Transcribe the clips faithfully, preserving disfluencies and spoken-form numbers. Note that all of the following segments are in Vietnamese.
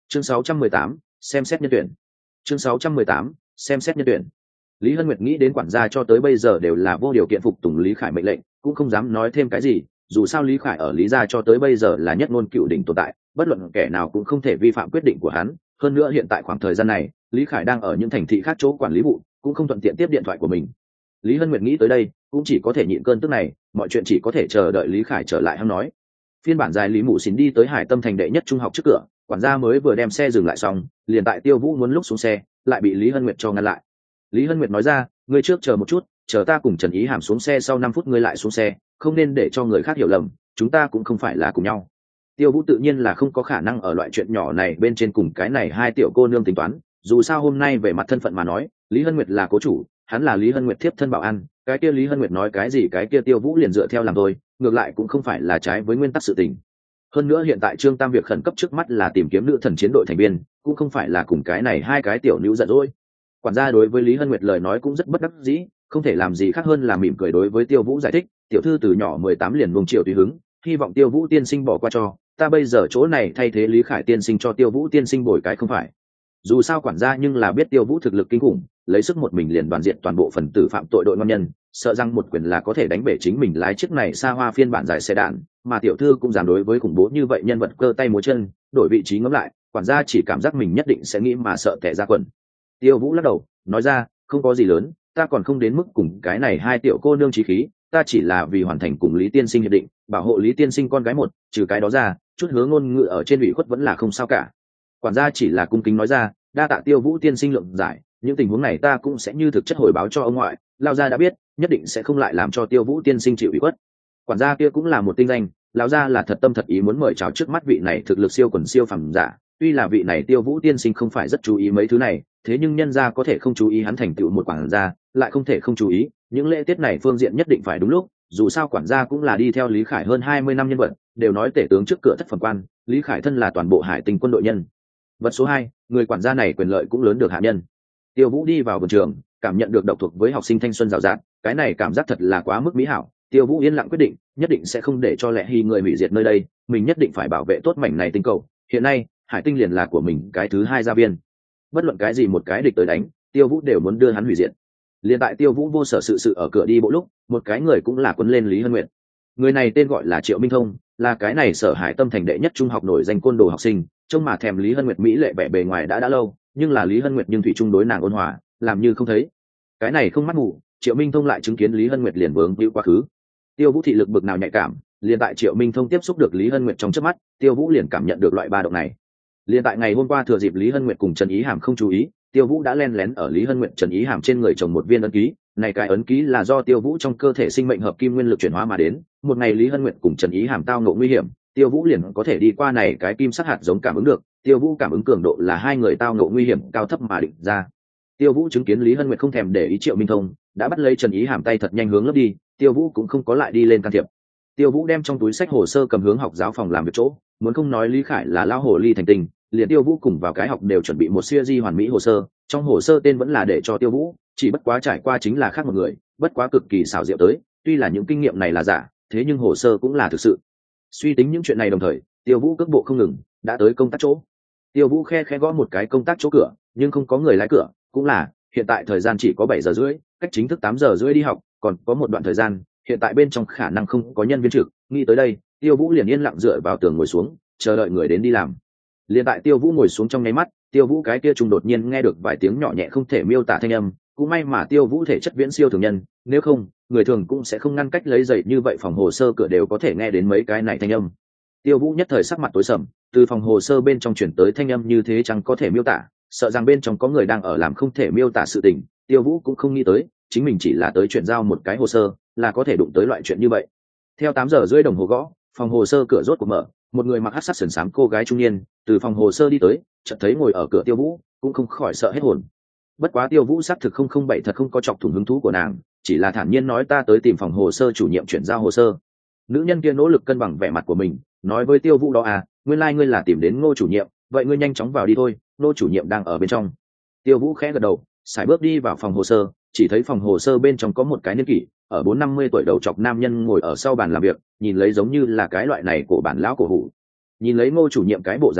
chương sáu trăm mười tám, xem xét nhân tuyển. chương sáu trăm mười tám, xem xét nhân tuyển. Lý Hân Nguyệt nghĩ đến quản gia cho tới bây giờ đều là vô điều kiện phục tùng Lý Khải mệnh lệnh, cũng không dám nói thêm cái gì, dù sao Lý Khải ở Lý gia cho tới bây giờ là nhất ngôn cửu đỉnh tồn tại, bất luận kẻ nào cũng không thể vi phạm quyết định của hắn. Hơn nữa hiện tại khoảng thời gian này, Lý Khải đang ở những thành thị khác chỗ quản lý vụ, cũng không thuận tiện tiếp điện thoại của mình. Lý Hân Nguyệt nghĩ tới đây, cũng chỉ có thể nhịn cơn tức này, mọi chuyện chỉ có thể chờ đợi Lý Khải trở lại hắn nói. Phiên bản dài Lý Mụ Xín đi tới Hải Tâm thành đệ nhất trung học trước cửa, quản gia mới vừa đem xe dừng lại xong, liền tại Tiêu Vũ muốn lúc xuống xe, lại bị Lý Hân Nguyệt cho ngăn lại. Lý Hân Nguyệt nói ra, ngươi trước chờ một chút, chờ ta cùng Trần Ý Hàm xuống xe sau năm phút ngươi lại xuống xe, không nên để cho người khác hiểu lầm, chúng ta cũng không phải là cùng nhau. Tiêu Vũ tự nhiên là không có khả năng ở loại chuyện nhỏ này bên trên cùng cái này hai tiểu cô nương tính toán, dù sao hôm nay về mặt thân phận mà nói, Lý Hân Nguyệt là cố chủ, hắn là Lý Hân Nguyệt thiếp thân bảo an, cái kia Lý Hân Nguyệt nói cái gì cái kia Tiêu Vũ liền dựa theo làm thôi, ngược lại cũng không phải là trái với nguyên tắc sự tình. Hơn nữa hiện tại Trương Tam việc khẩn cấp trước mắt là tìm kiếm nữ thần chiến đội thành viên, cũng không phải là cùng cái này hai cái tiểu nữ giận dỗi. Quản gia đối với Lý Hân Nguyệt lời nói cũng rất bất đắc dĩ, không thể làm gì khác hơn là mỉm cười đối với Tiêu Vũ giải thích, tiểu thư từ nhỏ mười tám liền vùng triệu tùy hứng, hy vọng Tiêu Vũ tiên sinh bỏ qua cho, ta bây giờ chỗ này thay thế Lý Khải tiên sinh cho Tiêu Vũ tiên sinh bồi cái không phải. Dù sao quản gia nhưng là biết Tiêu Vũ thực lực kinh khủng, lấy sức một mình liền đoàn diện toàn bộ phần tử phạm tội đội ngon nhân, sợ rằng một quyền là có thể đánh bể chính mình lái chiếc này xa hoa phiên bản dài xe đạn, mà tiểu thư cũng dám đối với khủng bố như vậy nhân vật cơ tay múa chân, đổi vị trí ngẫm lại, quản gia chỉ cảm giác mình nhất định sẽ nghĩ mà sợ tẻ ra quần. Tiêu Vũ lắc đầu, nói ra, không có gì lớn, ta còn không đến mức cùng cái này hai tiểu cô nương chí khí, ta chỉ là vì hoàn thành cùng Lý tiên sinh hiệp định, bảo hộ Lý tiên sinh con gái một, trừ cái đó ra, chút hứa ngôn ngữ ở trên ủy khuất vẫn là không sao cả. Quản gia chỉ là cung kính nói ra, đa tạ Tiêu Vũ tiên sinh lượng giải, những tình huống này ta cũng sẽ như thực chất hồi báo cho ông ngoại, lão gia đã biết, nhất định sẽ không lại làm cho Tiêu Vũ tiên sinh chịu ủy khuất. Quản gia kia cũng là một tinh danh, lão gia là thật tâm thật ý muốn mời chào trước mắt vị này thực lực siêu quần siêu phàm giả, tuy là vị này Tiêu Vũ tiên sinh không phải rất chú ý mấy thứ này, thế nhưng nhân gia có thể không chú ý hắn thành tựu một quản gia, lại không thể không chú ý, những lễ tiết này phương diện nhất định phải đúng lúc, dù sao quản gia cũng là đi theo Lý Khải hơn hai mươi năm nhân vật, đều nói tể tướng trước cửa thất phần quan, Lý Khải thân là toàn bộ Hải Tinh quân đội nhân vật số hai, người quản gia này quyền lợi cũng lớn được hạ nhân. Tiêu Vũ đi vào vườn trường, cảm nhận được độc thuộc với học sinh thanh xuân rào rạt, cái này cảm giác thật là quá mức mỹ hảo. Tiêu Vũ yên lặng quyết định, nhất định sẽ không để cho Lệ Hy người hủy diệt nơi đây, mình nhất định phải bảo vệ tốt mảnh này tinh cầu. Hiện nay, Hải Tinh liền là của mình cái thứ hai gia viên. Bất luận cái gì một cái địch tới đánh, Tiêu Vũ đều muốn đưa hắn hủy diệt. Liên tại Tiêu Vũ vô sở sự sự ở cửa đi bộ lúc, một cái người cũng là quấn lên Lý Hân Nguyệt. Người này tên gọi là Triệu Minh Thông, là cái này Sở Hải Tâm thành đệ nhất trung học nổi danh côn đồ học sinh, trông mà thèm Lý Hân Nguyệt mỹ lệ vẻ bề ngoài đã đã lâu, nhưng là Lý Hân Nguyệt nhưng thủy chung đối nàng ôn hòa, làm như không thấy. Cái này không mắt mù, Triệu Minh Thông lại chứng kiến Lý Hân Nguyệt liền vướng víu quá khứ. Tiêu Vũ thị lực bực nào nhạy cảm, liền tại Triệu Minh Thông tiếp xúc được Lý Hân Nguyệt trong chớp mắt, Tiêu Vũ liền cảm nhận được loại ba động này. Liền tại ngày hôm qua thừa dịp Lý Hân Nguyệt cùng Trần Ý Hàm không chú ý, Tiêu Vũ đã len lén ở Lý Hân Nguyệt Trần Ý Hàm trên người trồng một viên ấn ký, này cái ấn ký là do Tiêu Vũ trong cơ thể sinh mệnh hợp kim nguyên lực chuyển hóa mà đến, một ngày Lý Hân Nguyệt cùng Trần Ý Hàm tao ngộ nguy hiểm, Tiêu Vũ liền có thể đi qua này cái kim sắc hạt giống cảm ứng được, Tiêu Vũ cảm ứng cường độ là hai người tao ngộ nguy hiểm cao thấp mà định ra. Tiêu Vũ chứng kiến Lý Hân Nguyệt không thèm để ý Triệu Minh Thông, đã bắt lấy Trần Ý Hàm tay thật nhanh hướng lấp đi, Tiêu Vũ cũng không có lại đi lên can thiệp. Tiêu Vũ đem trong túi sách hồ sơ cầm hướng học giáo phòng làm việc chỗ, muốn không nói Lý Khải là lao hồ ly thành tình, liền Tiêu Vũ cùng vào cái học đều chuẩn bị một siêu di hoàn mỹ hồ sơ, trong hồ sơ tên vẫn là để cho Tiêu Vũ, chỉ bất quá trải qua chính là khác một người, bất quá cực kỳ xảo diệu tới, tuy là những kinh nghiệm này là giả, thế nhưng hồ sơ cũng là thực sự. Suy tính những chuyện này đồng thời, Tiêu Vũ cước bộ không ngừng, đã tới công tác chỗ. Tiêu Vũ khe khẽ gõ một cái công tác chỗ cửa, nhưng không có người lái cửa, cũng là, hiện tại thời gian chỉ có bảy giờ rưỡi, cách chính thức tám giờ rưỡi đi học, còn có một đoạn thời gian, hiện tại bên trong khả năng không có nhân viên trực, nghĩ tới đây, Tiêu Vũ liền yên lặng dựa vào tường ngồi xuống, chờ đợi người đến đi làm. Liền tại Tiêu Vũ ngồi xuống trong nháy mắt, Tiêu Vũ cái kia trùng đột nhiên nghe được vài tiếng nhỏ nhẹ không thể miêu tả thanh âm, cũng may mà Tiêu Vũ thể chất viễn siêu thường nhân, nếu không, người thường cũng sẽ không ngăn cách lấy dậy như vậy, phòng hồ sơ cửa đều có thể nghe đến mấy cái này thanh âm. Tiêu Vũ nhất thời sắc mặt tối sầm, từ phòng hồ sơ bên trong chuyển tới thanh âm như thế chẳng có thể miêu tả, sợ rằng bên trong có người đang ở làm không thể miêu tả sự tình. Tiêu Vũ cũng không nghĩ tới, chính mình chỉ là tới chuyển giao một cái hồ sơ, là có thể đụng tới loại chuyện như vậy. Theo tám giờ rưỡi đồng hồ gõ, phòng hồ sơ cửa rốt cuộc mở, một người mặc hắc sắc sườn xám cô gái trung niên từ phòng hồ sơ đi tới, chợt thấy ngồi ở cửa Tiêu Vũ, cũng không khỏi sợ hết hồn. Bất quá Tiêu Vũ xác thực không không bảy thật không có chọc thủng hứng thú của nàng, chỉ là thản nhiên nói ta tới tìm phòng hồ sơ chủ nhiệm chuyển giao hồ sơ. Nữ nhân kia nỗ lực cân bằng vẻ mặt của mình, nói với Tiêu Vũ đó à, nguyên lai like ngươi là tìm đến Ngô chủ nhiệm, vậy ngươi nhanh chóng vào đi thôi, Ngô chủ nhiệm đang ở bên trong. Tiêu Vũ khẽ gật đầu, sải bước đi vào phòng hồ sơ, chỉ thấy phòng hồ sơ bên trong có một cái niên kỷ ở bốn năm mươi tuổi đầu trọc nam nhân ngồi ở sau bàn làm việc, nhìn lấy giống như là cái loại này của bản lão cổ hủ. Nhìn lấy Ngô chủ nhiệm cái bộ dáng này,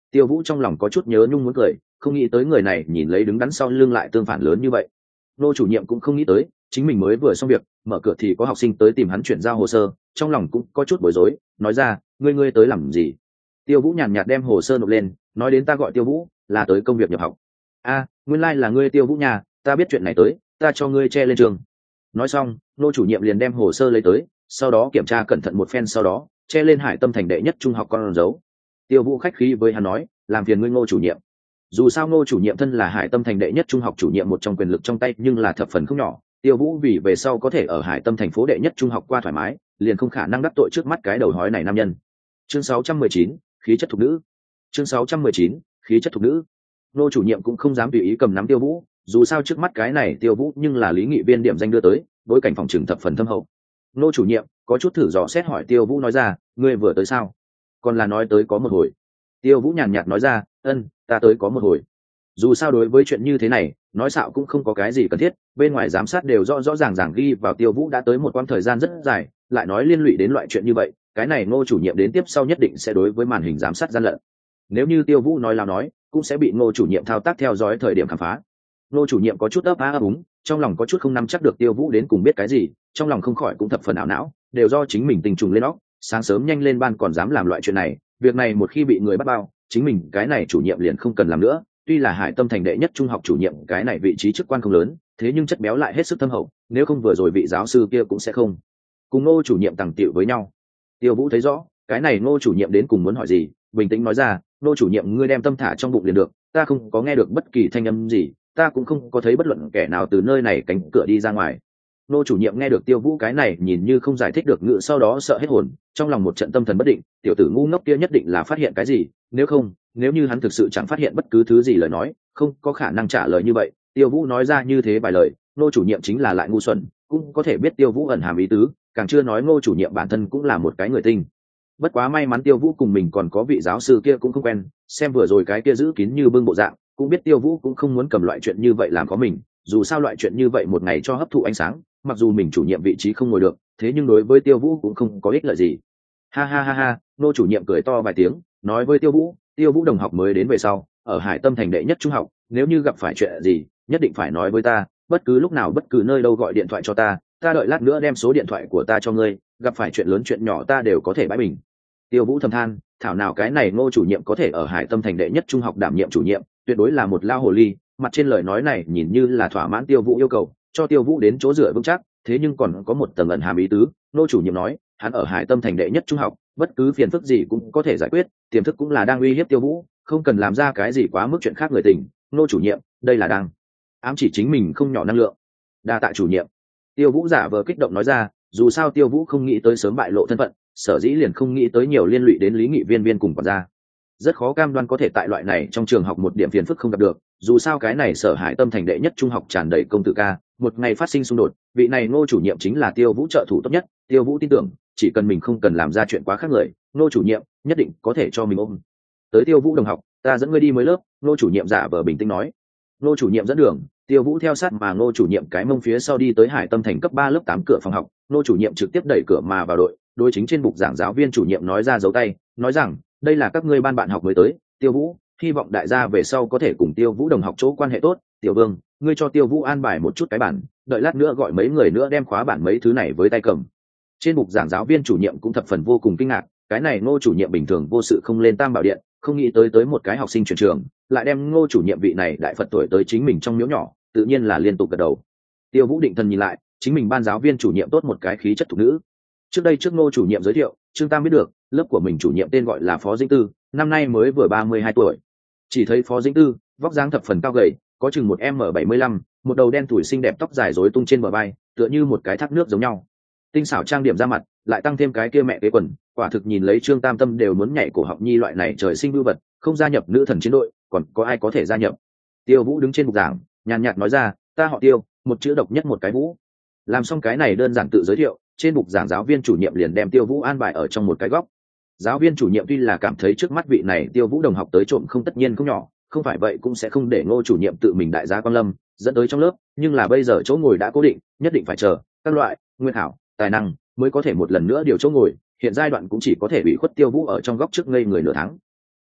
Tiêu Vũ trong lòng có chút nhớ nhung muốn cười, không nghĩ tới người này nhìn lấy đứng đắn sau lưng lại tương phản lớn như vậy. Nô chủ nhiệm cũng không nghĩ tới, chính mình mới vừa xong việc, mở cửa thì có học sinh tới tìm hắn chuyển giao hồ sơ, trong lòng cũng có chút bối rối, nói ra, ngươi ngươi tới làm gì? Tiêu Vũ nhàn nhạt đem hồ sơ nộp lên, nói đến ta gọi Tiêu Vũ, là tới công việc nhập học. A, nguyên lai like là ngươi Tiêu Vũ nhà, ta biết chuyện này tới, ta cho ngươi che lên trường. Nói xong, nô chủ nhiệm liền đem hồ sơ lấy tới, sau đó kiểm tra cẩn thận một phen, sau đó che lên Hải Tâm thành đệ nhất trung học con dấu. Tiêu Vũ khách khí với hắn nói, làm phiền ngươi Ngô chủ nhiệm. Dù sao Ngô chủ nhiệm thân là Hải Tâm thành đệ nhất trung học chủ nhiệm một trong quyền lực trong tay, nhưng là thập phần không nhỏ. Tiêu Vũ vì về sau có thể ở Hải Tâm thành phố đệ nhất trung học qua thoải mái, liền không khả năng đắc tội trước mắt cái đầu hói này nam nhân. Chương sáu trăm mười chín, khí chất thục nữ. Chương sáu trăm mười chín, khí chất thục nữ. Ngô chủ nhiệm cũng không dám tùy ý cầm nắm Tiêu Vũ, dù sao trước mắt cái này Tiêu Vũ nhưng là lý nghị viên điểm danh đưa tới, bối cảnh phòng trường thập phần thâm hậu. Ngô chủ nhiệm có chút thử dò xét hỏi Tiêu Vũ, nói ra, ngươi vừa tới sao? Còn là nói tới có một hồi. Tiêu Vũ nhàn nhạt nói ra, ân, ta tới có một hồi. Dù sao đối với chuyện như thế này, nói xạo cũng không có cái gì cần thiết, bên ngoài giám sát đều rõ rõ ràng ràng ghi vào Tiêu Vũ đã tới một quãng thời gian rất dài, lại nói liên lụy đến loại chuyện như vậy, cái này Ngô chủ nhiệm đến tiếp sau nhất định sẽ đối với màn hình giám sát gian lận. Nếu như Tiêu Vũ nói lao nói, cũng sẽ bị Ngô chủ nhiệm thao tác theo dõi thời điểm khám phá. Ngô chủ nhiệm có chút ấp á ấp úng, trong lòng có chút không nắm chắc được Tiêu Vũ đến cùng biết cái gì, trong lòng không khỏi cũng thập phần ảo não, đều do chính mình tình trùng lên óc, sáng sớm nhanh lên ban còn dám làm loại chuyện này, việc này một khi bị người bắt bao, chính mình cái này chủ nhiệm liền không cần làm nữa. Tuy là Hải Tâm thành đệ nhất trung học chủ nhiệm, cái này vị trí chức quan không lớn, thế nhưng chất béo lại hết sức thâm hậu, nếu không vừa rồi vị giáo sư kia cũng sẽ không cùng Ngô chủ nhiệm tằng tiệu với nhau. Tiêu Vũ thấy rõ, cái này Ngô chủ nhiệm đến cùng muốn hỏi gì, bình tĩnh nói ra, Ngô chủ nhiệm ngươi đem tâm thả trong bụng liền được, ta không có nghe được bất kỳ thanh âm gì, ta cũng không có thấy bất luận kẻ nào từ nơi này cánh cửa đi ra ngoài. Ngô chủ nhiệm nghe được Tiêu Vũ cái này nhìn như không giải thích được ngữ, sau đó sợ hết hồn, trong lòng một trận tâm thần bất định, tiểu tử ngu ngốc kia nhất định là phát hiện cái gì, nếu không, nếu như hắn thực sự chẳng phát hiện bất cứ thứ gì lời nói, không có khả năng trả lời như vậy. Tiêu Vũ nói ra như thế vài lời, Ngô chủ nhiệm chính là lại ngu xuẩn, cũng có thể biết Tiêu Vũ ẩn hàm ý tứ, càng chưa nói Ngô chủ nhiệm bản thân cũng là một cái người tinh. Bất quá may mắn Tiêu Vũ cùng mình còn có vị giáo sư kia cũng không quen, xem vừa rồi cái kia giữ kín như bưng bộ dạng, cũng biết Tiêu Vũ cũng không muốn cầm loại chuyện như vậy làm có mình, dù sao loại chuyện như vậy một ngày cho hấp thụ ánh sáng, mặc dù mình chủ nhiệm vị trí không ngồi được, thế nhưng đối với Tiêu Vũ cũng không có ích lợi gì. Ha ha ha ha, Ngô chủ nhiệm cười to vài tiếng, nói với Tiêu Vũ, Tiêu Vũ đồng học mới đến về sau, ở Hải Tâm thành đệ nhất trung học, nếu như gặp phải chuyện gì, nhất định phải nói với ta, bất cứ lúc nào bất cứ nơi đâu gọi điện thoại cho ta, ta đợi lát nữa đem số điện thoại của ta cho ngươi, gặp phải chuyện lớn chuyện nhỏ ta đều có thể bãi bình. Tiêu Vũ thầm than, thảo nào cái này Ngô chủ nhiệm có thể ở Hải Tâm thành đệ nhất trung học đảm nhiệm chủ nhiệm, tuyệt đối là một lao hồ ly, mặt trên lời nói này nhìn như là thỏa mãn Tiêu Vũ yêu cầu, cho Tiêu Vũ đến chỗ dựa vững chắc, thế nhưng còn có một tầng ẩn hàm ý tứ. Ngô chủ nhiệm nói, hắn ở Hải Tâm thành đệ nhất trung học, bất cứ phiền phức gì cũng có thể giải quyết, tiềm thức cũng là đang uy hiếp Tiêu Vũ, không cần làm ra cái gì quá mức chuyện khác người tình. Ngô chủ nhiệm, đây là đang ám chỉ chính mình không nhỏ năng lượng. Đa tạ chủ nhiệm. Tiêu Vũ giả vờ kích động nói ra, dù sao Tiêu Vũ không nghĩ tới sớm bại lộ thân phận, sở dĩ liền không nghĩ tới nhiều liên lụy đến lý nghị viên viên cùng quản gia, rất khó cam đoan có thể tại loại này trong trường học một điểm phiền phức không gặp được. Dù sao cái này Sở Hải Tâm thành đệ nhất trung học tràn đầy công tử ca, một ngày phát sinh xung đột, vị này Ngô chủ nhiệm chính là Tiêu Vũ trợ thủ tốt nhất. Tiêu Vũ tin tưởng, chỉ cần mình không cần làm ra chuyện quá khác người, Ngô chủ nhiệm nhất định có thể cho mình ôm. Tới Tiêu Vũ đồng học, ta dẫn ngươi đi mới lớp. Ngô chủ nhiệm giả vờ bình tĩnh nói. Ngô chủ nhiệm dẫn đường, Tiêu Vũ theo sát mà Ngô chủ nhiệm cái mông phía sau đi tới Hải Tâm thành cấp ba lớp tám cửa phòng học. Ngô chủ nhiệm trực tiếp đẩy cửa mà vào đội, đối chính trên bục giảng giáo viên chủ nhiệm nói ra dấu tay, nói rằng, đây là các ngươi ban bạn học mới tới, Tiêu Vũ, hy vọng đại gia về sau có thể cùng Tiêu Vũ đồng học chỗ quan hệ tốt. Tiểu Vương, ngươi cho Tiêu Vũ an bài một chút cái bản, đợi lát nữa gọi mấy người nữa đem khóa bản mấy thứ này với tay cầm. Trên bục giảng giáo viên chủ nhiệm cũng thập phần vô cùng kinh ngạc, cái này Ngô chủ nhiệm bình thường vô sự không lên Tam Bảo Điện, không nghĩ tới tới một cái học sinh chuyển trường, lại đem Ngô chủ nhiệm vị này đại Phật tuổi tới chính mình trong miếu nhỏ, tự nhiên là liên tục gật đầu. Tiêu Vũ định thần nhìn lại, chính mình ban giáo viên chủ nhiệm tốt một cái khí chất thục nữ. Trước đây trước Ngô chủ nhiệm giới thiệu, Trương Tam biết được, lớp của mình chủ nhiệm tên gọi là Phó Dĩnh Tư, năm nay mới vừa ba mươi hai tuổi. Chỉ thấy Phó Dĩnh Tư, vóc dáng thập phần cao gầy, có chừng một m bảy mươi lăm, một đầu đen tủi xinh đẹp, tóc dài rối tung trên bờ vai, tựa như một cái thác nước giống nhau. Tinh xảo trang điểm ra mặt, lại tăng thêm cái kia mẹ kế quần, quả thực nhìn lấy Trương Tam tâm đều muốn nhảy cổ họng nhi. Loại này trời sinh vưu vật, không gia nhập nữ thần chiến đội, còn có ai có thể gia nhập? Tiêu Vũ đứng trên bục giảng, nhàn nhạt nói ra, ta họ Tiêu, một chữ độc nhất một cái Vũ. Làm xong cái này đơn giản tự giới thiệu, trên bục giảng giáo viên chủ nhiệm liền đem Tiêu Vũ an bài ở trong một cái góc. Giáo viên chủ nhiệm tuy là cảm thấy trước mắt vị này Tiêu Vũ đồng học tới trộm không tất nhiên không nhỏ, không phải vậy cũng sẽ không để Ngô chủ nhiệm tự mình đại giá quan lâm dẫn tới trong lớp, nhưng là bây giờ chỗ ngồi đã cố định, nhất định phải chờ các loại nguyên hảo tài năng mới có thể một lần nữa điều chỗ ngồi. Hiện giai đoạn cũng chỉ có thể bị khuất Tiêu Vũ ở trong góc trước ngây người nửa tháng.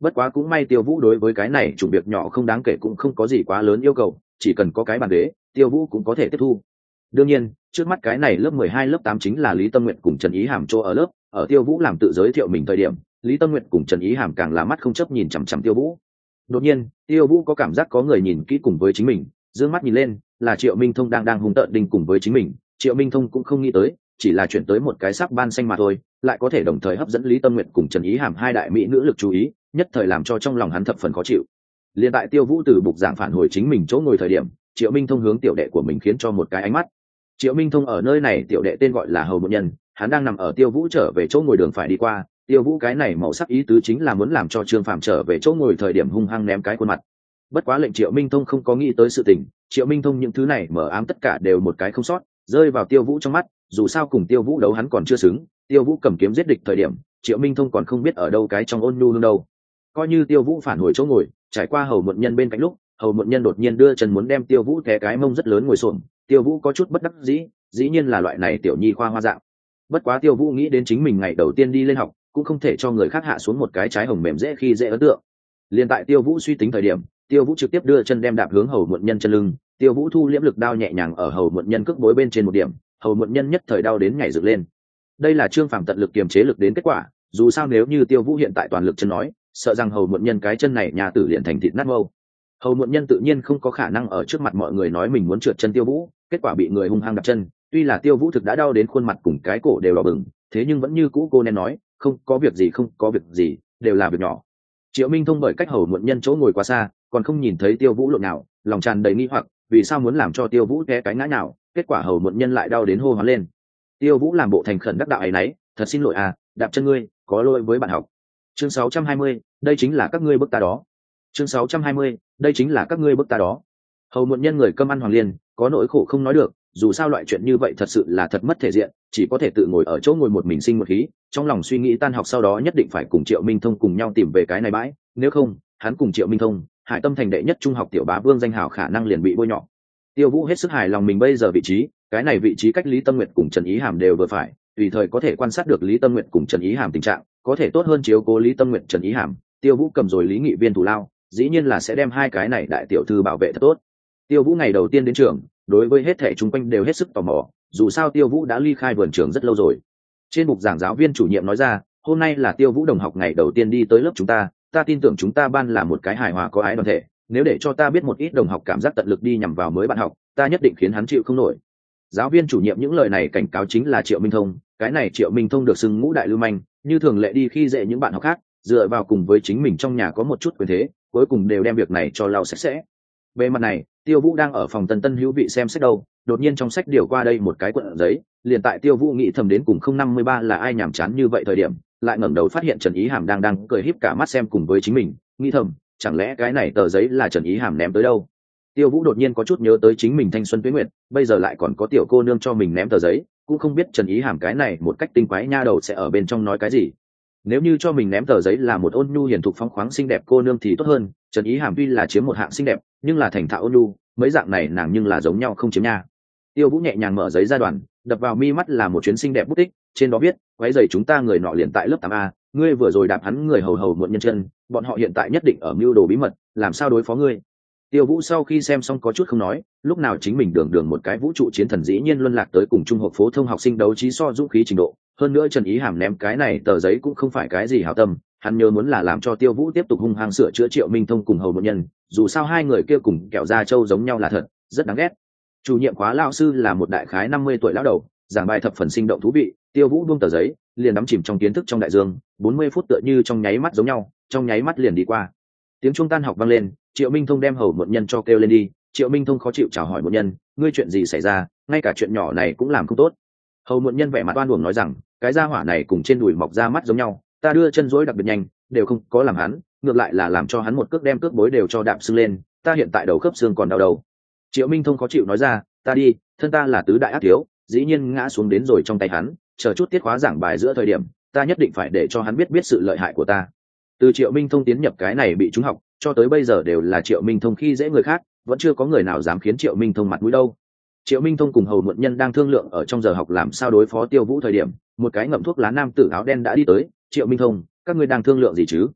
Bất quá cũng may Tiêu Vũ đối với cái này chủ việc nhỏ không đáng kể cũng không có gì quá lớn yêu cầu, chỉ cần có cái bàn ghế, Tiêu Vũ cũng có thể tiếp thu. Đương nhiên, trước mắt cái này lớp mười hai lớp tám chính là Lý Tâm Nguyệt cùng Trần Ý Hàm chỗ ở lớp, ở Tiêu Vũ làm tự giới thiệu mình thời điểm, Lý Tâm Nguyệt cùng Trần Ý Hàm càng là mắt không chấp nhìn chằm chằm Tiêu Vũ. Đột nhiên, Tiêu Vũ có cảm giác có người nhìn kỹ cùng với chính mình, dương mắt nhìn lên, là Triệu Minh Thông đang đang hung tợn đinh cùng với chính mình. Triệu Minh Thông cũng không nghĩ tới, chỉ là chuyển tới một cái sắc ban xanh mà thôi, lại có thể đồng thời hấp dẫn Lý Tâm Nguyệt cùng Trần Ý Hàm hai đại mỹ nữ lực chú ý, nhất thời làm cho trong lòng hắn thập phần khó chịu. Liên tại Tiêu Vũ từ bục giảng phản hồi chính mình chỗ ngồi thời điểm, Triệu Minh Thông hướng tiểu đệ của mình khiến cho một cái ánh mắt. Triệu Minh Thông ở nơi này tiểu đệ tên gọi là Hầu Một Nhân, hắn đang nằm ở Tiêu Vũ trở về chỗ ngồi đường phải đi qua. Tiêu Vũ cái này màu sắc ý tứ chính là muốn làm cho Trương Phàm trở về chỗ ngồi thời điểm hung hăng ném cái khuôn mặt. Bất quá lệnh Triệu Minh Thông không có nghĩ tới sự tình, Triệu Minh Thông những thứ này mở ám tất cả đều một cái không sót, rơi vào Tiêu Vũ trong mắt. Dù sao cùng Tiêu Vũ đấu hắn còn chưa xứng, Tiêu Vũ cầm kiếm giết địch thời điểm, Triệu Minh Thông còn không biết ở đâu cái trong ôn nhu hương đâu. Coi như Tiêu Vũ phản hồi chỗ ngồi, trải qua Hầu Muộn Nhân bên cạnh lúc, Hầu Muộn Nhân đột nhiên đưa chân muốn đem Tiêu Vũ té cái mông rất lớn ngồi xổm, Tiêu Vũ có chút bất đắc dĩ, dĩ nhiên là loại này tiểu nhi khoa hoa dạng. Bất quá Tiêu Vũ nghĩ đến chính mình ngày đầu tiên đi lên học, cũng không thể cho người khác hạ xuống một cái trái hồng mềm dễ khi dễ ấn tượng. Liên tại Tiêu Vũ suy tính thời điểm, Tiêu Vũ trực tiếp đưa chân đem đạp hướng Hầu Muộn Nhân chân lưng, Tiêu Vũ thu liễm lực đao nhẹ nhàng ở Hầu Muộn Nhân cước bối bên trên một điểm, Hầu Muộn Nhân nhất thời đau đến nhảy dựng lên. Đây là Trương Phàm tận lực kiềm chế lực đến kết quả, dù sao nếu như Tiêu Vũ hiện tại toàn lực chân nói, sợ rằng Hầu Muộn Nhân cái chân này nhà tử liền thành thịt nát mâu. Hầu Muộn Nhân tự nhiên không có khả năng ở trước mặt mọi người nói mình muốn trượt chân Tiêu Vũ, kết quả bị người hung hăng đạp chân, tuy là Tiêu Vũ thực đã đau đến khuôn mặt cùng cái cổ đều đỏ bừng, thế nhưng vẫn như cũ cô nên nói, không có việc gì không có việc gì, đều là việc nhỏ. Triệu Minh Thông bởi cách Hầu Muộn Nhân chỗ ngồi quá xa, còn không nhìn thấy Tiêu Vũ lộn nào, lòng tràn đầy nghi hoặc, vì sao muốn làm cho Tiêu Vũ té cái ngã nào, kết quả Hầu Muộn Nhân lại đau đến hô hoán lên. Tiêu Vũ làm bộ thành khẩn đắc đạo ấy nấy, thật xin lỗi à, đạp chân ngươi, có lỗi với bạn học. Chương sáu trăm hai mươi, đây chính là các ngươi bức ta đó. Chương sáu trăm hai mươi, đây chính là các ngươi bức ta đó. Hầu Muộn Nhân người cơm ăn hoàng liên, có nỗi khổ không nói được, dù sao loại chuyện như vậy thật sự là thật mất thể diện, chỉ có thể tự ngồi ở chỗ ngồi một mình sinh một khí, trong lòng suy nghĩ tan học sau đó nhất định phải cùng Triệu Minh Thông cùng nhau tìm về cái này bãi, nếu không, hắn cùng Triệu Minh Thông, Hải Tâm thành đệ nhất trung học tiểu bá vương danh hào khả năng liền bị bôi nhọ. Tiêu Vũ hết sức hài lòng mình bây giờ vị trí, cái này vị trí cách Lý Tâm Nguyệt cùng Trần Ý Hàm đều vừa phải, tùy thời có thể quan sát được Lý Tâm Nguyệt cùng Trần Ý Hàm tình trạng, có thể tốt hơn chiếu cố Lý Tâm Nguyệt Trần Ý Hàm. Tiêu Vũ cầm rồi Lý Nghị Viên thủ lao, dĩ nhiên là sẽ đem hai cái này đại tiểu thư bảo vệ thật tốt. Tiêu Vũ ngày đầu tiên đến trường, đối với hết thảy chúng quanh đều hết sức tò mò, dù sao Tiêu Vũ đã ly khai vườn trường rất lâu rồi. Trên bục giảng giáo viên chủ nhiệm nói ra, hôm nay là Tiêu Vũ đồng học ngày đầu tiên đi tới lớp chúng ta, ta tin tưởng chúng ta ban là một cái hài hòa có ái đoàn thể, nếu để cho ta biết một ít đồng học cảm giác tận lực đi nhằm vào mới bạn học, ta nhất định khiến hắn chịu không nổi. Giáo viên chủ nhiệm những lời này cảnh cáo chính là Triệu Minh Thông, cái này Triệu Minh Thông được xưng ngũ đại lưu manh, như thường lệ đi khi dễ những bạn học khác, dựa vào cùng với chính mình trong nhà có một chút quyền thế, cuối cùng đều đem việc này cho lau sạch sẽ. Về mặt này, Tiêu Vũ đang ở phòng Tân Tân hữu vị xem sách đâu, đột nhiên trong sách điều qua đây một cái cuộn giấy, liền tại Tiêu Vũ nghĩ thầm đến cùng không năm mươi ba là ai nhàm chán như vậy thời điểm, lại ngẩng đầu phát hiện Trần Ý Hàm đang đang cười híp cả mắt xem cùng với chính mình, nghĩ thầm, chẳng lẽ cái này tờ giấy là Trần Ý Hàm ném tới đâu? Tiêu Vũ đột nhiên có chút nhớ tới chính mình thanh xuân tuế nguyệt, bây giờ lại còn có tiểu cô nương cho mình ném tờ giấy, cũng không biết Trần Ý Hàm cái này một cách tinh quái nha đầu sẽ ở bên trong nói cái gì. Nếu như cho mình ném tờ giấy là một ôn nhu hiền thục phóng khoáng xinh đẹp cô nương thì tốt hơn, Trần Ý Hàm tuy là chiếm một hạng xinh đẹp, nhưng là thành thạo ôn nhu, mấy dạng này nàng nhưng là giống nhau không chiếm nha. Tiêu Vũ nhẹ nhàng mở giấy ra đoàn, đập vào mi mắt là một chuyến xinh đẹp bút tích, trên đó viết, quấy giày chúng ta người nọ liền tại lớp tám A, ngươi vừa rồi đạp hắn người hầu hầu muộn nhân chân, bọn họ hiện tại nhất định ở mưu đồ bí mật, làm sao đối phó ngươi. Tiêu Vũ sau khi xem xong có chút không nói, lúc nào chính mình đường đường một cái vũ trụ chiến thần dĩ nhiên luân lạc tới cùng trung học phổ thông học sinh đấu trí so dũng khí trình độ, hơn nữa Trần Ý Hàm ném cái này tờ giấy cũng không phải cái gì hảo tâm, hắn nhớ muốn là làm cho Tiêu Vũ tiếp tục hung hăng sửa chữa Triệu Minh Thông cùng hầu muộn nhân, dù sao hai người kia cùng kẹo da trâu giống nhau là thật, rất đáng ghét. Chủ nhiệm khóa lão sư là một đại khái năm mươi tuổi lão đầu, giảng bài thập phần sinh động thú vị, Tiêu Vũ buông tờ giấy, liền đắm chìm trong kiến thức trong đại dương, bốn mươi phút tựa như trong nháy mắt giống nhau, trong nháy mắt liền đi qua. Tiếng chuông tan học vang lên, Triệu Minh Thông đem hầu muộn nhân cho kêu lên đi. Triệu Minh Thông khó chịu chào hỏi muộn nhân, ngươi chuyện gì xảy ra, ngay cả chuyện nhỏ này cũng làm không tốt. Hầu muộn nhân vẻ mặt oan uổng nói rằng, cái gia hỏa này cùng trên đùi mọc ra mắt giống nhau, ta đưa chân rối đặc biệt nhanh, đều không có làm hắn, ngược lại là làm cho hắn một cước đem cước bối đều cho đạp sưng lên, ta hiện tại đầu khớp xương còn đau đầu. Triệu Minh Thông khó chịu nói ra, ta đi, thân ta là tứ đại ác thiếu, dĩ nhiên ngã xuống đến rồi trong tay hắn, chờ chút tiết khóa giảng bài giữa thời điểm, ta nhất định phải để cho hắn biết biết sự lợi hại của ta. Từ Triệu Minh Thông tiến nhập cái này bị trúng học, cho tới bây giờ đều là Triệu Minh Thông khi dễ người khác, vẫn chưa có người nào dám khiến Triệu Minh Thông mặt mũi đâu. Triệu Minh Thông cùng hầu muộn nhân đang thương lượng ở trong giờ học làm sao đối phó Tiêu Vũ thời điểm, một cái ngậm thuốc lá nam tử áo đen đã đi tới. Triệu Minh Thông, các ngươi đang thương lượng gì chứ?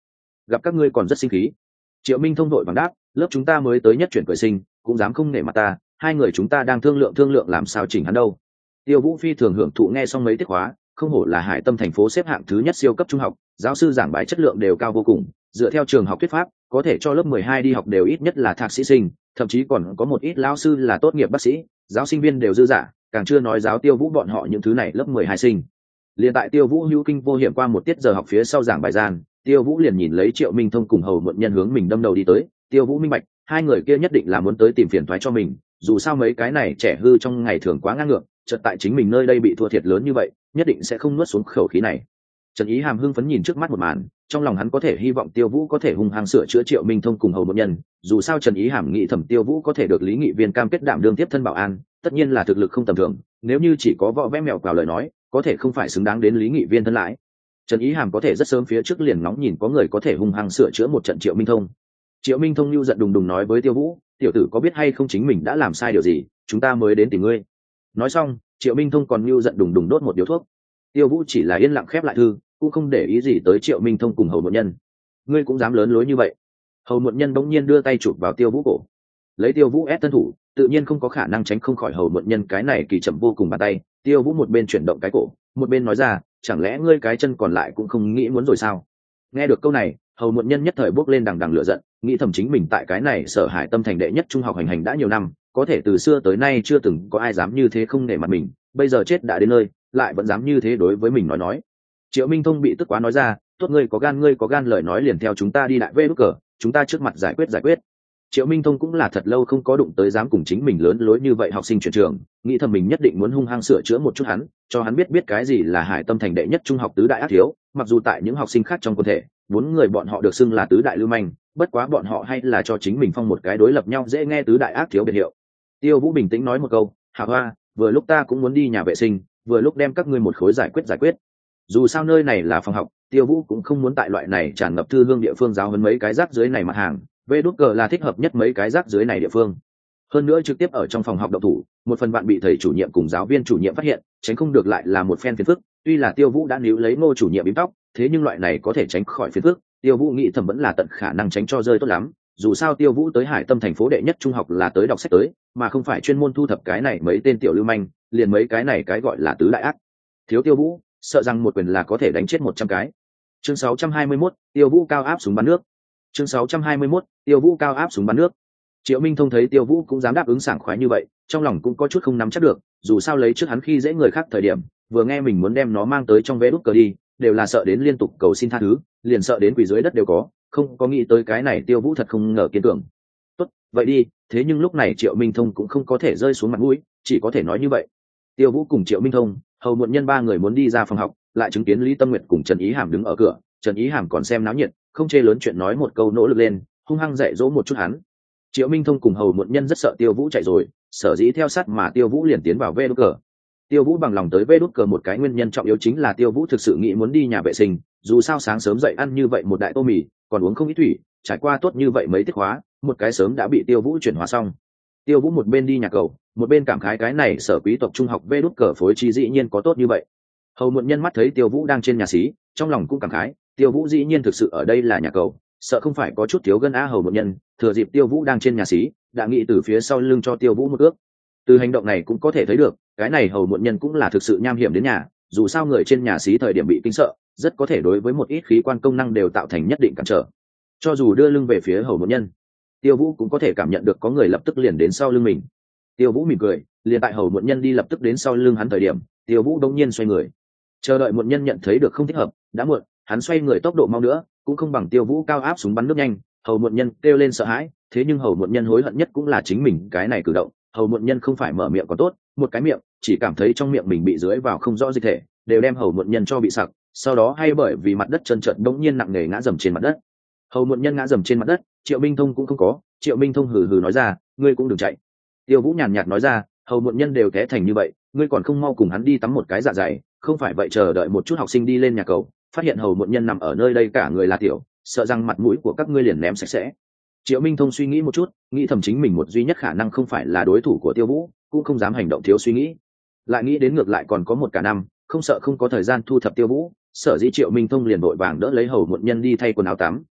gặp các ngươi còn rất sinh khí. Triệu Minh Thông vội vàng đáp, lớp chúng ta mới tới nhất chuyển cười sinh, cũng dám không nể mặt ta, hai người chúng ta đang thương lượng thương lượng làm sao chỉnh hắn đâu. Tiêu Vũ phi thường hưởng thụ nghe xong mấy tiết khóa, không hổ là Hải Tâm thành phố xếp hạng thứ nhất siêu cấp trung học, giáo sư giảng bài chất lượng đều cao vô cùng, dựa theo trường học thuyết pháp, có thể cho lớp mười hai đi học đều ít nhất là thạc sĩ sinh, thậm chí còn có một ít lão sư là tốt nghiệp bác sĩ, giáo sinh viên đều dư dả, càng chưa nói giáo Tiêu Vũ bọn họ những thứ này lớp mười hai sinh. Liên tại Tiêu Vũ hữu kinh vô hiểm qua một tiết giờ học phía sau giảng bài gian, Tiêu Vũ liền nhìn lấy Triệu Minh Thông cùng Hầu Muộn Nhân hướng mình đâm đầu đi tới, Tiêu Vũ minh bạch, hai người kia nhất định là muốn tới tìm phiền toái cho mình, dù sao mấy cái này trẻ hư trong ngày thường quá ngang ngược, chợt tại chính mình nơi đây bị thua thiệt lớn như vậy, nhất định sẽ không nuốt xuống khẩu khí này. Trần Ý Hàm hưng phấn nhìn trước mắt một màn, trong lòng hắn có thể hy vọng Tiêu Vũ có thể hung hăng sửa chữa Triệu Minh Thông cùng Hầu Muộn Nhân, dù sao Trần Ý Hàm nghĩ thẩm Tiêu Vũ có thể được lý nghị viên cam kết đảm đương tiếp thân bảo an, tất nhiên là thực lực không tầm thường, nếu như chỉ có võ vẽ mèo vào lời nói, có thể không phải xứng đáng đến lý nghị viên thân lại. Trần Ý Hàm có thể rất sớm phía trước liền nóng nhìn có người có thể hung hăng sửa chữa một trận Triệu Minh Thông. Triệu Minh Thông lưu giận đùng đùng nói với Tiêu Vũ, tiểu tử có biết hay không chính mình đã làm sai điều gì, chúng ta mới đến tìm ngươi. Nói xong, Triệu Minh Thông còn lưu giận đùng đùng đốt một điếu thuốc. Tiêu Vũ chỉ là yên lặng khép lại thư, cũng không để ý gì tới Triệu Minh Thông cùng Hầu Muộn Nhân. Ngươi cũng dám lớn lối như vậy? Hầu Muộn Nhân bỗng nhiên đưa tay chụp vào Tiêu Vũ cổ, lấy Tiêu Vũ ép thân thủ, tự nhiên không có khả năng tránh không khỏi Hầu Muộn Nhân cái này kỳ chậm vô cùng bàn tay. Tiêu Vũ một bên chuyển động cái cổ, một bên nói ra, chẳng lẽ ngươi cái chân còn lại cũng không nghĩ muốn rồi sao? Nghe được câu này, Hầu Muộn Nhân nhất thời bốc lên đằng đằng lửa giận, nghĩ thầm chính mình tại cái này Sở Hải Tâm thành đệ nhất trung học hành hành đã nhiều năm, có thể từ xưa tới nay chưa từng có ai dám như thế không nể mặt mình, bây giờ chết đã đến nơi, lại vẫn dám như thế đối với mình nói nói. Triệu Minh Thông bị tức quá nói ra, tốt, ngươi có gan ngươi có gan lời nói liền theo chúng ta đi đại vê đút cờ, chúng ta trước mặt giải quyết giải quyết. Triệu Minh Thông cũng là thật lâu không có đụng tới dám cùng chính mình lớn lối như vậy học sinh chuyển trường, nghĩ thầm mình nhất định muốn hung hăng sửa chữa một chút hắn, cho hắn biết biết cái gì là Hải Tâm thành đệ nhất trung học tứ đại ác thiếu, mặc dù tại những học sinh khác trong quân thể, bốn người bọn họ được xưng là tứ đại lưu manh, bất quá bọn họ hay là cho chính mình phong một cái đối lập nhau dễ nghe tứ đại ác thiếu biệt hiệu. Tiêu Vũ bình tĩnh nói một câu, Hà Hoa, vừa lúc ta cũng muốn đi nhà vệ sinh, vừa lúc đem các ngươi một khối giải quyết giải quyết. Dù sao nơi này là phòng học, Tiêu Vũ cũng không muốn tại loại này tràn ngập thư hương địa phương giáo huấn mấy cái rác dưới này mặt hàng, vê đút cờ là thích hợp nhất mấy cái rác dưới này địa phương. Hơn nữa trực tiếp ở trong phòng học động thủ, một phần bạn bị thầy chủ nhiệm cùng giáo viên chủ nhiệm phát hiện, tránh không được lại là một phen phiền phức. Tuy là Tiêu Vũ đã níu lấy Ngô chủ nhiệm bím tóc, thế nhưng loại này có thể tránh khỏi phiền phức, Tiêu Vũ nghĩ thầm vẫn là tận khả năng tránh cho rơi tốt lắm. Dù sao Tiêu Vũ tới Hải Tâm thành phố đệ nhất trung học là tới đọc sách tới, mà không phải chuyên môn thu thập cái này mấy tên tiểu lưu manh, liền mấy cái này cái gọi là tứ đại ác thiếu Tiêu Vũ, sợ rằng một quyền là có thể đánh chết một trăm cái. Chương sáu trăm hai mươi mốt, Tiêu Vũ cao áp súng bắn nước. Chương sáu trăm hai mươi mốt, Tiêu Vũ cao áp súng bắn nước. Triệu Minh Thông thấy Tiêu Vũ cũng dám đáp ứng sảng khoái như vậy, trong lòng cũng có chút không nắm chắc được, dù sao lấy trước hắn khi dễ người khác thời điểm, vừa nghe mình muốn đem nó mang tới trong vé đút cờ đi, đều là sợ đến liên tục cầu xin tha thứ, liền sợ đến quỳ dưới đất đều có, không có nghĩ tới cái này Tiêu Vũ thật không ngờ kiên tưởng. Tốt, vậy đi, thế nhưng lúc này Triệu Minh Thông cũng không có thể rơi xuống mặt mũi, chỉ có thể nói như vậy. Tiêu Vũ cùng Triệu Minh Thông, Hầu Muộn Nhân ba người muốn đi ra phòng học, lại chứng kiến Lý Tâm Nguyệt cùng Trần Ý Hàm đứng ở cửa, Trần Ý Hàm còn xem náo nhiệt, không chê lớn chuyện nói một câu nỗ lực lên, hung hăng dạy dỗ một chút hắn. Triệu Minh Thông cùng Hầu Muộn Nhân rất sợ Tiêu Vũ chạy rồi, sở dĩ theo sát mà Tiêu Vũ liền tiến vào vê đút cờ. Tiêu Vũ bằng lòng tới vê đút cờ một cái nguyên nhân trọng yếu chính là Tiêu Vũ thực sự nghĩ muốn đi nhà vệ sinh, dù sao sáng sớm dậy ăn như vậy một đại tô mì, còn uống không ít thủy, trải qua tốt như vậy mấy tiết khóa, một cái sớm đã bị Tiêu Vũ chuyển hóa xong. Tiêu Vũ một bên đi nhà cầu, một bên cảm khái cái này sở quý tộc trung học vê đút cờ phối trí dĩ nhiên có tốt như vậy. Hầu Muộn Nhân mắt thấy Tiêu Vũ đang trên nhà xí, trong lòng cũng cảm khái, Tiêu Vũ dĩ nhiên thực sự ở đây là nhà cầu, sợ không phải có chút thiếu gân á. Hầu Muộn Nhân thừa dịp Tiêu Vũ đang trên nhà xí, đã nghĩ từ phía sau lưng cho Tiêu Vũ một ước. Từ hành động này cũng có thể thấy được, cái này Hầu Muộn Nhân cũng là thực sự nham hiểm đến nhà, dù sao người trên nhà xí thời điểm bị kinh sợ, rất có thể đối với một ít khí quan công năng đều tạo thành nhất định cản trở. Cho dù đưa lưng về phía Hầu Muộn Nhân, Tiêu Vũ cũng có thể cảm nhận được có người lập tức liền đến sau lưng mình. Tiêu Vũ mỉm cười, liền tại Hầu Muộn Nhân đi lập tức đến sau lưng hắn thời điểm, Tiêu Vũ đột nhiên xoay người. Chờ đợi Muộn Nhân nhận thấy được không thích hợp, đã muộn, hắn xoay người tốc độ mau nữa, cũng không bằng Tiêu Vũ cao áp súng bắn nước nhanh. Hầu Muộn Nhân kêu lên sợ hãi, thế nhưng Hầu Muộn Nhân hối hận nhất cũng là chính mình cái này cử động. Hầu Muộn Nhân không phải mở miệng còn tốt, một cái miệng, chỉ cảm thấy trong miệng mình bị dưới vào không rõ dịch thể, đều đem Hầu Muộn Nhân cho bị sặc, sau đó hay bởi vì mặt đất trơn trượt đống nhiên nặng nề ngã dầm trên mặt đất. Hầu Muộn Nhân ngã dầm trên mặt đất, Triệu Minh Thông cũng không có, Triệu Minh Thông hừ hừ nói ra, ngươi cũng đừng chạy. Tiêu Vũ nhàn nhạt nói ra, Hầu Muộn Nhân đều té thành như vậy, ngươi còn không mau cùng hắn đi tắm một cái dạ dày, không phải vậy chờ đợi một chút học sinh đi lên nhà cầu, phát hiện Hầu Muộn Nhân nằm ở nơi đây cả người là tiểu, sợ rằng mặt mũi của các ngươi liền ném sạch sẽ. Triệu Minh Thông suy nghĩ một chút, nghĩ thầm chính mình một duy nhất khả năng không phải là đối thủ của Tiêu Vũ, cũng không dám hành động thiếu suy nghĩ. Lại nghĩ đến ngược lại còn có một cả năm, không sợ không có thời gian thu thập Tiêu Vũ, sở dĩ Triệu Minh Thông liền vội vàng đỡ lấy Hầu Muộn Nhân đi thay quần áo tắm,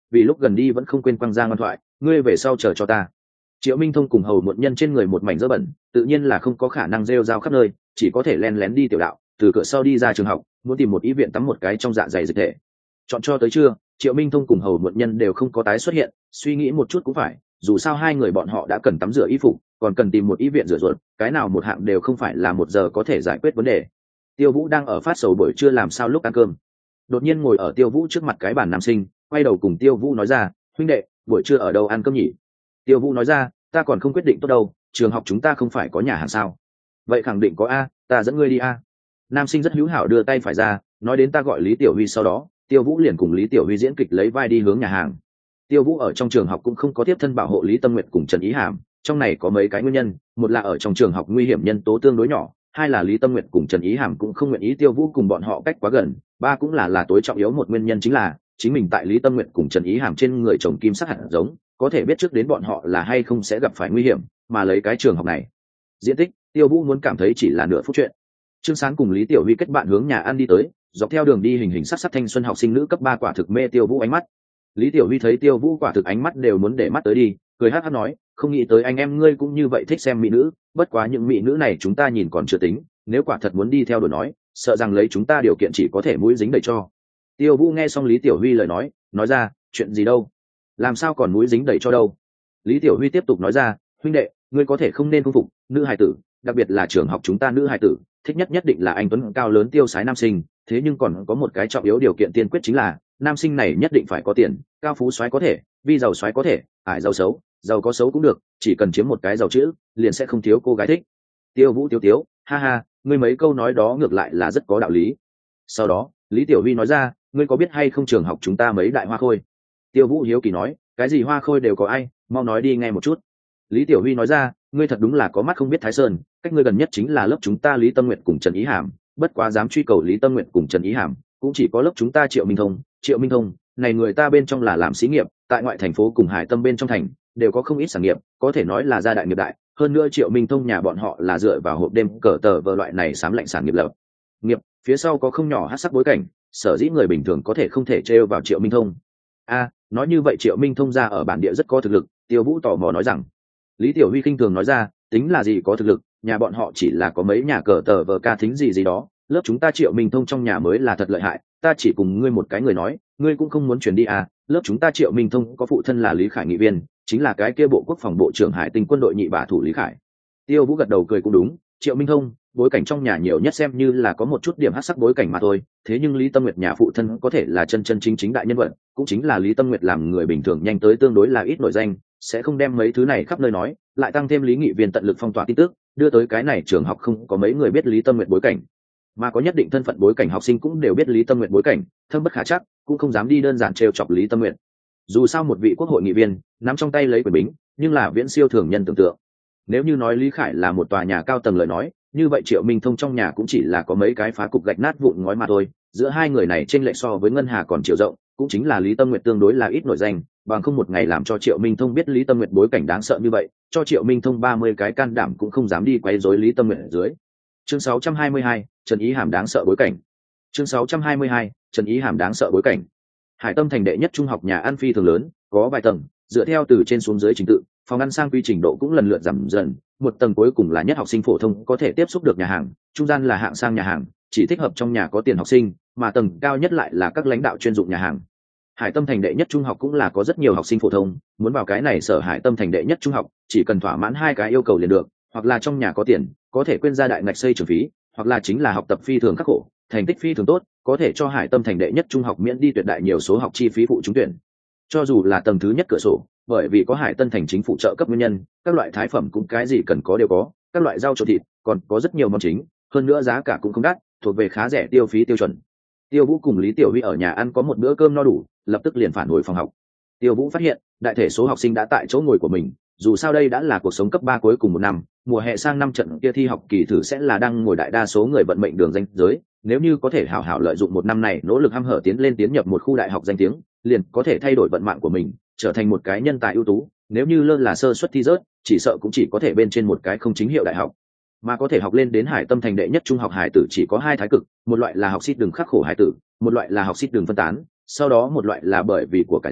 vì lúc gần đi vẫn không quên quăng ra ngoan thoại, ngươi về sau chờ cho ta. Triệu Minh Thông cùng hầu muộn nhân trên người một mảnh dơ bẩn, tự nhiên là không có khả năng rêu rao khắp nơi, chỉ có thể len lén đi tiểu đạo, từ cửa sau đi ra trường học, muốn tìm một ý viện tắm một cái trong dạ dày dịch thể. Chọn cho tới trưa, Triệu Minh Thông cùng hầu muộn nhân đều không có tái xuất hiện, suy nghĩ một chút cũng phải, dù sao hai người bọn họ đã cần tắm rửa y phục, còn cần tìm một ý viện rửa ruột, cái nào một hạng đều không phải là một giờ có thể giải quyết vấn đề. Tiêu Vũ đang ở phát sầu buổi trưa làm sao lúc ăn cơm, đột nhiên ngồi ở Tiêu Vũ trước mặt cái bàn nam sinh, quay đầu cùng Tiêu Vũ nói ra, huynh đệ, buổi trưa ở đâu ăn cơm nhỉ? Tiêu Vũ nói ra, ta còn không quyết định tốt đâu, trường học chúng ta không phải có nhà hàng sao? Vậy khẳng định có a, ta dẫn ngươi đi a. Nam sinh rất hữu hảo đưa tay phải ra, nói đến ta gọi Lý Tiểu Huy, sau đó Tiêu Vũ liền cùng Lý Tiểu Huy diễn kịch lấy vai đi hướng nhà hàng. Tiêu Vũ ở trong trường học cũng không có tiếp thân bảo hộ Lý Tâm Nguyệt cùng Trần Ý Hàm, trong này có mấy cái nguyên nhân, một là ở trong trường học nguy hiểm nhân tố tương đối nhỏ, hai là Lý Tâm Nguyệt cùng Trần Ý Hàm cũng không nguyện ý Tiêu Vũ cùng bọn họ cách quá gần, ba cũng là là tối trọng yếu một nguyên nhân chính là chính mình tại Lý Tâm Nguyệt cùng Trần Ý Hàm trên người chồng kim sắc hạt giống, có thể biết trước đến bọn họ là hay không sẽ gặp phải nguy hiểm, mà lấy cái trường học này diện tích, Tiêu Vũ muốn cảm thấy chỉ là nửa phút chuyện. Trương Sáng cùng Lý Tiểu Huy kết bạn hướng nhà ăn đi tới, dọc theo đường đi hình hình sắc sắc thanh xuân học sinh nữ cấp ba quả thực mê Tiêu Vũ ánh mắt. Lý Tiểu Huy thấy Tiêu Vũ quả thực ánh mắt đều muốn để mắt tới đi, cười hắc hắc nói, không nghĩ tới anh em ngươi cũng như vậy thích xem mỹ nữ, bất quá những mỹ nữ này chúng ta nhìn còn chưa tính, nếu quả thật muốn đi theo đuổi nói, sợ rằng lấy chúng ta điều kiện chỉ có thể mũi dính đầy cho. Tiêu Vũ nghe xong Lý Tiểu Huy lời nói, nói ra, chuyện gì đâu, làm sao còn mũi dính đầy cho đâu. Lý Tiểu Huy tiếp tục nói ra, huynh đệ, ngươi có thể không nên cung phục nữ hài tử, đặc biệt là trường học chúng ta nữ hài tử thích nhất nhất định là anh tuấn cao lớn tiêu sái nam sinh, thế nhưng còn có một cái trọng yếu điều kiện tiên quyết chính là nam sinh này nhất định phải có tiền, cao phú soái có thể, vi giàu soái có thể, ải giàu xấu, giàu có xấu cũng được, chỉ cần chiếm một cái giàu chữ liền sẽ không thiếu cô gái thích. Tiêu Vũ tiêu tiếu, ha ha, ngươi mấy câu nói đó ngược lại là rất có đạo lý. Sau đó Lý Tiểu Huy nói ra, ngươi có biết hay không trường học chúng ta mấy đại hoa khôi? Tiêu Vũ hiếu kỳ nói, cái gì hoa khôi đều có ai, mau nói đi nghe một chút. Lý Tiểu Huy nói ra, ngươi thật đúng là có mắt không biết Thái Sơn, cách ngươi gần nhất chính là lớp chúng ta Lý Tâm Nguyệt cùng Trần Ý Hàm, bất quá dám truy cầu Lý Tâm Nguyệt cùng Trần Ý Hàm cũng chỉ có lớp chúng ta Triệu Minh Thông. Triệu Minh Thông này người ta bên trong là làm xí nghiệp, tại ngoại thành phố cùng Hải Tâm bên trong thành đều có không ít sản nghiệp, có thể nói là gia đại nghiệp đại, hơn nữa Triệu Minh Thông nhà bọn họ là dựa vào hộp đêm cờ tờ vờ loại này sám lạnh sản nghiệp lập nghiệp, phía sau có không nhỏ hắc sắc bối cảnh, sở dĩ người bình thường có thể không thể trêu vào Triệu Minh Thông. A, nói như vậy Triệu Minh Thông ra ở bản địa rất có thực lực. Tiêu Vũ tò mò nói rằng. Lý Tiểu Huy khinh thường nói ra, tính là gì có thực lực, nhà bọn họ chỉ là có mấy nhà cờ tờ vờ ca thính gì gì đó, lớp chúng ta Triệu Minh Thông trong nhà mới là thật lợi hại, ta chỉ cùng ngươi một cái người nói, ngươi cũng không muốn chuyển đi à, lớp chúng ta Triệu Minh Thông có phụ thân là Lý Khải nghị viên, chính là cái kia bộ quốc phòng bộ trưởng Hải Tinh quân đội nhị bá thủ Lý Khải. Tiêu Vũ gật đầu cười cũng đúng, Triệu Minh Thông bối cảnh trong nhà nhiều nhất xem như là có một chút điểm hắc sắc bối cảnh mà thôi, thế nhưng Lý Tâm Nguyệt nhà phụ thân có thể là chân chân chính chính đại nhân vật, cũng chính là Lý Tâm Nguyệt làm người bình thường nhanh tới tương đối là ít nổi danh, sẽ không đem mấy thứ này khắp nơi nói, lại tăng thêm Lý nghị viên tận lực phong tỏa tin tức, đưa tới cái này trường học không có mấy người biết Lý Tâm Nguyệt bối cảnh, mà có nhất định thân phận bối cảnh học sinh cũng đều biết Lý Tâm Nguyệt bối cảnh, thâm bất khả chắc, cũng không dám đi đơn giản trêu chọc Lý Tâm Nguyệt. Dù sao một vị quốc hội nghị viên nắm trong tay lấy quyền bính, nhưng là viễn siêu thường nhân tưởng tượng. Nếu như nói Lý Khải là một tòa nhà cao tầng lời nói, như vậy Triệu Minh Thông trong nhà cũng chỉ là có mấy cái phá cục gạch nát vụn ngói mà thôi, giữa hai người này chênh lệch so với ngân hà còn chiều rộng, cũng chính là Lý Tâm Nguyệt tương đối là ít nổi danh, bằng không một ngày làm cho Triệu Minh Thông biết Lý Tâm Nguyệt bối cảnh đáng sợ như vậy, cho Triệu Minh Thông ba mươi cái can đảm cũng không dám đi quấy rối Lý Tâm Nguyệt ở dưới. Chương sáu trăm hai mươi hai, Trần Ý Hàm đáng sợ bối cảnh. Chương sáu trăm hai mươi hai, Trần Ý Hàm đáng sợ bối cảnh. Hải Tâm thành đệ nhất trung học nhà ăn phi thường lớn, có vài tầng, dựa theo từ trên xuống dưới trình tự, phòng ăn sang quy trình độ cũng lần lượt giảm dần, một tầng cuối cùng là nhất học sinh phổ thông có thể tiếp xúc được nhà hàng, trung gian là hạng sang nhà hàng, chỉ thích hợp trong nhà có tiền học sinh, mà tầng cao nhất lại là các lãnh đạo chuyên dụng nhà hàng. Hải Tâm thành đệ nhất trung học cũng là có rất nhiều học sinh phổ thông, muốn vào cái này sở Hải Tâm thành đệ nhất trung học, chỉ cần thỏa mãn hai cái yêu cầu liền được, hoặc là trong nhà có tiền, có thể quyên ra đại ngạch xây trường phí, hoặc là chính là học tập phi thường khắc khổ, thành tích phi thường tốt, có thể cho Hải Tâm thành đệ nhất trung học miễn đi tuyệt đại nhiều số học chi phí phụ trúng tuyển. Cho dù là tầng thứ nhất cửa sổ, bởi vì có Hải Tân thành chính phủ trợ cấp nguyên nhân, các loại thái phẩm cũng cái gì cần có đều có, các loại rau trộn thịt, còn có rất nhiều món chính, hơn nữa giá cả cũng không đắt, thuộc về khá rẻ tiêu phí tiêu chuẩn. Tiêu Vũ cùng Lý Tiểu Huy ở nhà ăn có một bữa cơm no đủ, lập tức liền phản hồi phòng học. Tiêu Vũ phát hiện, đại thể số học sinh đã tại chỗ ngồi của mình, dù sao đây đã là cuộc sống cấp ba cuối cùng một năm, mùa hè sang năm trận kia thi học kỳ thử sẽ là đang ngồi đại đa số người vận mệnh đường danh giới, nếu như có thể hảo hảo lợi dụng một năm này nỗ lực hăm hở tiến lên tiến nhập một khu đại học danh tiếng, liền có thể thay đổi vận mạng của mình, trở thành một cái nhân tài ưu tú, nếu như lơ là sơ suất thi rớt, chỉ sợ cũng chỉ có thể bên trên một cái không chính hiệu đại học. Mà có thể học lên đến Hải Tâm thành đệ nhất trung học hải tử chỉ có hai thái cực, một loại là học xít đường khắc khổ hải tử, một loại là học xít đường phân tán, sau đó một loại là bởi vì của cải dày,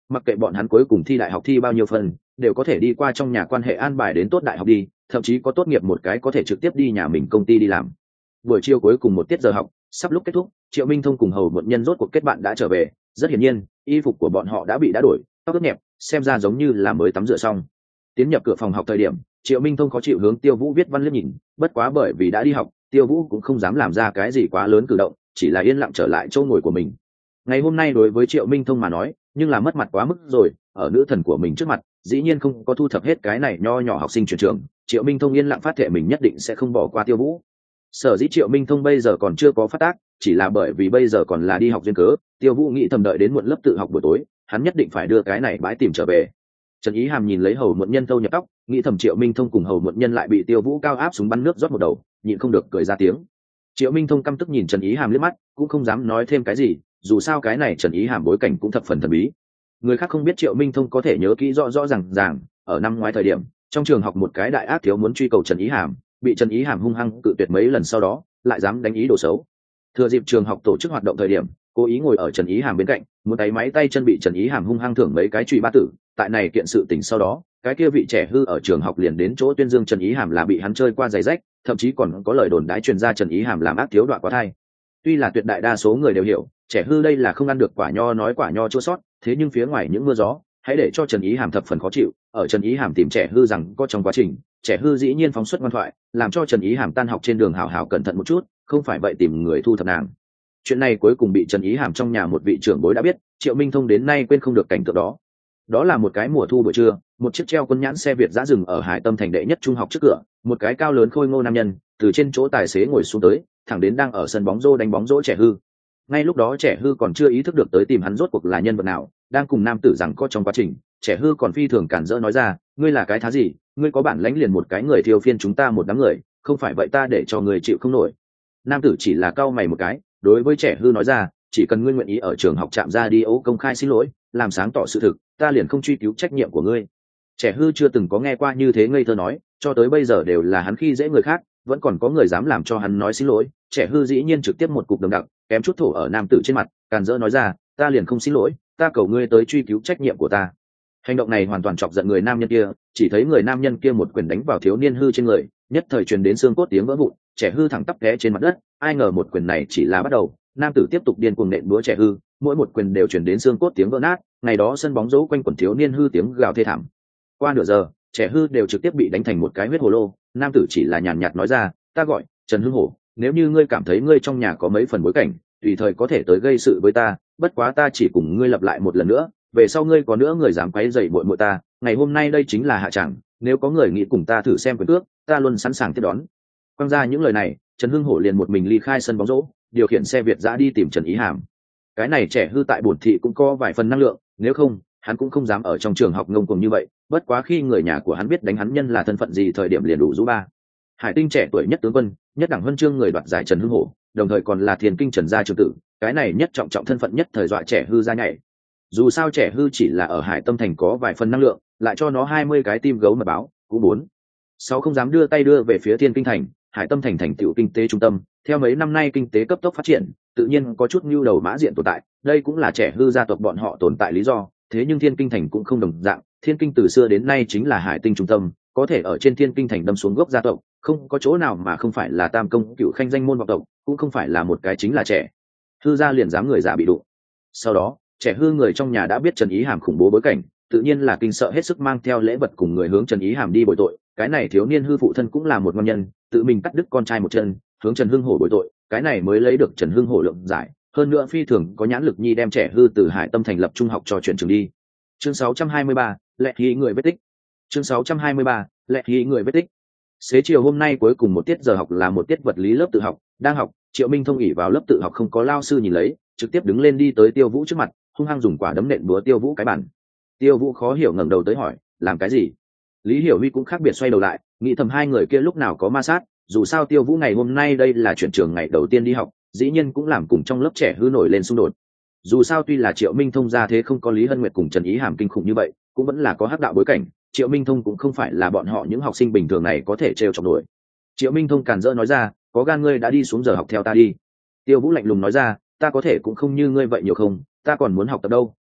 mặc kệ bọn hắn cuối cùng thi đại học thi bao nhiêu phần, đều có thể đi qua trong nhà quan hệ an bài đến tốt đại học đi, thậm chí có tốt nghiệp một cái có thể trực tiếp đi nhà mình công ty đi làm. Buổi chiều cuối cùng một tiết giờ học sắp lúc kết thúc, Triệu Minh Thông cùng Hầu Muộn Nhân rốt cuộc kết bạn đã trở về. Rất hiển nhiên, y phục của bọn họ đã bị đã đổi, tóc ướt nhẹp, xem ra giống như là mới tắm rửa xong. Tiến nhập cửa phòng học thời điểm, Triệu Minh Thông khó chịu hướng Tiêu Vũ viết văn liếc nhìn, bất quá bởi vì đã đi học, Tiêu Vũ cũng không dám làm ra cái gì quá lớn cử động, chỉ là yên lặng trở lại chỗ ngồi của mình. Ngày hôm nay đối với Triệu Minh Thông mà nói, nhưng là mất mặt quá mức rồi, ở nữ thần của mình trước mặt, dĩ nhiên không có thu thập hết cái này nho nhỏ học sinh chuyển trường. Triệu Minh Thông yên lặng phát thệ mình nhất định sẽ không bỏ qua Tiêu Vũ. Sở dĩ Triệu Minh Thông bây giờ còn chưa có phát tác, chỉ là bởi vì bây giờ còn là đi học duyên cớ. Tiêu Vũ nghĩ thầm đợi đến muộn lớp tự học buổi tối, hắn nhất định phải đưa cái này bãi tìm trở về. Trần Ý Hàm nhìn lấy Hầu Muộn Nhân thâu nhập tóc, nghĩ thầm Triệu Minh Thông cùng Hầu Muộn Nhân lại bị Tiêu Vũ cao áp súng bắn nước rót một đầu, nhịn không được cười ra tiếng. Triệu Minh Thông căm tức nhìn Trần Ý Hàm liếc mắt, cũng không dám nói thêm cái gì, dù sao cái này Trần Ý Hàm bối cảnh cũng thập phần thần bí. Người khác không biết Triệu Minh Thông có thể nhớ kỹ rõ rõ ràng ràng, ở năm ngoái thời điểm, trong trường học một cái đại ác thiếu muốn truy cầu Trần Ý Hàm, bị Trần Ý Hàm hung hăng cự tuyệt mấy lần, sau đó lại dám đánh ý đồ xấu. Thừa dịp trường học tổ chức hoạt động thời điểm, cố ý ngồi ở Trần Ý Hàm bên cạnh, muốn tay máy tay chân bị Trần Ý Hàm hung hăng thưởng mấy cái chùy ba tử. Tại này kiện sự tình sau đó, cái kia vị trẻ hư ở trường học liền đến chỗ tuyên dương Trần Ý Hàm là bị hắn chơi qua giày rách, thậm chí còn có lời đồn đãi truyền ra Trần Ý Hàm làm ác thiếu đoạn quá thai. Tuy là tuyệt đại đa số người đều hiểu, trẻ hư đây là không ăn được quả nho nói quả nho chua sót, thế nhưng phía ngoài những mưa gió, hãy để cho Trần Ý Hàm thập phần khó chịu. Ở Trần Ý Hàm tìm trẻ hư rằng có trong quá trình, trẻ hư dĩ nhiên phóng xuất ngoan thoại, làm cho Trần Ý Hàm tan học trên đường hảo hảo cẩn thận một chút, không phải vậy tìm người thu thập nàng. Chuyện này cuối cùng bị Trần Ý Hàm trong nhà một vị trưởng bối đã biết. Triệu Minh Thông đến nay quên không được cảnh tượng đó. Đó là một cái mùa thu buổi trưa, một chiếc treo quân nhãn xe Việt dã dừng ở Hải Tâm thành đệ nhất trung học trước cửa, một cái cao lớn khôi ngô nam nhân từ trên chỗ tài xế ngồi xuống tới, thẳng đến đang ở sân bóng rổ đánh bóng rổ trẻ hư. Ngay lúc đó trẻ hư còn chưa ý thức được tới tìm hắn rốt cuộc là nhân vật nào, đang cùng nam tử rằng có trong quá trình, trẻ hư còn phi thường cản rỡ nói ra, ngươi là cái thá gì, ngươi có bản lãnh liền một cái người thiêu phiên chúng ta một đám người, không phải vậy ta để cho người chịu không nổi. Nam tử chỉ là cau mày một cái, đối với trẻ hư nói ra, chỉ cần ngươi nguyện ý ở trường học trạm ra đi ấu công khai xin lỗi, làm sáng tỏ sự thực, ta liền không truy cứu trách nhiệm của ngươi. Trẻ hư chưa từng có nghe qua như thế ngây thơ nói, cho tới bây giờ đều là hắn khi dễ người khác, vẫn còn có người dám làm cho hắn nói xin lỗi. Trẻ hư dĩ nhiên trực tiếp một cục đồng đặc, kém chút thổ ở nam tử trên mặt, càn rỡ nói ra, ta liền không xin lỗi, ta cầu ngươi tới truy cứu trách nhiệm của ta. Hành động này hoàn toàn chọc giận người nam nhân kia, chỉ thấy người nam nhân kia một quyền đánh vào thiếu niên hư trên người, nhất thời truyền đến xương cốt tiếng vỡ vụn, trẻ hư thẳng tắp té trên mặt đất. Ai ngờ một quyền này chỉ là bắt đầu, nam tử tiếp tục điên cuồng nện búa trẻ hư, mỗi một quyền đều truyền đến xương cốt tiếng vỡ nát. Ngày đó sân bóng rổ quanh quẩn thiếu niên hư tiếng gào thê thảm. Qua nửa giờ, trẻ hư đều trực tiếp bị đánh thành một cái huyết hồ lô. Nam tử chỉ là nhàn nhạt nói ra, ta gọi Trần Hưng Hổ, nếu như ngươi cảm thấy ngươi trong nhà có mấy phần bối cảnh, tùy thời có thể tới gây sự với ta, bất quá ta chỉ cùng ngươi lặp lại một lần nữa, về sau ngươi có nữa người dám quấy rầy muội muội ta, ngày hôm nay đây chính là hạ tràng, nếu có người nghĩ cùng ta thử xem quyền cước, ta luôn sẵn sàng tiếp đón. Quang ra những lời này, Trần Hưng Hổ liền một mình ly khai sân bóng rổ, điều khiển xe Việt dã đi tìm Trần Ý Hàm. Cái này trẻ hư tại bổn thị cũng có vài phần năng lượng, nếu không hắn cũng không dám ở trong trường học ngông cuồng như vậy. Bất quá khi người nhà của hắn biết đánh hắn nhân là thân phận gì thời điểm liền đủ rũ ba. Hải Tinh trẻ tuổi nhất tướng quân, nhất đẳng huân chương người đoạt giải Trần Hưng Hổ, đồng thời còn là Thiền Kinh Trần gia trường tử, cái này nhất trọng trọng thân phận nhất thời dọa trẻ hư ra nhảy. Dù sao trẻ hư chỉ là ở Hải Tâm thành có vài phần năng lượng, lại cho nó hai mươi cái tim gấu mật báo, cũng bốn sáu không dám đưa tay đưa về phía Thiên Kinh thành. Hải Tâm thành thành tựu kinh tế trung tâm, theo mấy năm nay kinh tế cấp tốc phát triển, tự nhiên có chút nhu đầu mã diện tồn tại, đây cũng là trẻ hư gia tộc bọn họ tồn tại lý do. Thế nhưng Thiên Kinh thành cũng không đồng dạng, Thiên Kinh từ xưa đến nay chính là Hải Tinh trung tâm, có thể ở trên Thiên Kinh thành đâm xuống gốc gia tộc, không có chỗ nào mà không phải là tam công cựu khanh danh môn vọng tộc, cũng không phải là một cái chính là trẻ hư gia liền dám người già bị đụng. Sau đó trẻ hư người trong nhà đã biết Trần Ý Hàm khủng bố bối cảnh, tự nhiên là kinh sợ hết sức, mang theo lễ vật cùng người hướng Trần Ý Hàm đi bồi tội. Cái này thiếu niên hư phụ thân cũng là một ngon nhân, tự mình cắt đứt con trai một chân, hướng Trần Hưng Hổ bồi tội, cái này mới lấy được Trần Hưng Hổ lượng giải. Hơn nữa phi thường có nhãn lực nhi đem trẻ hư từ Hải Tâm thành lập trung học cho chuyển trường đi. Chương sáu trăm hai mươi ba, lệ khí người vết tích. Chương sáu trăm hai mươi ba, lệ khí người vết tích. Xế chiều hôm nay cuối cùng một tiết giờ học là một tiết vật lý lớp tự học, đang học, Triệu Minh Thông ỉ vào lớp tự học không có lao sư nhìn lấy, trực tiếp đứng lên đi tới Tiêu Vũ trước mặt, hung hăng dùng quả đấm nện búa Tiêu Vũ cái bản. Tiêu Vũ khó hiểu ngẩng đầu tới hỏi, làm cái gì? Lý Hiểu Huy cũng khác biệt xoay đầu lại, nghĩ thầm hai người kia lúc nào có ma sát, dù sao Tiêu Vũ ngày hôm nay đây là chuyển trường ngày đầu tiên đi học, dĩ nhiên cũng làm cùng trong lớp trẻ hư nổi lên xung đột. Dù sao tuy là Triệu Minh Thông ra thế không có Lý Hân Nguyệt cùng Trần Ý Hàm kinh khủng như vậy, cũng vẫn là có hắc đạo bối cảnh, Triệu Minh Thông cũng không phải là bọn họ những học sinh bình thường này có thể trêu chọc nổi. Triệu Minh Thông càn rỡ nói ra, có gan ngươi đã đi xuống giờ học theo ta đi. Tiêu Vũ lạnh lùng nói ra, ta có thể cũng không như ngươi vậy nhiều không, ta còn muốn học tập đâu,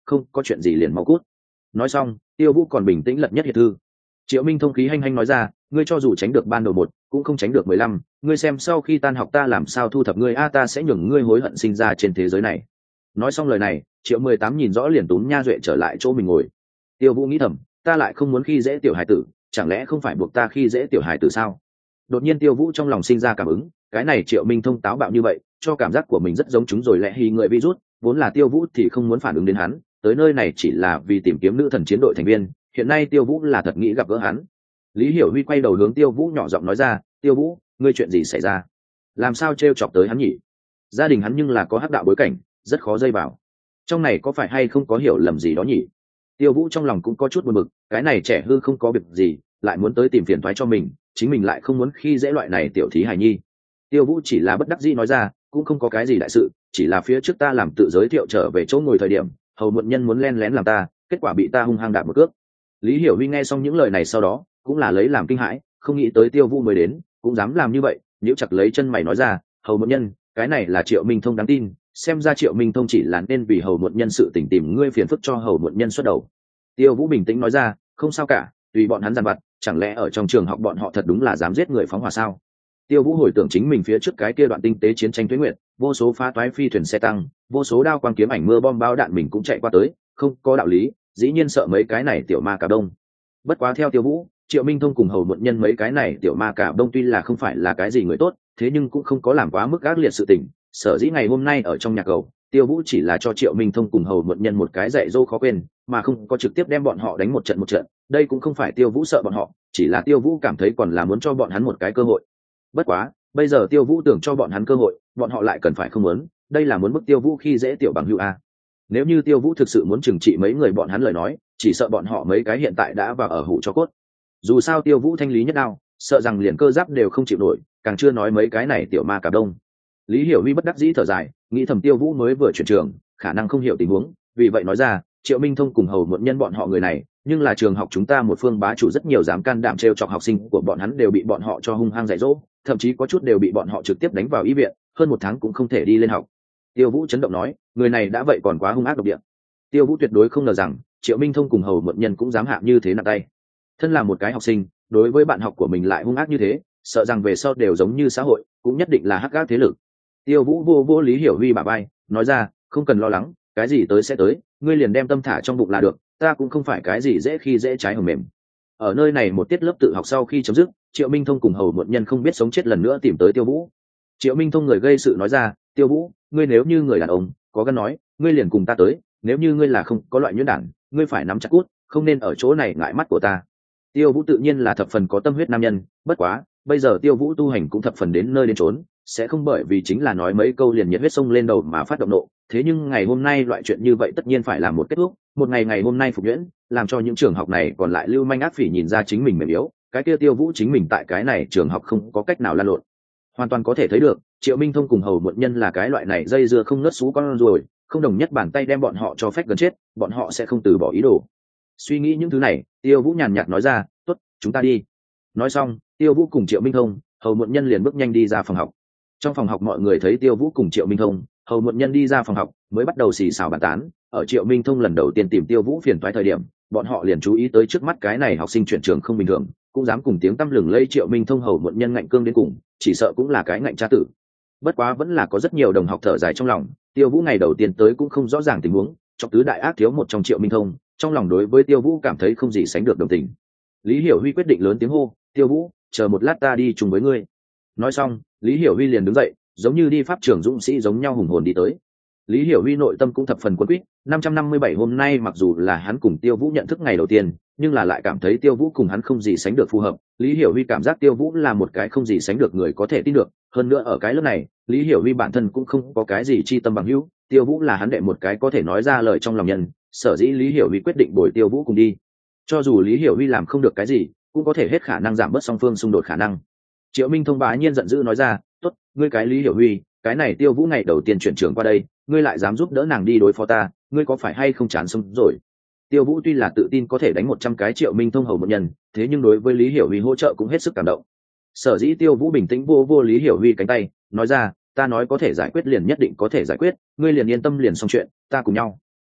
không có chuyện gì liền mau cút. Nói xong Tiêu Vũ còn bình tĩnh lật nhất hiệp thư. Triệu Minh Thông khí hanh hanh nói ra, ngươi cho dù tránh được ban đầu một cũng không tránh được mười lăm, ngươi xem sau khi tan học ta làm sao thu thập ngươi a, ta sẽ nhường ngươi hối hận sinh ra trên thế giới này. Nói xong lời này Triệu mười tám nhìn rõ liền túm Nha Duệ trở lại chỗ mình ngồi. Tiêu Vũ nghĩ thầm, ta lại không muốn khi dễ tiểu hải tử, chẳng lẽ không phải buộc ta khi dễ tiểu hải tử sao? Đột nhiên Tiêu Vũ trong lòng sinh ra cảm ứng, cái này Triệu Minh Thông táo bạo như vậy, cho cảm giác của mình rất giống chúng rồi lẽ hì người virus, vốn là Tiêu Vũ thì không muốn phản ứng đến hắn, tới nơi này chỉ là vì tìm kiếm nữ thần chiến đội thành viên, hiện nay Tiêu Vũ là thật nghĩ gặp gỡ hắn. Lý Hiểu Huy quay đầu hướng Tiêu Vũ nhỏ giọng nói ra, Tiêu Vũ, ngươi chuyện gì xảy ra? Làm sao trêu chọc tới hắn nhỉ? Gia đình hắn nhưng là có hắc đạo bối cảnh, rất khó dây vào. Trong này có phải hay không có hiểu lầm gì đó nhỉ? Tiêu Vũ trong lòng cũng có chút buồn bực, cái này trẻ hư không có việc gì, lại muốn tới tìm phiền toái cho mình, chính mình lại không muốn khi dễ loại này tiểu thí hài nhi. Tiêu Vũ chỉ là bất đắc dĩ nói ra, cũng không có cái gì đại sự, chỉ là phía trước ta làm tự giới thiệu trở về chỗ ngồi thời điểm, hầu muộn nhân muốn len lén làm ta, kết quả bị ta hung hăng đạp một cước. Lý Hiểu Huy nghe xong những lời này sau đó cũng là lấy làm kinh hãi, không nghĩ tới Tiêu Vũ mới đến cũng dám làm như vậy, nếu chặt lấy chân mày nói ra, hầu muộn nhân, cái này là Triệu Minh Thông đáng tin, xem ra Triệu Minh Thông chỉ là nên vì hầu muộn nhân sự tình tìm ngươi phiền phức cho hầu muộn nhân xuất đầu. Tiêu Vũ bình tĩnh nói ra, không sao cả, tùy bọn hắn giàn vặt, chẳng lẽ ở trong trường học bọn họ thật đúng là dám giết người phóng hỏa sao? Tiêu Vũ hồi tưởng chính mình phía trước cái kia đoạn tinh tế chiến tranh tuế nguyệt, vô số phá toái phi thuyền xe tăng, vô số đao quang kiếm ảnh mưa bom bao đạn mình cũng chạy qua tới, không có đạo lý, dĩ nhiên sợ mấy cái này tiểu ma cà đông. Bất quá theo Tiêu Vũ, Triệu Minh Thông cùng hầu muộn nhân mấy cái này tiểu ma cà đông tuy là không phải là cái gì người tốt, thế nhưng cũng không có làm quá mức ác liệt sự tình. Sở dĩ ngày hôm nay ở trong nhạc cầu, Tiêu Vũ chỉ là cho Triệu Minh Thông cùng hầu muộn nhân một cái dạy dỗ khó quên, mà không có trực tiếp đem bọn họ đánh một trận một trận. Đây cũng không phải Tiêu Vũ sợ bọn họ, chỉ là Tiêu Vũ cảm thấy còn là muốn cho bọn hắn một cái cơ hội. Bất quá, bây giờ Tiêu Vũ tưởng cho bọn hắn cơ hội, bọn họ lại cần phải không muốn, đây là muốn bức Tiêu Vũ khi dễ tiểu bằng hữu a. Nếu như Tiêu Vũ thực sự muốn trừng trị mấy người bọn hắn lời nói, chỉ sợ bọn họ mấy cái hiện tại đã vào ở hủ cho cốt. Dù sao Tiêu Vũ thanh lý nhất đao, sợ rằng liền cơ giáp đều không chịu nổi, càng chưa nói mấy cái này tiểu ma cà đông. Lý Hiểu Huy bất đắc dĩ thở dài, nghĩ thầm Tiêu Vũ mới vừa chuyển trường, khả năng không hiểu tình huống, vì vậy nói ra, Triệu Minh Thông cùng hầu muộn nhân bọn họ người này, nhưng là trường học chúng ta một phương bá chủ rất nhiều dám can đảm trêu chọc học sinh của bọn hắn đều bị bọn họ cho hung hăng dạy dỗ, thậm chí có chút đều bị bọn họ trực tiếp đánh vào y viện, hơn một tháng cũng không thể đi lên học. Tiêu Vũ chấn động nói, người này đã vậy còn quá hung ác độc địa. Tiêu Vũ tuyệt đối không ngờ rằng Triệu Minh Thông cùng hầu muộn nhân cũng dám hạ như thế nặng tay. Thân là một cái học sinh, đối với bạn học của mình lại hung ác như thế, sợ rằng về sau đều giống như xã hội, cũng nhất định là hắc ác thế lực. Tiêu Vũ vô vô Lý Hiểu Huy bả vai, nói ra, không cần lo lắng, cái gì tới sẽ tới, ngươi liền đem tâm thả trong bụng là được, ta cũng không phải cái gì dễ khi dễ trái hầm mềm. Ở nơi này một tiết lớp tự học sau khi chấm dứt, Triệu Minh Thông cùng hầu muộn nhân không biết sống chết lần nữa tìm tới Tiêu Vũ. Triệu Minh Thông người gây sự nói ra, Tiêu Vũ, ngươi nếu như người đàn ông có gan nói, ngươi liền cùng ta tới, nếu như ngươi là không có loại nhuyễn đản, ngươi phải nắm chặt cút, không nên ở chỗ này ngại mắt của ta. Tiêu Vũ tự nhiên là thập phần có tâm huyết nam nhân, bất quá bây giờ Tiêu Vũ tu hành cũng thập phần đến nơi đến chốn, sẽ không bởi vì chính là nói mấy câu liền nhiệt huyết sông lên đầu mà phát động nộ. Thế nhưng ngày hôm nay loại chuyện như vậy tất nhiên phải làm một kết thúc, một ngày ngày hôm nay phục nhuyễn, làm cho những trường học này còn lại lưu manh ác phỉ nhìn ra chính mình mềm yếu, cái kia Tiêu Vũ chính mình tại cái này trường học không có cách nào lan lộn. Hoàn toàn có thể thấy được, Triệu Minh Thông cùng hầu muộn nhân là cái loại này dây dưa không nứt xú con rồi, không đồng nhất bàn tay đem bọn họ cho phép gần chết, bọn họ sẽ không từ bỏ ý đồ. Suy nghĩ những thứ này, Tiêu Vũ nhàn nhạt nói ra, tốt, chúng ta đi. Nói xong, Tiêu Vũ cùng Triệu Minh Thông, hầu muộn nhân liền bước nhanh đi ra phòng học. Trong phòng học mọi người thấy Tiêu Vũ cùng Triệu Minh Thông, hầu muộn nhân đi ra phòng học, mới bắt đầu xì xào bàn tán. Ở Triệu Minh Thông lần đầu tiên tìm Tiêu Vũ phiền toái thời điểm, bọn họ liền chú ý tới trước mắt cái này học sinh chuyển trường không bình thường, cũng dám cùng tiếng tăm lừng lây Triệu Minh Thông hầu muộn nhân ngạnh cương đến cùng, chỉ sợ cũng là cái ngạnh tra tử. Bất quá vẫn là có rất nhiều đồng học thở dài trong lòng, Tiêu Vũ ngày đầu tiên tới cũng không rõ ràng tình huống, trong tứ đại ác thiếu một trong Triệu Minh Thông, trong lòng đối với Tiêu Vũ cảm thấy không gì sánh được đồng tình. Lý Hiểu Huy quyết định lớn tiếng hô, Tiêu Vũ, chờ một lát ta đi chung với ngươi. Nói xong, Lý Hiểu Huy liền đứng dậy, giống như đi pháp trường dũng sĩ giống nhau hùng hồn đi tới. Lý Hiểu Huy nội tâm cũng thập phần cuốn quýt, năm trăm năm mươi bảy hôm nay mặc dù là hắn cùng Tiêu Vũ nhận thức ngày đầu tiên, nhưng là lại cảm thấy Tiêu Vũ cùng hắn không gì sánh được phù hợp. Lý Hiểu Huy cảm giác Tiêu Vũ là một cái không gì sánh được người có thể tin được, hơn nữa ở cái lớp này, Lý Hiểu Huy bản thân cũng không có cái gì chi tâm bằng hữu, Tiêu Vũ là hắn đệ một cái có thể nói ra lời trong lòng nhân, sở dĩ Lý Hiểu Huy quyết định bồi Tiêu Vũ cùng đi. Cho dù Lý Hiểu Huy làm không được cái gì, cũng có thể hết khả năng giảm bớt song phương xung đột khả năng. Triệu Minh Thông bá nhiên giận dữ nói ra, tốt, ngươi cái Lý Hiểu Huy, cái này Tiêu Vũ ngày đầu tiên chuyển trường qua đây, ngươi lại dám giúp đỡ nàng đi đối phó ta, ngươi có phải hay không chán sống rồi? Tiêu Vũ tuy là tự tin có thể đánh một trăm cái Triệu Minh Thông hầu một nhân, thế nhưng đối với Lý Hiểu Huy hỗ trợ cũng hết sức cảm động. Sở dĩ Tiêu Vũ bình tĩnh vô vô Lý Hiểu Huy cánh tay, nói ra, ta nói có thể giải quyết liền nhất định có thể giải quyết, ngươi liền yên tâm liền xong chuyện, ta cùng nhau.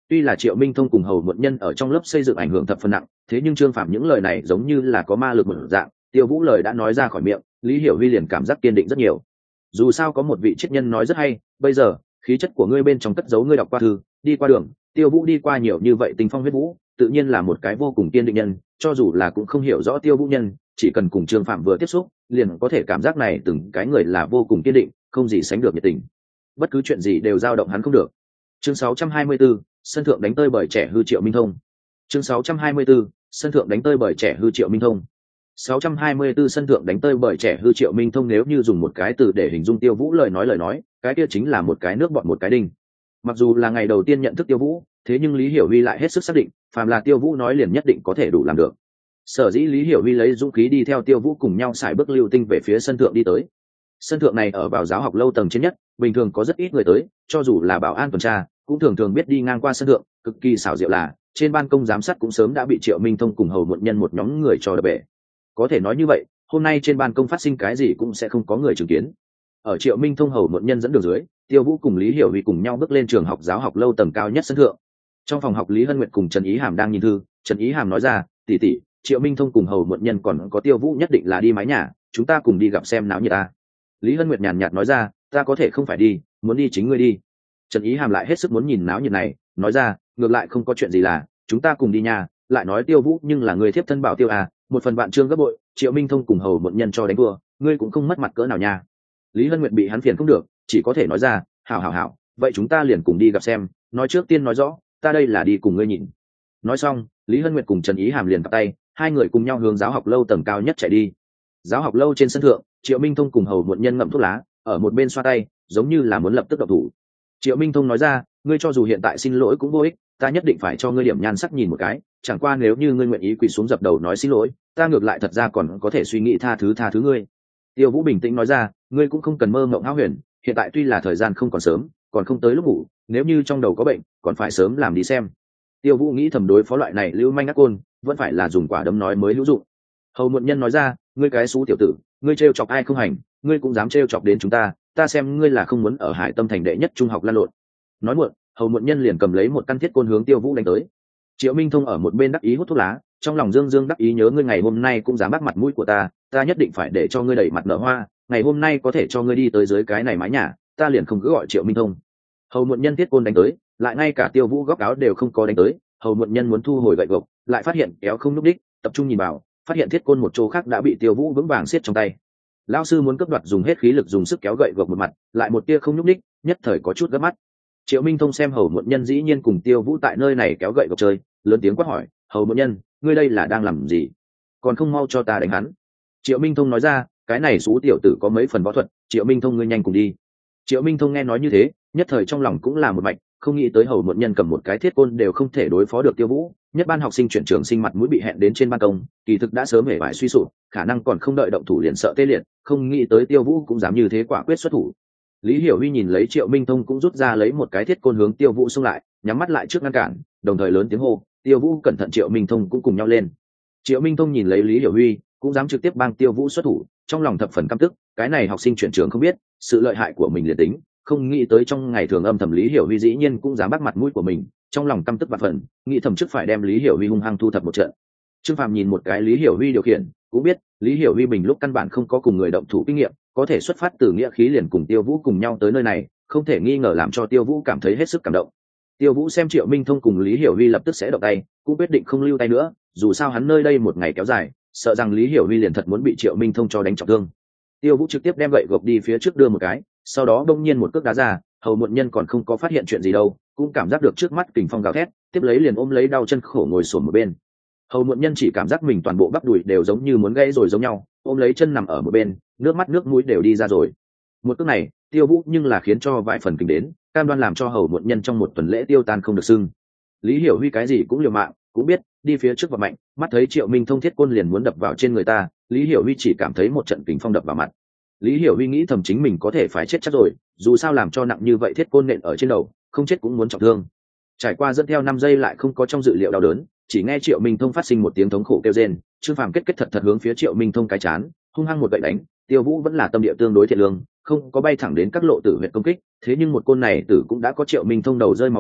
Tuy là Triệu Minh Thông cùng Hầu Muộn Nhân ở trong lớp xây dựng ảnh hưởng thập phần nặng, thế nhưng Trương Phạm những lời này giống như là có ma lực một dạng, Tiêu Vũ lời đã nói ra khỏi miệng, Lý Hiểu Huy liền cảm giác kiên định rất nhiều. Dù sao có một vị triết nhân nói rất hay, bây giờ, khí chất của ngươi bên trong cất giấu ngươi đọc qua thư, đi qua đường, Tiêu Vũ đi qua nhiều như vậy tình phong huyết vũ, tự nhiên là một cái vô cùng kiên định nhân, cho dù là cũng không hiểu rõ Tiêu Vũ nhân, chỉ cần cùng Trương Phạm vừa tiếp xúc, liền có thể cảm giác này từng cái người là vô cùng kiên định, không gì sánh được nhiệt tình. Bất cứ chuyện gì đều dao động hắn không được. Chương sáu trăm hai mươi 64, sân thượng đánh tơi bởi trẻ hư Triệu Minh Thông. Chương sáu trăm hai mươi 64, sân thượng đánh tơi bởi trẻ hư Triệu Minh Thông. sáu trăm hai mươi 64 sân thượng đánh tơi bởi trẻ hư Triệu Minh Thông, nếu như dùng một cái từ để hình dung Tiêu Vũ lời nói lời nói, cái kia chính là một cái nước bọt một cái đinh. Mặc dù là ngày đầu tiên nhận thức Tiêu Vũ, thế nhưng Lý Hiểu Huy lại hết sức xác định, phàm là Tiêu Vũ nói liền nhất định có thể đủ làm được. Sở dĩ Lý Hiểu Huy lấy dũng khí đi theo Tiêu Vũ cùng nhau xài bước lưu tinh về phía sân thượng đi tới. Sân thượng này ở vào giáo học lâu tầng trên nhất, bình thường có rất ít người tới, cho dù là bảo an tuần tra, cũng thường thường biết đi ngang qua sân thượng. Cực kỳ xảo diệu là, trên ban công giám sát cũng sớm đã bị Triệu Minh Thông cùng Hầu Muộn Nhân một nhóm người cho đập bể. Có thể nói như vậy, hôm nay trên ban công phát sinh cái gì cũng sẽ không có người chứng kiến. Ở Triệu Minh Thông Hầu Muộn Nhân dẫn đường dưới, Tiêu Vũ cùng Lý Hiểu Huy cùng nhau bước lên trường học giáo học lâu tầng cao nhất sân thượng. Trong phòng học, Lý Hân Nguyệt cùng Trần Ý Hàm đang nhìn thư, Trần Ý Hàm nói ra, tỷ tỷ, Triệu Minh Thông cùng Hầu Muộn Nhân còn có Tiêu Vũ nhất định là đi mái nhà, chúng ta cùng đi gặp xem náo nhiệt ta. Lý Hân Nguyệt nhàn nhạt nói ra, ta có thể không phải đi, muốn đi chính ngươi đi. Trần Ý Hàm lại hết sức muốn nhìn náo nhiệt này, nói ra, ngược lại không có chuyện gì là, chúng ta cùng đi nhà, lại nói Tiêu Vũ nhưng là người thiếp thân bảo tiêu à, một phần bạn trương gấp bội, Triệu Minh Thông cùng Hầu Muộn Nhân cho đánh thua, ngươi cũng không mất mặt cỡ nào nha. Lý Hân Nguyệt bị hắn phiền không được, chỉ có thể nói ra, hảo hảo hảo, vậy chúng ta liền cùng đi gặp xem, nói trước tiên nói rõ, ta đây là đi cùng ngươi nhìn. Nói xong, Lý Hân Nguyệt cùng Trần Ý Hàm liền bắt tay, hai người cùng nhau hướng giáo học lâu tầng cao nhất chạy đi. Giáo học lâu trên sân thượng, Triệu Minh Thông cùng Hầu Muộn Nhân ngậm thuốc lá, ở một bên xoa tay, giống như là muốn lập tức động thủ. Triệu Minh Thông nói ra, ngươi cho dù hiện tại xin lỗi cũng vô ích, ta nhất định phải cho ngươi điểm nhan sắc nhìn một cái, chẳng qua nếu như ngươi nguyện ý quỳ xuống dập đầu nói xin lỗi, ta ngược lại thật ra còn có thể suy nghĩ tha thứ tha thứ ngươi. Tiêu Vũ bình tĩnh nói ra, ngươi cũng không cần mơ mộng hão huyền, hiện tại tuy là thời gian không còn sớm, còn không tới lúc ngủ, nếu như trong đầu có bệnh, còn phải sớm làm đi xem. Tiêu Vũ nghĩ thầm đối phó loại này lưu manh ác côn, vẫn phải là dùng quả đấm nói mới hữu dụng. Hầu Muộn Nhân nói ra, ngươi cái xú tiểu tử, ngươi trêu chọc ai không hành, ngươi cũng dám trêu chọc đến chúng ta, ta xem ngươi là không muốn ở Hải Tâm thành đệ nhất trung học lăn lộn. Nói muộn, Hầu Muộn Nhân liền cầm lấy một căn thiết côn hướng Tiêu Vũ đánh tới. Triệu Minh Thông ở một bên đắc ý hút thuốc lá, trong lòng dương dương đắc ý, nhớ ngươi ngày hôm nay cũng dám bắt mặt mũi của ta, ta nhất định phải để cho ngươi đẩy mặt nở hoa, ngày hôm nay có thể cho ngươi đi tới dưới cái này mái nhà, ta liền không cứ gọi Triệu Minh Thông. Hầu Muộn Nhân thiết côn đánh tới, lại ngay cả Tiêu Vũ góc áo đều không có đánh tới. Hầu Muộn Nhân muốn thu hồi gậy gộc, lại phát hiện kéo không núp đích, tập trung nhìn vào, phát hiện thiết côn một chỗ khác đã bị Tiêu Vũ vững vàng siết trong tay. Lão sư muốn cướp đoạt, dùng hết khí lực dùng sức kéo gậy gộc một mặt, lại một tia không nhúc đích, nhất thời có chút gấp mắt. Triệu Minh Thông xem Hầu Muộn Nhân dĩ nhiên cùng Tiêu Vũ tại nơi này kéo gậy gộc chơi, lớn tiếng quát hỏi, Hầu Muộn Nhân, ngươi đây là đang làm gì, còn không mau cho ta đánh hắn. Triệu Minh Thông nói ra, cái này xú tiểu tử có mấy phần võ thuật, Triệu Minh Thông ngươi nhanh cùng đi. Triệu Minh Thông nghe nói như thế, nhất thời trong lòng cũng là một mạch, không nghĩ tới Hầu Muộn Nhân cầm một cái thiết côn đều không thể đối phó được Tiêu Vũ. Nhất ban học sinh chuyển trường sinh mặt mũi bị hẹn đến trên ban công, kỳ thực đã sớm hề bại suy sụp, khả năng còn không đợi động thủ liền sợ tê liệt, không nghĩ tới Tiêu Vũ cũng dám như thế quả quyết xuất thủ. Lý Hiểu Huy nhìn lấy Triệu Minh Thông cũng rút ra lấy một cái thiết côn hướng Tiêu Vũ xung lại, nhắm mắt lại trước ngăn cản, đồng thời lớn tiếng hô, Tiêu Vũ cẩn thận. Triệu Minh Thông cũng cùng nhau lên. Triệu Minh Thông nhìn lấy Lý Hiểu Huy, cũng dám trực tiếp bang Tiêu Vũ xuất thủ, trong lòng thập phần căm tức, cái này học sinh chuyển trường không biết sự lợi hại của mình liền tính, không nghĩ tới trong ngày thường âm thầm Lý Hiểu Huy dĩ nhiên cũng dám bắt mặt mũi của mình, trong lòng căm tức vạn phần, nghĩ thầm trước phải đem Lý Hiểu Huy hung hăng thu thập một trận. Trương Phàm nhìn một cái Lý Hiểu Huy điều khiển, cũng biết Lý Hiểu Huy bình lúc căn bản không có cùng người động thủ kinh nghiệm, có thể xuất phát từ nghĩa khí liền cùng Tiêu Vũ cùng nhau tới nơi này, không thể nghi ngờ làm cho Tiêu Vũ cảm thấy hết sức cảm động. Tiêu Vũ xem Triệu Minh Thông cùng Lý Hiểu Huy lập tức sẽ động tay, cũng quyết định không lưu tay nữa, dù sao hắn nơi đây một ngày kéo dài, sợ rằng Lý Hiểu Huy liền thật muốn bị Triệu Minh Thông cho đánh trọng thương. Tiêu Vũ trực tiếp đem gậy gộc đi phía trước đưa một cái, sau đó đông nhiên một cước đá ra, Hầu Muộn Nhân còn không có phát hiện chuyện gì đâu, cũng cảm giác được trước mắt kình phong gào thét, tiếp lấy liền ôm lấy đau chân khổ ngồi xổm một bên. Hầu Muộn Nhân chỉ cảm giác mình toàn bộ bắp đùi đều giống như muốn gãy rồi giống nhau, ôm lấy chân nằm ở một bên, nước mắt nước mũi đều đi ra rồi. Một cước này, Tiêu Vũ nhưng là khiến cho vài phần kinh đến, cam đoan làm cho Hầu Muộn Nhân trong một tuần lễ tiêu tan không được sưng. Lý Hiểu Huy cái gì cũng liều mạng, cũng biết đi phía trước và mạnh, mắt thấy Triệu Minh Thông thiết côn liền muốn đập vào trên người ta, Lý Hiểu Huy chỉ cảm thấy một trận kình phong đập vào mặt. Lý Hiểu Huy nghĩ thầm chính mình có thể phải chết chắc rồi, dù sao làm cho nặng như vậy thiết côn nện ở trên đầu, không chết cũng muốn trọng thương. Trải qua dẫn theo năm giây lại không có trong dự liệu đau đớn, chỉ nghe Triệu Minh Thông phát sinh một tiếng thống khổ kêu rên, Trương Phàm kết kết thật thật hướng phía Triệu Minh Thông cái chán, hung hăng một gậy đánh. Tiêu Vũ vẫn là tâm địa tương đối thiện lương, không có bay thẳng đến các lộ tử huyệt công kích, thế nhưng một côn này tử cũng đã có Triệu Minh Thông đầu rơi máu chảy,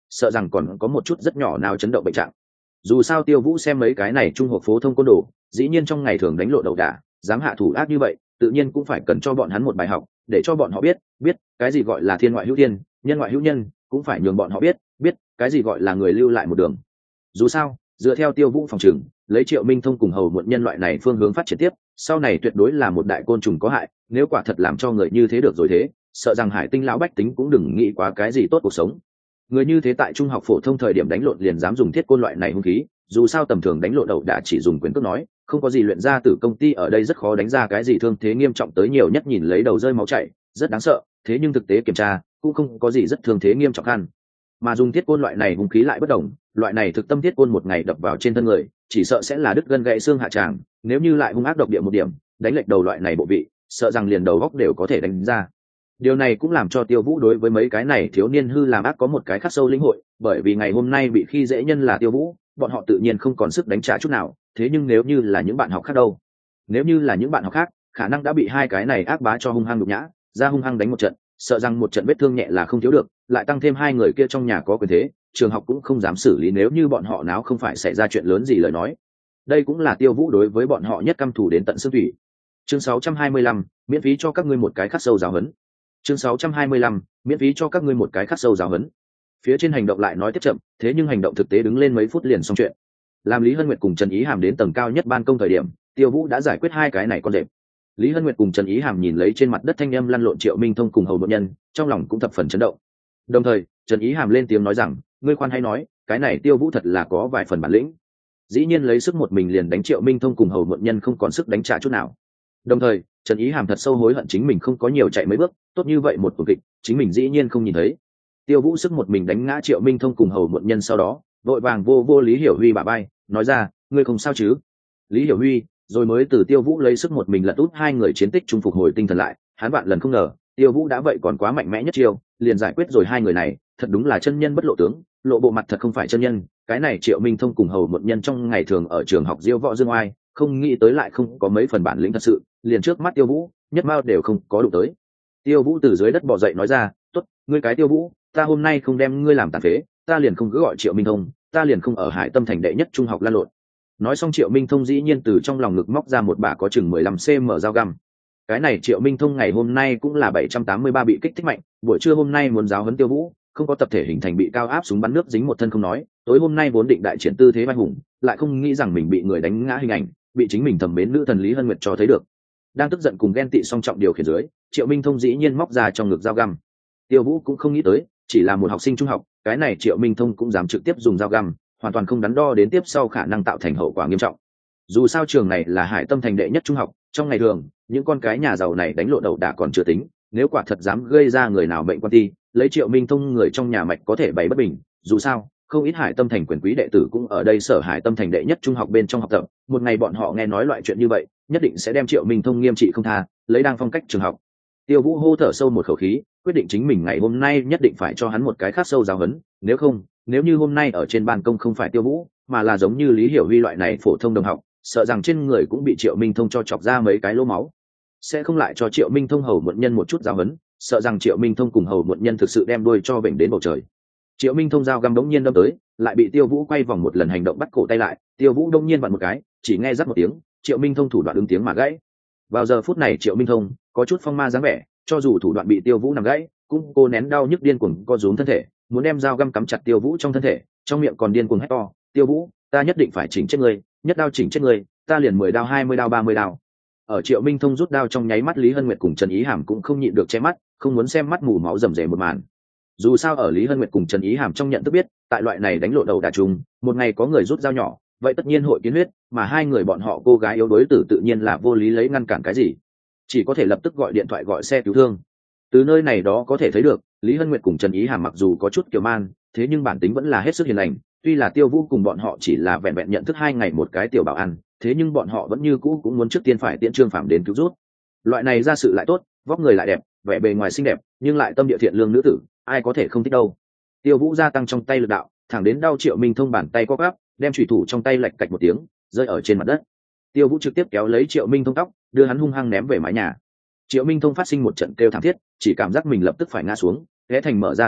sợ rằng còn có một chút rất nhỏ nào chấn động bệnh trạng. Dù sao Tiêu Vũ xem mấy cái này trung học phổ thông côn đồ, dĩ nhiên trong ngày thường đánh lộ đầu đả, dám hạ thủ ác như vậy, tự nhiên cũng phải cần cho bọn hắn một bài học, để cho bọn họ biết, biết cái gì gọi là thiên ngoại hữu thiên, nhân ngoại hữu nhân, cũng phải nhường bọn họ biết, biết cái gì gọi là người lưu lại một đường. Dù sao, dựa theo Tiêu Vũ phòng trường, lấy Triệu Minh Thông cùng hầu muộn nhân loại này phương hướng phát triển tiếp, sau này tuyệt đối là một đại côn trùng có hại, nếu quả thật làm cho người như thế được rồi thế, sợ rằng Hải Tinh lão bách tính cũng đừng nghĩ quá cái gì tốt cuộc sống. Người như thế tại trung học phổ thông thời điểm đánh lộn liền dám dùng thiết côn loại này hung khí, dù sao tầm thường đánh lộn đầu đã chỉ dùng quyền cước nói, không có gì luyện ra từ công ty ở đây rất khó đánh ra cái gì thương thế nghiêm trọng tới nhiều nhất nhìn lấy đầu rơi máu chảy, rất đáng sợ, thế nhưng thực tế kiểm tra cũng không có gì rất thương thế nghiêm trọng hơn. Mà dùng thiết côn loại này hung khí lại bất đồng, loại này thực tâm thiết côn một ngày đập vào trên thân người, chỉ sợ sẽ là đứt gân gãy xương hạ tràng, nếu như lại hung ác độc địa một điểm, đánh lệch đầu loại này bộ vị, sợ rằng liền đầu góc đều có thể đánh ra. Điều này cũng làm cho Tiêu Vũ đối với mấy cái này thiếu niên hư làm ác có một cái khắc sâu lĩnh hội, bởi vì ngày hôm nay bị khi dễ nhân là Tiêu Vũ, bọn họ tự nhiên không còn sức đánh trả chút nào, thế nhưng nếu như là những bạn học khác đâu? Nếu như là những bạn học khác, khả năng đã bị hai cái này ác bá cho hung hăng nhục nhã, ra hung hăng đánh một trận, sợ rằng một trận vết thương nhẹ là không thiếu được, lại tăng thêm hai người kia trong nhà có quyền thế, trường học cũng không dám xử lý nếu như bọn họ náo không phải xảy ra chuyện lớn gì lời nói. Đây cũng là Tiêu Vũ đối với bọn họ nhất căm thù đến tận xương thủy. Chương sáu trăm hai mươi lăm, miễn phí cho các ngươi một cái khắc sâu giáo huấn. Chương sáu trăm hai mươi lăm, miễn phí cho các ngươi một cái khắc sâu giáo huấn. Phía trên hành động lại nói tiếp chậm, thế nhưng hành động thực tế đứng lên mấy phút liền xong chuyện. Làm Lý Hân Nguyệt cùng Trần Ý Hàm đến tầng cao nhất ban công thời điểm, Tiêu Vũ đã giải quyết hai cái này con rệp. Lý Hân Nguyệt cùng Trần Ý Hàm nhìn lấy trên mặt đất thanh âm lăn lộn Triệu Minh Thông cùng hầu nội nhân, trong lòng cũng thập phần chấn động. Đồng thời, Trần Ý Hàm lên tiếng nói rằng, ngươi khoan hay nói, cái này Tiêu Vũ thật là có vài phần bản lĩnh. Dĩ nhiên lấy sức một mình liền đánh Triệu Minh Thông cùng hầu nội nhân không còn sức đánh trả chút nào. Đồng thời, Trần Ý Hàm thật sâu hối hận chính mình không có nhiều chạy mấy bước, tốt như vậy một cuộc kịch, chính mình dĩ nhiên không nhìn thấy. Tiêu Vũ sức một mình đánh ngã Triệu Minh Thông cùng hầu muộn nhân sau đó, vội vàng vô vô Lý Hiểu Huy bả vai, nói ra, ngươi không sao chứ? Lý Hiểu Huy, rồi mới từ Tiêu Vũ lấy sức một mình lật úp hai người chiến tích trung phục hồi tinh thần lại, hắn vạn lần không ngờ, Tiêu Vũ đã vậy còn quá mạnh mẽ nhất chiêu, liền giải quyết rồi hai người này, thật đúng là chân nhân bất lộ tướng, lộ bộ mặt thật không phải chân nhân, cái này Triệu Minh Thông cùng hầu muộn nhân trong ngày thường ở trường học diêu võ dương oai, không nghĩ tới lại không có mấy phần bản lĩnh thật sự, liền trước mắt Tiêu Vũ, nhất mao đều không có đụng tới. Tiêu Vũ từ dưới đất bò dậy nói ra, tốt, ngươi cái Tiêu Vũ, ta hôm nay không đem ngươi làm tàn phế, ta liền không cứ gọi Triệu Minh Thông, ta liền không ở Hải Tâm thành đệ nhất trung học lan lộn. Nói xong Triệu Minh Thông dĩ nhiên từ trong lòng ngực móc ra một bả có chừng mười lăm xăng ti mét dao găm. Cái này Triệu Minh Thông ngày hôm nay cũng là bảy trăm tám mươi ba bị kích thích mạnh, buổi trưa hôm nay muốn giáo huấn Tiêu Vũ, không có tập thể hình thành bị cao áp súng bắn nước dính một thân không nói, tối hôm nay vốn định đại triển tư thế vai hùng, lại không nghĩ rằng mình bị người đánh ngã hình ảnh, bị chính mình thầm mến nữ thần Lý Hân Nguyệt cho thấy được. Đang tức giận cùng ghen tị song trọng điều khiển dưới, Triệu Minh Thông dĩ nhiên móc ra trong ngực dao găm. Tiêu Vũ cũng không nghĩ tới, chỉ là một học sinh trung học, cái này Triệu Minh Thông cũng dám trực tiếp dùng dao găm, hoàn toàn không đắn đo đến tiếp sau khả năng tạo thành hậu quả nghiêm trọng. Dù sao trường này là Hải Tâm thành đệ nhất trung học, trong ngày thường, những con cái nhà giàu này đánh lộn đầu đã còn chưa tính, nếu quả thật dám gây ra người nào mệnh quan ti, lấy Triệu Minh Thông người trong nhà mạch có thể bày bất bình. Dù sao, không ít Hải Tâm thành quyền quý đệ tử cũng ở đây sở Hải Tâm thành đệ nhất trung học bên trong học tập, một ngày bọn họ nghe nói loại chuyện như vậy, nhất định sẽ đem Triệu Minh Thông nghiêm trị không tha, lấy đang phong cách trường học. Tiêu Vũ hô thở sâu một khẩu khí, quyết định chính mình ngày hôm nay nhất định phải cho hắn một cái khắc sâu giáo huấn, nếu không, nếu như hôm nay ở trên ban công không phải Tiêu Vũ, mà là giống như Lý Hiểu Huy loại này phổ thông đồng học, sợ rằng trên người cũng bị Triệu Minh Thông cho chọc ra mấy cái lỗ máu. Sẽ không lại cho Triệu Minh Thông hầu muộn nhân một chút giáo huấn, sợ rằng Triệu Minh Thông cùng hầu muộn nhân thực sự đem đuôi cho bệnh đến bầu trời. Triệu Minh Thông dao găm đống nhiên đâm tới, lại bị Tiêu Vũ quay vòng một lần hành động bắt cổ tay lại, Tiêu Vũ đống nhiên vặn một cái, chỉ nghe rắc một tiếng, Triệu Minh Thông thủ đoạn ứng tiếng mà gãy. Vào giờ phút này Triệu Minh Thông có chút phong ma dáng vẻ, cho dù thủ đoạn bị Tiêu Vũ nằm gãy, cũng cô nén đau nhức điên cuồng co rúm thân thể, muốn đem dao găm cắm chặt Tiêu Vũ trong thân thể, trong miệng còn điên cuồng hét to, "Tiêu Vũ, ta nhất định phải chỉnh chết ngươi, nhất đao chỉnh chết ngươi, ta liền mười đao hai mươi đao ba mươi đao." Ở Triệu Minh Thông rút đao trong nháy mắt, Lý Hân Nguyệt cùng Trần Ý Hàm cũng không nhịn được che mắt, không muốn xem mắt mù máu rầm rề một màn. Dù sao ở Lý Hân Nguyệt cùng Trần Ý Hàm trong nhận thức biết, tại loại này đánh lộ đầu đả trùng, một ngày có người rút dao nhỏ, vậy tất nhiên hội kiến huyết, mà hai người bọn họ cô gái yếu đuối tử tự nhiên là vô lý lấy ngăn cản cái gì, chỉ có thể lập tức gọi điện thoại gọi xe cứu thương. Từ nơi này đó có thể thấy được, Lý Hân Nguyệt cùng Trần Ý Hàm mặc dù có chút kiều man, thế nhưng bản tính vẫn là hết sức hiền lành. Tuy là Tiêu Vũ cùng bọn họ chỉ là vẹn vẹn nhận thức hai ngày một cái tiểu bảo ăn, thế nhưng bọn họ vẫn như cũ cũng muốn trước tiên phải tiễn Trương Phạm đến cứu rút. Loại này ra sự lại tốt, vóc người lại đẹp, vẻ bề ngoài xinh đẹp, nhưng lại tâm địa thiện lương nữ tử, ai có thể không thích đâu. Tiêu Vũ gia tăng trong tay lực đạo, thẳng đến đau Triệu Minh Thông bàn tay co quắp, đem chủy thủ trong tay lạch cạch một tiếng, rơi ở trên mặt đất. Tiêu Vũ trực tiếp kéo lấy Triệu Minh Thông tóc, đưa hắn hung hăng ném về mái nhà. Triệu Minh Thông phát sinh một trận kêu thảm thiết, chỉ cảm giác mình lập tức phải ngã xuống, ghé thành mở ra thịt vụn,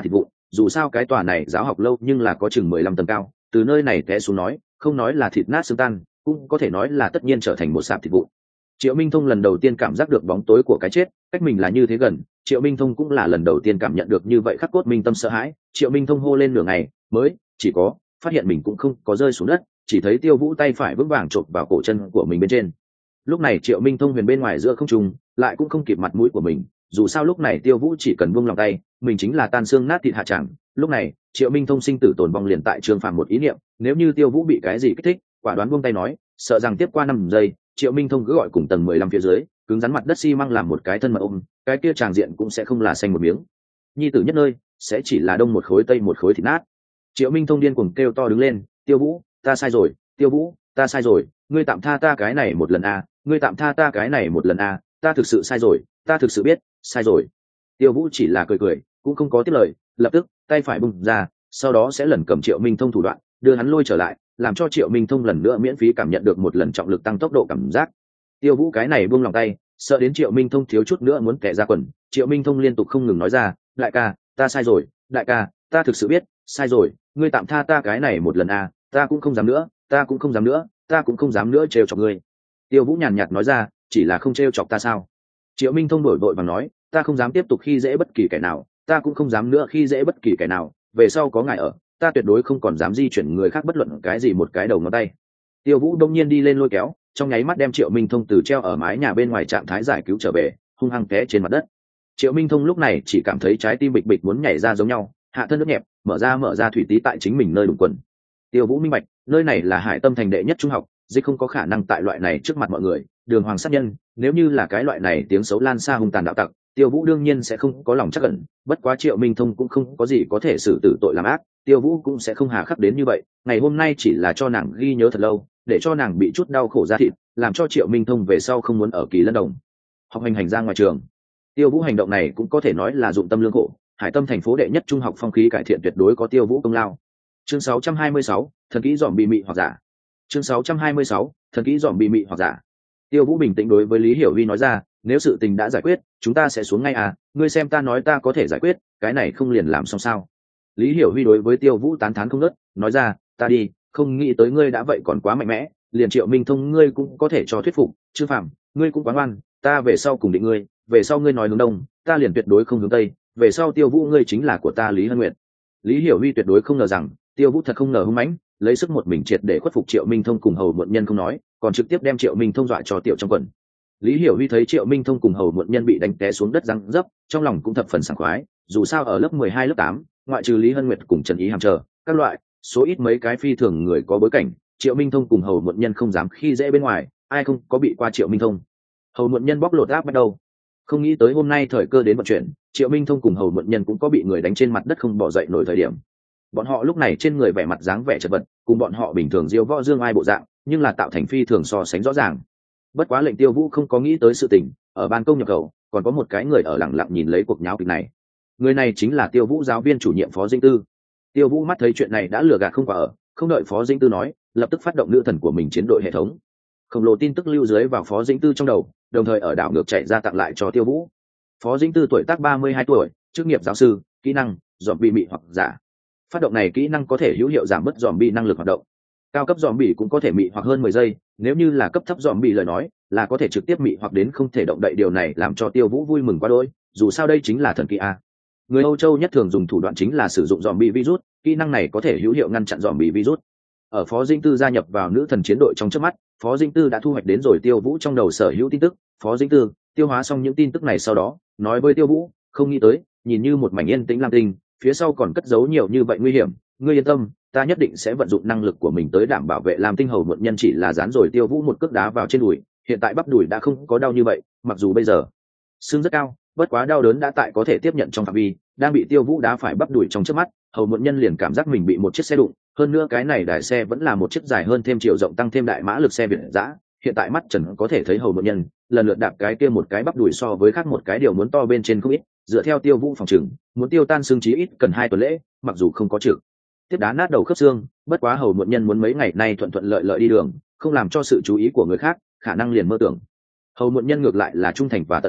dù sao cái tòa này giáo học lâu nhưng là có chừng mười lăm tầng cao, từ nơi này té xuống nói không nói là thịt nát xương tan, cũng có thể nói là tất nhiên trở thành một sạp thịt vụn. Triệu Minh Thông lần đầu tiên cảm giác được bóng tối của cái chết cách mình là như thế gần. Triệu Minh Thông cũng là lần đầu tiên cảm nhận được như vậy khắc cốt minh tâm sợ hãi. Triệu Minh Thông hô lên nửa ngày mới chỉ có phát hiện mình cũng không có rơi xuống đất, chỉ thấy Tiêu Vũ tay phải vững vàng chộp vào cổ chân của mình bên trên. Lúc này Triệu Minh Thông huyền bên ngoài giữa không trung lại cũng không kịp mặt mũi của mình, dù sao lúc này Tiêu Vũ chỉ cần buông lòng tay mình chính là tan xương nát thịt hạ chẳng. Lúc này Triệu Minh Thông sinh tử tồn vong liền tại Trương Phàm một ý niệm, nếu như Tiêu Vũ bị cái gì kích thích quả đoán buông tay nói sợ rằng tiếp qua năm giây Triệu Minh Thông cứ gọi cùng tầng mười lăm phía dưới cứng rắn mặt đất xi măng làm một cái thân mật ôm, cái kia tràng diện cũng sẽ không là xanh một miếng. Nhi tử nhất nơi sẽ chỉ là đông một khối tây một khối thịt nát. Triệu Minh Thông điên cuồng kêu to đứng lên, Tiêu Vũ ta sai rồi, Tiêu Vũ ta sai rồi, ngươi tạm tha ta cái này một lần a, ngươi tạm tha ta cái này một lần a, ta thực sự sai rồi, ta thực sự biết sai rồi. Tiêu Vũ chỉ là cười cười cũng không có tiếp lời, lập tức tay phải bung ra, sau đó sẽ lần cầm Triệu Minh Thông thủ đoạn đưa hắn lôi trở lại, làm cho Triệu Minh Thông lần nữa miễn phí cảm nhận được một lần trọng lực tăng tốc độ cảm giác. Tiêu Vũ cái này buông lòng tay sợ đến Triệu Minh Thông thiếu chút nữa muốn kẻ ra quần. Triệu Minh Thông liên tục không ngừng nói ra, đại ca ta sai rồi, đại ca ta thực sự biết sai rồi, ngươi tạm tha ta cái này một lần a, ta cũng không dám nữa, ta cũng không dám nữa, ta cũng không dám nữa trêu chọc ngươi. Tiêu Vũ nhàn nhạt nói ra, chỉ là không trêu chọc ta sao? Triệu Minh Thông đổi vội vàng nói, ta không dám tiếp tục khi dễ bất kỳ kẻ nào, ta cũng không dám nữa khi dễ bất kỳ kẻ nào, về sau có ngài ở ta tuyệt đối không còn dám di chuyển người khác bất luận cái gì một cái đầu ngón tay. Tiêu Vũ đông nhiên đi lên lôi kéo, trong nháy mắt đem Triệu Minh Thông từ treo ở mái nhà bên ngoài trạng thái giải cứu trở về, hung hăng té trên mặt đất. Triệu Minh Thông lúc này chỉ cảm thấy trái tim bịch bịch muốn nhảy ra giống nhau, hạ thân nước nhẹp mở ra mở ra thủy tí tại chính mình nơi đụng quần. Tiêu Vũ minh bạch, nơi này là Hải Tâm thành đệ nhất trung học, dịch không có khả năng tại loại này trước mặt mọi người đường hoàng sát nhân, nếu như là cái loại này tiếng xấu lan xa hung tàn đạo tặc Tiêu Vũ đương nhiên sẽ không có lòng chắc ẩn, bất quá Triệu Minh Thông cũng không có gì có thể xử tử tội làm ác, Tiêu Vũ cũng sẽ không hà khắc đến như vậy, ngày hôm nay chỉ là cho nàng ghi nhớ thật lâu, để cho nàng bị chút đau khổ ra thịt, làm cho Triệu Minh Thông về sau không muốn ở Kỳ Lân Đồng học hành hành ra ngoài trường. Tiêu Vũ hành động này cũng có thể nói là dụng tâm lương khổ, Hải Tâm thành phố đệ nhất trung học phong khí cải thiện tuyệt đối có Tiêu Vũ công lao. Chương sáu trăm hai mươi sáu, thần kỹ dòm bị mị hoặc giả. Chương sáu trăm hai mươi sáu, thần kỹ dòm bị mị hoặc giả. Tiêu Vũ bình tĩnh đối với Lý Hiểu Vi nói ra, nếu sự tình đã giải quyết chúng ta sẽ xuống ngay à, ngươi xem ta nói ta có thể giải quyết, cái này không liền làm xong sao? Lý Hiểu Vi đối với Tiêu Vũ tán thán không ngớt, nói ra, ta đi, không nghĩ tới ngươi đã vậy còn quá mạnh mẽ, liền Triệu Minh Thông ngươi cũng có thể cho thuyết phục, Trương Phạm ngươi cũng quá ngoan, ta về sau cùng định ngươi, về sau ngươi nói hướng đông ta liền tuyệt đối không hướng tây, về sau Tiêu Vũ ngươi chính là của ta Lý Hân Nguyệt. Lý Hiểu Vi tuyệt đối không ngờ rằng Tiêu Vũ thật không ngờ hung mãnh, lấy sức một mình triệt để khuất phục Triệu Minh Thông cùng hầu muộn nhân không nói, còn trực tiếp đem Triệu Minh Thông dọa cho tiểu trong quần. Lý Hiểu Vi thấy Triệu Minh Thông cùng hầu muộn nhân bị đánh té xuống đất răng dấp, trong lòng cũng thập phần sảng khoái, dù sao ở lớp mười hai lớp tám, ngoại trừ Lý Hân Nguyệt cùng Trần Ý Hàm chờ các loại số ít mấy cái phi thường người có bối cảnh, Triệu Minh Thông cùng hầu muộn nhân không dám khi dễ bên ngoài, ai không có bị qua Triệu Minh Thông. Hầu muộn nhân bóc lột áp bắt đầu, không nghĩ tới hôm nay thời cơ đến vận chuyển, Triệu Minh Thông cùng hầu muộn nhân cũng có bị người đánh trên mặt đất không bỏ dậy nổi thời điểm. Bọn họ lúc này trên người vẻ mặt dáng vẻ chật vật, cùng bọn họ bình thường diêu võ dương ai bộ dạng, nhưng là tạo thành phi thường so sánh rõ ràng. Bất quá lệnh Tiêu Vũ không có nghĩ tới sự tình, ở ban công nhập khẩu còn có một cái người ở lặng lặng nhìn lấy cuộc nháo kịch này. Người này chính là Tiêu Vũ giáo viên chủ nhiệm Phó Dĩnh Tư. Tiêu Vũ mắt thấy chuyện này đã lừa gạt không quả ở, không đợi Phó Dĩnh Tư nói, lập tức phát động nữ thần của mình chiến đội hệ thống. Khổng lồ tin tức lưu dưới vào Phó Dĩnh Tư trong đầu, đồng thời ở đảo ngược chạy ra tặng lại cho Tiêu Vũ. Phó Dĩnh Tư tuổi tác ba mươi hai tuổi, chức nghiệp giáo sư, kỹ năng dòm bị mị hoặc giả. Phát động này kỹ năng có thể hữu hiệu giảm bớt dòm bị năng lực hoạt động. Cao cấp dòm bị cũng có thể mị hoặc hơn mười giây, nếu như là cấp thấp dòm bị lời nói, là có thể trực tiếp mị hoặc đến không thể động đậy, điều này làm cho Tiêu Vũ vui mừng quá đỗi, dù sao đây chính là thần kỹ a. Người Âu Châu nhất thường dùng thủ đoạn chính là sử dụng dòm bị virus, kỹ năng này có thể hữu hiệu ngăn chặn dòm bị virus. Ở Phó Dĩnh Tư gia nhập vào nữ thần chiến đội trong chớp mắt, Phó Dĩnh Tư đã thu hoạch đến rồi Tiêu Vũ trong đầu sở hữu tin tức. Phó Dĩnh Tư tiêu hóa xong những tin tức này sau đó, nói với Tiêu Vũ, không nghĩ tới, nhìn như một mảnh yên tĩnh lam tinh, phía sau còn cất giấu nhiều như vậy nguy hiểm, ngươi yên tâm, ta nhất định sẽ vận dụng năng lực của mình tới đảm bảo vệ lam tinh. hầu muộn nhân chỉ là dán rồi Tiêu Vũ một cước đá vào trên đùi, hiện tại bắp đùi đã không có đau như vậy, mặc dù bây giờ xương rất cao, bất quá đau đớn đã tại có thể tiếp nhận trong phạm vi, đang bị Tiêu Vũ đá phải bắp đùi trong trước mắt, hầu muộn nhân liền cảm giác mình bị một chiếc xe đụng, hơn nữa cái này đại xe vẫn là một chiếc dài hơn thêm chiều rộng tăng thêm đại mã lực xe Việt dã. Hiện tại mắt trần có thể thấy hầu muộn nhân lần lượt đạp cái kia một cái bắp đùi so với khác một cái điều muốn to bên trên không ít, dựa theo Tiêu Vũ phòng trừng, muốn tiêu tan xương chí ít cần hai tuần lễ, mặc dù không có trực tiếp đá nát đầu khớp xương, bất quá hầu muộn nhân muốn mấy ngày nay thuận thuận lợi lợi đi đường, không làm cho sự chú ý của người khác, khả năng liền mơ tưởng. Hầu muộn nhân ngược lại là trung thành và tận tâm,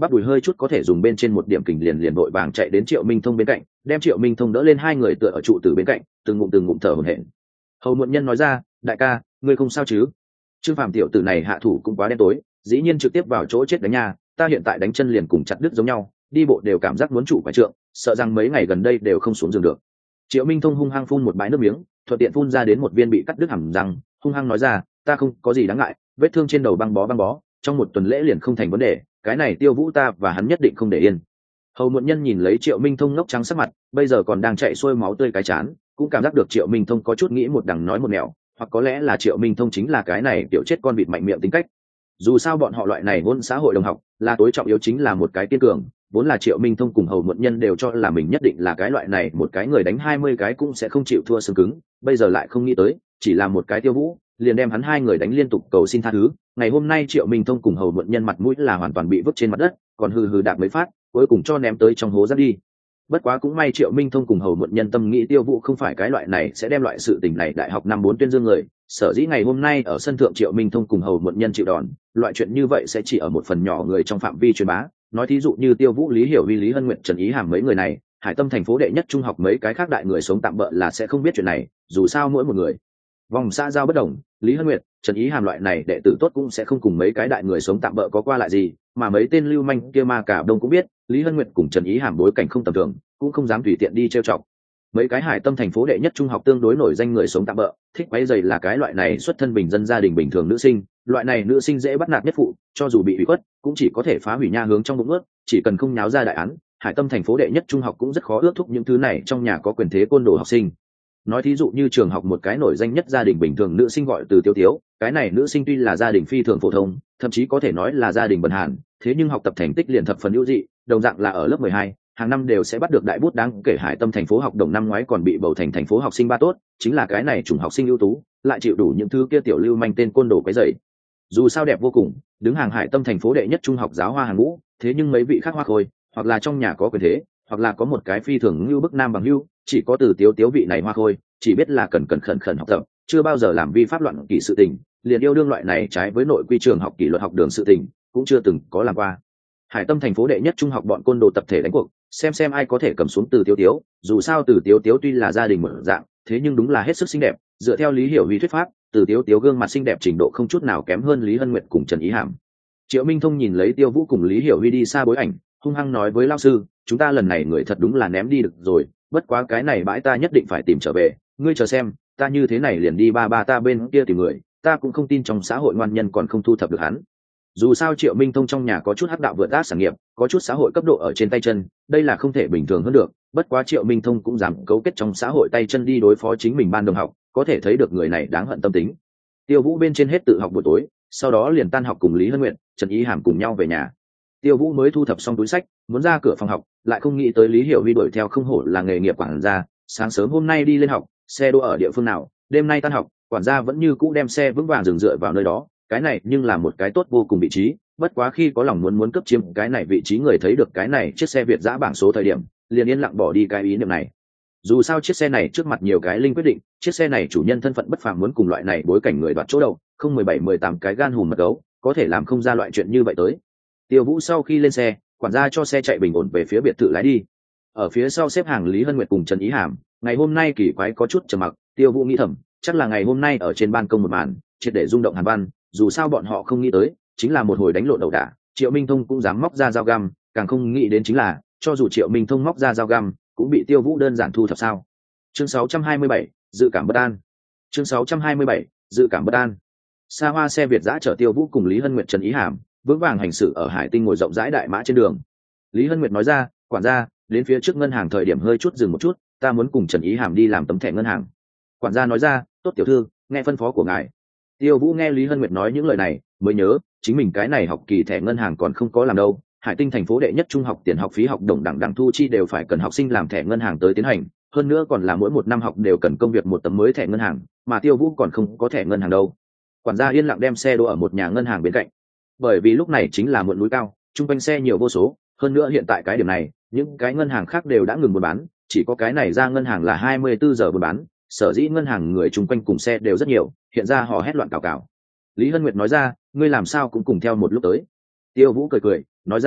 bắp đùi hơi chút có thể dùng bên trên một điểm kình liền liền vội vàng chạy đến Triệu Minh Thông bên cạnh, đem Triệu Minh Thông đỡ lên, hai người tựa ở trụ từ bên cạnh, từng ngụm từng ngụm thở hổn hển. Hầu Muộn Nhân nói ra, đại ca, ngươi không sao chứ? Trương Phàm tiểu tử này hạ thủ cũng quá đen tối, dĩ nhiên trực tiếp vào chỗ chết đánh nha, ta hiện tại đánh chân liền cùng chặt đứt giống nhau, đi bộ đều cảm giác muốn trụ phải trượng, sợ rằng mấy ngày gần đây đều không xuống giường được. Triệu Minh Thông hung hăng phun một bãi nước miếng, thuận tiện phun ra đến một viên bị cắt đứt hàm răng, hung hăng nói ra, ta không có gì đáng ngại, vết thương trên đầu băng bó băng bó, trong một tuần lễ liền không thành vấn đề, cái này Tiêu Vũ ta và hắn nhất định không để yên. Hầu Muộn Nhân nhìn lấy Triệu Minh Thông ngốc trắng sắc mặt, bây giờ còn đang chạy xuôi máu tươi cái chán, cũng cảm giác được Triệu Minh Thông có chút nghĩ một đằng nói một nẻo, hoặc có lẽ là Triệu Minh Thông chính là cái này tiểu chết con vịt mạnh miệng tính cách. Dù sao bọn họ loại này vốn xã hội đồng học, là tối trọng yếu chính là một cái kiên cường, vốn là Triệu Minh Thông cùng Hầu Muộn Nhân đều cho là mình nhất định là cái loại này, một cái người đánh hai mươi cái cũng sẽ không chịu thua xương cứng, bây giờ lại không nghĩ tới, chỉ là một cái Tiêu Vũ, liền đem hắn hai người đánh liên tục cầu xin tha thứ. Ngày hôm nay Triệu Minh Thông cùng Hầu Muộn Nhân mặt mũi là hoàn toàn bị vứt trên mặt đất, còn hừ hừ đạp mấy phát, cuối cùng cho ném tới trong hố rác đi. Bất quá cũng may Triệu Minh Thông cùng Hầu Muộn Nhân tâm nghĩ Tiêu Vũ không phải cái loại này sẽ đem loại sự tình này đại học năm bốn tuyên dương người, sở dĩ ngày hôm nay ở sân thượng Triệu Minh Thông cùng Hầu Muộn Nhân chịu đòn, loại chuyện như vậy sẽ chỉ ở một phần nhỏ người trong phạm vi truyền bá. Nói thí dụ như Tiêu Vũ, Lý Hiểu Huy, Lý Hân Nguyệt, Trần Ý Hàm mấy người này, Hải Tâm thành phố đệ nhất trung học mấy cái khác đại người sống tạm bợ là sẽ không biết chuyện này, dù sao mỗi một người vòng xã giao bất đồng, Lý Hân Nguyệt, Trần Ý Hàm loại này đệ tử tốt cũng sẽ không cùng mấy cái đại người sống tạm bợ có qua lại gì, mà mấy tên lưu manh kia ma cả đông cũng biết, Lý Hân Nguyệt cùng Trần Ý Hàm bối cảnh không tầm thường, cũng không dám tùy tiện đi trêu chọc. Mấy cái Hải Tâm thành phố đệ nhất trung học tương đối nổi danh người sống tạm bợ, thích quấy rầy là cái loại này xuất thân bình dân gia đình bình thường nữ sinh, loại này nữ sinh dễ bắt nạt nhất phụ, cho dù bị hủy khuất, cũng chỉ có thể phá hủy nha hướng trong bụng ướt, chỉ cần không nháo ra đại án, Hải Tâm thành phố đệ nhất trung học cũng rất khó ước thúc những thứ này trong nhà có quyền thế côn đồ học sinh. Nói thí dụ như trường học một cái nổi danh nhất gia đình bình thường nữ sinh gọi Từ Tiêu Tiếu, cái này nữ sinh tuy là gia đình phi thường phổ thông, thậm chí có thể nói là gia đình bần hàn, thế nhưng học tập thành tích liền thập phần ưu dị, đồng dạng là ở lớp mười hai, hàng năm đều sẽ bắt được đại bút đáng kể. Hải Tâm thành phố học đồng năm ngoái còn bị bầu thành thành phố học sinh ba tốt, chính là cái này chủng học sinh ưu tú, lại chịu đủ những thứ kia tiểu lưu manh tên côn đồ quấy rầy. Dù sao đẹp vô cùng, đứng hàng Hải Tâm thành phố đệ nhất trung học giáo hoa hàng ngũ, thế nhưng mấy vị khác hoa khôi, hoặc là trong nhà có quyền thế, hoặc là có một cái phi thường như bức nam bằng hưu, chỉ có Từ Tiếu Tiếu vị này hoa khôi, chỉ biết là cần cần khẩn khẩn học tập, chưa bao giờ làm vi pháp loạn kỷ sự tình, liền yêu đương loại này trái với nội quy trường học kỷ luật học đường sự tình, cũng chưa từng có làm qua. Hải Tâm thành phố đệ nhất trung học bọn côn đồ tập thể đánh cuộc, xem xem ai có thể cầm xuống Từ Tiếu Tiếu, dù sao Từ Tiếu Tiếu tuy là gia đình mở dạng, thế nhưng đúng là hết sức xinh đẹp, dựa theo Lý Hiểu Huy thuyết pháp, Từ Tiếu Tiếu gương mặt xinh đẹp trình độ không chút nào kém hơn Lý Hân Nguyệt cùng Trần Ý Hàm. Triệu Minh Thông nhìn lấy Tiêu Vũ cùng Lý Hiểu Huy đi xa bối ảnh, hung hăng nói với lão sư, chúng ta lần này người thật đúng là ném đi được rồi, bất quá cái này bãi ta nhất định phải tìm trở về, ngươi chờ xem, ta như thế này liền đi ba ba ta bên kia tìm người, ta cũng không tin trong xã hội ngoan nhân còn không thu thập được hắn. Dù sao Triệu Minh Thông trong nhà có chút hắc đạo vượt ác sản nghiệp, có chút xã hội cấp độ ở trên tay chân, đây là không thể bình thường hơn được, bất quá Triệu Minh Thông cũng dám cấu kết trong xã hội tay chân đi đối phó chính mình ban đồng học, có thể thấy được người này đáng hận tâm tính. Tiêu Vũ bên trên hết tự học buổi tối, sau đó liền tan học cùng Lý Hân Nguyệt, Trần Ý Hàm cùng nhau về nhà. Tiêu Vũ mới thu thập xong túi sách, muốn ra cửa phòng học, lại không nghĩ tới Lý Hiểu Huy đuổi theo không hổ là nghề nghiệp quản gia, sáng sớm hôm nay đi lên học, xe đỗ ở địa phương nào, đêm nay tan học, quản gia vẫn như cũ đem xe vững vàng dừng dựa vào nơi đó, cái này nhưng là một cái tốt vô cùng vị trí, bất quá khi có lòng muốn muốn cấp chiếm cái này vị trí người thấy được cái này chiếc xe Việt giã bảng số thời điểm, liền yên lặng bỏ đi cái ý niệm này. Dù sao chiếc xe này trước mặt nhiều cái linh quyết định, chiếc xe này chủ nhân thân phận bất phàm, muốn cùng loại này bối cảnh người đoạt chỗ đầu, không mười bảy mười tám cái gan hùm mật gấu, có thể làm không ra loại chuyện như vậy tới. Tiêu Vũ sau khi lên xe, quản gia cho xe chạy bình ổn về phía biệt thự lái đi. Ở phía sau xếp hàng Lý Hân Nguyệt cùng Trần Ý Hàm, ngày hôm nay kỳ quái có chút trầm mặc, Tiêu Vũ nghĩ thầm, chắc là ngày hôm nay ở trên ban công một màn, triệt để rung động Hàn Văn, dù sao bọn họ không nghĩ tới, chính là một hồi đánh lộn đầu đả, Triệu Minh Thông cũng dám móc ra dao găm, càng không nghĩ đến chính là, cho dù Triệu Minh Thông móc ra dao găm, cũng bị Tiêu Vũ đơn giản thu thập sao. Chương sáu trăm hai mươi bảy, dự cảm bất an. Chương sáu trăm hai mươi bảy, dự cảm bất an. Xa hoa xe Việt giã chở Tiêu Vũ cùng Lý Hân Nguyệt, Trần Ý Hàm vững vàng hành xử ở Hải Tinh ngồi rộng rãi đại mã trên đường. Lý Hân Nguyệt nói ra, quản gia, đến phía trước ngân hàng thời điểm hơi chút dừng một chút, ta muốn cùng Trần Ý Hàm đi làm tấm thẻ ngân hàng. Quản gia nói ra, tốt tiểu thư, nghe phân phó của ngài. Tiêu Vũ nghe Lý Hân Nguyệt nói những lời này, mới nhớ, chính mình cái này học kỳ thẻ ngân hàng còn không có làm đâu. Hải Tinh thành phố đệ nhất trung học tiền học phí học đồng đẳng đẳng thu chi đều phải cần học sinh làm thẻ ngân hàng tới tiến hành, hơn nữa còn là mỗi một năm học đều cần công việc một tấm mới thẻ ngân hàng, mà Tiêu Vũ còn không có thẻ ngân hàng đâu. Quản gia yên lặng đem xe đỗ ở một nhà ngân hàng bên cạnh, bởi vì lúc này chính là muộn núi cao, chung quanh xe nhiều vô số, hơn nữa hiện tại cái điểm này, những cái ngân hàng khác đều đã ngừng buôn bán, chỉ có cái này ra ngân hàng là hai mươi bốn giờ buôn bán, sở dĩ ngân hàng người chung quanh cùng xe đều rất nhiều, hiện ra họ hét loạn cào cào. Lý Hân Nguyệt nói ra, ngươi làm sao cũng cùng theo một lúc tới. Tiêu Vũ cười cười, nói ra,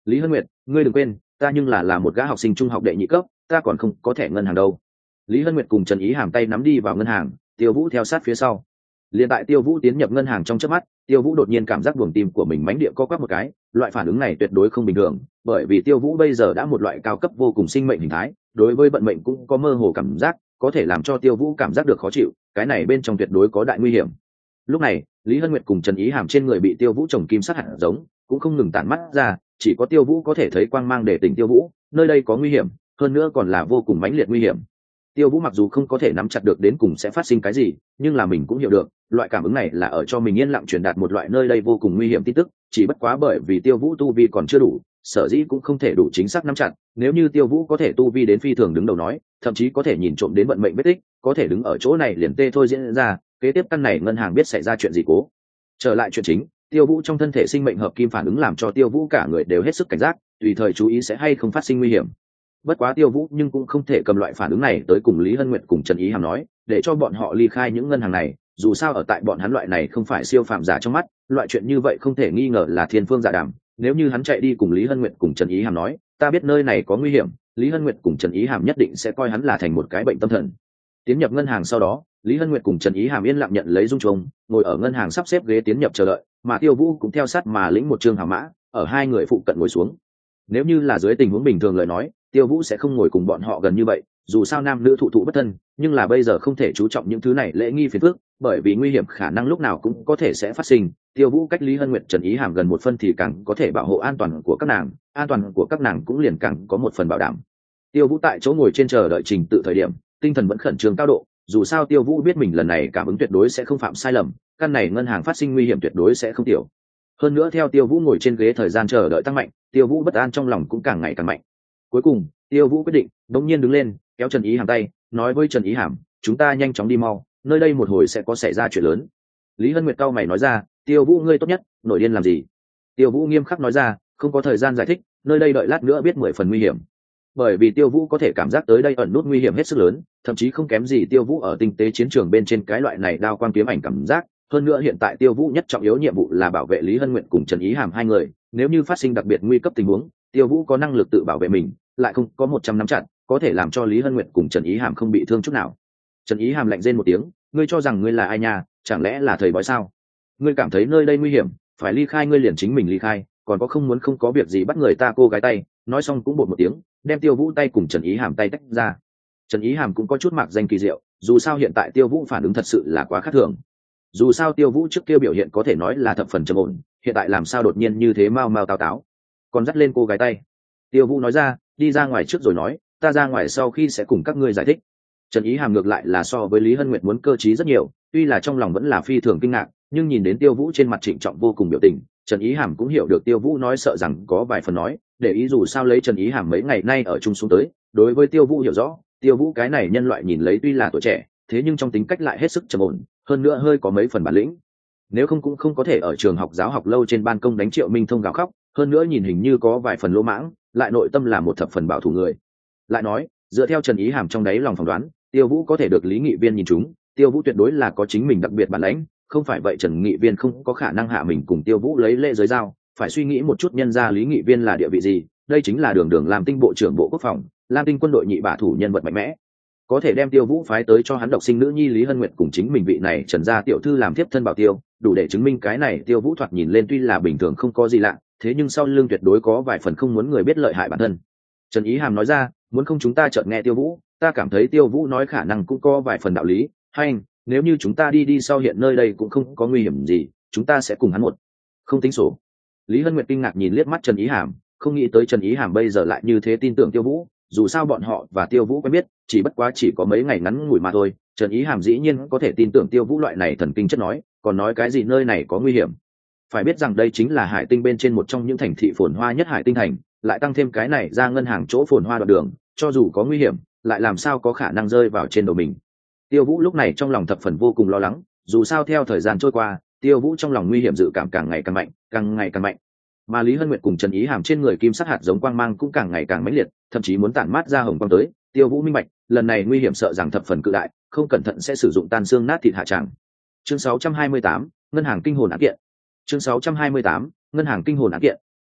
Lý Hân Nguyệt, ngươi đừng quên ta nhưng là là một gã học sinh trung học đệ nhị cấp, ta còn không có thẻ ngân hàng đâu. Lý Hân Nguyệt cùng Trần Ý Hàm tay nắm đi vào ngân hàng, Tiêu Vũ theo sát phía sau. Liên tại Tiêu Vũ tiến nhập ngân hàng trong chớp mắt, Tiêu Vũ đột nhiên cảm giác buồng tim của mình mãnh địa co quắp một cái, loại phản ứng này tuyệt đối không bình thường, bởi vì Tiêu Vũ bây giờ đã một loại cao cấp vô cùng sinh mệnh hình thái, đối với vận mệnh cũng có mơ hồ cảm giác, có thể làm cho Tiêu Vũ cảm giác được khó chịu, cái này bên trong tuyệt đối có đại nguy hiểm. Lúc này, Lý Hân Nguyệt cùng Trần Ý Hàm trên người bị Tiêu Vũ trồng kim sắc hạt giống, cũng không ngừng tản mắt ra, chỉ có Tiêu Vũ có thể thấy quang mang để tỉnh Tiêu Vũ, nơi đây có nguy hiểm, hơn nữa còn là vô cùng mãnh liệt nguy hiểm. Tiêu Vũ mặc dù không có thể nắm chặt được đến cùng sẽ phát sinh cái gì, nhưng là mình cũng hiểu được, loại cảm ứng này là ở cho mình yên lặng truyền đạt một loại nơi đây vô cùng nguy hiểm tin tức, chỉ bất quá bởi vì Tiêu Vũ tu vi còn chưa đủ, sở dĩ cũng không thể đủ chính xác nắm chặt, nếu như Tiêu Vũ có thể tu vi đến phi thường đứng đầu nói, thậm chí có thể nhìn trộm đến vận mệnh vết tích, có thể đứng ở chỗ này liền tê thôi diễn ra, kế tiếp căn này ngân hàng biết xảy ra chuyện gì cố. Trở lại chuyện chính, Tiêu Vũ trong thân thể sinh mệnh hợp kim phản ứng làm cho Tiêu Vũ cả người đều hết sức cảnh giác, tùy thời chú ý sẽ hay không phát sinh nguy hiểm. Bất quá Tiêu Vũ nhưng cũng không thể cầm loại phản ứng này tới cùng Lý Hân Nguyệt cùng Trần Ý Hàm nói, để cho bọn họ ly khai những ngân hàng này, dù sao ở tại bọn hắn loại này không phải siêu phàm giả trong mắt, loại chuyện như vậy không thể nghi ngờ là thiên phương giả đàm. Nếu như hắn chạy đi cùng Lý Hân Nguyệt cùng Trần Ý Hàm nói, ta biết nơi này có nguy hiểm, Lý Hân Nguyệt cùng Trần Ý Hàm nhất định sẽ coi hắn là thành một cái bệnh tâm thần. Tiến nhập ngân hàng sau đó, Lý Hân Nguyệt cùng Trần Ý Hàm yên lặng nhận lấy dung trùng, ngồi ở ngân hàng sắp xếp ghế tiến nhập chờ đợi, mà Tiêu Vũ cũng theo sát mà lĩnh một trương hào mã, ở hai người phụ cận ngồi xuống. Nếu như là dưới tình huống bình thường lời nói, Tiêu Vũ sẽ không ngồi cùng bọn họ gần như vậy, dù sao nam nữ thụ thụ bất thân, nhưng là bây giờ không thể chú trọng những thứ này lễ nghi phiền phức, bởi vì nguy hiểm khả năng lúc nào cũng có thể sẽ phát sinh. Tiêu Vũ cách Lý Hân Nguyệt Trần Ý Hàm gần một phân thì càng có thể bảo hộ an toàn của các nàng, an toàn của các nàng cũng liền càng có một phần bảo đảm. Tiêu Vũ tại chỗ ngồi trên chờ đợi trình tự thời điểm, tinh thần vẫn khẩn trương cao độ, dù sao Tiêu Vũ biết mình lần này cảm ứng tuyệt đối sẽ không phạm sai lầm, căn này ngân hàng phát sinh nguy hiểm tuyệt đối sẽ không tiểu. Hơn nữa theo Tiêu Vũ ngồi trên ghế thời gian chờ đợi tăng mạnh, Tiêu Vũ bất an trong lòng cũng càng ngày càng mạnh. Cuối cùng, Tiêu Vũ quyết định, đột nhiên đứng lên, kéo Trần Ý Hàm tay, nói với Trần Ý Hàm, chúng ta nhanh chóng đi mau, nơi đây một hồi sẽ có xảy ra chuyện lớn. Lý Hân Nguyệt cau mày nói ra, Tiêu Vũ ngươi tốt nhất, nổi điên làm gì? Tiêu Vũ nghiêm khắc nói ra, không có thời gian giải thích, nơi đây đợi lát nữa biết mười phần nguy hiểm. Bởi vì Tiêu Vũ có thể cảm giác tới đây ẩn nút nguy hiểm hết sức lớn, thậm chí không kém gì Tiêu Vũ ở tinh tế chiến trường bên trên cái loại này đao quang kiếm ảnh cảm giác. Hơn nữa hiện tại Tiêu Vũ nhất trọng yếu nhiệm vụ là bảo vệ Lý Hân Nguyệt cùng Trần Ý Hàm hai người, nếu như phát sinh đặc biệt nguy cấp tình huống, Tiêu Vũ có năng lực tự bảo vệ mình, lại không có một trăm năm chặn, có thể làm cho Lý Hân Nguyệt cùng Trần Ý Hàm không bị thương chút nào. Trần Ý Hàm lạnh rên một tiếng, ngươi cho rằng ngươi là ai nha, chẳng lẽ là thầy bói sao? Ngươi cảm thấy nơi đây nguy hiểm, phải ly khai ngươi liền chính mình ly khai, còn có không muốn không có việc gì bắt người ta cô gái tay. Nói xong cũng bột một tiếng, đem Tiêu Vũ tay cùng Trần Ý Hàm tay tách ra. Trần Ý Hàm cũng có chút mạc danh kỳ diệu, dù sao hiện tại Tiêu Vũ phản ứng thật sự là quá khác thường. Dù sao Tiêu Vũ trước kia biểu hiện có thể nói là thập phần trầm ổn, hiện tại làm sao đột nhiên như thế mau mau táo táo, còn dắt lên cô gái tay. Tiêu Vũ nói ra, đi ra ngoài trước rồi nói, ta ra ngoài sau khi sẽ cùng các ngươi giải thích. Trần Ý Hàm ngược lại là so với Lý Hân Nguyệt muốn cơ trí rất nhiều, tuy là trong lòng vẫn là phi thường kinh ngạc, nhưng nhìn đến Tiêu Vũ trên mặt trịnh trọng vô cùng biểu tình, Trần Ý Hàm cũng hiểu được Tiêu Vũ nói sợ rằng có vài phần nói, để ý dù sao lấy Trần Ý Hàm mấy ngày nay ở chung xuống tới, đối với Tiêu Vũ hiểu rõ, Tiêu Vũ cái này nhân loại nhìn lấy tuy là tuổi trẻ, thế nhưng trong tính cách lại hết sức trầm ổn, hơn nữa hơi có mấy phần bản lĩnh. Nếu không cũng không có thể ở trường học giáo học lâu trên ban công đánh Triệu Minh Thông gào khóc, hơn nữa nhìn hình như có vài phần lỗ mãng, lại nội tâm là một thập phần bảo thủ người. Lại nói, dựa theo Trần Ý Hàm trong đáy lòng phỏng đoán, Tiêu Vũ có thể được Lý Nghị Viên nhìn chúng, Tiêu Vũ tuyệt đối là có chính mình đặc biệt bản lãnh, không phải vậy Trần Nghị Viên không có khả năng hạ mình cùng Tiêu Vũ lấy lễ giới giao, phải suy nghĩ một chút nhân ra Lý Nghị Viên là địa vị gì, đây chính là đường đường làm tinh bộ trưởng bộ quốc phòng, Lam Tinh quân đội nhị bả thủ nhân vật mạnh mẽ, có thể đem Tiêu Vũ phái tới cho hắn độc sinh nữ nhi Lý Hân Nguyệt cùng chính mình vị này Trần gia tiểu thư làm tiếp thân bảo tiêu, đủ để chứng minh cái này Tiêu Vũ thoạt nhìn lên tuy là bình thường không có gì lạ, thế nhưng sau lưng tuyệt đối có vài phần không muốn người biết lợi hại bản thân. Trần Ý Hàm nói ra, muốn không chúng ta chợt nghe Tiêu Vũ, ta cảm thấy Tiêu Vũ nói khả năng cũng có vài phần đạo lý, hay nếu như chúng ta đi đi sau hiện nơi đây cũng không có nguy hiểm gì, chúng ta sẽ cùng hắn một không tính sổ. Lý Hân Nguyệt kinh ngạc nhìn liếc mắt Trần Ý Hàm, không nghĩ tới Trần Ý Hàm bây giờ lại như thế tin tưởng Tiêu Vũ, dù sao bọn họ và Tiêu Vũ quen biết, chỉ bất quá chỉ có mấy ngày ngắn ngủi mà thôi, Trần Ý Hàm dĩ nhiên có thể tin tưởng Tiêu Vũ loại này thần kinh chất nói, còn nói cái gì nơi này có nguy hiểm. Phải biết rằng đây chính là Hải Tinh bên trên một trong những thành thị phồn hoa nhất Hải Tinh thành, lại tăng thêm cái này ra ngân hàng chỗ phồn hoa đoạn đường, cho dù có nguy hiểm, lại làm sao có khả năng rơi vào trên đầu mình. Tiêu Vũ lúc này trong lòng thập phần vô cùng lo lắng, dù sao theo thời gian trôi qua, Tiêu Vũ trong lòng nguy hiểm dự cảm càng ngày càng mạnh, càng ngày càng mạnh. Mà Lý Hân Nguyệt cùng Trần Ý Hàm trên người kim sắc hạt giống quang mang cũng càng ngày càng mãnh liệt, thậm chí muốn tản mát ra hồng quang tới. Tiêu Vũ minh bạch, lần này nguy hiểm sợ rằng thập phần cự đại, không cẩn thận sẽ sử dụng tan xương nát thịt hạ tràng. Chương sáu trăm hai mươi tám, ngân hàng kinh hồn án kiện. Chương sáu trăm hai mươi tám, ngân hàng kinh hồn án kiện.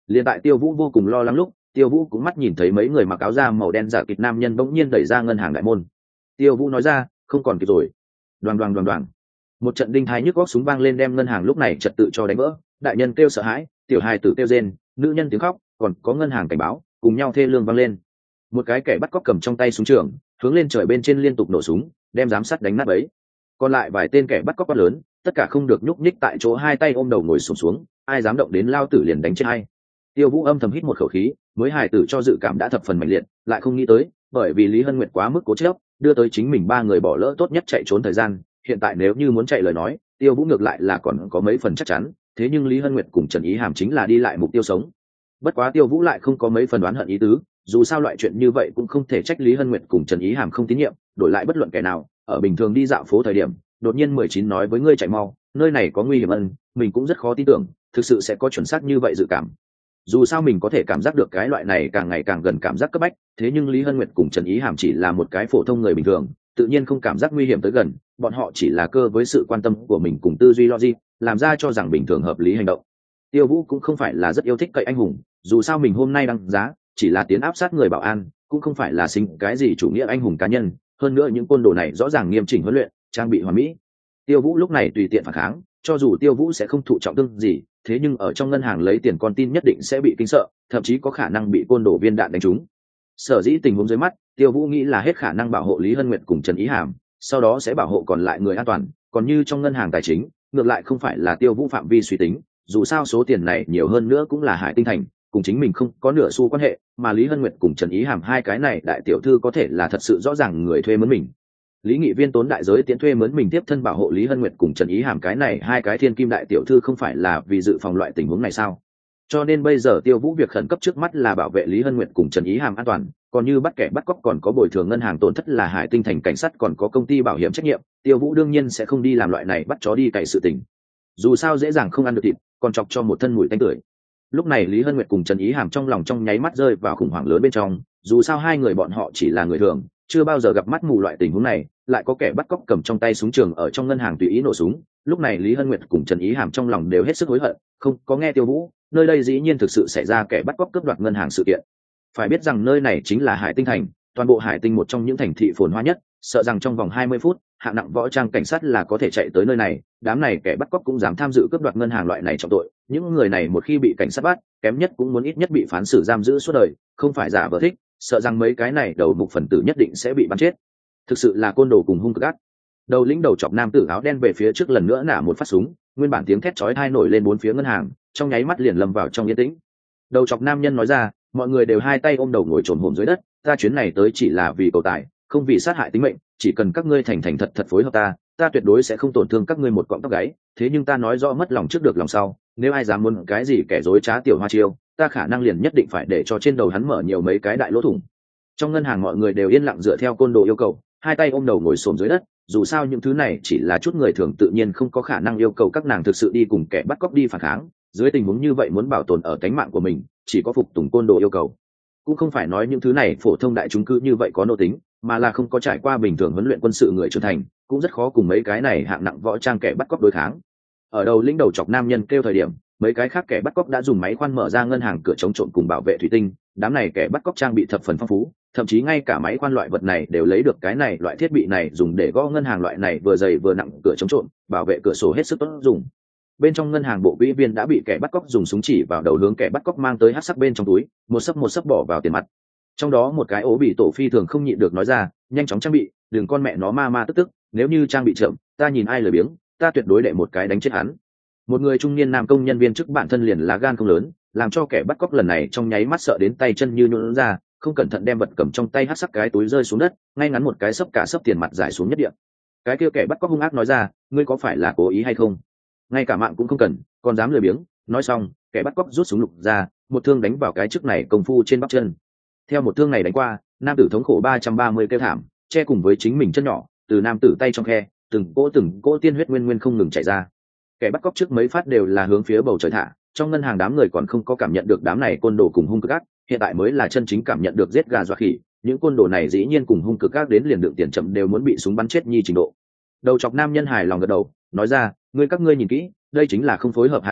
Liên tại Tiêu Vũ vô cùng lo lắng lúc, Tiêu Vũ cũng mắt nhìn thấy mấy người mặc áo da màu đen giả kịch nam nhân bỗng nhiên đẩy ra ngân hàng đại môn. Tiêu Vũ nói ra, không còn kịp rồi. Đoàng đoàng đoàng đoàng. Một trận đinh thái nhức góc súng vang lên đem ngân hàng lúc này trật tự cho đánh vỡ. Đại nhân kêu sợ hãi, tiểu hài tử kêu rên, nữ nhân tiếng khóc, còn có ngân hàng cảnh báo, cùng nhau thê lương vang lên. Một cái kẻ bắt cóc cầm trong tay súng trường, hướng lên trời bên trên liên tục nổ súng, đem giám sát đánh nát ấy. Còn lại vài tên kẻ bắt cóc quá lớn, tất cả không được nhúc nhích tại chỗ, hai tay ôm đầu ngồi xổm xuống, xuống, ai dám động đến lao tử liền đánh chết hay. Tiêu Vũ âm thầm hít một khẩu khí, mới hài tử cho dự cảm đã thập phần mạnh liệt, lại không nghĩ tới, bởi vì Lý Hân Nguyệt quá mức cố chấp, đưa tới chính mình ba người bỏ lỡ tốt nhất chạy trốn thời gian. Hiện tại nếu như muốn chạy lời nói, Tiêu Vũ ngược lại là còn có mấy phần chắc chắn, thế nhưng Lý Hân Nguyệt cùng Trần Ý Hàm chính là đi lại mục tiêu sống. Bất quá Tiêu Vũ lại không có mấy phần đoán hận ý tứ, dù sao loại chuyện như vậy cũng không thể trách Lý Hân Nguyệt cùng Trần Ý Hàm không tín nhiệm, đổi lại bất luận kẻ nào, ở bình thường đi dạo phố thời điểm, đột nhiên mười chín nói với ngươi chạy mau, nơi này có nguy hiểm ân, mình cũng rất khó tin tưởng, thực sự sẽ có chuẩn xác như vậy dự cảm. Dù sao mình có thể cảm giác được cái loại này càng ngày càng gần cảm giác cấp bách, thế nhưng Lý Hân Nguyệt cùng Trần Ý Hàm chỉ là một cái phổ thông người bình thường, tự nhiên không cảm giác nguy hiểm tới gần, bọn họ chỉ là cơ với sự quan tâm của mình cùng tư duy logic, làm ra cho rằng bình thường hợp lý hành động. Tiêu Vũ cũng không phải là rất yêu thích cậy anh hùng, dù sao mình hôm nay đăng giá chỉ là tiến áp sát người bảo an, cũng không phải là sinh cái gì chủ nghĩa anh hùng cá nhân, hơn nữa những côn đồ này rõ ràng nghiêm chỉnh huấn luyện, trang bị hoàn mỹ. Tiêu Vũ lúc này tùy tiện phản kháng, cho dù Tiêu Vũ sẽ không thụ trọng thương gì, thế nhưng ở trong ngân hàng lấy tiền con tin nhất định sẽ bị kinh sợ, thậm chí có khả năng bị côn đồ viên đạn đánh trúng. Sở dĩ tình huống dưới mắt, Tiêu Vũ nghĩ là hết khả năng bảo hộ Lý Hân Nguyệt cùng Trần Ý Hàm, sau đó sẽ bảo hộ còn lại người an toàn, còn như trong ngân hàng tài chính, ngược lại không phải là Tiêu Vũ phạm vi suy tính, dù sao số tiền này nhiều hơn nữa cũng là Hải Tinh Thành, cùng chính mình không có nửa xu quan hệ, mà Lý Hân Nguyệt cùng Trần Ý Hàm hai cái này đại tiểu thư có thể là thật sự rõ ràng người thuê mướn mình. Lý Nghị Viên tốn đại giới tiễn thuê mướn mình tiếp thân bảo hộ Lý Hân Nguyệt cùng Trần Ý Hàm cái này hai cái thiên kim đại tiểu thư không phải là vì dự phòng loại tình huống này sao? Cho nên bây giờ Tiêu Vũ việc khẩn cấp trước mắt là bảo vệ Lý Hân Nguyệt cùng Trần Ý Hàm an toàn, còn như bắt kẻ bắt cóc còn có bồi thường ngân hàng tổn thất là Hải Tinh Thành cảnh sát còn có công ty bảo hiểm trách nhiệm, Tiêu Vũ đương nhiên sẽ không đi làm loại này bắt chó đi cày sự tình. Dù sao dễ dàng không ăn được thịt, còn chọc cho một thân mùi tanh tưởi. Lúc này Lý Hân Nguyệt cùng Trần Ý Hàm trong lòng trong nháy mắt rơi vào khủng hoảng lớn bên trong, dù sao hai người bọn họ chỉ là người thường, chưa bao giờ gặp mắt mù loại tình huống này, lại có kẻ bắt cóc cầm trong tay súng trường ở trong ngân hàng tùy ý nổ súng. Lúc này Lý Hân Nguyệt cùng Trần Ý Hàm trong lòng đều hết sức hối hận, không có nghe Tiêu Vũ, nơi đây dĩ nhiên thực sự xảy ra kẻ bắt cóc cướp đoạt ngân hàng sự kiện. Phải biết rằng nơi này chính là Hải Tinh Thành, toàn bộ Hải Tinh một trong những thành thị phồn hoa nhất, sợ rằng trong vòng hai mươi phút, hạng nặng võ trang cảnh sát là có thể chạy tới nơi này, đám này kẻ bắt cóc cũng dám tham dự cướp đoạt ngân hàng loại này trọng tội, những người này một khi bị cảnh sát bắt, kém nhất cũng muốn ít nhất bị phán xử giam giữ suốt đời, không phải giả vờ thích, sợ rằng mấy cái này đầu mục phần tử nhất định sẽ bị bắn chết. Thực sự là côn đồ cùng hung cực ác. Đầu lĩnh đầu chọc nam tử áo đen về phía trước lần nữa nã một phát súng, nguyên bản tiếng thét chói tai nổi lên bốn phía ngân hàng, trong nháy mắt liền lâm vào trong yên tĩnh. Đầu chọc nam nhân nói ra, mọi người đều hai tay ôm đầu ngồi trồn hổm dưới đất, ta chuyến này tới chỉ là vì cầu tài, không vì sát hại tính mệnh, chỉ cần các ngươi thành thành thật thật phối hợp ta, ta tuyệt đối sẽ không tổn thương các ngươi một cọng tóc gáy, thế nhưng ta nói rõ mất lòng trước được lòng sau, nếu ai dám muốn cái gì kẻ dối trá tiểu hoa chiêu, ta khả năng liền nhất định phải để cho trên đầu hắn mở nhiều mấy cái đại lỗ thủng. Trong ngân hàng mọi người đều yên lặng dựa theo côn đồ yêu cầu, hai tay ôm đầu ngồi xổm dưới đất, dù sao những thứ này chỉ là chút người thường tự nhiên không có khả năng yêu cầu các nàng thực sự đi cùng kẻ bắt cóc đi phản kháng, dưới tình huống như vậy muốn bảo tồn ở cánh mạng của mình, chỉ có phục tùng côn đồ yêu cầu. Cũng không phải nói những thứ này phổ thông đại chúng cư như vậy có nô tính, mà là không có trải qua bình thường huấn luyện quân sự người trưởng thành, cũng rất khó cùng mấy cái này hạng nặng võ trang kẻ bắt cóc đối kháng. Ở đầu lĩnh đầu chọc nam nhân kêu thời điểm, mấy cái khác kẻ bắt cóc đã dùng máy khoan mở ra ngân hàng cửa chống trộm cùng bảo vệ thủy tinh, đám này kẻ bắt cóc trang bị thập phần phong phú, thậm chí ngay cả máy khoan loại vật này đều lấy được cái này loại thiết bị này dùng để gõ ngân hàng loại này vừa dày vừa nặng cửa chống trộm, bảo vệ cửa sổ hết sức tốt dùng. Bên trong ngân hàng bộ quỹ viên đã bị kẻ bắt cóc dùng súng chỉ vào đầu hướng kẻ bắt cóc mang tới hắc sắc bên trong túi, một sấp một sấp bỏ vào tiền mặt. Trong đó một cái ố bị tổ phi thường không nhịn được nói ra, nhanh chóng trang bị, đừng con mẹ nó ma ma tức tức, nếu như trang bị chậm, ta nhìn ai lười biếng, ta tuyệt đối đệ một cái đánh chết hắn. Một người trung niên nam công nhân viên chức bản thân liền lá gan không lớn, làm cho kẻ bắt cóc lần này trong nháy mắt sợ đến tay chân như nhũn ra, không cẩn thận đem vật cầm trong tay hắc sắc cái túi rơi xuống đất, ngay ngắn một cái sấp cả sấp tiền mặt giải xuống nhất địa. Cái kia kẻ bắt cóc hung ác nói ra, ngươi có phải là cố ý hay không? Ngay cả mạng cũng không cần, còn dám lười biếng. Nói xong, kẻ bắt cóc rút súng lục ra, một thương đánh vào cái chức này công phu trên bắp chân. Theo một thương này đánh qua, nam tử thống khổ ba trăm ba mươi kêu thảm, che cùng với chính mình chân nhỏ, từ nam tử tay trong khe, từng cỗ từng cỗ tiên huyết nguyên nguyên không ngừng chảy ra. Kẻ bắt cóc trước mấy phát đều là hướng phía bầu trời thả, trong ngân hàng đám người còn không có cảm nhận được đám này côn đồ cùng hung cực ác, hiện tại mới là chân chính cảm nhận được giết gà dọa khỉ, những côn đồ này dĩ nhiên cùng hung cực ác đến liền đựng tiền chậm đều muốn bị súng bắn chết nhi trình độ. Đầu chọc nam nhân hài lòng gật đầu, nói ra, ngươi các ngươi nhìn kỹ, đây chính là không phối hợp hạ tràng,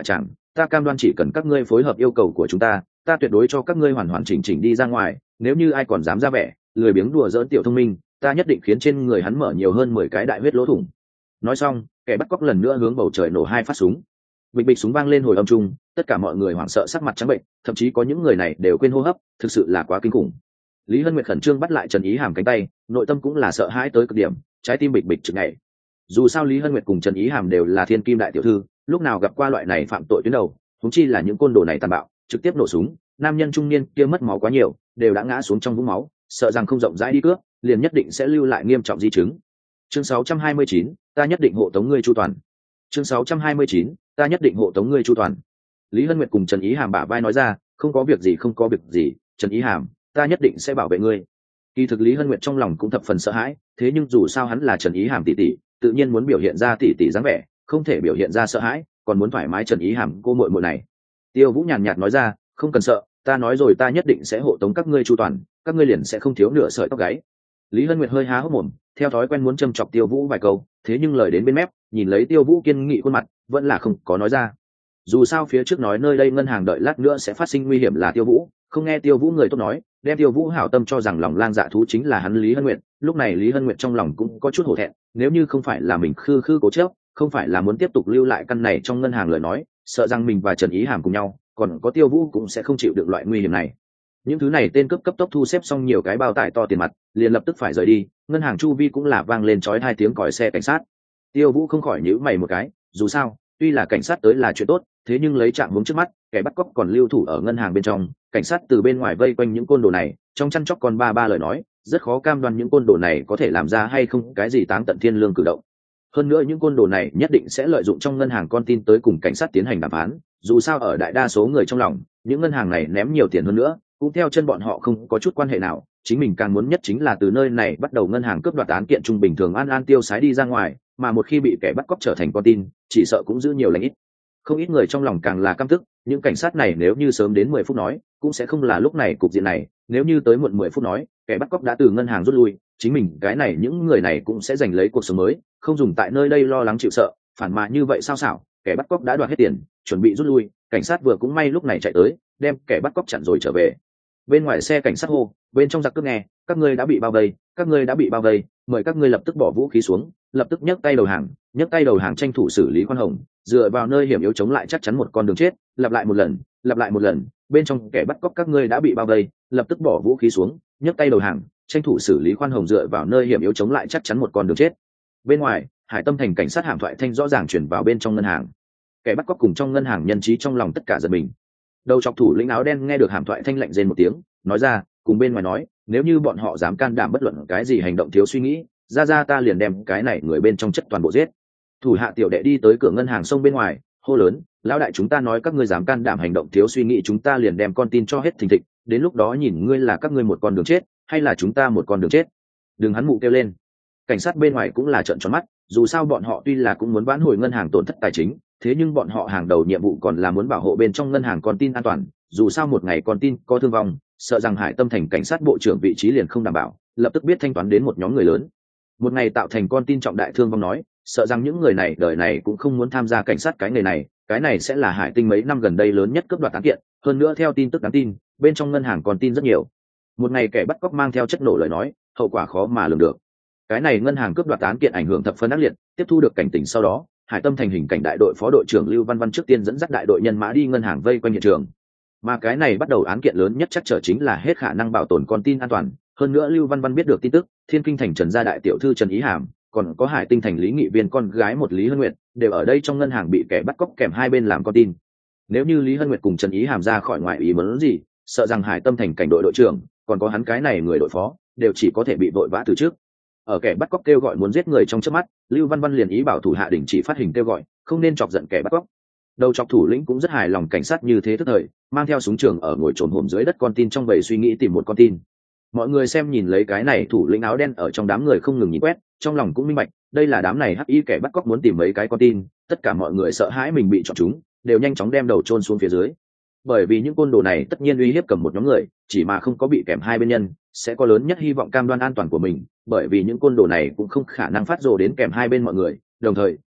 ta cam đoan chỉ cần các ngươi phối hợp yêu cầu của chúng ta, ta tuyệt đối cho các ngươi hoàn hoàn chỉnh chỉnh đi ra ngoài. Nếu như ai còn dám ra vẻ lười biếng đùa giỡn tiểu thông minh, ta nhất định khiến trên người hắn mở nhiều hơn mười cái đại huyết lỗ thủng. Nói xong, kẻ bắt cóc lần nữa hướng bầu trời nổ hai phát súng. Bịch bịch súng vang lên hồi âm trung, tất cả mọi người hoảng sợ sắc mặt trắng bệnh, thậm chí có những người này đều quên hô hấp, thực sự là quá kinh khủng. Lý Hân Nguyệt khẩn trương bắt lại Trần Ý Hàm cánh tay, nội tâm cũng là sợ hãi tới cực điểm, trái tim bịch bịch chực nhảy. Dù sao Lý Hân Nguyệt cùng Trần Ý Hàm đều là thiên kim đại tiểu thư, lúc nào gặp qua loại này phạm tội tuyến đầu, huống chi là những côn đồ này tàn bạo, trực tiếp nổ súng, nam nhân trung niên kia mất máu quá nhiều, đều đã ngã xuống trong vũng máu, sợ rằng không rộng rãi đi cướp, liền nhất định sẽ lưu lại nghiêm trọng di chứng. Chương sáu trăm hai mươi chín, ta nhất định hộ tống ngươi chu toàn. Chương sáu trăm hai mươi chín, ta nhất định hộ tống ngươi chu toàn. Lý Hân Nguyệt cùng Trần Ý Hàm bả vai nói ra, không có việc gì không có việc gì, Trần Ý Hàm, ta nhất định sẽ bảo vệ ngươi. Kỳ thực Lý Hân Nguyệt trong lòng cũng thập phần sợ hãi, thế nhưng dù sao hắn là Trần Ý Hàm tỷ tỷ, tự nhiên muốn biểu hiện ra tỷ tỷ dáng vẻ, không thể biểu hiện ra sợ hãi, còn muốn thoải mái Trần Ý Hàm cô muội muội này. Tiêu Vũ nhàn nhạt nói ra, không cần sợ, ta nói rồi ta nhất định sẽ hộ tống các ngươi chu toàn, các ngươi liền sẽ không thiếu nửa sợi tóc gáy. Lý Hân Nguyệt hơi há hốc mồm, theo thói quen muốn châm chọc Tiêu Vũ vài câu, thế nhưng lời đến bên mép, nhìn lấy Tiêu Vũ kiên nghị khuôn mặt, vẫn là không có nói ra. Dù sao phía trước nói nơi đây ngân hàng đợi lát nữa sẽ phát sinh nguy hiểm là Tiêu Vũ, không nghe Tiêu Vũ người tốt nói, đem Tiêu Vũ hảo tâm cho rằng lòng lang dạ thú chính là hắn Lý Hân Nguyệt, lúc này Lý Hân Nguyệt trong lòng cũng có chút hổ thẹn, nếu như không phải là mình khư khư cố chấp, không phải là muốn tiếp tục lưu lại căn này trong ngân hàng lời nói, sợ rằng mình và Trần Ý Hàm cùng nhau, còn có Tiêu Vũ cũng sẽ không chịu được loại nguy hiểm này. Những thứ này tên cướp cấp tốc thu xếp xong nhiều cái bao tải to tiền mặt, liền lập tức phải rời đi, ngân hàng chu vi cũng là vang lên chói hai tiếng còi xe cảnh sát. Tiêu Vũ không khỏi nhíu mày một cái, dù sao, tuy là cảnh sát tới là chuyện tốt, thế nhưng lấy trạng huống trước mắt, kẻ bắt cóc còn lưu thủ ở ngân hàng bên trong, cảnh sát từ bên ngoài vây quanh những côn đồ này, trong chăn chóc còn ba ba lời nói, rất khó cam đoan những côn đồ này có thể làm ra hay không cái gì táng tận thiên lương cử động. Hơn nữa những côn đồ này nhất định sẽ lợi dụng trong ngân hàng con tin tới cùng cảnh sát tiến hành đàm phán, dù sao ở đại đa số người trong lòng, những ngân hàng này ném nhiều tiền hơn nữa, cũng theo chân bọn họ không có chút quan hệ nào, chính mình càng muốn nhất chính là từ nơi này bắt đầu ngân hàng cướp đoạt án kiện trung bình thường an an tiêu sái đi ra ngoài, mà một khi bị kẻ bắt cóc trở thành con tin, chỉ sợ cũng giữ nhiều lành ít. Không ít người trong lòng càng là căm tức, những cảnh sát này nếu như sớm đến mười phút nói, cũng sẽ không là lúc này cục diện này, nếu như tới muộn mười phút nói, kẻ bắt cóc đã từ ngân hàng rút lui, chính mình cái này những người này cũng sẽ giành lấy cuộc sống mới, không dùng tại nơi đây lo lắng chịu sợ, phản mà như vậy sao xảo, kẻ bắt cóc đã đoạt hết tiền, chuẩn bị rút lui, cảnh sát vừa cũng may lúc này chạy tới, đem kẻ bắt cóc chặn rồi trở về. Bên ngoài xe cảnh sát hô, bên trong giặc cướp nghe, các ngươi đã bị bao vây, các ngươi đã bị bao vây, mời các ngươi lập tức bỏ vũ khí xuống, lập tức nhấc tay đầu hàng, nhấc tay đầu hàng tranh thủ xử lý khoan hồng, dựa vào nơi hiểm yếu chống lại chắc chắn một con đường chết, lặp lại một lần, lặp lại một lần, bên trong kẻ bắt cóc các ngươi đã bị bao vây, lập tức bỏ vũ khí xuống, nhấc tay đầu hàng, tranh thủ xử lý khoan hồng dựa vào nơi hiểm yếu chống lại chắc chắn một con đường chết. Bên ngoài, Hải Tâm thành cảnh sát hàm thoại thanh rõ ràng truyền vào bên trong ngân hàng. Kẻ bắt cóc cùng trong ngân hàng nhân trí trong lòng tất cả giật mình. Đầu chọc thủ lĩnh áo đen nghe được hàm thoại thanh lạnh rên một tiếng, nói ra, cùng bên ngoài nói, nếu như bọn họ dám can đảm bất luận cái gì hành động thiếu suy nghĩ, ra ra ta liền đem cái này người bên trong chất toàn bộ giết. Thủ hạ tiểu đệ đi tới cửa ngân hàng sông bên ngoài, hô lớn, lão đại chúng ta nói các ngươi dám can đảm hành động thiếu suy nghĩ chúng ta liền đem con tin cho hết thình thịch, đến lúc đó nhìn ngươi là các ngươi một con đường chết, hay là chúng ta một con đường chết. Đừng hắn mụ kêu lên. Cảnh sát bên ngoài cũng là trợn tròn mắt, dù sao bọn họ tuy là cũng muốn vãn hồi ngân hàng tổn thất tài chính, thế nhưng bọn họ hàng đầu nhiệm vụ còn là muốn bảo hộ bên trong ngân hàng con tin an toàn, dù sao một ngày con tin có thương vong, sợ rằng Hải Tâm thành cảnh sát bộ trưởng vị trí liền không đảm bảo, lập tức biết thanh toán đến một nhóm người lớn. Một ngày tạo thành con tin trọng đại thương vong nói, sợ rằng những người này đời này cũng không muốn tham gia cảnh sát cái nghề này, cái này sẽ là Hải Tinh mấy năm gần đây lớn nhất cướp đoạt án kiện, hơn nữa theo tin tức đáng tin, bên trong ngân hàng con tin rất nhiều. Một ngày kẻ bắt cóc mang theo chất nổ lời nói, hậu quả khó mà lường được. Cái này ngân hàng cướp đoạt án kiện ảnh hưởng thập phân ác liệt, tiếp thu được cảnh tỉnh sau đó, Hải Tâm thành hình cảnh đại đội phó đội trưởng Lưu Văn Văn trước tiên dẫn dắt đại đội nhân mã đi ngân hàng vây quanh hiện trường. Mà cái này bắt đầu án kiện lớn nhất chắc trở chính là hết khả năng bảo tồn con tin an toàn, hơn nữa Lưu Văn Văn biết được tin tức, Thiên Kinh thành Trần gia đại tiểu thư Trần Ý Hàm, còn có Hải Tinh thành Lý Nghị Viên con gái một Lý Hân Nguyệt, đều ở đây trong ngân hàng bị kẻ bắt cóc kèm hai bên làm con tin. Nếu như Lý Hân Nguyệt cùng Trần Ý Hàm ra khỏi ngoại ý muốn gì, sợ rằng Hải Tâm thành cảnh đội đội trưởng, còn có hắn cái này người đội phó, đều chỉ có thể bị vội vã từ trước. Ở kẻ bắt cóc kêu gọi muốn giết người trong chớp mắt, Lưu Văn Văn liền ý bảo thủ hạ đình chỉ phát hình kêu gọi, không nên chọc giận kẻ bắt cóc. Đầu chọc thủ lĩnh cũng rất hài lòng cảnh sát như thế tức thời, mang theo súng trường ở ngồi trồn hổm dưới đất con tin trong bầy suy nghĩ tìm một con tin. Mọi người xem nhìn lấy cái này thủ lĩnh áo đen ở trong đám người không ngừng nhìn quét, trong lòng cũng minh bạch, đây là đám này hắc y kẻ bắt cóc muốn tìm mấy cái con tin, tất cả mọi người sợ hãi mình bị chọn chúng, đều nhanh chóng đem đầu chôn xuống phía dưới. Bởi vì những côn đồ này tất nhiên uy hiếp cầm một nhóm người, chỉ mà không có bị kèm hai bên nhân, sẽ có lớn nhất hy vọng cam đoan an toàn của mình, bởi vì những côn đồ này cũng không khả năng phát rồ đến kèm hai bên mọi người, đồng thời,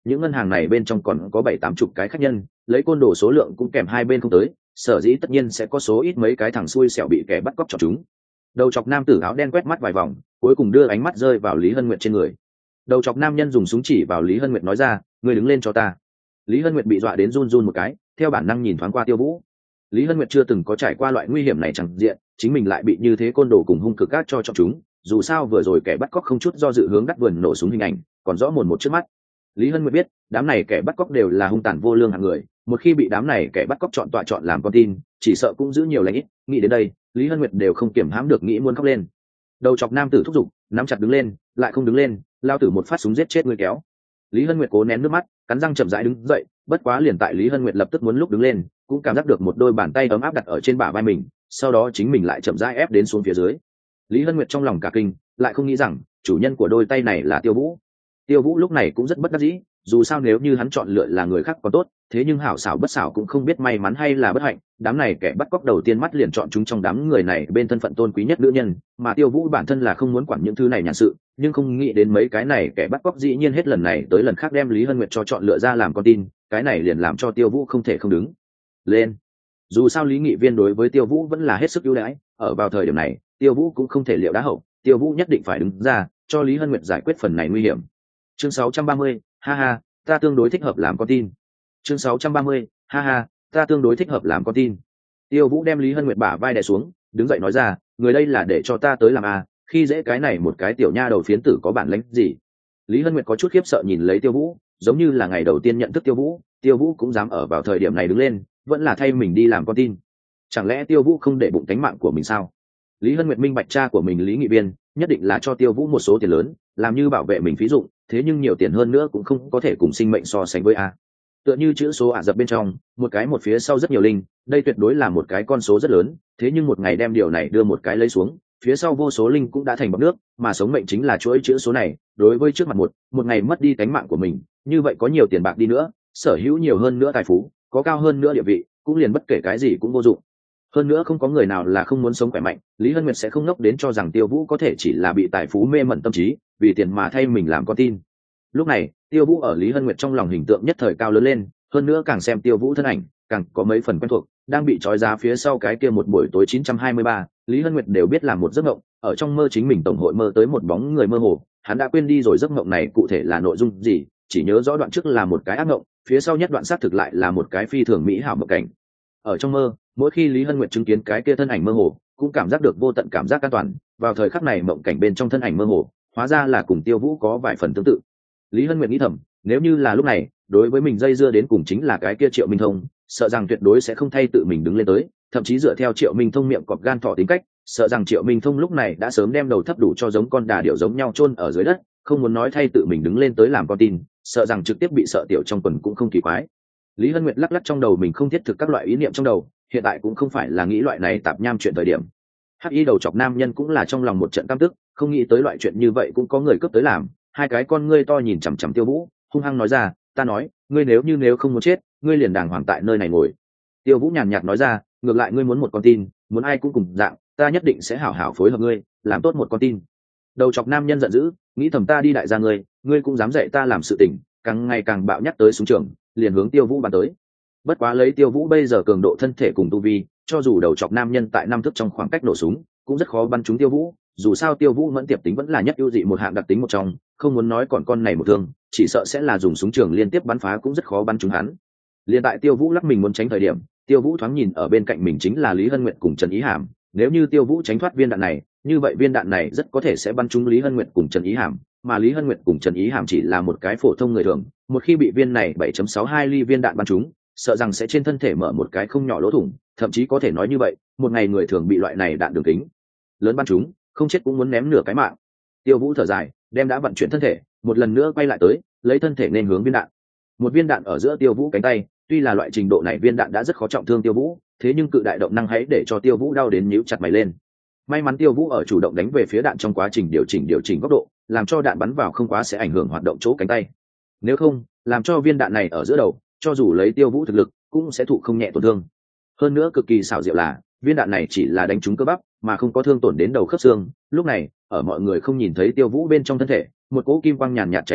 những ngân hàng này bên trong còn có bảy tám chục cái khách nhân, lấy côn đồ số lượng cũng kèm hai bên không tới, sở dĩ tất nhiên sẽ có số ít mấy cái thằng xui xẻo bị kẻ bắt cóc chọn chúng. Đầu chọc nam tử áo đen quét mắt vài vòng, cuối cùng đưa ánh mắt rơi vào Lý Hân Nguyệt trên người. Đầu chọc nam nhân dùng súng chỉ vào Lý Hân Nguyệt nói ra, ngươi đứng lên cho ta. Lý Hân Nguyệt bị dọa đến run run một cái, theo bản năng nhìn thoáng qua Tiêu Vũ. Lý Hân Nguyệt chưa từng có trải qua loại nguy hiểm này chẳng diện, chính mình lại bị như thế côn đồ cùng hung cực ác cho chọn chúng, dù sao vừa rồi kẻ bắt cóc không chút do dự hướng đắt vườn nổ súng hình ảnh còn rõ mồn một trước mắt. Lý Hân Nguyệt biết đám này kẻ bắt cóc đều là hung tàn vô lương hạng người, một khi bị đám này kẻ bắt cóc chọn tọa chọn làm con tin, chỉ sợ cũng giữ nhiều lãnh ít. Nghĩ đến đây, Lý Hân Nguyệt đều không kiềm hãm được nghĩ muốn khóc lên. Đầu chọc nam tử thúc giục, nắm chặt đứng lên, lại không đứng lên, lao tử một phát súng giết chết người kéo. Lý Hân Nguyệt cố nén nước mắt, cắn răng chậm rãi đứng dậy, bất quá liền tại Lý Hân Nguyệt lập tức muốn lúc đứng lên, cũng cảm giác được một đôi bàn tay ấm áp đặt ở trên bả vai mình, sau đó chính mình lại chậm rãi ép đến xuống phía dưới. Lý Hân Nguyệt trong lòng cả kinh, lại không nghĩ rằng chủ nhân của đôi tay này là Tiêu Vũ. Tiêu Vũ lúc này cũng rất bất đắc dĩ, dù sao nếu như hắn chọn lựa là người khác còn tốt, thế nhưng hảo xảo bất xảo cũng không biết may mắn hay là bất hạnh, đám này kẻ bắt cóc đầu tiên mắt liền chọn chúng trong đám người này bên thân phận tôn quý nhất nữ nhân, mà Tiêu Vũ bản thân là không muốn quản những thứ này nhàn sự, nhưng không nghĩ đến mấy cái này kẻ bắt cóc dĩ nhiên hết lần này tới lần khác đem Lý Hân Nguyệt cho chọn lựa ra làm con tin, cái này liền làm cho Tiêu Vũ không thể không đứng lên. Dù sao Lý Nghị Viên đối với Tiêu Vũ vẫn là hết sức ưu đãi, ở vào thời điểm này, Tiêu Vũ cũng không thể liệu đá hậu, Tiêu Vũ nhất định phải đứng ra cho Lý Hân Nguyệt giải quyết phần này nguy hiểm. Chương sáu trăm ba mươi, ha ha, ta tương đối thích hợp làm con tin. Chương sáu trăm ba mươi, ha ha, ta tương đối thích hợp làm con tin. Tiêu Vũ đem Lý Hân Nguyệt bả vai đè xuống, đứng dậy nói ra, người đây là để cho ta tới làm à, khi dễ cái này một cái tiểu nha đầu phiến tử có bản lĩnh gì. Lý Hân Nguyệt có chút khiếp sợ nhìn lấy Tiêu Vũ, giống như là ngày đầu tiên nhận thức Tiêu Vũ, Tiêu Vũ cũng dám ở vào thời điểm này đứng lên, vẫn là thay mình đi làm con tin. Chẳng lẽ Tiêu Vũ không để bụng tánh mạng của mình sao? Lý Hân Nguyệt minh bạch cha của mình Lý Nghị Viên nhất định là cho Tiêu Vũ một số tiền lớn, làm như bảo vệ mình phí dụng, thế nhưng nhiều tiền hơn nữa cũng không có thể cùng sinh mệnh so sánh với a. Tựa như chữ số ả dập bên trong, một cái một phía sau rất nhiều linh, đây tuyệt đối là một cái con số rất lớn, thế nhưng một ngày đem điều này đưa một cái lấy xuống, phía sau vô số linh cũng đã thành bọt nước, mà sống mệnh chính là chuỗi chữ số này, đối với trước mặt một, một ngày mất đi tánh mạng của mình, như vậy có nhiều tiền bạc đi nữa, sở hữu nhiều hơn nữa tài phú, có cao hơn nữa địa vị, cũng liền bất kể cái gì cũng vô dụng. Hơn nữa không có người nào là không muốn sống khỏe mạnh, Lý Hân Nguyệt sẽ không ngốc đến cho rằng Tiêu Vũ có thể chỉ là bị tài phú mê mẩn tâm trí, vì tiền mà thay mình làm con tin. Lúc này, Tiêu Vũ ở Lý Hân Nguyệt trong lòng hình tượng nhất thời cao lớn lên, hơn nữa càng xem Tiêu Vũ thân ảnh, càng có mấy phần quen thuộc, đang bị trói ra phía sau cái kia một buổi tối chín trăm hai mươi ba, Lý Hân Nguyệt đều biết là một giấc mộng, ở trong mơ chính mình tổng hội mơ tới một bóng người mơ hồ, hắn đã quên đi rồi giấc mộng này cụ thể là nội dung gì, chỉ nhớ rõ đoạn trước là một cái ác mộng, phía sau nhất đoạn xác thực lại là một cái phi thường mỹ hảo mộng cảnh. Ở trong mơ, mỗi khi Lý Hân Nguyệt chứng kiến cái kia thân ảnh mơ hồ, cũng cảm giác được vô tận cảm giác an toàn, vào thời khắc này mộng cảnh bên trong thân ảnh mơ hồ, hóa ra là cùng Tiêu Vũ có vài phần tương tự. Lý Hân Nguyệt nghĩ thầm, nếu như là lúc này, đối với mình dây dưa đến cùng chính là cái kia Triệu Minh Thông, sợ rằng tuyệt đối sẽ không thay tự mình đứng lên tới, thậm chí dựa theo Triệu Minh Thông miệng cọp gan thỏ tính cách, sợ rằng Triệu Minh Thông lúc này đã sớm đem đầu thấp đủ cho giống con đà điểu giống nhau chôn ở dưới đất, không muốn nói thay tự mình đứng lên tới làm con tin, sợ rằng trực tiếp bị sợ tiểu trong quần cũng không kỳ quái. Lý Hân Nguyệt lắc lắc trong đầu mình không thiết thực các loại ý niệm trong đầu, hiện tại cũng không phải là nghĩ loại này tạp nham chuyện thời điểm. Hắc Y đầu chọc nam nhân cũng là trong lòng một trận căm tức, không nghĩ tới loại chuyện như vậy cũng có người cướp tới làm, hai cái con ngươi to nhìn chằm chằm Tiêu Vũ, hung hăng nói ra, ta nói, ngươi nếu như nếu không muốn chết, ngươi liền đàng hoàng tại nơi này ngồi. Tiêu Vũ nhàn nhạt nói ra, ngược lại ngươi muốn một con tin, muốn ai cũng cùng dạng, ta nhất định sẽ hảo hảo phối hợp ngươi, làm tốt một con tin. Đầu chọc nam nhân giận dữ, nghĩ thầm ta đi đại gia ngươi, ngươi cũng dám dạy ta làm sự tình, càng ngày càng bạo nhắc tới súng trường, liền hướng Tiêu Vũ bắn tới. Bất quá lấy Tiêu Vũ bây giờ cường độ thân thể cùng tu vi, cho dù đầu chọc nam nhân tại năm thước trong khoảng cách nổ súng, cũng rất khó bắn trúng Tiêu Vũ, dù sao Tiêu Vũ mẫn tiệp tính vẫn là nhất ưu dị một hạng đặc tính một trong, không muốn nói còn con này một thương, chỉ sợ sẽ là dùng súng trường liên tiếp bắn phá cũng rất khó bắn trúng hắn. Liên tại Tiêu Vũ lắc mình muốn tránh thời điểm, Tiêu Vũ thoáng nhìn ở bên cạnh mình chính là Lý Hân Nguyệt cùng Trần Ý Hàm, nếu như Tiêu Vũ tránh thoát viên đạn này, như vậy viên đạn này rất có thể sẽ bắn trúng Lý Hân Nguyệt cùng Trần Ý Hàm, mà Lý Hân Nguyệt cùng Trần Ý Hàm chỉ là một cái phổ thông người thường, một khi bị viên này bảy chấm sáu hai ly viên đạn bắn trúng, sợ rằng sẽ trên thân thể mở một cái không nhỏ lỗ thủng, thậm chí có thể nói như vậy, một ngày người thường bị loại này đạn đường kính lớn bắn trúng, không chết cũng muốn ném nửa cái mạng. Tiêu Vũ thở dài, đem đã vận chuyển thân thể, một lần nữa quay lại tới, lấy thân thể nên hướng viên đạn. Một viên đạn ở giữa Tiêu Vũ cánh tay, tuy là loại trình độ này viên đạn đã rất khó trọng thương Tiêu Vũ, thế nhưng cự đại động năng hãy để cho Tiêu Vũ đau đến nhíu chặt mày lên. May mắn Tiêu Vũ ở chủ động đánh về phía đạn trong quá trình điều chỉnh điều chỉnh góc độ, làm cho đạn bắn vào không quá sẽ ảnh hưởng hoạt động chỗ cánh tay. Nếu không, làm cho viên đạn này ở giữa đầu, cho dù lấy Tiêu Vũ thực lực, cũng sẽ thụ không nhẹ tổn thương. Hơn nữa cực kỳ xảo diệu là, viên đạn này chỉ là đánh trúng cơ bắp, mà không có thương tổn đến đầu khớp xương. Lúc này, ở mọi người không nhìn thấy Tiêu Vũ bên trong thân thể, một cỗ kim quang nhàn nhạt chảy ra,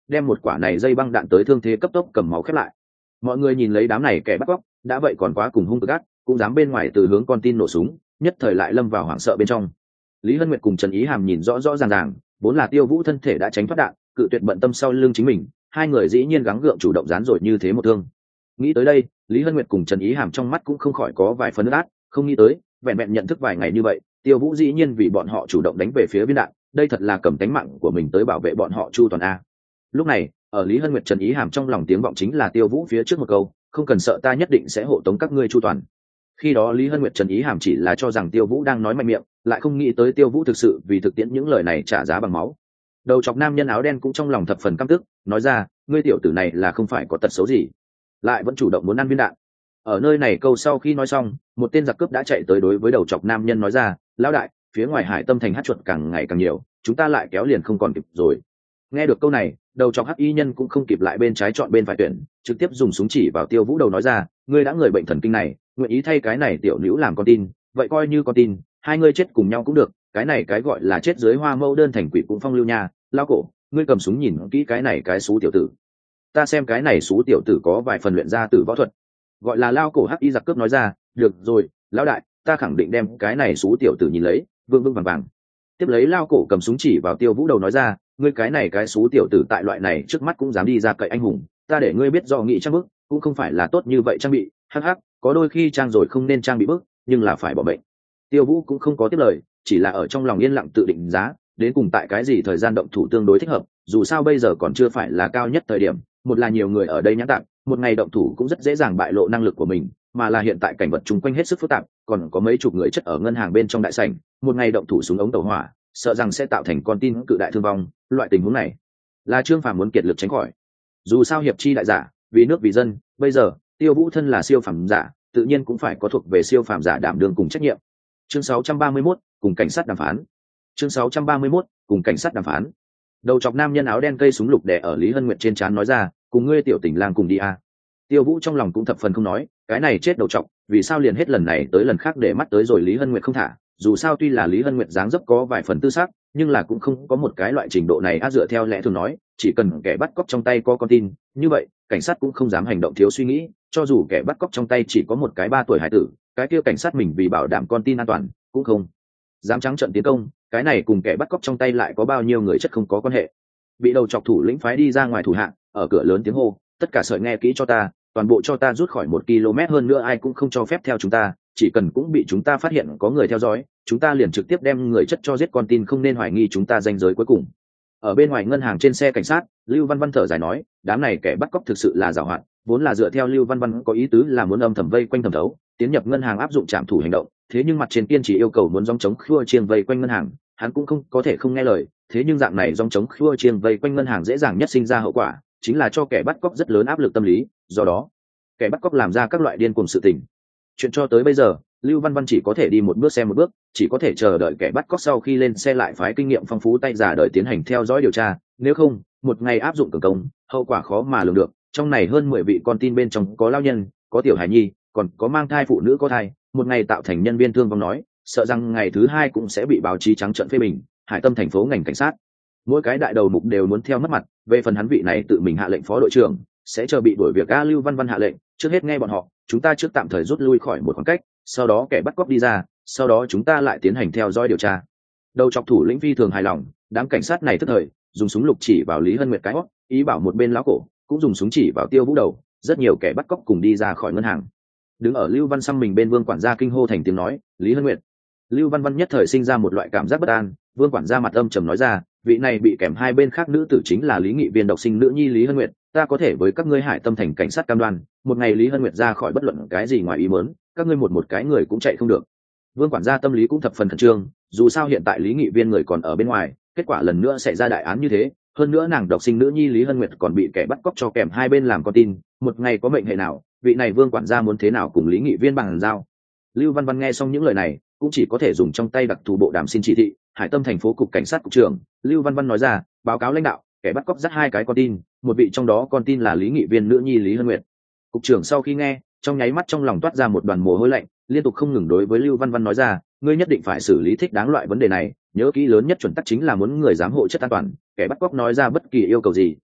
đem một quả này dây băng đạn tới thương thế cấp tốc cầm máu khép lại. Mọi người nhìn lấy đám này kẻ bắt cóc, đã vậy còn quá cùng hung cực ác, cũng dám bên ngoài từ hướng con tin nổ súng, nhất thời lại lâm vào hoảng sợ bên trong. Lý Hân Nguyệt cùng Trần Ý Hàm nhìn rõ rõ ràng ràng, vốn là Tiêu Vũ thân thể đã tránh thoát đạn, cự tuyệt bận tâm sau lưng chính mình, hai người dĩ nhiên gắng gượng chủ động dán rồi như thế một thương. Nghĩ tới đây, Lý Hân Nguyệt cùng Trần Ý Hàm trong mắt cũng không khỏi có vài phần át, không nghĩ tới, vẹn vẹn nhận thức vài ngày như vậy, Tiêu Vũ dĩ nhiên vì bọn họ chủ động đánh về phía viên đạn, đây thật là cầm tánh mạng của mình tới bảo vệ bọn họ chu toàn a. Lúc này, ở Lý Hân Nguyệt Trần Ý Hàm trong lòng tiếng vọng chính là Tiêu Vũ phía trước một câu, không cần sợ, ta nhất định sẽ hộ tống các ngươi chu toàn. Khi đó Lý Hân Nguyệt Trần Ý Hàm chỉ là cho rằng Tiêu Vũ đang nói mạnh miệng, lại không nghĩ tới Tiêu Vũ thực sự vì thực tiễn những lời này trả giá bằng máu. Đầu chọc nam nhân áo đen cũng trong lòng thập phần căm tức, nói ra, ngươi tiểu tử này là không phải có tật xấu gì, lại vẫn chủ động muốn ăn viên đạn. Ở nơi này câu sau khi nói xong, một tên giặc cướp đã chạy tới đối với đầu chọc nam nhân nói ra, lão đại, phía ngoài Hải Tâm thành hát chuột càng ngày càng nhiều, chúng ta lại kéo liền không còn kịp rồi. Nghe được câu này, đầu chọc hắc y nhân cũng không kịp lại bên trái chọn bên phải tuyển, trực tiếp dùng súng chỉ vào Tiêu Vũ đầu nói ra, ngươi đã người bệnh thần kinh này, nguyện ý thay cái này tiểu nữ làm con tin, vậy coi như con tin, hai ngươi chết cùng nhau cũng được, cái này cái gọi là chết dưới hoa mẫu đơn thành quỷ cũng phong lưu nha. Lao cổ, ngươi cầm súng nhìn kỹ cái này cái xú tiểu tử, ta xem cái này xú tiểu tử có vài phần luyện ra tử võ thuật. Gọi là Lao cổ hắc y giặc cướp nói ra, được rồi, lão đại, ta khẳng định đem cái này xú tiểu tử nhìn lấy, vương vương vàng vàng. Tiếp lấy Lao cổ cầm súng chỉ vào Tiêu Vũ đầu nói ra, ngươi cái này cái xú tiểu tử tại loại này trước mắt cũng dám đi ra cậy anh hùng, ta để ngươi biết do nghị trang bức cũng không phải là tốt như vậy trang bị, hắc hắc, có đôi khi trang rồi không nên trang bị bức, nhưng là phải bỏ bệnh. Tiêu Vũ cũng không có tiếp lời, chỉ là ở trong lòng yên lặng tự định giá, đến cùng tại cái gì thời gian động thủ tương đối thích hợp, dù sao bây giờ còn chưa phải là cao nhất thời điểm, một là nhiều người ở đây nhãn tạm, một ngày động thủ cũng rất dễ dàng bại lộ năng lực của mình, mà là hiện tại cảnh vật chung quanh hết sức phức tạp, còn có mấy chục người chất ở ngân hàng bên trong đại sảnh, một ngày động thủ súng ống tàu hỏa, sợ rằng sẽ tạo thành con tin cự đại thương vong, loại tình huống này là Trương Phàm muốn kiệt lực tránh khỏi. Dù sao hiệp chi đại giả, vì nước vì dân, bây giờ Tiêu Vũ thân là siêu phàm giả, tự nhiên cũng phải có thuộc về siêu phàm giả đảm đương cùng trách nhiệm. Chương sáu trăm ba mươi mốt, cùng cảnh sát đàm phán. Chương sáu trăm ba mươi mốt, cùng cảnh sát đàm phán. Đầu chọc nam nhân áo đen cây súng lục đè ở Lý Hân Nguyệt trên trán nói ra, cùng ngươi tiểu tỉnh lang cùng đi a. Tiêu Vũ trong lòng cũng thập phần không nói, cái này chết đầu chọc, vì sao liền hết lần này tới lần khác để mắt tới rồi Lý Hân Nguyệt không thả, dù sao tuy là Lý Hân Nguyệt dáng dấp có vài phần tư sắc, nhưng là cũng không có một cái loại trình độ này. A dựa theo lẽ thường nói, chỉ cần kẻ bắt cóc trong tay có con tin, như vậy cảnh sát cũng không dám hành động thiếu suy nghĩ, cho dù kẻ bắt cóc trong tay chỉ có một cái ba tuổi hải tử, cái kia cảnh sát mình vì bảo đảm con tin an toàn cũng không dám trắng trợn tiến công, cái này cùng kẻ bắt cóc trong tay lại có bao nhiêu người chất không có quan hệ. Bị đầu chọc thủ lĩnh phái đi ra ngoài thủ hạng, ở cửa lớn tiếng hô, tất cả sợi nghe kỹ cho ta, toàn bộ cho ta rút khỏi một km, hơn nữa ai cũng không cho phép theo chúng ta, chỉ cần cũng bị chúng ta phát hiện có người theo dõi, chúng ta liền trực tiếp đem người chất cho giết, con tin không nên hoài nghi chúng ta danh giới cuối cùng. Ở bên ngoài ngân hàng trên xe cảnh sát, Lưu Văn Văn thở dài nói, đám này kẻ bắt cóc thực sự là giàu hạn, vốn là dựa theo Lưu Văn Văn có ý tứ là muốn âm thầm vây quanh thẩm thấu, tiến nhập ngân hàng áp dụng trảm thủ hành động, thế nhưng mặt trên kiên trì yêu cầu muốn dòng chống khua chiêng vây quanh ngân hàng, hắn cũng không có thể không nghe lời, thế nhưng dạng này dòng chống khua chiêng vây quanh ngân hàng dễ dàng nhất sinh ra hậu quả, chính là cho kẻ bắt cóc rất lớn áp lực tâm lý, do đó kẻ bắt cóc làm ra các loại điên cuồng sự tình. Chuyện cho tới bây giờ, Lưu Văn Văn chỉ có thể đi một bước xem một bước, chỉ có thể chờ đợi kẻ bắt cóc sau khi lên xe lại phái kinh nghiệm phong phú tay giả đợi tiến hành theo dõi điều tra, nếu không, một ngày áp dụng cường công, hậu quả khó mà lường được. Trong này hơn mười vị con tin bên trong có lao nhân, có tiểu hài nhi, còn có mang thai phụ nữ có thai, một ngày tạo thành nhân viên thương vong nói, sợ rằng ngày thứ hai cũng sẽ bị báo chí trắng trợn phê bình. Hải Tâm thành phố ngành cảnh sát, mỗi cái đại đầu mục đều muốn theo mất mặt, về phần hắn vị này tự mình hạ lệnh phó đội trưởng, sẽ chờ bị đuổi việc. A Lưu Văn Văn hạ lệnh, trước hết nghe bọn họ, chúng ta trước tạm thời rút lui khỏi một khoảng cách, sau đó kẻ bắt cóc đi ra, sau đó chúng ta lại tiến hành theo dõi điều tra. Đầu chọc thủ lĩnh phi thường hài lòng, đám cảnh sát này tức thời dùng súng lục chỉ vào Lý Hân Nguyệt cái hót, ý bảo một bên lão cổ cũng dùng súng chỉ vào Tiêu Vũ đầu, rất nhiều kẻ bắt cóc cùng đi ra khỏi ngân hàng. Đứng ở Lưu Văn Xăm mình bên Vương quản gia kinh hô thành tiếng nói, Lý Hân Nguyệt. Lưu Văn Văn nhất thời sinh ra một loại cảm giác bất an, Vương quản gia mặt âm trầm nói ra, vị này bị kèm hai bên khác nữ tử chính là Lý Nghị Viên độc sinh nữ nhi Lý Hân Nguyệt, ta có thể với các ngươi Hải Tâm thành cảnh sát cam đoan, một ngày Lý Hân Nguyệt ra khỏi bất luận cái gì ngoài ý muốn, các ngươi một một cái người cũng chạy không được. Vương quản gia tâm lý cũng thập phần khẩn trương, dù sao hiện tại Lý Nghị Viên người còn ở bên ngoài, kết quả lần nữa xảy ra đại án như thế, hơn nữa nàng độc sinh nữ nhi Lý Hân Nguyệt còn bị kẻ bắt cóc cho kèm hai bên làm con tin, một ngày có mệnh hệ nào, vị này Vương quản gia muốn thế nào cùng Lý Nghị Viên bằng giao. Lưu Văn Văn nghe xong những lời này, cũng chỉ có thể dùng trong tay đặc thù bộ đàm xin chỉ thị. Hải Tâm thành phố cục cảnh sát cục trưởng Lưu Văn Văn nói ra, báo cáo lãnh đạo, kẻ bắt cóc dắt hai cái con tin, một vị trong đó con tin là Lý Nghị Viên nữ nhi Lý Hân Nguyệt. Cục trưởng sau khi nghe, trong nháy mắt trong lòng toát ra một đoàn mồ hôi lạnh, liên tục không ngừng đối với Lưu Văn Văn nói ra, ngươi nhất định phải xử lý thích đáng loại vấn đề này, nhớ kỹ lớn nhất chuẩn tắc chính là muốn người giám hộ chất an toàn, kẻ bắt cóc nói ra bất kỳ yêu cầu gì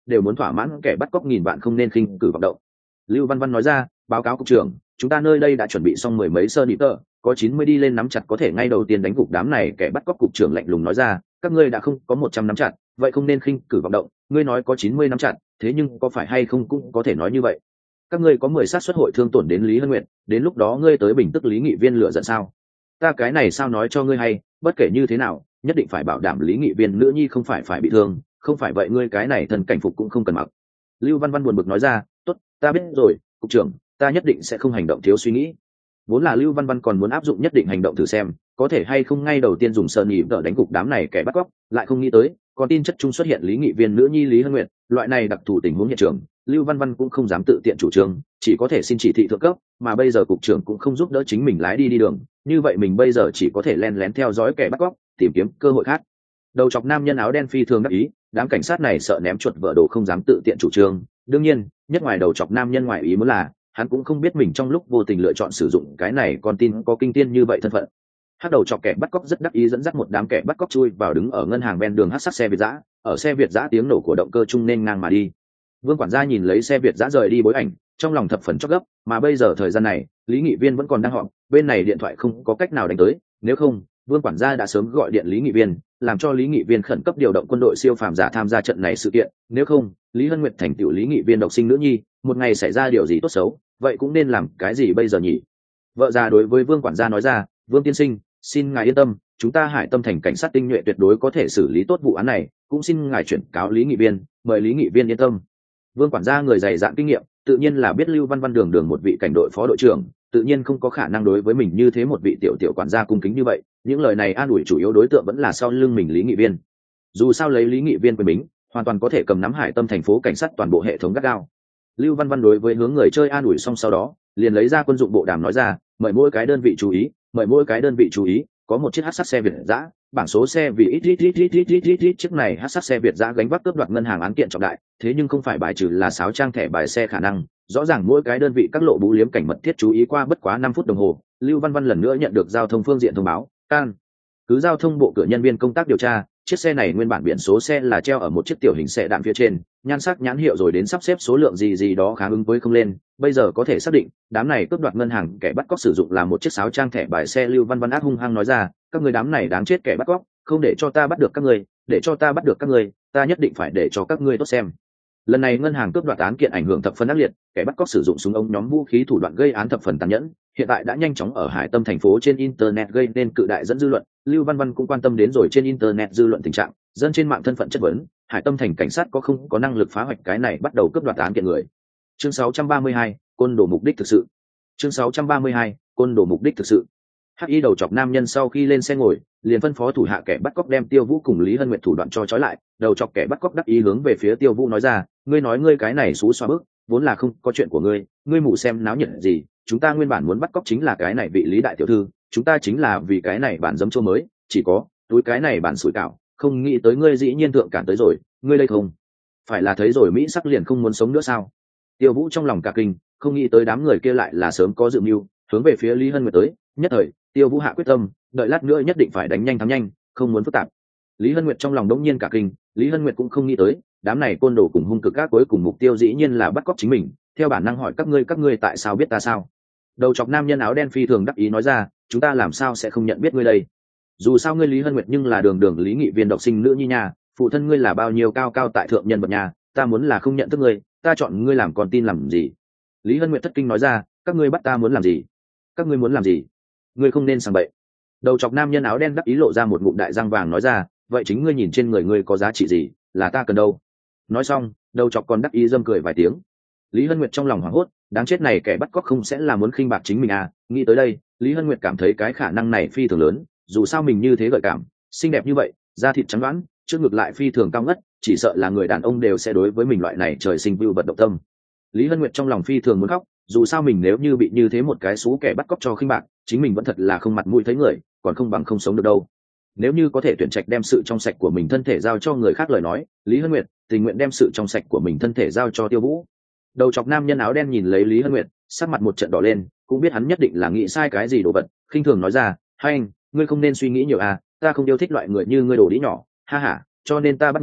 đều muốn thỏa mãn kẻ bắt cóc nghìn vạn không nên khinh cử vọng động. Lưu Văn Văn nói ra, báo cáo cục trưởng, chúng ta nơi đây đã chuẩn bị xong mười mấy sơ nịp tơ, có chín mươi đi lên nắm chặt có thể ngay đầu tiên đánh gục đám này. Kẻ bắt cóc cục trưởng lạnh lùng nói ra, các ngươi đã không có một trăm nắm chặt, vậy không nên khinh cử vọng động. Ngươi nói có chín mươi nắm chặt, thế nhưng có phải hay không cũng có thể nói như vậy. Các ngươi có mười sát suất hội thương tổn đến Lý Hân Nguyệt, đến lúc đó ngươi tới bình tức Lý nghị viên lựa giận sao? Ta cái này sao nói cho ngươi hay, bất kể như thế nào, nhất định phải bảo đảm Lý nghị viên nữ nhi không phải phải bị thương, không phải vậy ngươi cái này thần cảnh phục cũng không cần mặc. Lưu Văn Văn buồn bực nói ra, tốt, ta biết rồi, cục trưởng, ta nhất định sẽ không hành động thiếu suy nghĩ. Vốn là Lưu Văn Văn còn muốn áp dụng nhất định hành động thử xem có thể hay không ngay đầu tiên dùng sơn nhị vợ đánh gục đám này kẻ bắt cóc, lại không nghĩ tới còn tin chất chung xuất hiện Lý nghị viên nữ nhi Lý Hân Nguyệt. Loại này đặc thù tình huống hiện trường, Lưu Văn Văn cũng không dám tự tiện chủ trương, chỉ có thể xin chỉ thị thượng cấp, mà bây giờ cục trưởng cũng không giúp đỡ chính mình lái đi đi đường, như vậy mình bây giờ chỉ có thể len lén theo dõi kẻ bắt cóc, tìm kiếm cơ hội khác. Đầu chọc nam nhân áo đen phi thường đắc ý, đám cảnh sát này sợ ném chuột vỡ đồ không dám tự tiện chủ trương. Đương nhiên, nhất ngoài đầu chọc nam nhân ngoài ý muốn là hắn cũng không biết mình trong lúc vô tình lựa chọn sử dụng cái này con tin có kinh tiên như vậy thân phận. Hát đầu chọc kẻ bắt cóc rất đắc ý dẫn dắt một đám kẻ bắt cóc chui vào đứng ở ngân hàng ven đường hát sắc xe Việt dã, ở xe Việt dã tiếng nổ của động cơ trung nên ngang mà đi. Vương quản gia nhìn lấy xe Việt dã rời đi bối ảnh, trong lòng thập phần chốc gấp, mà bây giờ thời gian này, Lý nghị viên vẫn còn đang họp, bên này điện thoại không có cách nào đánh tới, nếu không, Vương quản gia đã sớm gọi điện Lý nghị viên, làm cho Lý nghị viên khẩn cấp điều động quân đội siêu phàm giả tham gia trận này sự kiện, nếu không, Lý Hân Nguyệt thành tựu Lý nghị viên độc sinh nữ nhi, một ngày xảy ra điều gì tốt xấu, vậy cũng nên làm cái gì bây giờ nhỉ? Vợ già đối với Vương quản gia nói ra, Vương tiên sinh, xin ngài yên tâm, chúng ta Hải Tâm thành cảnh sát tinh nhuệ tuyệt đối có thể xử lý tốt vụ án này, cũng xin ngài chuyển cáo Lý nghị viên, mời Lý nghị viên yên tâm. Vương quản gia người dày dạn kinh nghiệm, tự nhiên là biết Lưu Văn Văn đường đường một vị cảnh đội phó đội trưởng, tự nhiên không có khả năng đối với mình như thế một vị tiểu tiểu quản gia cung kính như vậy, những lời này an ủi chủ yếu đối tượng vẫn là sau lưng mình Lý nghị viên. Dù sao lấy Lý nghị viên quyền bính, hoàn toàn có thể cầm nắm Hải Tâm thành phố cảnh sát toàn bộ hệ thống gắt gao. Lưu Văn Văn đối với hướng người chơi an ủi xong sau đó, liền lấy ra quân dụng bộ đàm nói ra, mời mỗi cái đơn vị chú ý, mời mỗi cái đơn vị chú ý, có một chiếc hắc sắc xe Việt dã, bảng số xe vì ít ít ít ít ít ít ít ít chiếc này hắc sắc xe Việt dã gánh vác cướp đoạt ngân hàng án kiện trọng đại, thế nhưng không phải bài trừ là sáo trang thẻ bài xe khả năng, rõ ràng mỗi cái đơn vị các lộ bú liếm cảnh mật thiết chú ý qua bất quá năm phút đồng hồ. Lưu Văn Văn lần nữa nhận được giao thông phương diện thông báo, can cứ giao thông bộ cửa nhân viên công tác điều tra, chiếc xe này nguyên bản biển số xe là treo ở một chiếc tiểu hình xe đạm phía trên, nhan sắc nhãn hiệu rồi đến sắp xếp số lượng gì gì đó khá ứng với không lên, bây giờ có thể xác định đám này cướp đoạt ngân hàng kẻ bắt cóc sử dụng là một chiếc sáo trang thẻ bài xe. Lưu Văn Văn ác hung hăng nói ra, các người đám này đáng chết kẻ bắt cóc, không để cho ta bắt được các người, để cho ta bắt được các người, ta nhất định phải để cho các ngươi tốt xem. Lần này ngân hàng cướp đoạt án kiện ảnh hưởng thập phần ác liệt, kẻ bắt cóc sử dụng súng ống nhóm vũ khí thủ đoạn gây án thập phần tàn nhẫn, hiện tại đã nhanh chóng ở Hải Tâm thành phố trên internet gây nên cự đại dẫn dư luận. Lưu Văn Văn cũng quan tâm đến rồi trên internet dư luận tình trạng, dân trên mạng thân phận chất vấn, Hải Tâm thành cảnh sát có không có năng lực phá hoạch cái này bắt đầu cướp đoạt án kiện người. Chương sáu trăm ba mươi hai, côn đồ mục đích thực sự. Chương sáu trăm ba mươi hai, côn đồ mục đích thực sự. Hắc y đầu chọc nam nhân sau khi lên xe ngồi, liền phân phó thủ hạ kẻ bắt cóc đem Tiêu Vũ cùng Lý Hân Nguyệt thủ đoạn cho trói lại. Đầu chọc kẻ bắt cóc đắc ý hướng về phía Tiêu Vũ nói ra, ngươi nói ngươi cái này xú xoa bước, vốn là không có chuyện của ngươi, ngươi mù xem náo nhiệt gì, chúng ta nguyên bản muốn bắt cóc chính là cái này vị Lý đại tiểu thư, chúng ta chính là vì cái này bản giấm chua mới, chỉ có túi cái này bản sủi cảo, không nghĩ tới ngươi dĩ nhiên thượng cản tới rồi, ngươi đây không phải là thấy rồi mỹ sắc liền không muốn sống nữa sao? Tiêu Vũ trong lòng cả kinh, không nghĩ tới đám người kia lại là sớm có dự mưu, hướng về phía Lý Hân Nguyệt tới. Nhất thời, Tiêu Vũ hạ quyết tâm, đợi lát nữa nhất định phải đánh nhanh thắng nhanh, không muốn phức tạp. Lý Hân Nguyệt trong lòng đống nhiên cả kinh, Lý Hân Nguyệt cũng không nghĩ tới, đám này côn đồ cùng hung cực các cuối cùng mục tiêu dĩ nhiên là bắt cóc chính mình, theo bản năng hỏi các ngươi các ngươi tại sao biết ta sao? Đầu chọc nam nhân áo đen phi thường đắc ý nói ra, chúng ta làm sao sẽ không nhận biết ngươi đây? Dù sao ngươi Lý Hân Nguyệt nhưng là đường đường Lý nghị viên độc sinh nữ nhi nhà, phụ thân ngươi là bao nhiêu cao cao tại thượng nhân vật nhà, ta muốn là không nhận thức ngươi, ta chọn ngươi làm con tin làm gì? Lý Hân Nguyệt thất kinh nói ra, các ngươi bắt ta muốn làm gì? Các ngươi muốn làm gì? Ngươi không nên sang bậy. Đầu chọc nam nhân áo đen đắc ý lộ ra một ngụm đại răng vàng nói ra, vậy chính ngươi nhìn trên người ngươi có giá trị gì, là ta cần đâu? Nói xong, đầu chọc còn đắc ý dâm cười vài tiếng. Lý Hân Nguyệt trong lòng hoảng hốt, đáng chết này kẻ bắt cóc không sẽ là muốn khinh bạc chính mình à? Nghĩ tới đây, Lý Hân Nguyệt cảm thấy cái khả năng này phi thường lớn, dù sao mình như thế gợi cảm, xinh đẹp như vậy, da thịt trắng đoán, trước ngực lại phi thường cao ngất, chỉ sợ là người đàn ông đều sẽ đối với mình loại này trời sinh vưu vật động tâm. Lý Hân Nguyệt trong lòng phi thường muốn khóc, dù sao mình nếu như bị như thế một cái xú kẻ bắt cóc cho khinh bạc, chính mình vẫn thật là không mặt mũi thấy người, còn không bằng không sống được đâu. Nếu như có thể tuyển trạch đem sự trong sạch của mình thân thể giao cho người khác lời nói, Lý Hân Nguyệt tình nguyện đem sự trong sạch của mình thân thể giao cho Tiêu Vũ. Đầu chọc nam nhân áo đen nhìn lấy Lý Hân Nguyệt, sắc mặt một trận đỏ lên, cũng biết hắn nhất định là nghĩ sai cái gì đồ vật, khinh thường nói ra, "Hai anh, ngươi không nên suy nghĩ nhiều à, ta không yêu thích loại người như ngươi đồ đĩ nhỏ, ha ha, cho nên ta bắt ngươi,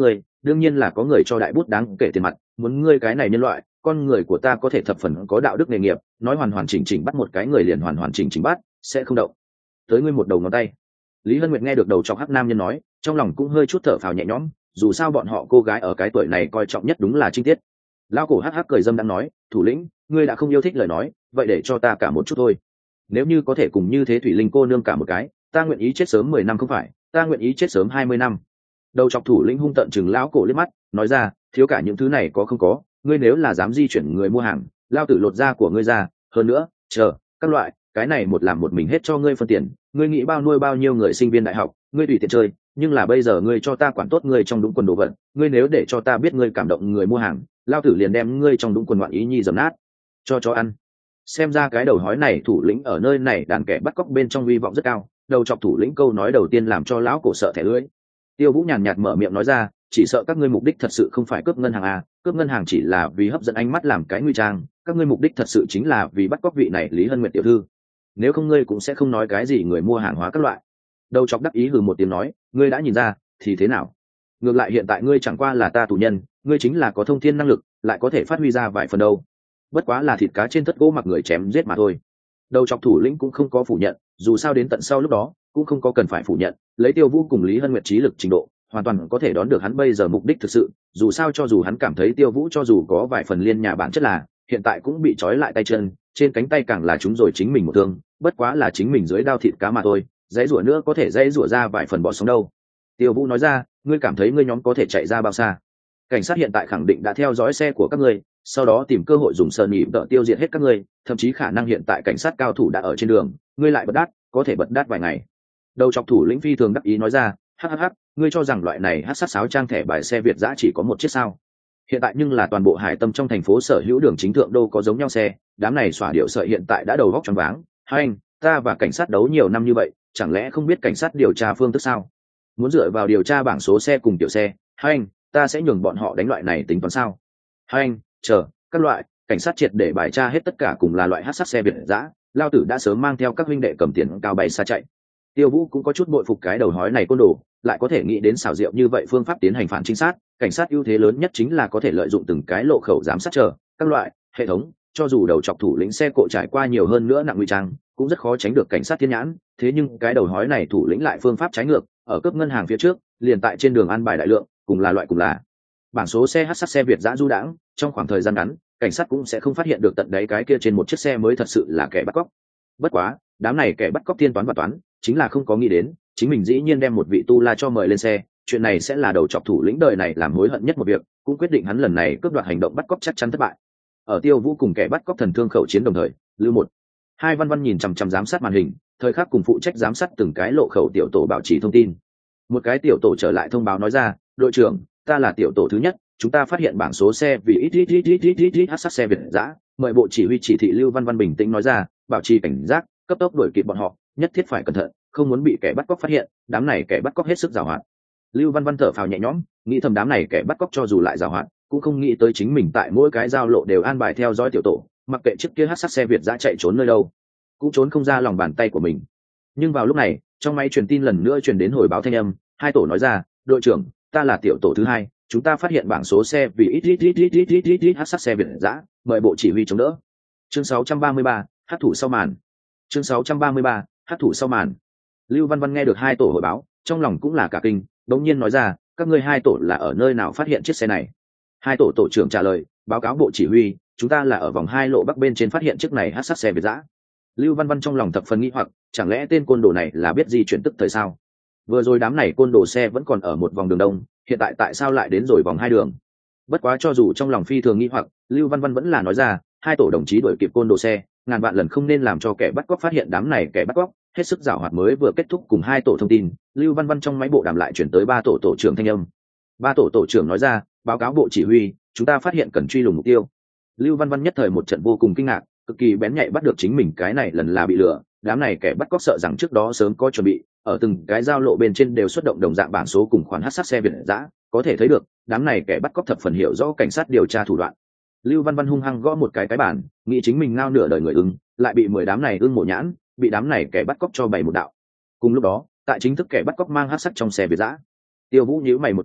đương nhiên là có người cho đại bút đáng kể tiền mặt, muốn ngươi cái này nhân loại, con người của ta có thể thập phần có đạo đức nghề nghiệp, nói hoàn hoàn chỉnh chỉnh bắt một cái người liền hoàn hoàn chỉnh chỉnh bắt, sẽ không động tới ngươi một đầu ngón tay. Lý Hân Nguyệt nghe được đầu chọc hắc nam nhân nói, trong lòng cũng hơi chút thở phào nhẹ nhõm, dù sao bọn họ cô gái ở cái tuổi này coi trọng nhất đúng là trinh tiết. Lao cổ hắc hắc cười dâm đang nói, thủ lĩnh, ngươi đã không yêu thích lời nói, vậy để cho ta cả một chút thôi. Nếu như có thể cùng như thế thủy linh cô nương cả một cái, ta nguyện ý chết sớm mười năm không phải, ta nguyện ý chết sớm hai mươi năm. Đầu chọc thủ lĩnh hung tợn chừng lão cổ liếc mắt, nói ra, thiếu cả những thứ này có không có, ngươi nếu là dám di chuyển người mua hàng, lao tử lột da của ngươi ra, hơn nữa, chờ, các loại, cái này một làm một mình hết cho ngươi phân tiền, ngươi nghĩ bao nuôi bao nhiêu người sinh viên đại học, ngươi tùy tiện chơi, nhưng là bây giờ ngươi cho ta quản tốt ngươi trong đúng quần đồ vật, ngươi nếu để cho ta biết ngươi cảm động người mua hàng, lao tử liền đem ngươi trong đúng quần ngoạn ý nhi dầm nát, cho chó ăn. Xem ra cái đầu hói này thủ lĩnh ở nơi này đàn kẻ bắt cóc bên trong hy vọng rất cao, đầu chọc thủ lĩnh câu nói đầu tiên làm cho lão cổ sợ thẻ lưỡi. Tiêu Vũ nhàn nhạt mở miệng nói ra, chỉ sợ các ngươi mục đích thật sự không phải cướp ngân hàng à, cướp ngân hàng chỉ là vì hấp dẫn ánh mắt làm cái nguy trang, các ngươi mục đích thật sự chính là vì bắt cóc vị này Lý Hân Nguyệt tiểu thư. Nếu không ngươi cũng sẽ không nói cái gì người mua hàng hóa các loại. Đầu chọc đắc ý hừ một tiếng nói, ngươi đã nhìn ra thì thế nào, ngược lại hiện tại ngươi chẳng qua là ta tù nhân, ngươi chính là có thông thiên năng lực, lại có thể phát huy ra vài phần đâu, bất quá là thịt cá trên thất gỗ mặc người chém giết mà thôi. Đầu chọc thủ lĩnh cũng không có phủ nhận, dù sao đến tận sau lúc đó cũng không có cần phải phủ nhận, lấy Tiêu Vũ cùng Lý Hân Nguyệt trí lực trình độ, hoàn toàn có thể đoán được hắn bây giờ mục đích thực sự, dù sao cho dù hắn cảm thấy Tiêu Vũ cho dù có vài phần liên nhà bản chất là hiện tại cũng bị trói lại tay chân, trên cánh tay càng là chúng rồi chính mình một thương, bất quá là chính mình dưới đao thịt cá mà thôi, dãy rủa nữa có thể dãy rủa ra vài phần bỏ sống đâu. Tiêu Vũ nói ra, ngươi cảm thấy ngươi nhóm có thể chạy ra bao xa? Cảnh sát hiện tại khẳng định đã theo dõi xe của các ngươi, sau đó tìm cơ hội dùng sơn nhị đỡ tiêu diệt hết các ngươi, thậm chí khả năng hiện tại cảnh sát cao thủ đã ở trên đường, ngươi lại bật đát, có thể bật đát vài ngày. Đầu chọc thủ lĩnh phi thường đắc ý nói ra, hắc hắc hắc, ngươi cho rằng loại này hắc sát sáo trang thẻ bài xe Việt giã chỉ có một chiếc sao? Hiện tại nhưng là toàn bộ hải tâm trong thành phố sở hữu đường chính thượng đô có giống nhau xe, đám này xỏa điệu sợi hiện tại đã đầu góc choáng váng. Hai anh, ta và cảnh sát đấu nhiều năm như vậy, chẳng lẽ không biết cảnh sát điều tra phương thức sao? Muốn dựa vào điều tra bảng số xe cùng tiểu xe, hai anh, ta sẽ nhường bọn họ đánh loại này tính toán sao? Hai anh, chờ, các loại, cảnh sát triệt để bài tra hết tất cả cùng là loại hắc sát xe Việt giã, lao tử đã sớm mang theo các huynh đệ cầm tiền cao bay xa chạy. Tiêu Vũ cũng có chút bội phục cái đầu hói này côn đồ, lại có thể nghĩ đến xảo diệu như vậy phương pháp tiến hành phản trinh sát. Cảnh sát ưu thế lớn nhất chính là có thể lợi dụng từng cái lộ khẩu giám sát chờ các loại hệ thống, cho dù đầu chọc thủ lĩnh xe cộ trải qua nhiều hơn nữa nặng nguy trang, cũng rất khó tránh được cảnh sát thiên nhãn. Thế nhưng cái đầu hói này thủ lĩnh lại phương pháp trái ngược, ở cướp ngân hàng phía trước, liền tại trên đường an bài đại lượng, cùng là loại cùng là bảng số xe hắc sát xe Việt giã du đãng, trong khoảng thời gian ngắn, cảnh sát cũng sẽ không phát hiện được tận đấy cái kia trên một chiếc xe mới thật sự là kẻ bắt cóc. Bất quá, đám này kẻ bắt cóc tiên toán và toán, chính là không có nghĩ đến, chính mình dĩ nhiên đem một vị tu la cho mời lên xe, chuyện này sẽ là đầu chọc thủ lĩnh đời này làm hối hận nhất một việc, cũng quyết định hắn lần này cướp đoạt hành động bắt cóc chắc chắn thất bại. Ở Tiêu Vũ cùng kẻ bắt cóc thần thương khẩu chiến đồng thời, Lưu một, hai Văn Văn nhìn chằm chằm giám sát màn hình, thời khắc cùng phụ trách giám sát từng cái lộ khẩu tiểu tổ bảo trì thông tin. Một cái tiểu tổ trở lại thông báo nói ra, đội trưởng, ta là tiểu tổ thứ nhất, chúng ta phát hiện bảng số xe vì ít ít ít ít ít ít ít hắc sát xe Việt giã, mời bộ chỉ huy chỉ thị. Lưu Văn Văn bình tĩnh nói ra, bảo trì cảnh giác, cấp tốc đuổi kịp bọn họ, nhất thiết phải cẩn thận, không muốn bị kẻ bắt cóc phát hiện, đám này kẻ bắt cóc hết sức giàu hoạt. Lưu Văn Văn thở phào nhẹ nhõm, nghĩ thầm đám này kẻ bắt cóc cho dù lại giàu hoạt, cũng không nghĩ tới chính mình tại mỗi cái giao lộ đều an bài theo dõi tiểu tổ, mặc kệ chiếc kia hắc sát xe Việt giã chạy trốn nơi đâu, cũng trốn không ra lòng bàn tay của mình. Nhưng vào lúc này, trong máy truyền tin lần nữa truyền đến hồi báo thanh âm, hai tổ nói ra, đội trưởng, ta là tiểu tổ thứ hai, chúng ta phát hiện bảng số xe vì ít ít ít ít ít ít ít ít hắc sát xe Việt giã, mời bộ chỉ huy chống đỡ. Chương sáu trăm ba mươi ba, hắc thủ sau màn. Chương sáu trăm ba mươi ba, hắc thủ sau màn. Lưu Văn Văn nghe được hai tổ hồi báo, trong lòng cũng là cả kinh, đống nhiên nói ra, các ngươi hai tổ là ở nơi nào phát hiện chiếc xe này? Hai tổ tổ trưởng trả lời, báo cáo bộ chỉ huy, chúng ta là ở vòng hai lộ bắc bên trên phát hiện chiếc này hắc sát xe Việt giã. Lưu Văn Văn trong lòng thập phần nghi hoặc, chẳng lẽ tên côn đồ này là biết di chuyển tức thời sao? Vừa rồi đám này côn đồ xe vẫn còn ở một vòng đường đông, hiện tại tại sao lại đến rồi vòng hai đường? Bất quá cho dù trong lòng phi thường nghi hoặc, Lưu Văn Văn vẫn là nói ra, hai tổ đồng chí đuổi kịp côn đồ xe, ngàn vạn lần không nên làm cho kẻ bắt cóc phát hiện đám này kẻ bắt cóc, hết sức giảo hoạt mới vừa kết thúc cùng hai tổ thông tin. Lưu Văn Văn trong máy bộ đàm lại chuyển tới ba tổ tổ trưởng thanh âm. Ba tổ tổ trưởng nói ra, báo cáo bộ chỉ huy, chúng ta phát hiện cần truy lùng mục tiêu. Lưu Văn Văn nhất thời một trận vô cùng kinh ngạc, cực kỳ bén nhạy bắt được chính mình cái này lần là bị lừa, đám này kẻ bắt cóc sợ rằng trước đó sớm có chuẩn bị, ở từng cái giao lộ bên trên đều xuất động đồng dạng bảng số cùng khoản hắc sát xe Việt giã, có thể thấy được đám này kẻ bắt cóc thập phần hiểu rõ cảnh sát điều tra thủ đoạn. Lưu Văn Văn hung hăng gõ một cái cái bản, nghĩ chính mình ngao nửa đời người ưng, lại bị mười đám này ưng mổ nhãn, bị đám này kẻ bắt cóc cho bày một đạo. Cùng lúc đó, tại chính thức kẻ bắt cóc mang hắc sắc trong xe Việt giã, Tiêu Vũ nhíu mày một cái,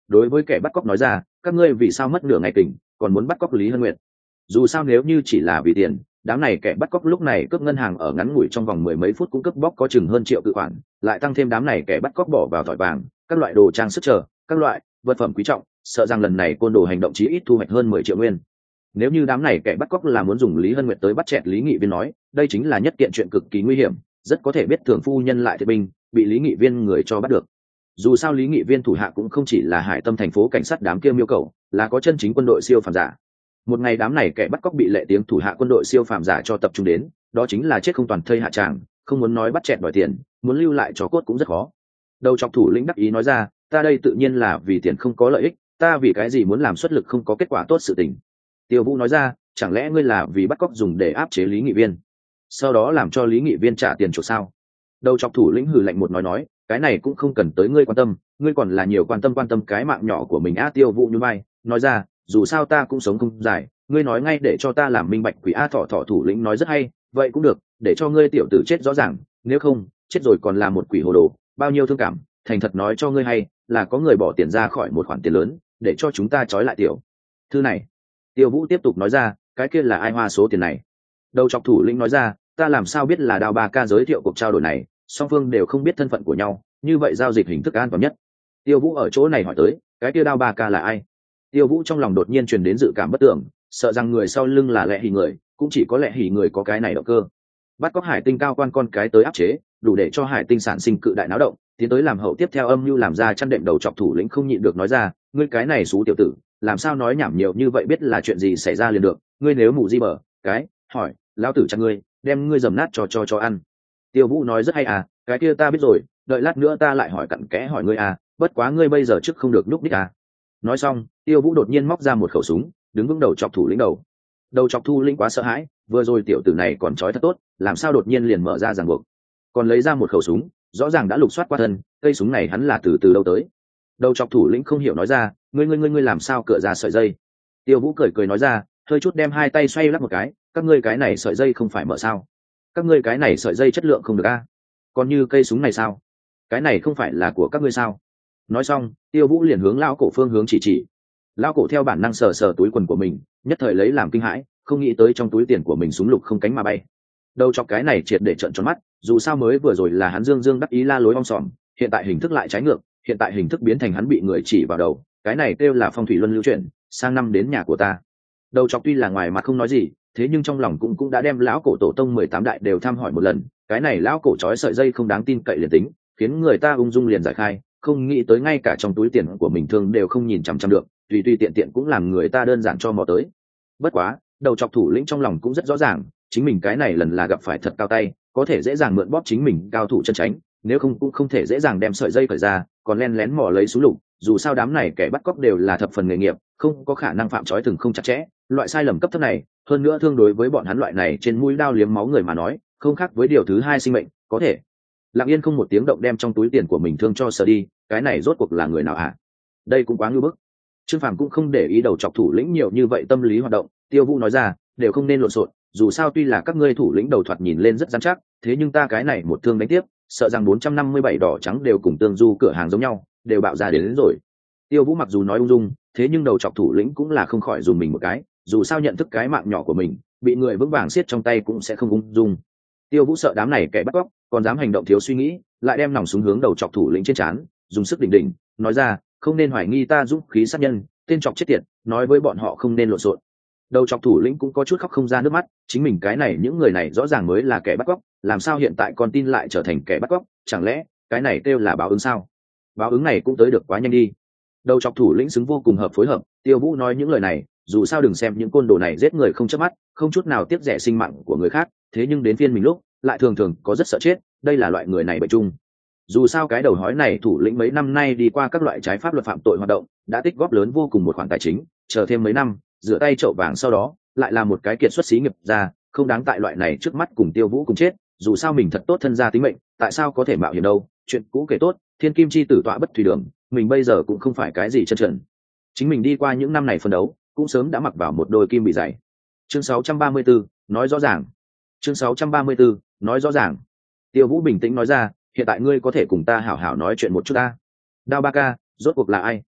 đối với kẻ bắt cóc nói ra, các ngươi vì sao mất nửa ngày kình còn muốn bắt cóc Lý Hân Nguyệt? Dù sao nếu như chỉ là vì tiền, đám này kẻ bắt cóc lúc này cướp ngân hàng ở ngắn ngủi trong vòng mười mấy phút cũng cướp bóc có chừng hơn triệu cự khoản, lại tăng thêm đám này kẻ bắt cóc bỏ vào thỏi vàng, các loại đồ trang sức chờ, các loại vật phẩm quý trọng, sợ rằng lần này côn đồ hành động chí ít thu hoạch hơn mười triệu nguyên. Nếu như đám này kẻ bắt cóc là muốn dùng Lý Hân Nguyệt tới bắt chẹt Lý Nghị Viên nói, đây chính là nhất kiện chuyện cực kỳ nguy hiểm, rất có thể biết thường phu nhân lại thiệt binh, bị Lý Nghị Viên người cho bắt được. Dù sao Lý Nghị Viên thủ hạ cũng không chỉ là Hải Tâm thành phố cảnh sát đám kia miêu cầu, là có chân chính quân đội siêu phàm giả. Một ngày đám này kẻ bắt cóc bị lệ tiếng thủ hạ quân đội siêu phàm giả cho tập trung đến, đó chính là chết không toàn thây hạ tràng, không muốn nói bắt chẹt đòi tiền, muốn lưu lại cho cốt cũng rất khó. Đầu chọc thủ lĩnh đắc ý nói ra, ta đây tự nhiên là vì tiền không có lợi ích, ta vì cái gì muốn làm xuất lực không có kết quả tốt sự tình. Tiêu Vũ nói ra, chẳng lẽ ngươi là vì bắt cóc dùng để áp chế Lý Nghị Viên, sau đó làm cho Lý Nghị Viên trả tiền chuộc sao? Đầu chọc thủ lĩnh hừ lạnh một nói nói, cái này cũng không cần tới ngươi quan tâm, ngươi còn là nhiều quan tâm quan tâm cái mạng nhỏ của mình á. Tiêu Vũ như bay nói ra, dù sao ta cũng sống không dài, ngươi nói ngay để cho ta làm minh bạch. Quỷ a thọ thọ thủ lĩnh nói rất hay, vậy cũng được, để cho ngươi tiểu tử chết rõ ràng, nếu không chết rồi còn là một quỷ hồ đồ, bao nhiêu thương cảm. Thành thật nói cho ngươi hay, là có người bỏ tiền ra khỏi một khoản tiền lớn để cho chúng ta trói lại tiểu thư này. Tiêu Vũ tiếp tục nói ra, cái kia là ai hoa số tiền này? Đầu chọc thủ lĩnh nói ra, ta làm sao biết là Đao Ba Ca giới thiệu cuộc trao đổi này, song phương đều không biết thân phận của nhau, như vậy giao dịch hình thức an toàn nhất. Tiêu Vũ ở chỗ này hỏi tới, cái kia Đao Ba Ca là ai? Tiêu Vũ trong lòng đột nhiên truyền đến dự cảm bất tưởng, sợ rằng người sau lưng là Lệ Hỉ người, cũng chỉ có Lệ Hỉ người có cái này động cơ. Bắt cóc Hải Tinh cao quan con cái tới áp chế, đủ để cho Hải Tinh sản sinh cự đại náo động, tiến tới làm hậu tiếp theo âm mưu làm ra chăn đệm. Đầu chọc thủ lĩnh không nhịn được nói ra, ngươi cái này xú tiểu tử, làm sao nói nhảm nhiều như vậy, biết là chuyện gì xảy ra liền được, ngươi nếu mù di bờ cái hỏi lão tử chặt ngươi, đem ngươi dầm nát cho cho cho ăn. Tiêu Vũ nói rất hay à, cái kia ta biết rồi, đợi lát nữa ta lại hỏi cặn kẽ hỏi ngươi à, bất quá ngươi bây giờ trước không được núp đích à. Nói xong, Tiêu Vũ đột nhiên móc ra một khẩu súng, đứng vững đầu chọc thủ lĩnh đầu. Đầu chọc thủ lĩnh quá sợ hãi, vừa rồi tiểu tử này còn trói thật tốt, làm sao đột nhiên liền mở ra ràng buộc, còn lấy ra một khẩu súng, rõ ràng đã lục soát qua thân, cây súng này hắn là từ từ đâu tới. Đầu chọc thủ lĩnh không hiểu nói ra, ngươi ngươi ngươi ngươi làm sao cựa ra sợi dây? Tiêu Vũ cười cười nói ra, hơi chút đem hai tay xoay lắc một cái, các ngươi cái này sợi dây không phải mở sao? Các ngươi cái này sợi dây chất lượng không được a. Còn như cây súng này sao? Cái này không phải là của các ngươi sao? Nói xong, Tiêu Vũ liền hướng lão cổ phương hướng chỉ chỉ. Lão cổ theo bản năng sờ sờ túi quần của mình, nhất thời lấy làm kinh hãi, không nghĩ tới trong túi tiền của mình súng lục không cánh mà bay. Đầu chọc cái này triệt để trợn tròn mắt, dù sao mới vừa rồi là hắn dương dương đắc ý la lối om sòm, hiện tại hình thức lại trái ngược, hiện tại hình thức biến thành hắn bị người chỉ vào đầu, cái này kêu là phong thủy luân lưu chuyển, sang năm đến nhà của ta. Đầu chọc tuy là ngoài mặt không nói gì, thế nhưng trong lòng cũng cũng đã đem lão cổ tổ tông mười tám đại đều thăm hỏi một lần, cái này lão cổ trói sợi dây không đáng tin cậy liền tính, khiến người ta ung dung liền giải khai, không nghĩ tới ngay cả trong túi tiền của mình thương đều không nhìn chằm chằm được, tùy tùy tiện tiện cũng làm người ta đơn giản cho mò tới. Bất quá, đầu chọc thủ lĩnh trong lòng cũng rất rõ ràng, chính mình cái này lần là gặp phải thật cao tay, có thể dễ dàng mượn bóp chính mình cao thủ chân tránh, nếu không cũng không thể dễ dàng đem sợi dây cởi ra, còn len lén mò lấy súng lục, dù sao đám này kẻ bắt cóc đều là thập phần nghề nghiệp, không có khả năng phạm trói thừng không chặt chẽ, loại sai lầm cấp thấp này, hơn nữa thương đối với bọn hắn loại này trên mũi đao liếm máu người mà nói, không khác với điều thứ hai sinh mệnh, có thể lặng yên không một tiếng động đem trong túi tiền của mình thương cho sờ đi, cái này rốt cuộc là người nào hả? Đây cũng quá ngưu bức. Trương Phàm cũng không để ý đầu chọc thủ lĩnh nhiều như vậy tâm lý hoạt động, Tiêu Vũ nói ra, đều không nên lộn xộn, dù sao tuy là các ngươi thủ lĩnh đầu thoạt nhìn lên rất rắn chắc, thế nhưng ta cái này một thương đánh tiếp, sợ rằng bốn trăm năm mươi bảy đỏ trắng đều cùng tương du cửa hàng giống nhau, đều bạo ra đến, đến rồi. Tiêu Vũ mặc dù nói ung dung, thế nhưng đầu chọc thủ lĩnh cũng là không khỏi dùng mình một cái, dù sao nhận thức cái mạng nhỏ của mình, bị người vững vàng siết trong tay cũng sẽ không ung dung. Tiêu Vũ sợ đám này kẻ bắt cóc, còn dám hành động thiếu suy nghĩ, lại đem nòng súng hướng đầu chọc thủ lĩnh trên trán, dùng sức đỉnh đỉnh, nói ra, không nên hoài nghi ta giúp khí sát nhân, tên chọc chết tiệt, nói với bọn họ không nên lộn xộn. Đầu chọc thủ lĩnh cũng có chút khóc không ra nước mắt, chính mình cái này những người này rõ ràng mới là kẻ bắt cóc, làm sao hiện tại con tin lại trở thành kẻ bắt cóc, chẳng lẽ cái này kêu là báo ứng sao? Báo ứng này cũng tới được quá nhanh đi. Đầu chọc thủ lĩnh xứng vô cùng hợp phối hợp, Tiêu Vũ nói những lời này, dù sao đừng xem những côn đồ này giết người không chớp mắt, không chút nào tiếc rẻ sinh mạng của người khác, thế nhưng đến phiên mình lúc, lại thường thường có rất sợ chết, đây là loại người này bệnh chung. Dù sao cái đầu hói này thủ lĩnh mấy năm nay đi qua các loại trái pháp luật phạm tội hoạt động, đã tích góp lớn vô cùng một khoản tài chính, chờ thêm mấy năm, rửa tay chậu vàng sau đó, lại là một cái kiệt xuất xí nghiệp ra, không đáng tại loại này trước mắt cùng Tiêu Vũ cùng chết, dù sao mình thật tốt thân gia tính mệnh, tại sao có thể mạo hiểm đâu, chuyện cũ kể tốt, thiên kim chi tử tọa bất thủy đường, mình bây giờ cũng không phải cái gì chân trần. Chính mình đi qua những năm này phân đấu, cũng sớm đã mặc vào một đôi kim bị dày. Chương sáu trăm ba mươi tư, nói rõ ràng. Chương sáu trăm ba mươi tư, nói rõ ràng. Tiêu Vũ bình tĩnh nói ra, hiện tại ngươi có thể cùng ta hảo hảo nói chuyện một chút ta. Đao Ba Ca, rốt cuộc là ai?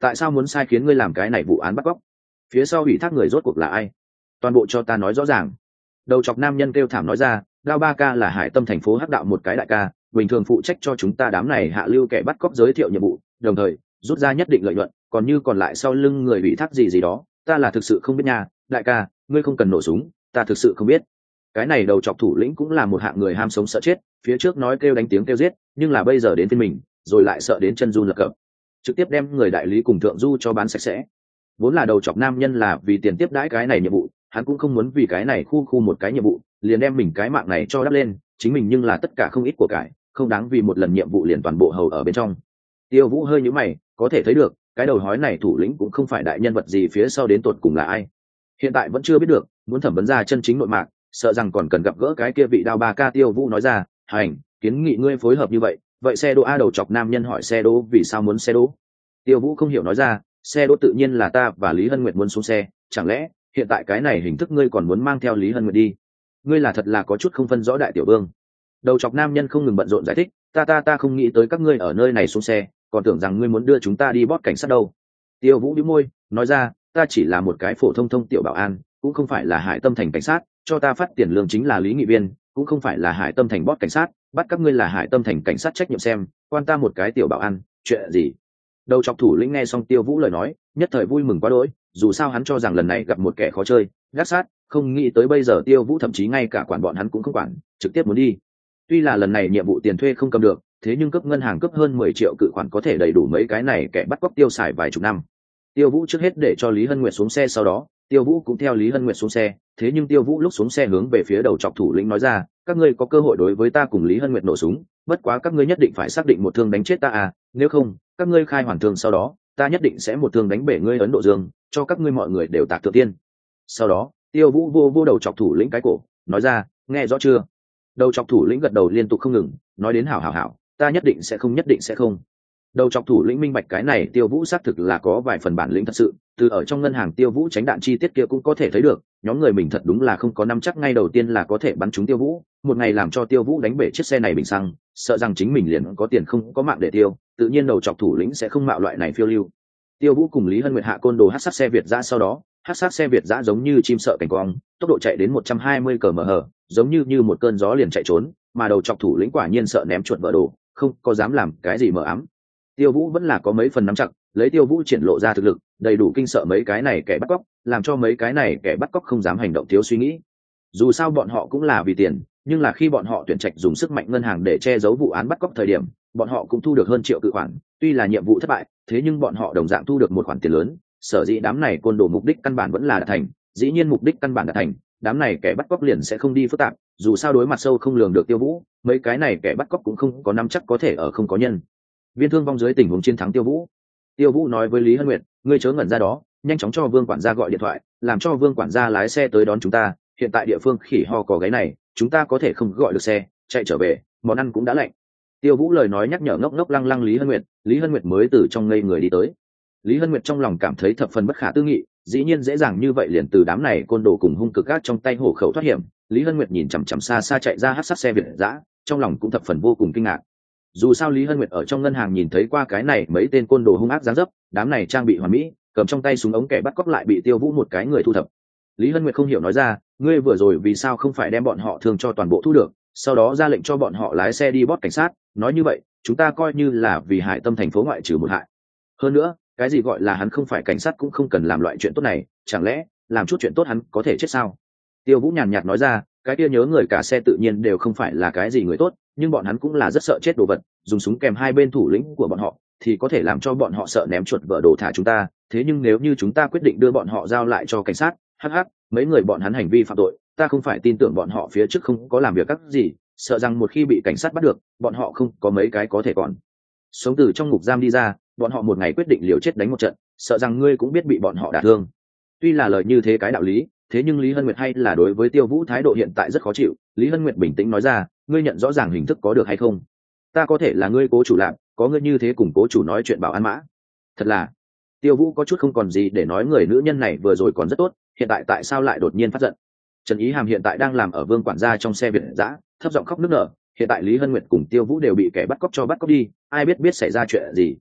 tại sao muốn sai khiến ngươi làm cái này vụ án bắt cóc? Phía sau ủy thác người rốt cuộc là ai? Toàn bộ cho ta nói rõ ràng. Đầu chọc nam nhân kêu thảm nói ra, Gao Ba Ca là Hải Tâm thành phố hắc đạo một cái đại ca, bình thường phụ trách cho chúng ta đám này hạ lưu kẻ bắt cóc giới thiệu nhiệm vụ, đồng thời rút ra nhất định lợi nhuận, còn như còn lại sau lưng người ủy thác gì gì đó, ta là thực sự không biết nha. Đại ca, ngươi không cần nổ súng, ta thực sự không biết. Cái này đầu chọc thủ lĩnh cũng là một hạng người ham sống sợ chết, phía trước nói kêu đánh tiếng kêu giết, nhưng là bây giờ đến phiên mình, rồi lại sợ đến chân run lập cập, trực tiếp đem người đại lý cùng thượng du cho bán sạch sẽ. Vốn là đầu chọc nam nhân là vì tiền tiếp đãi cái này nhiệm vụ, hắn cũng không muốn vì cái này khu khu một cái nhiệm vụ liền đem mình cái mạng này cho đắp lên, chính mình nhưng là tất cả không ít của cải, không đáng vì một lần nhiệm vụ liền toàn bộ hầu ở bên trong. Tiêu Vũ hơi nhíu mày, có thể thấy được cái đầu hói này thủ lĩnh cũng không phải đại nhân vật gì, phía sau đến tột cùng là ai hiện tại vẫn chưa biết được, muốn thẩm vấn ra chân chính nội mạc, sợ rằng còn cần gặp gỡ cái kia vị Đao Ba Ca. Tiêu Vũ nói ra, hành, kiến nghị ngươi phối hợp như vậy. Vậy xe đỗ a? Đầu chọc nam nhân hỏi xe đỗ vì sao muốn xe đỗ. Tiêu Vũ không hiểu nói ra, xe đỗ tự nhiên là ta và Lý Hân Nguyệt muốn xuống xe, chẳng lẽ hiện tại cái này hình thức ngươi còn muốn mang theo Lý Hân Nguyệt đi? Ngươi là thật là có chút không phân rõ đại tiểu vương. Đầu chọc nam nhân không ngừng bận rộn giải thích, ta ta ta không nghĩ tới các ngươi ở nơi này xuống xe, còn tưởng rằng ngươi muốn đưa chúng ta đi bót cảnh sát đâu. Tiêu Vũ nhíu môi nói ra, ta chỉ là một cái phổ thông thông tiểu bảo an, cũng không phải là Hải Tâm thành cảnh sát, cho ta phát tiền lương chính là Lý Nghị Viên, cũng không phải là Hải Tâm thành bót cảnh sát, bắt các ngươi là Hải Tâm thành cảnh sát trách nhiệm xem, quan ta một cái tiểu bảo an, chuyện gì? Đầu chọc thủ lĩnh nghe xong Tiêu Vũ lời nói, nhất thời vui mừng quá đỗi, dù sao hắn cho rằng lần này gặp một kẻ khó chơi, gác sát, không nghĩ tới bây giờ Tiêu Vũ thậm chí ngay cả quản bọn hắn cũng không quản, trực tiếp muốn đi. Tuy là lần này nhiệm vụ tiền thuê không cầm được, thế nhưng cướp ngân hàng cướp hơn mười triệu cự khoản có thể đầy đủ mấy cái này kẻ bắt cóc tiêu xài vài chục năm. Tiêu Vũ trước hết để cho Lý Hân Nguyệt xuống xe, sau đó Tiêu Vũ cũng theo Lý Hân Nguyệt xuống xe, thế nhưng Tiêu Vũ lúc xuống xe hướng về phía đầu chọc thủ lĩnh nói ra, các ngươi có cơ hội đối với ta cùng Lý Hân Nguyệt nổ súng, bất quá các ngươi nhất định phải xác định một thương đánh chết ta à, nếu không, các ngươi khai hoàn thương sau đó, ta nhất định sẽ một thương đánh bể ngươi Ấn Độ Dương, cho các ngươi mọi người đều tạc thượng tiên. Sau đó, Tiêu Vũ vô vô đầu chọc thủ lĩnh cái cổ, nói ra, nghe rõ chưa? Đầu chọc thủ lĩnh gật đầu liên tục không ngừng, nói đến hảo hảo hảo, ta nhất định sẽ không, nhất định sẽ không. Đầu chọc thủ lĩnh minh bạch cái này Tiêu Vũ xác thực là có vài phần bản lĩnh thật sự, từ ở trong ngân hàng Tiêu Vũ tránh đạn chi tiết kia cũng có thể thấy được, nhóm người mình thật đúng là không có nắm chắc ngay đầu tiên là có thể bắn trúng Tiêu Vũ, một ngày làm cho Tiêu Vũ đánh bể chiếc xe này bình xăng, sợ rằng chính mình liền có tiền không có mạng để tiêu, tự nhiên đầu chọc thủ lĩnh sẽ không mạo loại này phiêu lưu. Tiêu Vũ cùng Lý Hân Nguyệt hạ côn đồ hắc sát xe Việt dã, sau đó hắc sát xe Việt dã giống như chim sợ cảnh quang, tốc độ chạy đến một trăm hai mươi ki lô mét/h, giống như như một cơn gió liền chạy trốn, mà đầu chọc thủ lĩnh quả nhiên sợ ném chuột vỡ đồ, không có dám làm cái gì mờ ám. Tiêu Vũ vẫn là có mấy phần nắm chặt, lấy Tiêu Vũ triển lộ ra thực lực, đầy đủ kinh sợ mấy cái này kẻ bắt cóc, làm cho mấy cái này kẻ bắt cóc không dám hành động thiếu suy nghĩ. Dù sao bọn họ cũng là vì tiền, nhưng là khi bọn họ tuyển trạch dùng sức mạnh ngân hàng để che giấu vụ án bắt cóc thời điểm, bọn họ cũng thu được hơn triệu cự khoản, tuy là nhiệm vụ thất bại, thế nhưng bọn họ đồng dạng thu được một khoản tiền lớn, sở dĩ đám này côn đồ mục đích căn bản vẫn là đạt thành, dĩ nhiên mục đích căn bản đạt thành, đám này kẻ bắt cóc liền sẽ không đi phức tạp, dù sao đối mặt sâu không lường được Tiêu Vũ, mấy cái này kẻ bắt cóc cũng không có nắm chắc có thể ở không có nhân viên thương vong dưới tình huống chiến thắng Tiêu Vũ. Tiêu Vũ nói với Lý Hân Nguyệt, ngươi chớ ngẩn ra đó, nhanh chóng cho Vương quản gia gọi điện thoại, làm cho Vương quản gia lái xe tới đón chúng ta, hiện tại địa phương khỉ ho cò gáy này, chúng ta có thể không gọi được xe, chạy trở về, món ăn cũng đã lạnh. Tiêu Vũ lời nói nhắc nhở ngốc ngốc lăng lăng Lý Hân Nguyệt, Lý Hân Nguyệt mới từ trong ngây người đi tới. Lý Hân Nguyệt trong lòng cảm thấy thập phần bất khả tư nghị, dĩ nhiên dễ dàng như vậy liền từ đám này côn đồ cùng hung cực gác trong tay hổ khẩu thoát hiểm. Lý Hân Nguyệt nhìn chằm chằm xa xa chạy ra hắc sát xe Việt dã, trong lòng cũng thập phần vô cùng kinh ngạc. Dù sao Lý Hân Nguyệt ở trong ngân hàng nhìn thấy qua cái này mấy tên côn đồ hung ác dáng dấp, đám này trang bị hoàn mỹ, cầm trong tay súng ống kẻ bắt cóc lại bị Tiêu Vũ một cái người thu thập. Lý Hân Nguyệt không hiểu nói ra, ngươi vừa rồi vì sao không phải đem bọn họ thương cho toàn bộ thu được, sau đó ra lệnh cho bọn họ lái xe đi bót cảnh sát, nói như vậy chúng ta coi như là vì Hải Tâm thành phố ngoại trừ một hại. Hơn nữa, cái gì gọi là hắn không phải cảnh sát cũng không cần làm loại chuyện tốt này, chẳng lẽ làm chút chuyện tốt hắn có thể chết sao? Tiêu Vũ nhàn nhạt nói ra, cái kia nhớ người cả xe tự nhiên đều không phải là cái gì người tốt, nhưng bọn hắn cũng là rất sợ chết đồ vật, dùng súng kèm hai bên thủ lĩnh của bọn họ thì có thể làm cho bọn họ sợ ném chuột vỡ đồ thả chúng ta, thế nhưng nếu như chúng ta quyết định đưa bọn họ giao lại cho cảnh sát, hắc hắc, mấy người bọn hắn hành vi phạm tội, ta không phải tin tưởng bọn họ phía trước không có làm việc các gì, sợ rằng một khi bị cảnh sát bắt được, bọn họ không có mấy cái có thể còn sống từ trong ngục giam đi ra, bọn họ một ngày quyết định liều chết đánh một trận, sợ rằng ngươi cũng biết bị bọn họ đả thương. Tuy là lời như thế cái đạo lý, thế nhưng Lý Hân Nguyệt hay là đối với Tiêu Vũ thái độ hiện tại rất khó chịu. Lý Hân Nguyệt bình tĩnh nói ra, ngươi nhận rõ ràng hình thức có được hay không? Ta có thể là ngươi cố chủ làm, có ngươi như thế cùng cố chủ nói chuyện bảo an mã. Thật là, Tiêu Vũ có chút không còn gì để nói, người nữ nhân này vừa rồi còn rất tốt, hiện tại tại sao lại đột nhiên phát giận? Trần Ý Hàm hiện tại đang làm ở Vương quản gia trong xe Việt dã, thấp giọng khóc nức nở, hiện tại Lý Hân Nguyệt cùng Tiêu Vũ đều bị kẻ bắt cóc cho bắt cóc đi, ai biết biết xảy ra chuyện gì.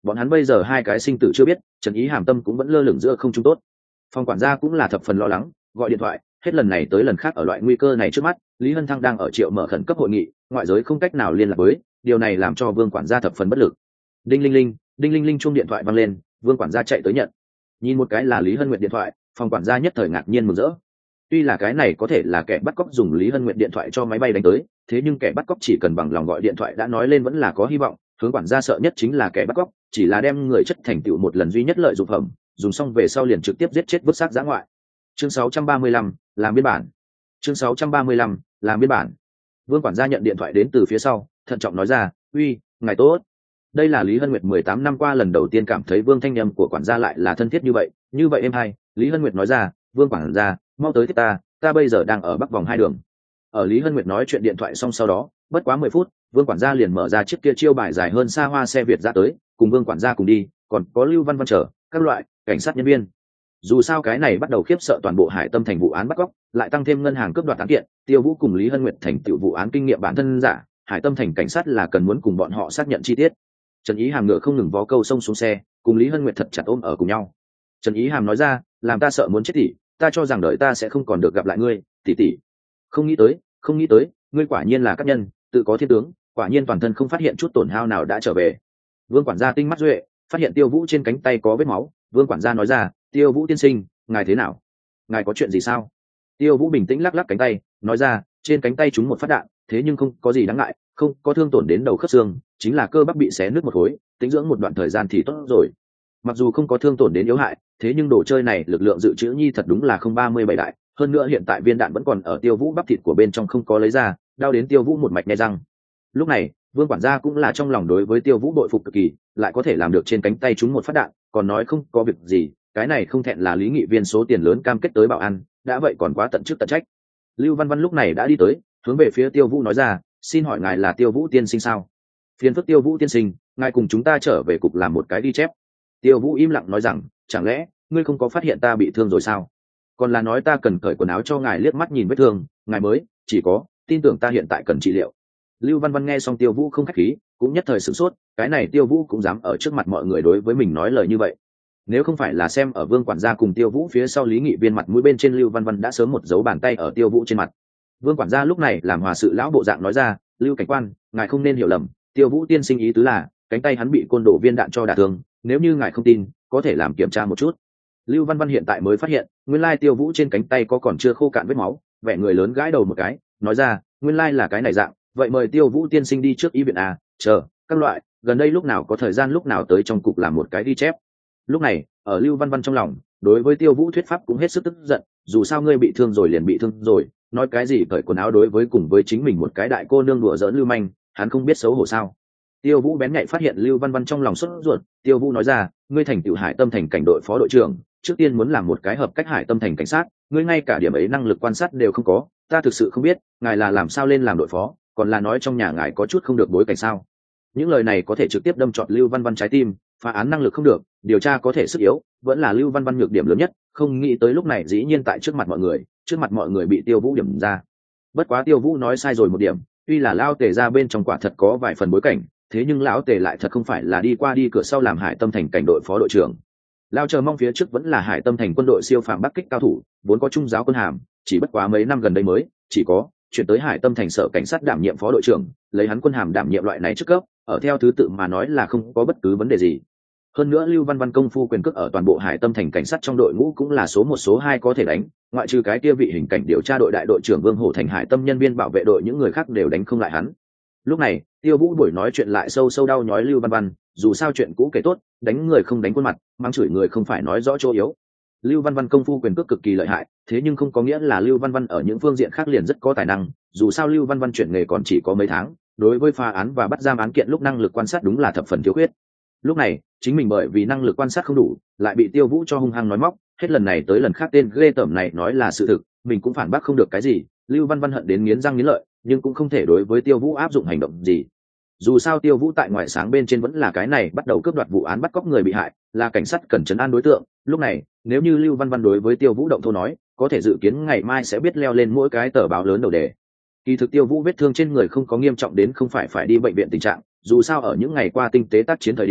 bọn hắn bây giờ hai cái sinh tử chưa biết, Trần Ý Hàm tâm cũng vẫn lơ lửng giữa không trung tốt. Phòng quản gia cũng là thập phần lo lắng, gọi điện thoại, hết lần này tới lần khác ở loại nguy cơ này trước mắt, Lý Hân Thăng đang ở triệu mở khẩn cấp hội nghị, ngoại giới không cách nào liên lạc với, điều này làm cho Vương quản gia thập phần bất lực. Đinh linh linh, đinh linh linh chuông điện thoại vang lên, Vương quản gia chạy tới nhận. Nhìn một cái là Lý Hân Nguyệt điện thoại, phòng quản gia nhất thời ngạc nhiên mừng rỡ. Tuy là cái này có thể là kẻ bắt cóc dùng Lý Hân Nguyệt điện thoại cho máy bay đánh tới, thế nhưng kẻ bắt cóc chỉ cần bằng lòng gọi điện thoại đã nói lên vẫn là có hy vọng, hướng quản gia sợ nhất chính là kẻ bắt cóc chỉ là đem người chất thành tựu một lần duy nhất lợi dụng phẩm, dùng xong về sau liền trực tiếp giết chết vứt xác dã ngoại. Chương sáu trăm ba mươi lăm, làm biên bản. Chương sáu trăm ba mươi lăm, làm biên bản. Vương quản gia nhận điện thoại đến từ phía sau, thận trọng nói ra, uy, ngài tốt. Đây là Lý Hân Nguyệt mười tám năm qua lần đầu tiên cảm thấy Vương thanh âm của quản gia lại là thân thiết như vậy, như vậy em hai, Lý Hân Nguyệt nói ra, Vương quản gia, mau tới tiếp ta, ta bây giờ đang ở bắc vòng hai đường. Ở Lý Hân Nguyệt nói chuyện điện thoại xong sau đó, bất quá mười phút, Vương quản gia liền mở ra chiếc kia chiêu bài dài hơn xa hoa xe Việt ra tới, cùng Vương quản gia cùng đi, còn có Lưu Văn Văn chờ các loại cảnh sát nhân viên. Dù sao cái này bắt đầu khiếp sợ toàn bộ Hải Tâm thành vụ án bắt cóc, lại tăng thêm ngân hàng cướp đoạt án kiện, Tiêu Vũ cùng Lý Hân Nguyệt thành tựu vụ án kinh nghiệm bản thân giả, Hải Tâm thành cảnh sát là cần muốn cùng bọn họ xác nhận chi tiết. Trần Ý Hàm ngựa không ngừng vó câu xông xuống xe, cùng Lý Hân Nguyệt thật chặt ôm ở cùng nhau. Trần Ý Hàm nói ra, làm ta sợ muốn chết tỷ, ta cho rằng đời ta sẽ không còn được gặp lại ngươi, tỷ tỷ. Không nghĩ tới, không nghĩ tới, ngươi quả nhiên là các nhân, tự có thiên tướng, quả nhiên toàn thân không phát hiện chút tổn hao nào đã trở về. Vương quản gia tinh mắt duệ, phát hiện Tiêu Vũ trên cánh tay có vết máu, Vương quản gia nói ra, Tiêu Vũ tiên sinh, ngài thế nào? Ngài có chuyện gì sao? Tiêu Vũ bình tĩnh lắc lắc cánh tay, nói ra, trên cánh tay trúng một phát đạn, thế nhưng không có gì đáng ngại, không có thương tổn đến đầu khớp xương, chính là cơ bắp bị xé nứt một khối, tĩnh dưỡng một đoạn thời gian thì tốt rồi. Mặc dù không có thương tổn đến yếu hại, thế nhưng đồ chơi này lực lượng dự trữ nhi thật đúng là không ba mươi bảy đại, hơn nữa hiện tại viên đạn vẫn còn ở Tiêu Vũ bắp thịt của bên trong không có lấy ra, đau đến Tiêu Vũ một mạch nghe răng. Lúc này, Vương quản gia cũng là trong lòng đối với Tiêu Vũ bội phục cực kỳ, lại có thể làm được trên cánh tay trúng một phát đạn, còn nói không có việc gì, cái này không thẹn là Lý Nghị Viên số tiền lớn cam kết tới bảo an, đã vậy còn quá tận chức tận trách. Lưu Văn Văn lúc này đã đi tới, hướng về phía Tiêu Vũ nói ra, xin hỏi ngài là Tiêu Vũ tiên sinh sao? Phiền phức Tiêu Vũ tiên sinh, ngài cùng chúng ta trở về cục làm một cái ghi chép. Tiêu Vũ im lặng nói rằng, chẳng lẽ ngươi không có phát hiện ta bị thương rồi sao? Còn là nói ta cần cởi quần áo cho ngài liếc mắt nhìn vết thương, ngài mới chỉ có tin tưởng ta hiện tại cần trị liệu. Lưu Văn Văn nghe xong Tiêu Vũ không khách khí, cũng nhất thời sửng sốt, cái này Tiêu Vũ cũng dám ở trước mặt mọi người đối với mình nói lời như vậy. Nếu không phải là xem ở Vương quản gia cùng Tiêu Vũ phía sau Lý Nghị Viên mặt mũi bên trên, Lưu Văn Văn đã sớm một dấu bàn tay ở Tiêu Vũ trên mặt. Vương quản gia lúc này làm hòa sự lão bộ dạng nói ra, Lưu cảnh quan, ngài không nên hiểu lầm, Tiêu Vũ tiên sinh ý tứ là cánh tay hắn bị côn đổ viên đạn cho đả thương, nếu như ngài không tin, có thể làm kiểm tra một chút. Lưu Văn Văn hiện tại mới phát hiện, nguyên lai Tiêu Vũ trên cánh tay có còn chưa khô cạn vết máu, vẻ người lớn gãi đầu một cái, nói ra, nguyên lai là cái này dạng, vậy mời Tiêu Vũ tiên sinh đi trước y viện à, chờ, các loại, gần đây lúc nào có thời gian lúc nào tới trong cục làm một cái ghi chép. Lúc này, ở Lưu Văn Văn trong lòng, đối với Tiêu Vũ thuyết pháp cũng hết sức tức giận, dù sao ngươi bị thương rồi liền bị thương rồi, nói cái gì cởi quần áo đối với cùng với chính mình một cái đại cô nương đùa giỡn lưu manh, hắn không biết xấu hổ sao? Tiêu Vũ bén nhạy phát hiện Lưu Văn Văn trong lòng sốt ruột, Tiêu Vũ nói ra, ngươi thành tựu Hải Tâm thành cảnh đội phó đội trưởng, trước tiên muốn làm một cái hợp cách Hải Tâm thành cảnh sát, ngươi ngay cả điểm ấy năng lực quan sát đều không có, ta thực sự không biết, ngài là làm sao lên làm đội phó, còn là nói trong nhà ngài có chút không được bối cảnh sao? Những lời này có thể trực tiếp đâm trọn Lưu Văn Văn trái tim, phá án năng lực không được, điều tra có thể sức yếu, vẫn là Lưu Văn Văn nhược điểm lớn nhất, không nghĩ tới lúc này dĩ nhiên tại trước mặt mọi người, trước mặt mọi người bị Tiêu Vũ điểm ra. Bất quá Tiêu Vũ nói sai rồi một điểm, tuy là Lão Tề ra bên trong quả thật có vài phần bối cảnh, thế nhưng lão Tề lại thật không phải là đi qua đi cửa sau làm Hải Tâm thành cảnh đội phó đội trưởng. Lão chờ mong phía trước vẫn là Hải Tâm thành quân đội siêu phàm bắc kích cao thủ, vốn có trung giáo quân hàm, chỉ bất quá mấy năm gần đây mới chỉ có chuyển tới Hải Tâm thành sở cảnh sát đảm nhiệm phó đội trưởng, lấy hắn quân hàm đảm nhiệm loại này chức cấp, ở theo thứ tự mà nói là không có bất cứ vấn đề gì. Hơn nữa Lưu Văn Văn công phu quyền cước ở toàn bộ Hải Tâm thành cảnh sát trong đội ngũ cũng là số một số hai có thể đánh, ngoại trừ cái kia vị hình cảnh điều tra đội đại đội trưởng Vương Hổ thành Hải Tâm nhân viên bảo vệ đội, những người khác đều đánh không lại hắn. Lúc này, Tiêu Vũ buổi nói chuyện lại sâu sâu đau nhói Lưu Văn Văn, dù sao chuyện cũ kể tốt, đánh người không đánh khuôn mặt, mang chửi người không phải nói rõ chỗ yếu. Lưu Văn Văn công phu quyền cước cực kỳ lợi hại, thế nhưng không có nghĩa là Lưu Văn Văn ở những phương diện khác liền rất có tài năng, dù sao Lưu Văn Văn chuyển nghề còn chỉ có mấy tháng, đối với phá án và bắt giam án kiện lúc năng lực quan sát đúng là thập phần thiếu khuyết. Lúc này, chính mình bởi vì năng lực quan sát không đủ, lại bị Tiêu Vũ cho hung hăng nói móc, hết lần này tới lần khác tên ghê tởm này nói là sự thực, mình cũng phản bác không được cái gì. Lưu Văn Văn hận đến nghiến răng nghiến lợi, nhưng cũng không thể đối với Tiêu Vũ áp dụng hành động gì. Dù sao Tiêu Vũ tại ngoại sáng bên trên vẫn là cái này bắt đầu cướp đoạt vụ án bắt cóc người bị hại, là cảnh sát cần trấn an đối tượng. Lúc này, nếu như Lưu Văn Văn đối với Tiêu Vũ động thô nói, có thể dự kiến ngày mai sẽ biết leo lên mỗi cái tờ báo lớn đầu đề. Kỳ thực Tiêu Vũ vết thương trên người không có nghiêm trọng đến không phải phải đi bệnh viện tình trạng, dù sao ở những ngày qua tinh tế tác chiến thời điểm,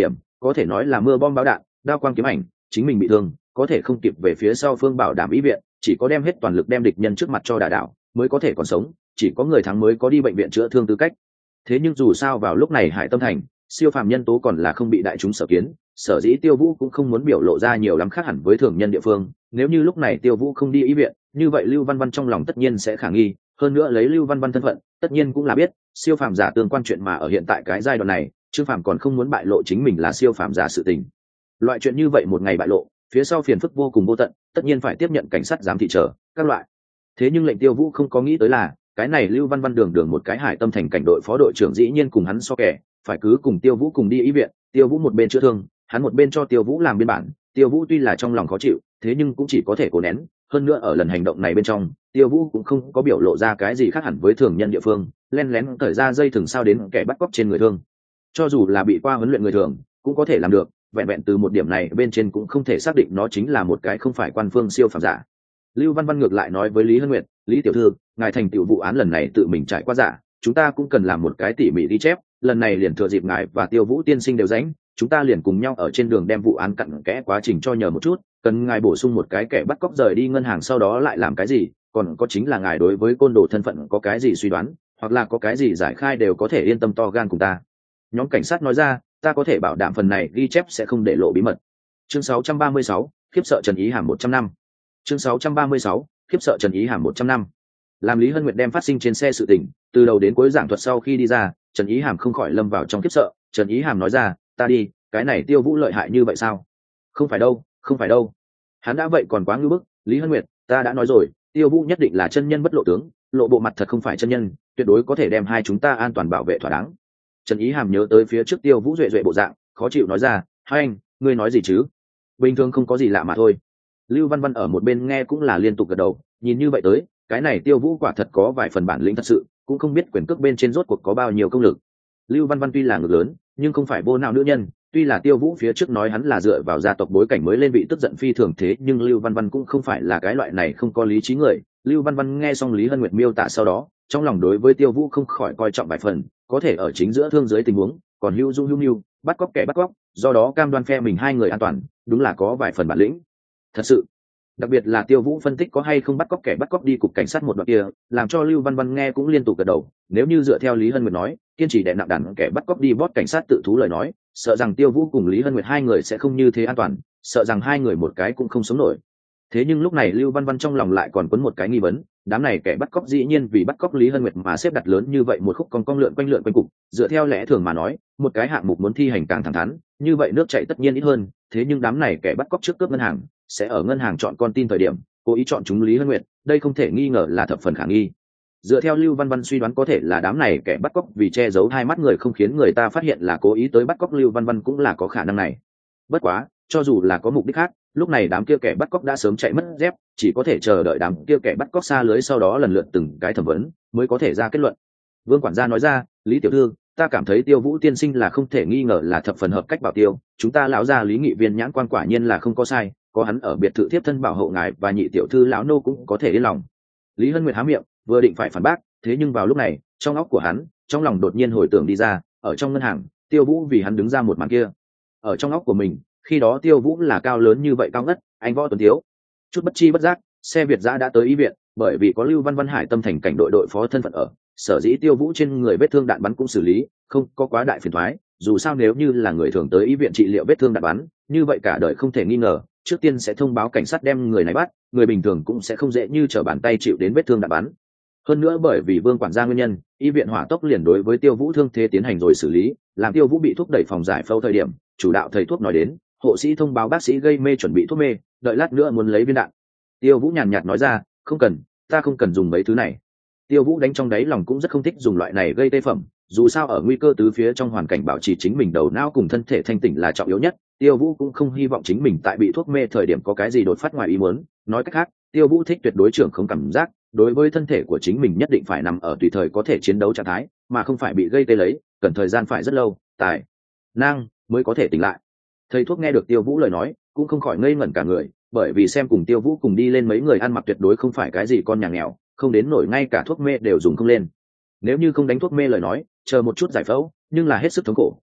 có thể nói là mưa bom báo đạn, đao quang kiếm ảnh, chính mình bị thương có thể không kịp về phía sau phương bảo đảm ý viện, chỉ có đem hết toàn lực đem địch nhân trước mặt cho đả đảo mới có thể còn sống, chỉ có người thắng mới có đi bệnh viện chữa thương tư cách. Thế nhưng dù sao vào lúc này Hải Tâm Thành siêu phàm nhân tố còn là không bị đại chúng sở kiến, sở dĩ Tiêu Vũ cũng không muốn biểu lộ ra nhiều lắm khác hẳn với thường nhân địa phương. Nếu như lúc này Tiêu Vũ không đi ý viện, như vậy Lưu Văn Văn trong lòng tất nhiên sẽ khả nghi, hơn nữa lấy Lưu Văn Văn thân phận tất nhiên cũng là biết siêu phàm giả tương quan chuyện, mà ở hiện tại cái giai đoạn này Trương Phàm còn không muốn bại lộ chính mình là siêu phàm giả sự tình. Loại chuyện như vậy một ngày bại lộ, phía sau phiền phức vô cùng vô tận, tất nhiên phải tiếp nhận cảnh sát giám thị trở các loại. Thế nhưng lệnh Tiêu Vũ không có nghĩ tới là cái này Lưu Văn Văn đường đường một cái Hải Tâm Thành cảnh đội phó đội trưởng dĩ nhiên cùng hắn so kẻ, phải cứ cùng Tiêu Vũ cùng đi ý viện. Tiêu Vũ một bên chữa thương, hắn một bên cho Tiêu Vũ làm biên bản. Tiêu Vũ tuy là trong lòng khó chịu, thế nhưng cũng chỉ có thể cố nén. Hơn nữa ở lần hành động này bên trong, Tiêu Vũ cũng không có biểu lộ ra cái gì khác hẳn với thường nhân địa phương, len lén cởi ra dây thừng sao đến kẻ bắt cóc trên người thương. Cho dù là bị qua huấn luyện người thường, cũng có thể làm được. Vẹn vẹn từ một điểm này bên trên cũng không thể xác định nó chính là một cái không phải quan phương siêu phàm giả. Lưu Văn Văn ngược lại nói với Lý Hân Nguyệt, Lý tiểu thư, ngài thành tựu vụ án lần này tự mình trải qua giả, chúng ta cũng cần làm một cái tỉ mỉ ghi chép, lần này liền thừa dịp ngài và Tiêu Vũ tiên sinh đều rảnh, chúng ta liền cùng nhau ở trên đường đem vụ án cặn kẽ quá trình cho nhờ một chút, cần ngài bổ sung một cái kẻ bắt cóc rời đi ngân hàng sau đó lại làm cái gì, còn có chính là ngài đối với côn đồ thân phận có cái gì suy đoán, hoặc là có cái gì giải khai đều có thể yên tâm to gan cùng ta. Nhóm cảnh sát nói ra, ta có thể bảo đảm phần này ghi chép sẽ không để lộ bí mật. Chương sáu trăm ba mươi sáu, khiếp sợ Trần Ý Hàm một trăm năm. Chương sáu trăm ba mươi sáu, khiếp sợ Trần Ý Hàm một trăm năm. Làm Lý Hân Nguyệt đem phát sinh trên xe sự tình từ đầu đến cuối giảng thuật sau khi đi ra, Trần Ý Hàm không khỏi lâm vào trong khiếp sợ. Trần Ý Hàm nói ra, ta đi, cái này Tiêu Vũ lợi hại như vậy sao? Không phải đâu, không phải đâu. Hắn đã vậy còn quá ngưu bức. Lý Hân Nguyệt, ta đã nói rồi, Tiêu Vũ nhất định là chân nhân bất lộ tướng, lộ bộ mặt thật không phải chân nhân, tuyệt đối có thể đem hai chúng ta an toàn bảo vệ thỏa đáng. Trần Ý Hàm nhớ tới phía trước Tiêu Vũ duệ duệ bộ dạng, khó chịu nói ra, hai anh, ngươi nói gì chứ? Bình thường không có gì lạ mà thôi. Lưu Văn Văn ở một bên nghe cũng là liên tục gật đầu, nhìn như vậy tới, cái này Tiêu Vũ quả thật có vài phần bản lĩnh thật sự, cũng không biết quyền cước bên trên rốt cuộc có bao nhiêu công lực. Lưu Văn Văn tuy là ngực lớn, nhưng không phải vô não nữ nhân, tuy là Tiêu Vũ phía trước nói hắn là dựa vào gia tộc bối cảnh mới lên vị tức giận phi thường, thế nhưng Lưu Văn Văn cũng không phải là cái loại này không có lý trí người. Lưu Văn Văn nghe xong Lý Hân Nguyệt miêu tả sau đó, trong lòng đối với Tiêu Vũ không khỏi coi trọng vài phần, có thể ở chính giữa thương dưới tình huống, còn hưu dung hưu hưu, bắt cóc kẻ bắt cóc, do đó cam đoan phe mình hai người an toàn, đúng là có vài phần bản lĩnh. Thật sự, đặc biệt là Tiêu Vũ phân tích có hay không bắt cóc kẻ bắt cóc đi cục cảnh sát một đoạn kia, làm cho Lưu Văn Văn nghe cũng liên tục gật đầu. Nếu như dựa theo Lý Hân Nguyệt nói, kiên trì đè nặng đàn kẻ bắt cóc đi bót cảnh sát tự thú lời nói, sợ rằng Tiêu Vũ cùng Lý Hân Nguyệt hai người sẽ không như thế an toàn, sợ rằng hai người một cái cũng không sống nổi. Thế nhưng lúc này Lưu Văn Văn trong lòng lại còn quấn một cái nghi vấn, đám này kẻ bắt cóc dĩ nhiên vì bắt cóc Lý Hân Nguyệt mà xếp đặt lớn như vậy một khúc con cong lượn quanh lượn quanh cục, dựa theo lẽ thường mà nói, một cái hạng mục muốn thi hành càng thẳng thắn, như vậy nước chảy tất nhiên ít hơn, thế nhưng đám này kẻ bắt cóc trước cướp ngân hàng, sẽ ở ngân hàng chọn con tin thời điểm, cố ý chọn chúng Lý Hân Nguyệt, đây không thể nghi ngờ là thập phần khả nghi. Dựa theo Lưu Văn Văn suy đoán, có thể là đám này kẻ bắt cóc vì che giấu hai mắt người không khiến người ta phát hiện là cố ý tới bắt cóc Lưu Văn Văn cũng là có khả năng này. Bất quá, cho dù là có mục đích khác, lúc này đám kia kẻ bắt cóc đã sớm chạy mất dép, chỉ có thể chờ đợi đám kia kẻ bắt cóc xa lưới sau đó lần lượt từng cái thẩm vấn, mới có thể ra kết luận. Vương quản gia nói ra, Lý tiểu thư, ta cảm thấy Tiêu Vũ tiên sinh là không thể nghi ngờ là thập phần hợp cách bảo tiêu, chúng ta lão gia Lý nghị viên nhãn quan quả nhiên là không có sai, có hắn ở biệt thự thiếp thân bảo hộ ngài và nhị tiểu thư lão nô cũng có thể yên lòng. Lý Hân Nguyệt há miệng, vừa định phải phản bác, thế nhưng vào lúc này, trong óc của hắn, trong lòng đột nhiên hồi tưởng đi ra, ở trong ngân hàng, Tiêu Vũ vì hắn đứng ra một màn kia. Ở trong óc của mình, khi đó Tiêu Vũ là cao lớn như vậy cao ngất, anh võ tuấn tiếu. Chút bất chi bất giác, xe Việt giã đã tới y viện, bởi vì có Lưu Văn Văn Hải Tâm Thành cảnh đội đội phó thân phận ở, sở dĩ Tiêu Vũ trên người vết thương đạn bắn cũng xử lý, không có quá đại phiền toái, dù sao nếu như là người thường tới y viện trị liệu vết thương đạn bắn, như vậy cả đời không thể nghi ngờ, trước tiên sẽ thông báo cảnh sát đem người này bắt, người bình thường cũng sẽ không dễ như trở bàn tay chịu đến vết thương đạn bắn. Hơn nữa bởi vì Vương quản gia nguyên nhân, y viện hỏa tốc liền đối với Tiêu Vũ thương thế tiến hành rồi xử lý, làm Tiêu Vũ bị thúc đẩy phòng giải phẫu thời điểm, chủ đạo thầy thuốc nói đến, hộ sĩ thông báo bác sĩ gây mê chuẩn bị thuốc mê, đợi lát nữa muốn lấy viên đạn. Tiêu Vũ nhàn nhạt nói ra, không cần, ta không cần dùng mấy thứ này. Tiêu Vũ đánh trong đáy lòng cũng rất không thích dùng loại này gây tê phẩm, dù sao ở nguy cơ tứ phía trong hoàn cảnh bảo trì chính mình đầu não cùng thân thể thanh tỉnh là trọng yếu nhất. Tiêu Vũ cũng không hy vọng chính mình tại bị thuốc mê thời điểm có cái gì đột phát ngoài ý muốn. Nói cách khác, Tiêu Vũ thích tuyệt đối trưởng không cảm giác, đối với thân thể của chính mình nhất định phải nằm ở tùy thời có thể chiến đấu trạng thái, mà không phải bị gây tê lấy, cần thời gian phải rất lâu, tài năng mới có thể tỉnh lại. Thầy thuốc nghe được Tiêu Vũ lời nói, cũng không khỏi ngây ngẩn cả người, bởi vì xem cùng Tiêu Vũ cùng đi lên mấy người ăn mặc tuyệt đối không phải cái gì con nhà nghèo, không đến nổi ngay cả thuốc mê đều dùng không lên. Nếu như không đánh thuốc mê lời nói, chờ một chút giải phẫu, nhưng là hết sức thống khổ,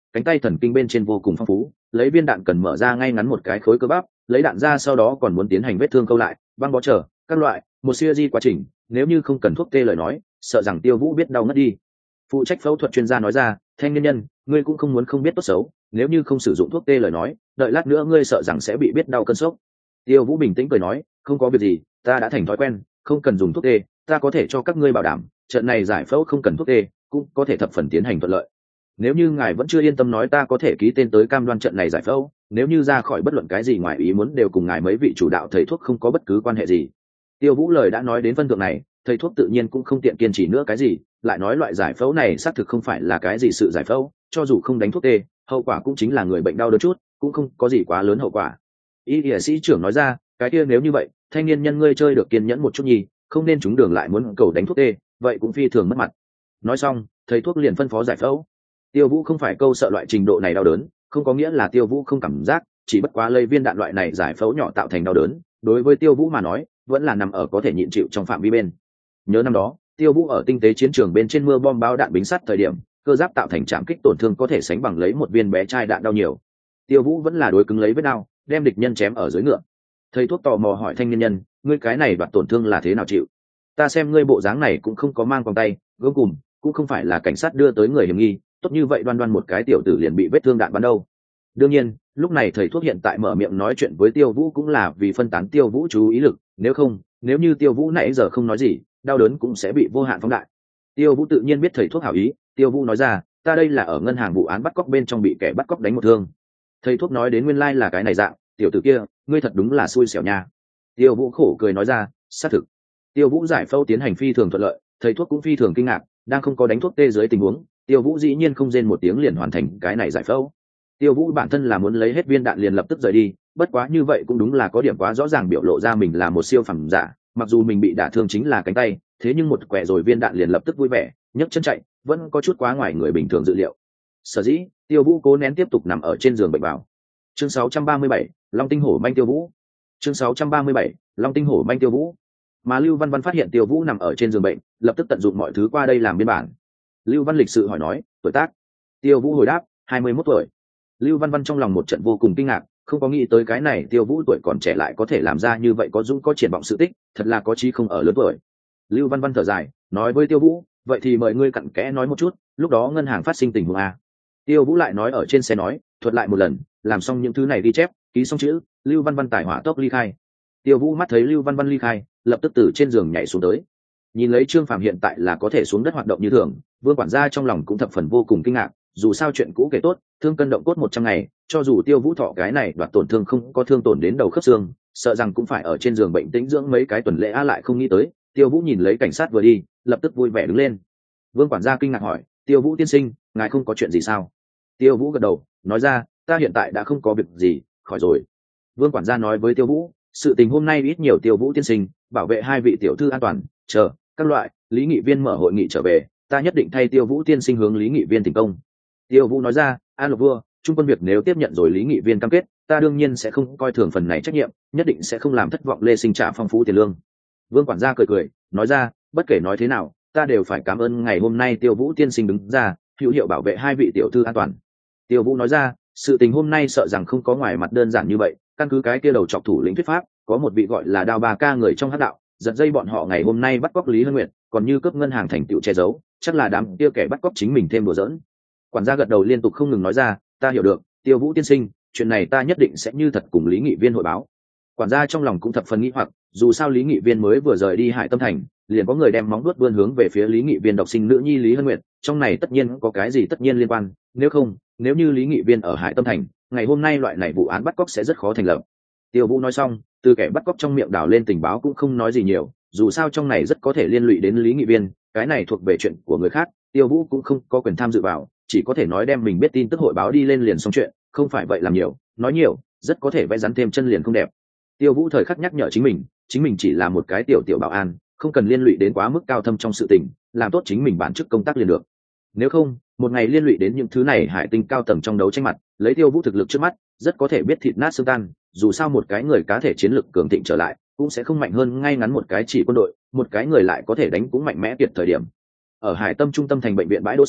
cánh tay thần kinh bên trên vô cùng phong phú, lấy viên đạn cần mở ra ngay ngắn một cái khối cơ bắp, lấy đạn ra sau đó còn muốn tiến hành vết thương câu lại, băng bó trở các loại một series quá trình, nếu như không cần thuốc tê lời nói, sợ rằng Tiêu Vũ biết đau ngất đi. Phụ trách phẫu thuật chuyên gia nói ra, thanh niên nhân, ngươi cũng không muốn không biết tốt xấu, nếu như không sử dụng thuốc tê lời nói, đợi lát nữa ngươi sợ rằng sẽ bị biết đau cơn sốc. Tiêu Vũ bình tĩnh cười nói, không có việc gì, ta đã thành thói quen, không cần dùng thuốc tê, ta có thể cho các ngươi bảo đảm, trận này giải phẫu không cần thuốc tê, cũng có thể thập phần tiến hành thuận lợi. Nếu như ngài vẫn chưa yên tâm nói, ta có thể ký tên tới cam đoan trận này giải phẫu, nếu như ra khỏi bất luận cái gì ngoài ý muốn đều cùng ngài mấy vị chủ đạo thầy thuốc không có bất cứ quan hệ gì. Tiêu Vũ lời đã nói đến phân thượng này, thầy thuốc tự nhiên cũng không tiện kiên trì nữa cái gì, lại nói loại giải phẫu này xác thực không phải là cái gì sự giải phẫu, cho dù không đánh thuốc tê, hậu quả cũng chính là người bệnh đau đớn chút, cũng không có gì quá lớn hậu quả. Y y sĩ trưởng nói ra, cái kia nếu như vậy, thanh niên nhân ngươi chơi được kiên nhẫn một chút nhì, không nên trúng đường lại muốn cầu đánh thuốc tê, vậy cũng phi thường mất mặt. Nói xong, thầy thuốc liền phân phó giải phẫu. Tiêu Vũ không phải câu sợ loại trình độ này đau đớn, không có nghĩa là Tiêu Vũ không cảm giác, chỉ bất quá lây viên đạn loại này giải phẫu nhỏ tạo thành đau đớn, đối với Tiêu Vũ mà nói, vẫn là nằm ở có thể nhịn chịu trong phạm vi bên. Nhớ năm đó, Tiêu Vũ ở tinh tế chiến trường bên trên mưa bom bao đạn bính sắt thời điểm, cơ giáp tạo thành trảm kích tổn thương có thể sánh bằng lấy một viên bé trai đạn đau nhiều. Tiêu Vũ vẫn là đối cứng lấy vết đau, đem địch nhân chém ở dưới ngựa. Thầy thuốc tò mò hỏi thanh niên nhân, ngươi cái này đoạt tổn thương là thế nào chịu? Ta xem ngươi bộ dáng này cũng không có mang vòng tay, gươm cùm, cũng không phải là cảnh sát đưa tới người hiểm nghi, tốt như vậy đoan đoan một cái tiểu tử liền bị vết thương đạn bắn đâu. Đương nhiên, lúc này thầy thuốc hiện tại mở miệng nói chuyện với Tiêu Vũ cũng là vì phân tán Tiêu Vũ chú ý lực, nếu không, nếu như Tiêu Vũ nãy giờ không nói gì, đau đớn cũng sẽ bị vô hạn phóng đại. Tiêu Vũ tự nhiên biết thầy thuốc hảo ý, Tiêu Vũ nói ra, ta đây là ở ngân hàng vụ án bắt cóc bên trong bị kẻ bắt cóc đánh một thương. Thầy thuốc nói đến nguyên lai là cái này dạng, tiểu tử kia, ngươi thật đúng là xui xẻo nha. Tiêu Vũ khổ cười nói ra, xác thực. Tiêu Vũ giải phẫu tiến hành phi thường thuận lợi, thầy thuốc cũng phi thường kinh ngạc, đang không có đánh thuốc tê dưới tình huống, Tiêu Vũ dĩ nhiên không rên một tiếng liền hoàn thành cái này giải phẫu. Tiêu Vũ bản thân là muốn lấy hết viên đạn liền lập tức rời đi, bất quá như vậy cũng đúng là có điểm quá rõ ràng biểu lộ ra mình là một siêu phẩm giả, mặc dù mình bị đả thương chính là cánh tay, thế nhưng một quẹ rồi viên đạn liền lập tức vui vẻ, nhấc chân chạy, vẫn có chút quá ngoài người bình thường dự liệu. Sở dĩ, Tiêu Vũ cố nén tiếp tục nằm ở trên giường bệnh vào. Chương sáu trăm ba mươi bảy, Long Tinh Hổ manh Tiêu Vũ. Chương sáu trăm ba mươi bảy, Long Tinh Hổ manh Tiêu Vũ. Mà Lưu Văn Văn phát hiện Tiêu Vũ nằm ở trên giường bệnh, lập tức tận dụng mọi thứ qua đây làm biên bản. Lưu Văn lịch sự hỏi nói, tuổi tác? Tiêu Vũ hồi đáp, hai mươi mốt tuổi. Lưu Văn Văn trong lòng một trận vô cùng kinh ngạc, không có nghĩ tới cái này Tiêu Vũ tuổi còn trẻ lại có thể làm ra như vậy có dũng có triển vọng sự tích, thật là có chí không ở lớn tuổi. Lưu Văn Văn thở dài, nói với Tiêu Vũ, vậy thì mời ngươi cặn kẽ nói một chút, lúc đó ngân hàng phát sinh tình huống a. Tiêu Vũ lại nói ở trên xe nói, thuật lại một lần, làm xong những thứ này ghi chép, ký xong chữ, Lưu Văn Văn tải hỏa tốc ly khai. Tiêu Vũ mắt thấy Lưu Văn Văn ly khai, lập tức từ trên giường nhảy xuống tới. Nhìn lấy Trương Phàm hiện tại là có thể xuống đất hoạt động như thường, Vương quản gia trong lòng cũng thập phần vô cùng kinh ngạc, dù sao chuyện cũ kể tốt, thương cân động cốt một trăm ngày, cho dù Tiêu Vũ thọ cái này đoạt tổn thương không có thương tổn đến đầu khớp xương, sợ rằng cũng phải ở trên giường bệnh tĩnh dưỡng mấy cái tuần lễ a lại không nghĩ tới, Tiêu Vũ nhìn lấy cảnh sát vừa đi, lập tức vui vẻ đứng lên. Vương quản gia kinh ngạc hỏi, Tiêu Vũ tiên sinh, ngài không có chuyện gì sao? Tiêu Vũ gật đầu, nói ra, ta hiện tại đã không có việc gì, khỏi rồi. Vương quản gia nói với Tiêu Vũ, sự tình hôm nay ít nhiều Tiêu Vũ tiên sinh, bảo vệ hai vị tiểu thư an toàn, chờ các loại lý nghị viên mở hội nghị trở về, ta nhất định thay Tiêu Vũ tiên sinh hướng lý nghị viên thành công. Tiêu Vũ nói ra, an lộc vua, trung quân việc nếu tiếp nhận rồi lý nghị viên cam kết, ta đương nhiên sẽ không coi thường phần này trách nhiệm, nhất định sẽ không làm thất vọng Lê Sinh trả phong phú tiền lương. Vương quản gia cười cười, nói ra, bất kể nói thế nào, ta đều phải cảm ơn ngày hôm nay Tiêu Vũ tiên sinh đứng ra, hữu hiệu bảo vệ hai vị tiểu thư an toàn. Tiêu Vũ nói ra, sự tình hôm nay sợ rằng không có ngoài mặt đơn giản như vậy, căn cứ cái kia đầu chọc thủ lĩnh thuyết pháp, có một vị gọi là Đao Ba Ca người trong hắc đạo, giật dây bọn họ ngày hôm nay bắt cóc Lý Hân Nguyệt, còn như cướp ngân hàng thành tựu che giấu, chắc là đám kia kẻ bắt cóc chính mình thêm đùa giỡn. Quản gia gật đầu liên tục không ngừng nói ra, ta hiểu được, Tiêu Vũ tiên sinh, chuyện này ta nhất định sẽ như thật cùng Lý Nghị Viên hội báo. Quản gia trong lòng cũng thập phần nghĩ hoặc, dù sao Lý Nghị Viên mới vừa rời đi Hải Tâm Thành, liền có người đem móng vuốt vươn hướng về phía Lý Nghị Viên độc sinh nữ nhi Lý Hân Nguyệt, trong này tất nhiên có cái gì tất nhiên liên quan, nếu không, nếu như Lý Nghị Viên ở Hải Tâm Thành, ngày hôm nay loại này vụ án bắt cóc sẽ rất khó thành lập. Tiêu Vũ nói xong, từ kẻ bắt cóc trong miệng đào lên tình báo cũng không nói gì nhiều, dù sao trong này rất có thể liên lụy đến Lý Nghị Viên, cái này thuộc về chuyện của người khác, Tiêu Vũ cũng không có quyền tham dự vào, chỉ có thể nói đem mình biết tin tức hội báo đi lên liền xong chuyện, không phải vậy làm nhiều, nói nhiều, rất có thể vẽ rắn thêm chân liền không đẹp. Tiêu Vũ thời khắc nhắc nhở chính mình, chính mình chỉ là một cái tiểu tiểu bảo an, không cần liên lụy đến quá mức cao thâm trong sự tình, làm tốt chính mình bản chức công tác liền được. Nếu không, một ngày liên lụy đến những thứ này hải tinh cao tầng trong đấu tranh mặt, lấy Tiêu Vũ thực lực trước mắt, rất có thể biết thịt nát xương tan, dù sao một cái người cá thể chiến lực cường thịnh trở lại, cũng sẽ không mạnh hơn ngay ngắn một cái chỉ quân đội, một cái người lại có thể đánh cũng mạnh mẽ tuyệt thời điểm. Ở Hải Tâm trung tâm thành bệnh viện bãi đỗ xe,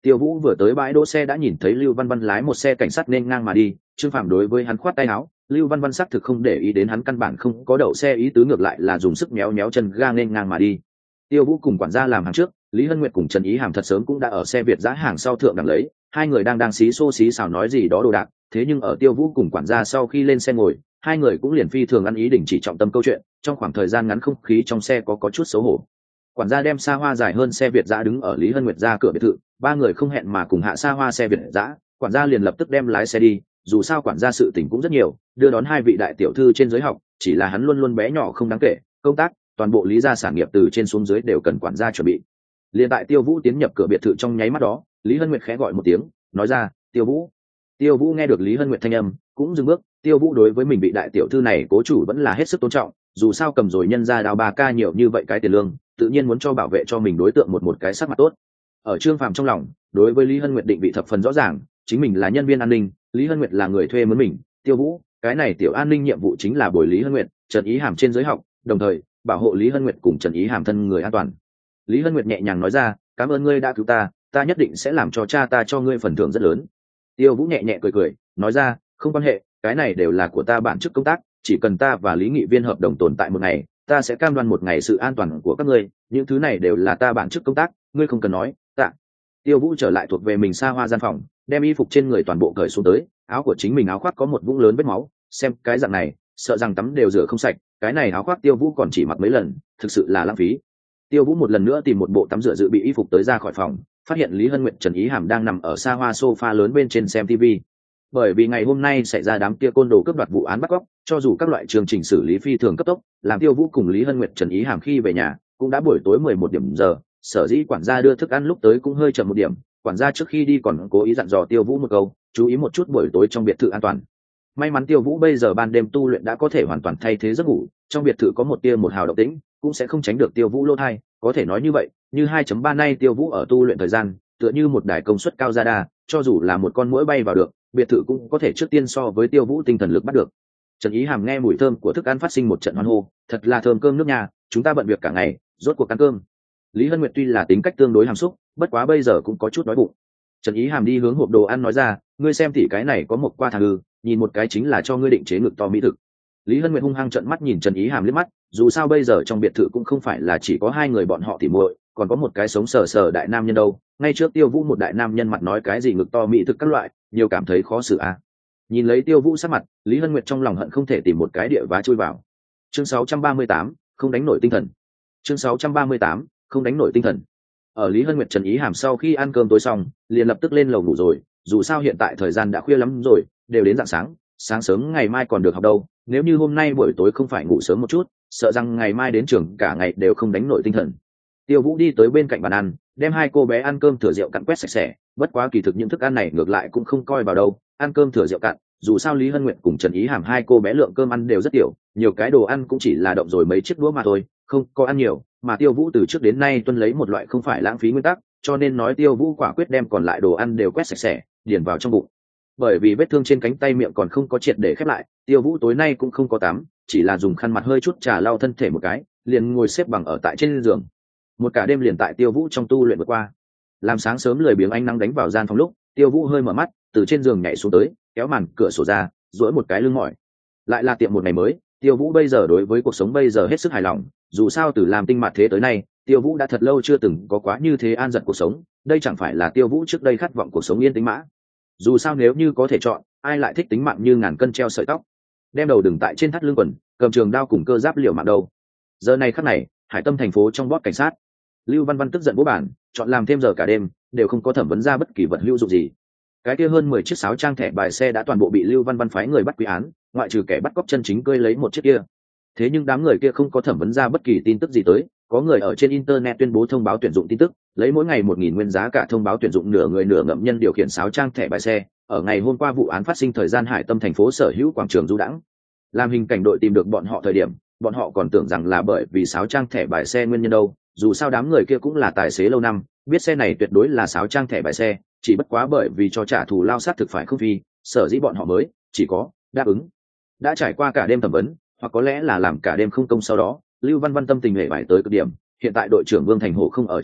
Tiêu Vũ vừa tới bãi đỗ xe đã nhìn thấy Lưu Văn Văn lái một xe cảnh sát nên ngang mà đi, Trương Phàm đối với hắn khoát tay áo, Lưu Văn Văn xác thực không để ý đến hắn, căn bản không có đậu xe ý tứ, ngược lại là dùng sức méo méo chân ga nên ngang mà đi. Tiêu Vũ cùng quản gia làm hàng trước, Lý Hân Nguyệt cùng Trần Ý Hàm thật sớm cũng đã ở xe Việt giã hàng sau thượng đẳng lấy, hai người đang đang xí xô xí xào nói gì đó đồ đạc, thế nhưng ở Tiêu Vũ cùng quản gia sau khi lên xe ngồi, hai người cũng liền phi thường ăn ý đình chỉ trọng tâm câu chuyện, trong khoảng thời gian ngắn không khí trong xe có có chút xấu hổ. Quản gia đem xa hoa dài hơn xe Việt giã đứng ở Lý Hân Nguyệt ra cửa biệt thự, ba người không hẹn mà cùng hạ xa hoa xe Việt giã, quản gia liền lập tức đem lái xe đi, dù sao quản gia sự tình cũng rất nhiều, đưa đón hai vị đại tiểu thư trên giới học, chỉ là hắn luôn luôn bé nhỏ không đáng kể, công tác, toàn bộ Lý gia sản nghiệp từ trên xuống dưới đều cần quản gia chuẩn bị. Liên tại Tiêu Vũ tiến nhập cửa biệt thự trong nháy mắt đó, Lý Hân Nguyệt khẽ gọi một tiếng, nói ra, "Tiêu Vũ." Tiêu Vũ nghe được Lý Hân Nguyệt thanh âm, cũng dừng bước, Tiêu Vũ đối với mình vị đại tiểu thư này cố chủ vẫn là hết sức tôn trọng, dù sao cầm rồi nhân ra đào bà ca nhiều như vậy cái tiền lương, tự nhiên muốn cho bảo vệ cho mình đối tượng một một cái sắc mặt tốt. Ở Trương Phàm trong lòng, đối với Lý Hân Nguyệt định vị thập phần rõ ràng, chính mình là nhân viên an ninh, Lý Hân Nguyệt là người thuê mướn mình, Tiêu Vũ, cái này tiểu an ninh nhiệm vụ chính là bồi Lý Hân Nguyệt, Trần Ý Hàm trên giới học, đồng thời bảo hộ Lý Hân Nguyệt cùng Trần Ý Hàm thân người an toàn. Lý Hân Nguyệt nhẹ nhàng nói ra, "Cảm ơn ngươi đã cứu ta, ta nhất định sẽ làm cho cha ta cho ngươi phần thưởng rất lớn." Tiêu Vũ nhẹ nhẹ cười cười, nói ra, "Không quan hệ, cái này đều là của ta bản chức công tác, chỉ cần ta và Lý nghị viên hợp đồng tồn tại một ngày, ta sẽ cam đoan một ngày sự an toàn của các ngươi, những thứ này đều là ta bản chức công tác, ngươi không cần nói." Tạ. Tiêu Vũ trở lại thuộc về mình xa hoa gian phòng, đem y phục trên người toàn bộ cởi xuống tới, áo của chính mình áo khoác có một vũng lớn vết máu, xem cái dạng này, sợ rằng tắm đều rửa không sạch, cái này áo khoác Tiêu Vũ còn chỉ mặc mấy lần, thực sự là lãng phí. Tiêu Vũ một lần nữa tìm một bộ tắm rửa dự bị y phục tới ra khỏi phòng, phát hiện Lý Hân Nguyệt Trần Ý Hàm đang nằm ở xa hoa sofa lớn bên trên xem ti vi. Bởi vì ngày hôm nay xảy ra đám kia côn đồ cướp đoạt vụ án bắt cóc, cho dù các loại chương trình xử lý phi thường cấp tốc, làm Tiêu Vũ cùng Lý Hân Nguyệt Trần Ý Hàm khi về nhà, cũng đã buổi tối mười một điểm giờ, sở dĩ quản gia đưa thức ăn lúc tới cũng hơi chậm một điểm, quản gia trước khi đi còn cố ý dặn dò Tiêu Vũ một câu, chú ý một chút buổi tối trong biệt thự an toàn. May mắn Tiêu Vũ bây giờ ban đêm tu luyện đã có thể hoàn toàn thay thế giấc ngủ, trong biệt thự có một tia một hào động tĩnh, cũng sẽ không tránh được Tiêu Vũ lỗ thai, có thể nói như vậy, như hai chấm ba nay Tiêu Vũ ở tu luyện thời gian, tựa như một đài công suất cao ra đa, cho dù là một con muỗi bay vào được, biệt thự cũng có thể trước tiên so với Tiêu Vũ tinh thần lực bắt được. Trần Ý Hàm nghe mùi thơm của thức ăn phát sinh một trận hoan hô, thật là thơm cơm nước nhà, chúng ta bận việc cả ngày, rốt cuộc ăn cơm. Lý Hân Nguyệt tuy là tính cách tương đối hàm xúc, bất quá bây giờ cũng có chút đói bụng. Trần Ý Hàm đi hướng hộp đồ ăn nói ra, ngươi xem tỉ cái này có một qua thằng ư, nhìn một cái chính là cho ngươi định chế ngực to mỹ thực. Lý Hân Nguyệt hung hăng trợn mắt nhìn Trần Ý Hàm liếc mắt, dù sao bây giờ trong biệt thự cũng không phải là chỉ có hai người bọn họ tỉ muội, còn có một cái sống sờ sờ đại nam nhân đâu. Ngay trước Tiêu Vũ một đại nam nhân mặt nói cái gì ngực to mỹ thực các loại, nhiều cảm thấy khó xử à. Nhìn lấy Tiêu Vũ sắc mặt, Lý Hân Nguyệt trong lòng hận không thể tìm một cái địa vá chui vào. Chương sáu trăm ba mươi tám, không đánh nổi tinh thần. Chương sáu trăm ba mươi tám, không đánh nổi tinh thần. Ở Lý Hân Nguyệt Trần Ý Hàm sau khi ăn cơm tối xong, liền lập tức lên lầu ngủ rồi, dù sao hiện tại thời gian đã khuya lắm rồi, đều đến rạng sáng, sáng sớm ngày mai còn được học đâu, nếu như hôm nay buổi tối không phải ngủ sớm một chút, sợ rằng ngày mai đến trường cả ngày đều không đánh nổi tinh thần. Tiêu Vũ đi tới bên cạnh bàn ăn, đem hai cô bé ăn cơm thừa rượu cặn quét sạch sẽ, bất quá kỳ thực những thức ăn này ngược lại cũng không coi vào đâu, ăn cơm thừa rượu cặn, dù sao Lý Hân Nguyệt cùng Trần Ý Hàm hai cô bé lượng cơm ăn đều rất tiểu, nhiều cái đồ ăn cũng chỉ là động rồi mấy chiếc đũa mà thôi, không có ăn nhiều, mà Tiêu Vũ từ trước đến nay tuân lấy một loại không phải lãng phí nguyên tắc, cho nên nói Tiêu Vũ quả quyết đem còn lại đồ ăn đều quét sạch sẽ, điền vào trong bụng. Bởi vì vết thương trên cánh tay miệng còn không có triệt để khép lại, Tiêu Vũ tối nay cũng không có tắm, chỉ là dùng khăn mặt hơi chút trà lau thân thể một cái, liền ngồi xếp bằng ở tại trên giường. Một cả đêm liền tại Tiêu Vũ trong tu luyện vượt qua. Làm sáng sớm lười biếng ánh nắng đánh vào gian phòng lúc, Tiêu Vũ hơi mở mắt, từ trên giường nhảy xuống tới, kéo màn cửa sổ ra, duỗi một cái lưng mỏi. Lại là tiệm một ngày mới, Tiêu Vũ bây giờ đối với cuộc sống bây giờ hết sức hài lòng, dù sao từ làm tinh mặt thế tới nay, Tiêu Vũ đã thật lâu chưa từng có quá như thế an giật cuộc sống, đây chẳng phải là Tiêu Vũ trước đây khát vọng cuộc sống yên tĩnh mã. Dù sao nếu như có thể chọn, ai lại thích tính mạng như ngàn cân treo sợi tóc, đem đầu đừng tại trên thắt lưng quần, cầm trường đao cùng cơ giáp liều mạng đâu. Giờ này khắc này, Hải Tâm thành phố trong bót cảnh sát, Lưu Văn Văn tức giận bố bản, chọn làm thêm giờ cả đêm, đều không có thẩm vấn ra bất kỳ vật hữu dụng gì. Cái kia hơn mười chiếc sáo trang thẻ bài xe đã toàn bộ bị Lưu Văn Văn phái người bắt quy án, ngoại trừ kẻ bắt cóc chân chính cơi lấy một chiếc kia. Thế nhưng đám người kia không có thẩm vấn ra bất kỳ tin tức gì tới, có người ở trên internet tuyên bố thông báo tuyển dụng tin tức, lấy mỗi ngày một nghìn nguyên giá cả thông báo tuyển dụng nửa người nửa ngậm nhân điều khiển sáo trang thẻ bài xe, ở ngày hôm qua vụ án phát sinh thời gian Hải Tâm thành phố sở hữu quảng trường du đãng. Làm hình cảnh đội tìm được bọn họ thời điểm, bọn họ còn tưởng rằng là bởi vì sáo trang thẻ bài xe nguyên nhân đâu, dù sao đám người kia cũng là tài xế lâu năm, biết xe này tuyệt đối là sáo trang thẻ bài xe, chỉ bất quá bởi vì cho trả thù lao sát thực phải không phi, sở dĩ bọn họ mới chỉ có đáp ứng. Đã trải qua cả đêm thẩm vấn, hoặc có lẽ là làm cả đêm không công, sau đó Lưu Văn Văn tâm tình hề bại tới cực điểm, hiện tại đội trưởng Vương Thành Hổ không ở trong đội,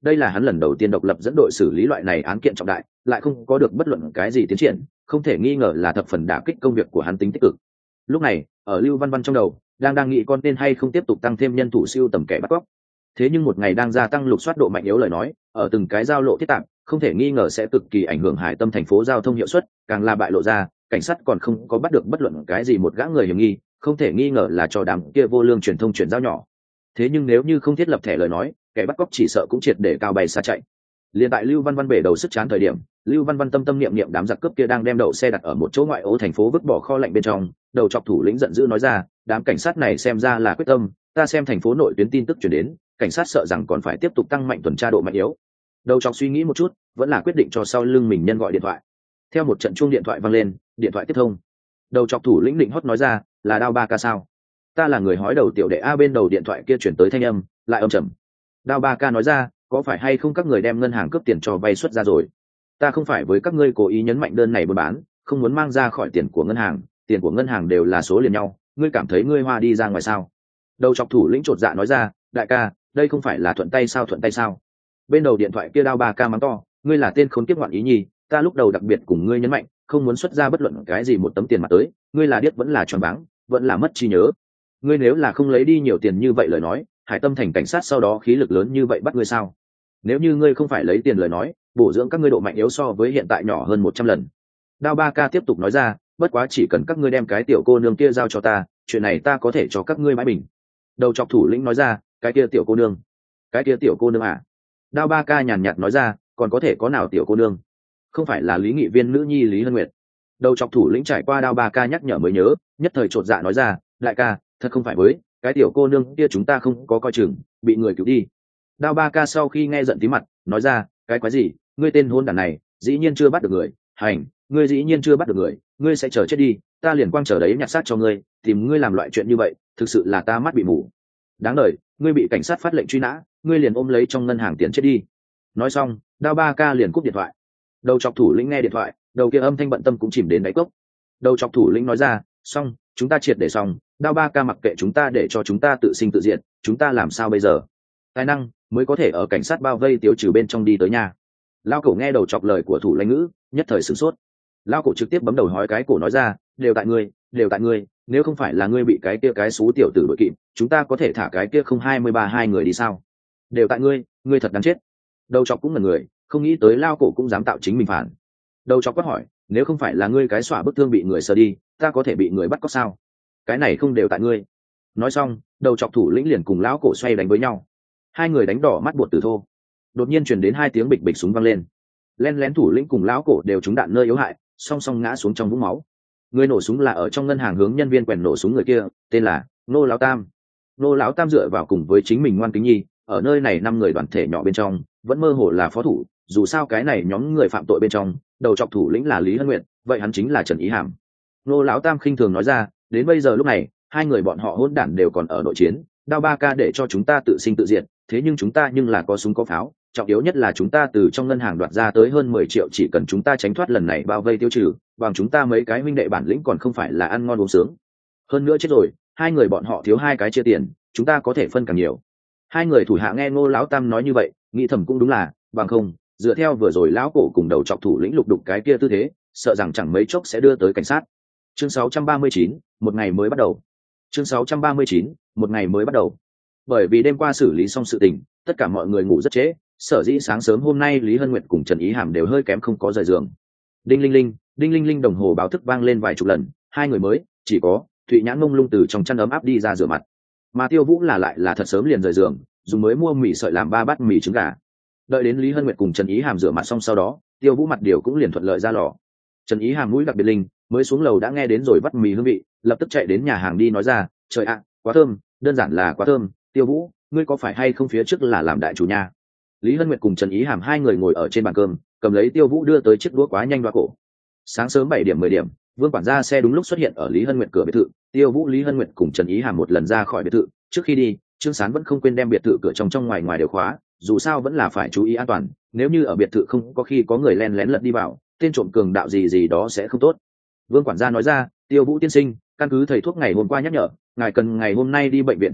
đây là hắn lần đầu tiên độc lập dẫn đội xử lý loại này án kiện trọng đại, lại không có được bất luận cái gì tiến triển, không thể nghi ngờ là thập phần đả kích công việc của hắn tính tích cực. Lúc này ở Lưu Văn Văn trong đầu đang đang nghĩ con tên hay không tiếp tục tăng thêm nhân thủ siêu tầm kẻ bắt cóc. Thế nhưng một ngày đang gia tăng lục soát độ mạnh yếu lời nói, ở từng cái giao lộ thiết tạp, không thể nghi ngờ sẽ cực kỳ ảnh hưởng hải tâm thành phố giao thông hiệu suất, càng là bại lộ ra, cảnh sát còn không có bắt được bất luận cái gì một gã người hiểm nghi, không thể nghi ngờ là cho đám kia vô lương truyền thông chuyển giao nhỏ. Thế nhưng nếu như không thiết lập thẻ lời nói, kẻ bắt cóc chỉ sợ cũng triệt để cao bay xa chạy. Liên tại Lưu Văn Văn bể đầu sức chán thời điểm, Lưu Văn Văn tâm tâm niệm niệm đám giặc cướp kia đang đem đậu xe đặt ở một chỗ ngoại ô thành phố vứt bỏ kho lạnh bên trong, đầu chọc thủ lĩnh giận dữ nói ra, đám cảnh sát này xem ra là quyết tâm, ta xem thành phố nội tuyến tin tức truyền đến, cảnh sát sợ rằng còn phải tiếp tục tăng mạnh tuần tra độ mạnh yếu. Đầu chọc suy nghĩ một chút, vẫn là quyết định cho sau lưng mình nhân gọi điện thoại. Theo một trận chuông điện thoại vang lên, điện thoại tiếp thông. Đầu chọc thủ lĩnh định hót nói ra, là Đao Ba Ca sao? Ta là người hói đầu tiểu đệ a. Bên đầu điện thoại kia chuyển tới thanh âm lại âm trầm. Đao Ba Ca nói ra, có phải hay không các người đem ngân hàng cướp tiền cho vay xuất ra rồi? Ta không phải với các ngươi cố ý nhấn mạnh đơn này buôn bán, không muốn mang ra khỏi tiền của ngân hàng, tiền của ngân hàng đều là số liền nhau, ngươi cảm thấy ngươi hoa đi ra ngoài sao? Đầu chọc thủ lĩnh chột dạ nói ra, đại ca, đây không phải là thuận tay sao thuận tay sao? Bên đầu điện thoại kia Đao Ba Ca mắng to, ngươi là tên khốn kiếp ngoạn ý nhi, ta lúc đầu đặc biệt cùng ngươi nhấn mạnh, không muốn xuất ra bất luận cái gì một tấm tiền mặt tới, ngươi là điếc vẫn là tròn váng, vẫn là mất trí nhớ. Ngươi nếu là không lấy đi nhiều tiền như vậy lời nói, hải tâm thành cảnh sát sau đó khí lực lớn như vậy bắt ngươi sao? Nếu như ngươi không phải lấy tiền lời nói, bổ dưỡng các ngươi độ mạnh yếu so với hiện tại nhỏ hơn một trăm lần. Đao Ba Ca tiếp tục nói ra, bất quá chỉ cần các ngươi đem cái tiểu cô nương kia giao cho ta, chuyện này ta có thể cho các ngươi mãi bình. Đầu chọc thủ lĩnh nói ra, cái kia tiểu cô nương, cái kia tiểu cô nương à? Đao Ba Ca nhàn nhạt nói ra, còn có thể có nào tiểu cô nương? Không phải là lý nghị viên nữ nhi Lý Hân Nguyệt? Đầu chọc thủ lĩnh trải qua Đao Ba Ca nhắc nhở mới nhớ, nhất thời chột dạ nói ra, đại ca, thật không phải với cái tiểu cô nương kia chúng ta không có coi chừng, bị người cứu đi. Đao Ba Ca sau khi nghe giận tí mặt, nói ra, cái quái gì, ngươi tên hôn đản này, dĩ nhiên chưa bắt được người, hành, ngươi dĩ nhiên chưa bắt được người, ngươi sẽ chờ chết đi, ta liền quang chờ đấy nhặt xác cho ngươi, tìm ngươi làm loại chuyện như vậy, thực sự là ta mắt bị mù. Đáng đời, ngươi bị cảnh sát phát lệnh truy nã, ngươi liền ôm lấy trong ngân hàng tiền chết đi. Nói xong, Đao Ba Ca liền cúp điện thoại. Đầu chọc thủ lĩnh nghe điện thoại, đầu kia âm thanh bận tâm cũng chìm đến đáy cốc. Đầu chọc thủ lĩnh nói ra, xong, chúng ta triệt để xong, Đao Ba Ca mặc kệ chúng ta để cho chúng ta tự sinh tự diệt, chúng ta làm sao bây giờ? Tài năng mới có thể ở cảnh sát bao vây tiêu trừ bên trong đi tới nhà. Lao cổ nghe đầu chọc lời của thủ lãnh ngữ, nhất thời sửng sốt. Lao cổ trực tiếp bấm đầu hói cái cổ nói ra, đều tại ngươi, đều tại ngươi, nếu không phải là ngươi bị cái kia cái xú tiểu tử đội kịp, chúng ta có thể thả cái kia không hai mươi ba hai người đi sao? Đều tại ngươi, ngươi thật đáng chết. Đầu chọc cũng là người, không nghĩ tới Lao cổ cũng dám tạo chính mình phản. Đầu chọc quát hỏi, nếu không phải là ngươi cái xỏa bức thương bị người sờ đi, ta có thể bị người bắt cóc sao? Cái này không đều tại ngươi. Nói xong, đầu chọc thủ lĩnh liền cùng lão cổ xoay đánh với nhau. Hai người đánh đỏ mắt bột tử thô. Đột nhiên truyền đến hai tiếng bịch bịch súng vang lên. Len lén thủ lĩnh cùng lão cổ đều trúng đạn nơi yếu hại, song song ngã xuống trong vũng máu. Người nổ súng là ở trong ngân hàng hướng nhân viên quèn nổ súng người kia, tên là Nô Lão Tam. Nô Lão Tam dựa vào cùng với chính mình ngoan kính nhi, ở nơi này năm người đoàn thể nhỏ bên trong, vẫn mơ hồ là phó thủ, dù sao cái này nhóm người phạm tội bên trong, đầu chọc thủ lĩnh là Lý Hân Nguyệt, vậy hắn chính là Trần Ý Hàm. Nô Lão Tam khinh thường nói ra, đến bây giờ lúc này, hai người bọn họ hỗn đản đều còn ở nội chiến, Đao Ba Ca để cho chúng ta tự sinh tự diệt, thế nhưng chúng ta nhưng là có súng có pháo, trọng yếu nhất là chúng ta từ trong ngân hàng đoạt ra tới hơn mười triệu, chỉ cần chúng ta tránh thoát lần này bao vây tiêu trừ, bằng chúng ta mấy cái huynh đệ bản lĩnh còn không phải là ăn ngon uống sướng. Hơn nữa chết rồi, hai người bọn họ thiếu hai cái chia tiền, chúng ta có thể phân càng nhiều. Hai người thủ hạ nghe Ngô Lão Tam nói như vậy, nghĩ thầm cũng đúng là, bằng không, dựa theo vừa rồi lão cổ cùng đầu chọc thủ lĩnh lục đục cái kia tư thế, sợ rằng chẳng mấy chốc sẽ đưa tới cảnh sát. Chương sáu trăm ba mươi chín, một ngày mới bắt đầu. Chương sáu trăm ba mươi chín, một ngày mới bắt đầu. Bởi vì đêm qua xử lý xong sự tình, tất cả mọi người ngủ rất trễ, sở dĩ sáng sớm hôm nay Lý Hân Nguyệt cùng Trần Ý Hàm đều hơi kém không có rời giường. Đinh linh linh, đinh linh linh đồng hồ báo thức vang lên vài chục lần, hai người mới chỉ có Thụy Nhãn mông lung từ trong chăn ấm áp đi ra rửa mặt. Mà Tiêu Vũ là lại là thật sớm liền rời giường, dùng mới mua mì sợi làm ba bát mì trứng gà. Đợi đến Lý Hân Nguyệt cùng Trần Ý Hàm rửa mặt xong sau đó, Tiêu Vũ mặt điều cũng liền thuận lợi ra lò. Trần Ý Hàm mũi đặc biệt linh, mới xuống lầu đã nghe đến rồi bắt mì hương vị, lập tức chạy đến nhà hàng đi nói ra, trời ạ, quá thơm, đơn giản là quá thơm. Tiêu Vũ, ngươi có phải hay không phía trước là làm đại chủ nhà? Lý Hân Nguyệt cùng Trần Ý Hàm hai người ngồi ở trên bàn cơm, cầm lấy Tiêu Vũ đưa tới chiếc đũa quá nhanh đoa cổ. Sáng sớm bảy điểm mười điểm, Vương quản gia xe đúng lúc xuất hiện ở Lý Hân Nguyệt cửa biệt thự. Tiêu Vũ, Lý Hân Nguyệt cùng Trần Ý Hàm một lần ra khỏi biệt thự, trước khi đi, Trương Sán vẫn không quên đem biệt thự cửa trong trong ngoài ngoài đều khóa, dù sao vẫn là phải chú ý an toàn, nếu như ở biệt thự không có khi có người len lén lật đi vào, tên trộm cường đạo gì gì đó sẽ không tốt. Vương quản gia nói ra, Tiêu Vũ tiên sinh, căn cứ thầy thuốc ngày hôm qua nhắc nhở, ngài cần ngày hôm nay đi bệnh viện thay thuốc,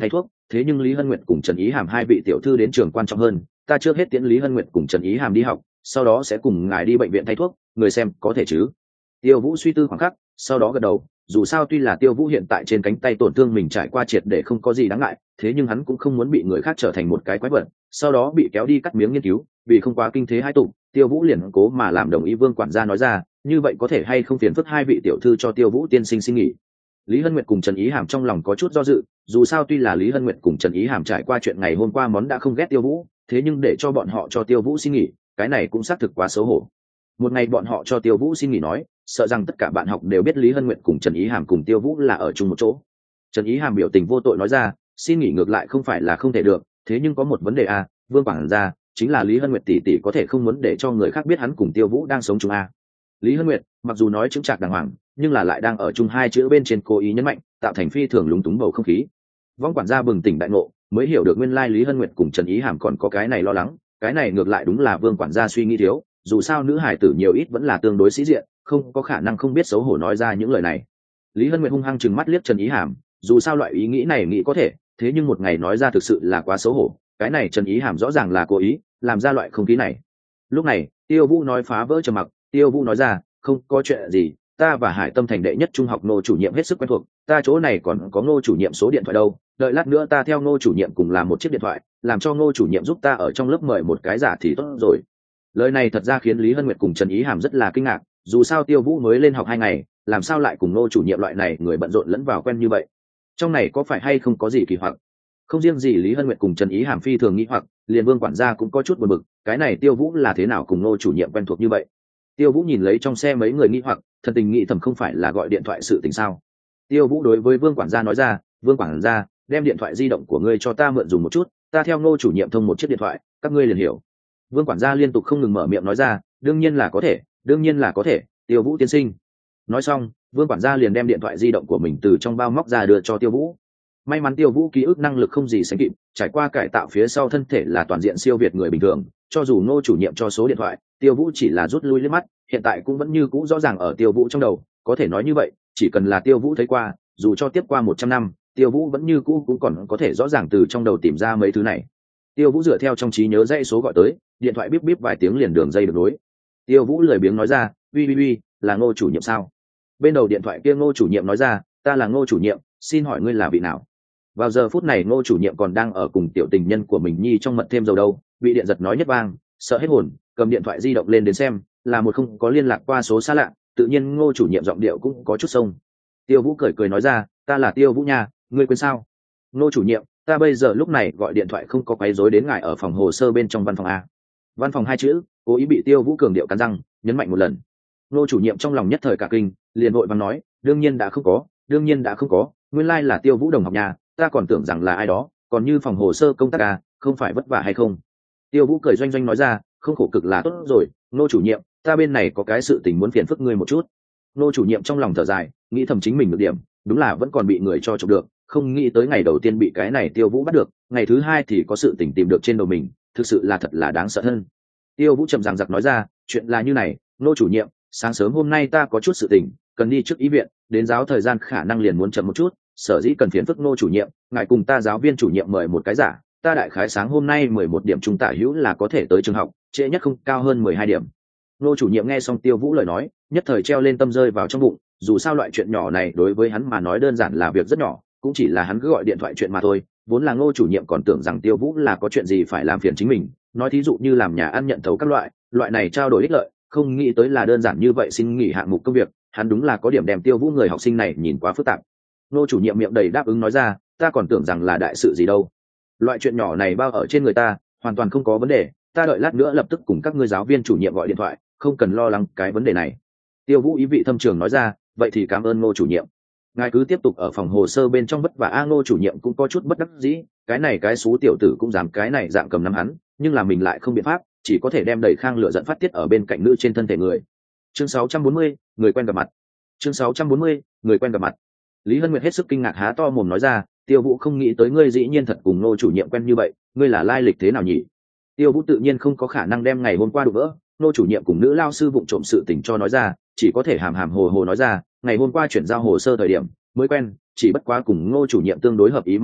thế nhưng Lý Hân Nguyệt cùng Trần Ý Hàm hai vị tiểu thư đến trường quan trọng hơn, ta trước hết tiễn Lý Hân Nguyệt cùng Trần Ý Hàm đi học, sau đó sẽ cùng ngài đi bệnh viện thay thuốc, người xem có thể chứ? Tiêu Vũ suy tư khoảng khắc, sau đó gật đầu. Dù sao tuy là Tiêu Vũ hiện tại trên cánh tay tổn thương mình trải qua triệt để không có gì đáng ngại, thế nhưng hắn cũng không muốn bị người khác trở thành một cái quái vật, sau đó bị kéo đi cắt miếng nghiên cứu. Vì không quá kinh thế hai tụng, Tiêu Vũ liền cố mà làm đồng ý. Vương quản gia nói ra, như vậy có thể hay không phiền phức hai vị tiểu thư cho Tiêu Vũ tiên sinh xin nghỉ? Lý Hân Nguyệt cùng Trần Ý Hàm trong lòng có chút do dự, dù sao tuy là Lý Hân Nguyệt cùng Trần Ý Hàm trải qua chuyện ngày hôm qua món đã không ghét Tiêu Vũ, thế nhưng để cho bọn họ cho Tiêu Vũ xin nghỉ, cái này cũng xác thực quá xấu hổ. Một ngày bọn họ cho Tiêu Vũ xin nghỉ nói, sợ rằng tất cả bạn học đều biết Lý Hân Nguyệt cùng Trần Ý Hàm cùng Tiêu Vũ là ở chung một chỗ. Trần Ý Hàm biểu tình vô tội nói ra, xin nghỉ ngược lại không phải là không thể được, thế nhưng có một vấn đề a, Vương quản gia, chính là Lý Hân Nguyệt tỷ tỷ có thể không muốn để cho người khác biết hắn cùng Tiêu Vũ đang sống chung a. Lý Hân Nguyệt mặc dù nói chững chạc đàng hoàng, nhưng là lại đang ở chung hai chữ bên trên cố ý nhấn mạnh, tạo thành phi thường lúng túng bầu không khí. Vong quản gia bừng tỉnh đại ngộ, mới hiểu được nguyên lai Lý Hân Nguyệt cùng Trần Ý Hàm còn có cái này lo lắng, cái này ngược lại đúng là Vương quản gia suy nghĩ thiếu, dù sao nữ hải tử nhiều ít vẫn là tương đối sĩ diện, không có khả năng không biết xấu hổ nói ra những lời này. Lý Hân Nguyệt hung hăng trừng mắt liếc Trần Ý Hàm, dù sao loại ý nghĩ này nghĩ có thể, thế nhưng một ngày nói ra thực sự là quá xấu hổ, cái này Trần Ý Hàm rõ ràng là cố ý làm ra loại không khí này. Lúc này Tiêu Vũ nói phá vỡ trầm mặc. Tiêu Vũ nói ra, không có chuyện gì, ta và Hải Tâm thành đệ nhất trung học Ngô chủ nhiệm hết sức quen thuộc, ta chỗ này còn có Ngô chủ nhiệm số điện thoại đâu, đợi lát nữa ta theo Ngô chủ nhiệm cùng làm một chiếc điện thoại, làm cho Ngô chủ nhiệm giúp ta ở trong lớp mời một cái giả thì tốt rồi. Lời này thật ra khiến Lý Hân Nguyệt cùng Trần Ý Hàm rất là kinh ngạc, dù sao Tiêu Vũ mới lên học hai ngày, làm sao lại cùng Ngô chủ nhiệm loại này người bận rộn lẫn vào quen như vậy, trong này có phải hay không có gì kỳ hoặc? Không riêng gì Lý Hân Nguyệt cùng Trần Ý Hàm phi thường nghĩ hoặc, liền Vương quản gia cũng có chút buồn bực, cái này Tiêu Vũ là thế nào cùng Ngô chủ nhiệm quen thuộc như vậy? Tiêu Vũ nhìn lấy trong xe mấy người nghĩ hoặc, thần tình nghĩ thầm không phải là gọi điện thoại sự tình sao? Tiêu Vũ đối với Vương quản gia nói ra, Vương quản gia, đem điện thoại di động của ngươi cho ta mượn dùng một chút, ta theo Ngô chủ nhiệm thông một chiếc điện thoại, các ngươi liền hiểu. Vương quản gia liên tục không ngừng mở miệng nói ra, đương nhiên là có thể, đương nhiên là có thể, Tiêu Vũ tiên sinh. Nói xong, Vương quản gia liền đem điện thoại di động của mình từ trong bao móc ra đưa cho Tiêu Vũ. May mắn Tiêu Vũ ký ức năng lực không gì sánh kịp, trải qua cải tạo phía sau thân thể là toàn diện siêu việt người bình thường, cho dù Ngô chủ nhiệm cho số điện thoại, Tiêu Vũ chỉ là rút lui liếc mắt, hiện tại cũng vẫn như cũ rõ ràng ở Tiêu Vũ trong đầu, có thể nói như vậy, chỉ cần là Tiêu Vũ thấy qua, dù cho tiếp qua một trăm năm, Tiêu Vũ vẫn như cũ cũng còn có thể rõ ràng từ trong đầu tìm ra mấy thứ này. Tiêu Vũ dựa theo trong trí nhớ dãy số gọi tới, điện thoại bíp bíp vài tiếng liền đường dây được nối. Tiêu Vũ lười biếng nói ra, uy uy uy, là Ngô chủ nhiệm sao? Bên đầu điện thoại kia Ngô chủ nhiệm nói ra, ta là Ngô chủ nhiệm, xin hỏi ngươi là vị nào? Vào giờ phút này Ngô chủ nhiệm còn đang ở cùng tiểu tình nhân của mình nhi trong mật thêm dầu đâu, bị điện giật nói nhất vang, sợ hết hồn, cầm điện thoại di động lên đến xem, là một không có liên lạc qua số xa lạ, tự nhiên Ngô chủ nhiệm giọng điệu cũng có chút sông. Tiêu Vũ cười cười nói ra, ta là Tiêu Vũ nha, ngươi quên sao? Ngô chủ nhiệm, ta bây giờ lúc này gọi điện thoại không có quấy rối đến ngài ở phòng hồ sơ bên trong văn phòng a. Văn phòng hai chữ, cố ý bị Tiêu Vũ cường điệu cắn răng, nhấn mạnh một lần. Ngô chủ nhiệm trong lòng nhất thời cả kinh, liền vội vàng nói, đương nhiên đã không có, đương nhiên đã không có, nguyên lai là Tiêu Vũ đồng học nhà, ta còn tưởng rằng là ai đó, còn như phòng hồ sơ công tác à, không phải vất vả hay không? Tiêu Vũ cười doanh doanh nói ra, không khổ cực là tốt rồi, Ngô chủ nhiệm, ta bên này có cái sự tình muốn phiền phức ngươi một chút. Ngô chủ nhiệm trong lòng thở dài, nghĩ thầm chính mình được điểm, đúng là vẫn còn bị người cho chụp được, không nghĩ tới ngày đầu tiên bị cái này Tiêu Vũ bắt được, ngày thứ hai thì có sự tình tìm được trên đầu mình, thực sự là thật là đáng sợ hơn. Tiêu Vũ chậm ràng giặc nói ra, chuyện là như này, Ngô chủ nhiệm, sáng sớm hôm nay ta có chút sự tình, cần đi trước ý viện, đến giáo thời gian khả năng liền muốn chậm một chút, sở dĩ cần phiền phức Ngô chủ nhiệm, ngài cùng ta giáo viên chủ nhiệm mời một cái giả, ta đại khái sáng hôm nay mười một điểm trung tả hữu là có thể tới trường học, trễ nhất không cao hơn mười hai điểm. Ngô chủ nhiệm nghe xong Tiêu Vũ lời nói, nhất thời treo lên tâm rơi vào trong bụng, dù sao loại chuyện nhỏ này đối với hắn mà nói đơn giản là việc rất nhỏ, cũng chỉ là hắn cứ gọi điện thoại chuyện mà thôi, vốn là Ngô chủ nhiệm còn tưởng rằng Tiêu Vũ là có chuyện gì phải làm phiền chính mình, nói thí dụ như làm nhà ăn nhận thầu các loại, loại này trao đổi ích lợi, không nghĩ tới là đơn giản như vậy xin nghỉ hạng mục công việc, hắn đúng là có điểm đem Tiêu Vũ người học sinh này nhìn quá phức tạp. Ngô chủ nhiệm miệng đầy đáp ứng nói ra, ta còn tưởng rằng là đại sự gì đâu, loại chuyện nhỏ này bao ở trên người ta, hoàn toàn không có vấn đề, ta đợi lát nữa lập tức cùng các ngươi giáo viên chủ nhiệm gọi điện thoại, không cần lo lắng cái vấn đề này. Tiêu Vũ ý vị thâm trường nói ra, vậy thì cảm ơn Ngô chủ nhiệm, ngài cứ tiếp tục ở phòng hồ sơ bên trong vất vả. A Ngô chủ nhiệm cũng có chút bất đắc dĩ, cái này cái xú tiểu tử cũng dám cái này dạng cầm nắm hắn, nhưng là mình lại không biện pháp, chỉ có thể đem đầy khang lửa giận phát tiết ở bên cạnh nữ trên thân thể người. Chương sáu trăm bốn mươi, người quen gặp mặt. Chương sáu trăm bốn mươi, người quen gặp mặt. Lý Hân Nguyệt hết sức kinh ngạc há to mồm nói ra, Tiêu Vũ không nghĩ tới ngươi dĩ nhiên thật cùng Ngô chủ nhiệm quen như vậy, ngươi là lai lịch thế nào nhỉ? Tiêu Vũ tự nhiên không có khả năng đem ngày hôm qua đụng vỡ, Ngô chủ nhiệm cùng nữ lao sư vụng trộm sự tình cho nói ra, chỉ có thể hàm hàm hồ hồ nói ra, ngày hôm qua chuyển giao hồ sơ thời điểm mới quen, chỉ bất quá cùng Ngô chủ nhiệm tương đối hợp ý mà thôi,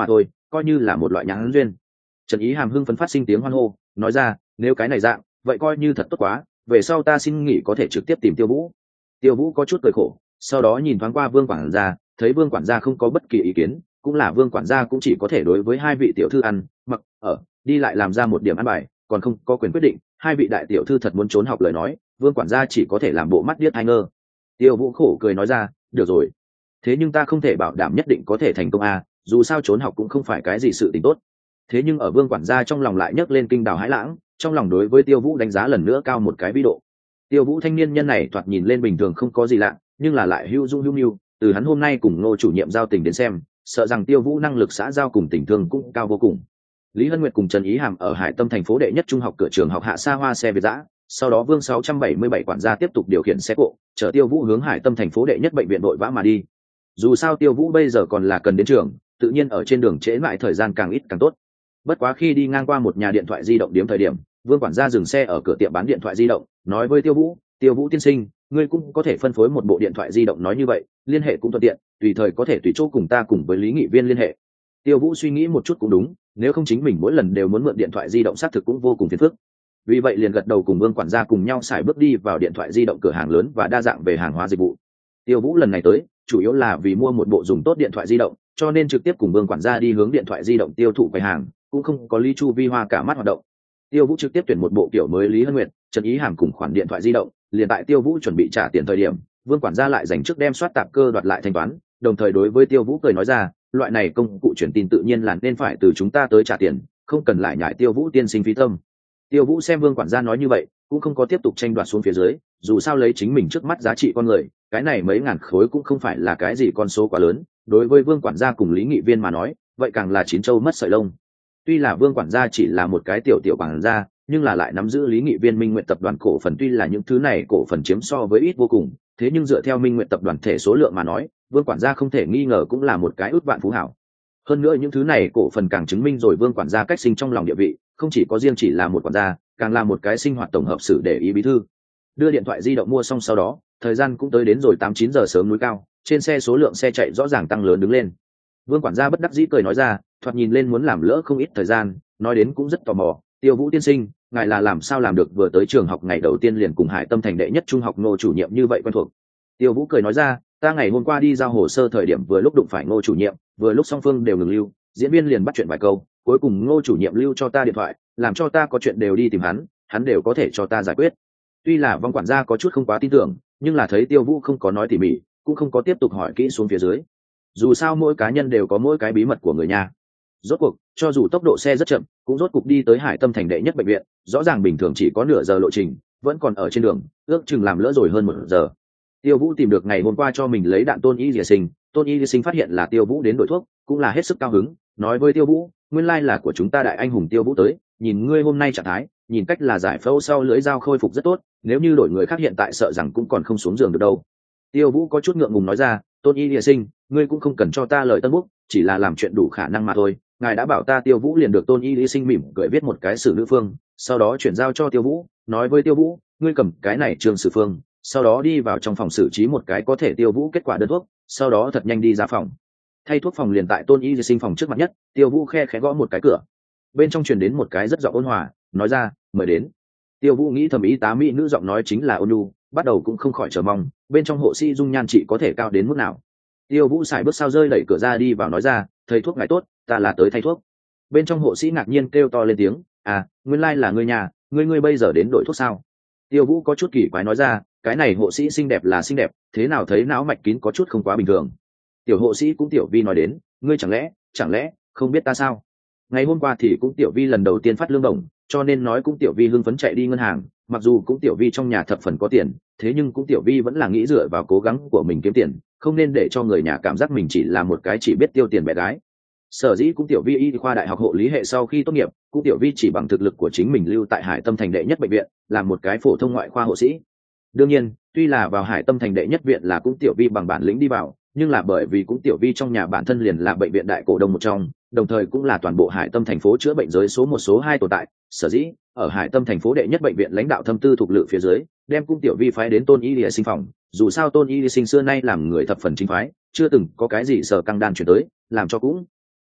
coi như là một loại nhãn duyên. Trần Ý Hàm hưng phấn phát sinh tiếng hoan hô, nói ra, nếu cái này dạng vậy coi như thật tốt quá, về sau ta xin nghỉ có thể trực tiếp tìm Tiêu Vũ. Tiêu Vũ có chút cười khổ, sau đó nhìn thoáng qua Vương quản gia, thấy Vương quản gia không có bất kỳ ý kiến, cũng là Vương quản gia cũng chỉ có thể đối với hai vị tiểu thư ăn mặc ở đi lại làm ra một điểm ăn bài, còn không có quyền quyết định. Hai vị đại tiểu thư thật muốn trốn học lời nói, Vương quản gia chỉ có thể làm bộ mắt điếc hai ngơ. Tiêu Vũ khổ cười nói ra, được rồi, thế nhưng ta không thể bảo đảm nhất định có thể thành công à, dù sao trốn học cũng không phải cái gì sự tình tốt. Thế nhưng ở Vương quản gia trong lòng lại nhấc lên kinh đào hãi lãng, trong lòng đối với Tiêu Vũ đánh giá lần nữa cao một cái vĩ độ. Tiêu Vũ thanh niên nhân này thoạt nhìn lên bình thường không có gì lạ, nhưng là lại hữu dung hữu nhu, từ hắn hôm nay cùng Ngô chủ nhiệm giao tình đến xem, sợ rằng Tiêu Vũ năng lực xã giao cùng tình thương cũng cao vô cùng. Lý Hân Nguyệt cùng Trần Ý Hàm ở Hải Tâm thành phố đệ nhất trung học cửa trường học hạ xa hoa xe Việt dã, sau đó Vương sáu trăm bảy mươi bảy quản gia tiếp tục điều khiển xe cộ, chở Tiêu Vũ hướng Hải Tâm thành phố đệ nhất bệnh viện vội vã mà đi. Dù sao Tiêu Vũ bây giờ còn là cần đến trường, tự nhiên ở trên đường trễ lại thời gian càng ít càng tốt. Bất quá khi đi ngang qua một nhà điện thoại di động điểm thời điểm, Vương quản gia dừng xe ở cửa tiệm bán điện thoại di động, nói với Tiêu Vũ, Tiêu Vũ tiên sinh, ngươi cũng có thể phân phối một bộ điện thoại di động, nói như vậy liên hệ cũng thuận tiện, tùy thời có thể tùy chỗ cùng ta cùng với Lý nghị viên liên hệ. Tiêu Vũ suy nghĩ một chút cũng đúng, nếu không chính mình mỗi lần đều muốn mượn điện thoại di động xác thực cũng vô cùng phiền phức. Vì vậy liền gật đầu cùng Vương quản gia cùng nhau xài bước đi vào điện thoại di động cửa hàng lớn và đa dạng về hàng hóa dịch vụ. Tiêu Vũ lần này tới chủ yếu là vì mua một bộ dùng tốt điện thoại di động, cho nên trực tiếp cùng Vương quản gia đi hướng điện thoại di động tiêu thụ quầy hàng, cũng không có Lý Chu Vi Hoa cả mắt hoạt động. Tiêu Vũ trực tiếp tuyển một bộ kiểu mới Lý Hân Nguyệt, Trần Ý Hàm cùng khoản điện thoại di động, liền tại Tiêu Vũ chuẩn bị trả tiền thời điểm, Vương quản gia lại dành trước đem soát tạp cơ đoạt lại thanh toán, đồng thời đối với Tiêu Vũ cười nói ra, loại này công cụ truyền tin tự nhiên là nên phải từ chúng ta tới trả tiền, không cần lại nhại Tiêu Vũ tiên sinh phí tâm. Tiêu Vũ xem Vương quản gia nói như vậy, cũng không có tiếp tục tranh đoạt xuống phía dưới, dù sao lấy chính mình trước mắt giá trị con người, cái này mấy ngàn khối cũng không phải là cái gì con số quá lớn, đối với Vương quản gia cùng Lý nghị viên mà nói, vậy càng là chín châu mất sợi lông. Tuy là Vương quản gia chỉ là một cái tiểu tiểu quản gia, nhưng là lại nắm giữ Lý nghị viên Minh Nguyện tập đoàn cổ phần, tuy là những thứ này cổ phần chiếm so với ít vô cùng, thế nhưng dựa theo Minh Nguyện tập đoàn thể số lượng mà nói, Vương quản gia không thể nghi ngờ cũng là một cái ước vạn phú hảo. Hơn nữa những thứ này cổ phần càng chứng minh rồi Vương quản gia cách sinh trong lòng địa vị, không chỉ có riêng chỉ là một quản gia, càng là một cái sinh hoạt tổng hợp sử để ý bí thư. Đưa điện thoại di động mua xong sau đó, thời gian cũng tới đến rồi tám chín giờ sớm núi cao, trên xe số lượng xe chạy rõ ràng tăng lớn đứng lên. Vương quản gia bất đắc dĩ cười nói ra, thoạt nhìn lên muốn làm lỡ không ít thời gian, nói đến cũng rất tò mò, Tiêu Vũ tiên sinh, ngài là làm sao làm được vừa tới trường học ngày đầu tiên liền cùng Hải Tâm thành đệ nhất trung học Ngô chủ nhiệm như vậy quen thuộc. Tiêu Vũ cười nói ra, ta ngày hôm qua đi giao hồ sơ thời điểm vừa lúc đụng phải Ngô chủ nhiệm, vừa lúc song phương đều ngừng lưu, diễn viên liền bắt chuyện vài câu, cuối cùng Ngô chủ nhiệm lưu cho ta điện thoại, làm cho ta có chuyện đều đi tìm hắn, hắn đều có thể cho ta giải quyết. Tuy là Vương quản gia có chút không quá tin tưởng, nhưng là thấy Tiêu Vũ không có nói tỉ mỉ, cũng không có tiếp tục hỏi kỹ xuống phía dưới. Dù sao mỗi cá nhân đều có mỗi cái bí mật của người nhà. Rốt cuộc, cho dù tốc độ xe rất chậm, cũng rốt cuộc đi tới Hải Tâm thành đệ nhất bệnh viện, rõ ràng bình thường chỉ có nửa giờ lộ trình, vẫn còn ở trên đường, ước chừng làm lỡ rồi hơn một giờ. Tiêu Vũ tìm được ngày hôm qua cho mình lấy đạn Tôn Y Lìa Sinh, Tôn Y Lìa Sinh phát hiện là Tiêu Vũ đến đổi thuốc, cũng là hết sức cao hứng, nói với Tiêu Vũ, nguyên lai là của chúng ta đại anh hùng Tiêu Vũ tới, nhìn ngươi hôm nay trạng thái, nhìn cách là giải phẫu sau lưỡi dao khôi phục rất tốt, nếu như đổi người khác hiện tại sợ rằng cũng còn không xuống giường được đâu. Tiêu Vũ có chút ngượng ngùng nói ra, Tôn Y Lìa Sinh, ngươi cũng không cần cho ta lời tân bút, chỉ là làm chuyện đủ khả năng mà thôi. Ngài đã bảo ta. Tiêu Vũ liền được Tôn Y Lìa Sinh mỉm cười viết một cái sử nữ phương, sau đó chuyển giao cho Tiêu Vũ, nói với Tiêu Vũ, ngươi cầm cái này trường sử phương, sau đó đi vào trong phòng xử trí một cái có thể Tiêu Vũ kết quả đơn thuốc, sau đó thật nhanh đi ra phòng. Thay thuốc phòng liền tại Tôn Y Lìa Sinh phòng trước mặt nhất, Tiêu Vũ khe khẽ gõ một cái cửa, bên trong truyền đến một cái rất giọng ôn hòa, nói ra, mời đến. Tiêu Vũ nghĩ thầm y tá mỹ nữ giọng nói chính là ôn nhu, bắt đầu cũng không khỏi chờ mong, bên trong hộ sĩ dung nhan chị có thể cao đến mức nào. Tiêu Vũ xài bước sao rơi đẩy cửa ra đi vào nói ra, thầy thuốc ngài tốt, ta là tới thay thuốc. Bên trong hộ sĩ ngạc nhiên kêu to lên tiếng, à, nguyên lai là ngươi nhà, ngươi ngươi bây giờ đến đổi thuốc sao? Tiêu Vũ có chút kỳ quái nói ra, cái này hộ sĩ xinh đẹp là xinh đẹp, thế nào thấy não mạch kín có chút không quá bình thường. Tiểu hộ sĩ cũng Tiểu Vi nói đến, ngươi chẳng lẽ, chẳng lẽ không biết ta sao? Ngày hôm qua thì cũng Tiểu Vi lần đầu tiên phát lương đồng, cho nên nói cũng Tiểu Vi hưng phấn chạy đi ngân hàng, mặc dù cũng Tiểu Vi trong nhà thập phần có tiền, thế nhưng cũng Tiểu Vi vẫn là nghĩ dựa vào cố gắng của mình kiếm tiền, không nên để cho người nhà cảm giác mình chỉ là một cái chỉ biết tiêu tiền bé gái. Sở dĩ cũng Tiểu Vi y khoa đại học hộ lý hệ sau khi tốt nghiệp, cũng Tiểu Vi chỉ bằng thực lực của chính mình lưu tại Hải Tâm thành đệ nhất bệnh viện, làm một cái phổ thông ngoại khoa hộ sĩ. Đương nhiên, tuy là vào Hải Tâm thành đệ nhất viện là cũng Tiểu Vi bằng bản lĩnh đi vào, nhưng là bởi vì cũng Tiểu Vi trong nhà bản thân liền là bệnh viện đại cổ đông một trong, đồng thời cũng là toàn bộ Hải Tâm thành phố chữa bệnh giới số một số hai tồn tại, sở dĩ ở Hải Tâm thành phố đệ nhất bệnh viện lãnh đạo thâm tư thuộc lự phía dưới, đem cung Tiểu Vi phái đến Tôn Y Lìa Sinh phòng, dù sao Tôn Y Lìa Sinh xưa nay làm người thập phần chính phái, chưa từng có cái gì sở căng đan chuyển tới, làm cho cũng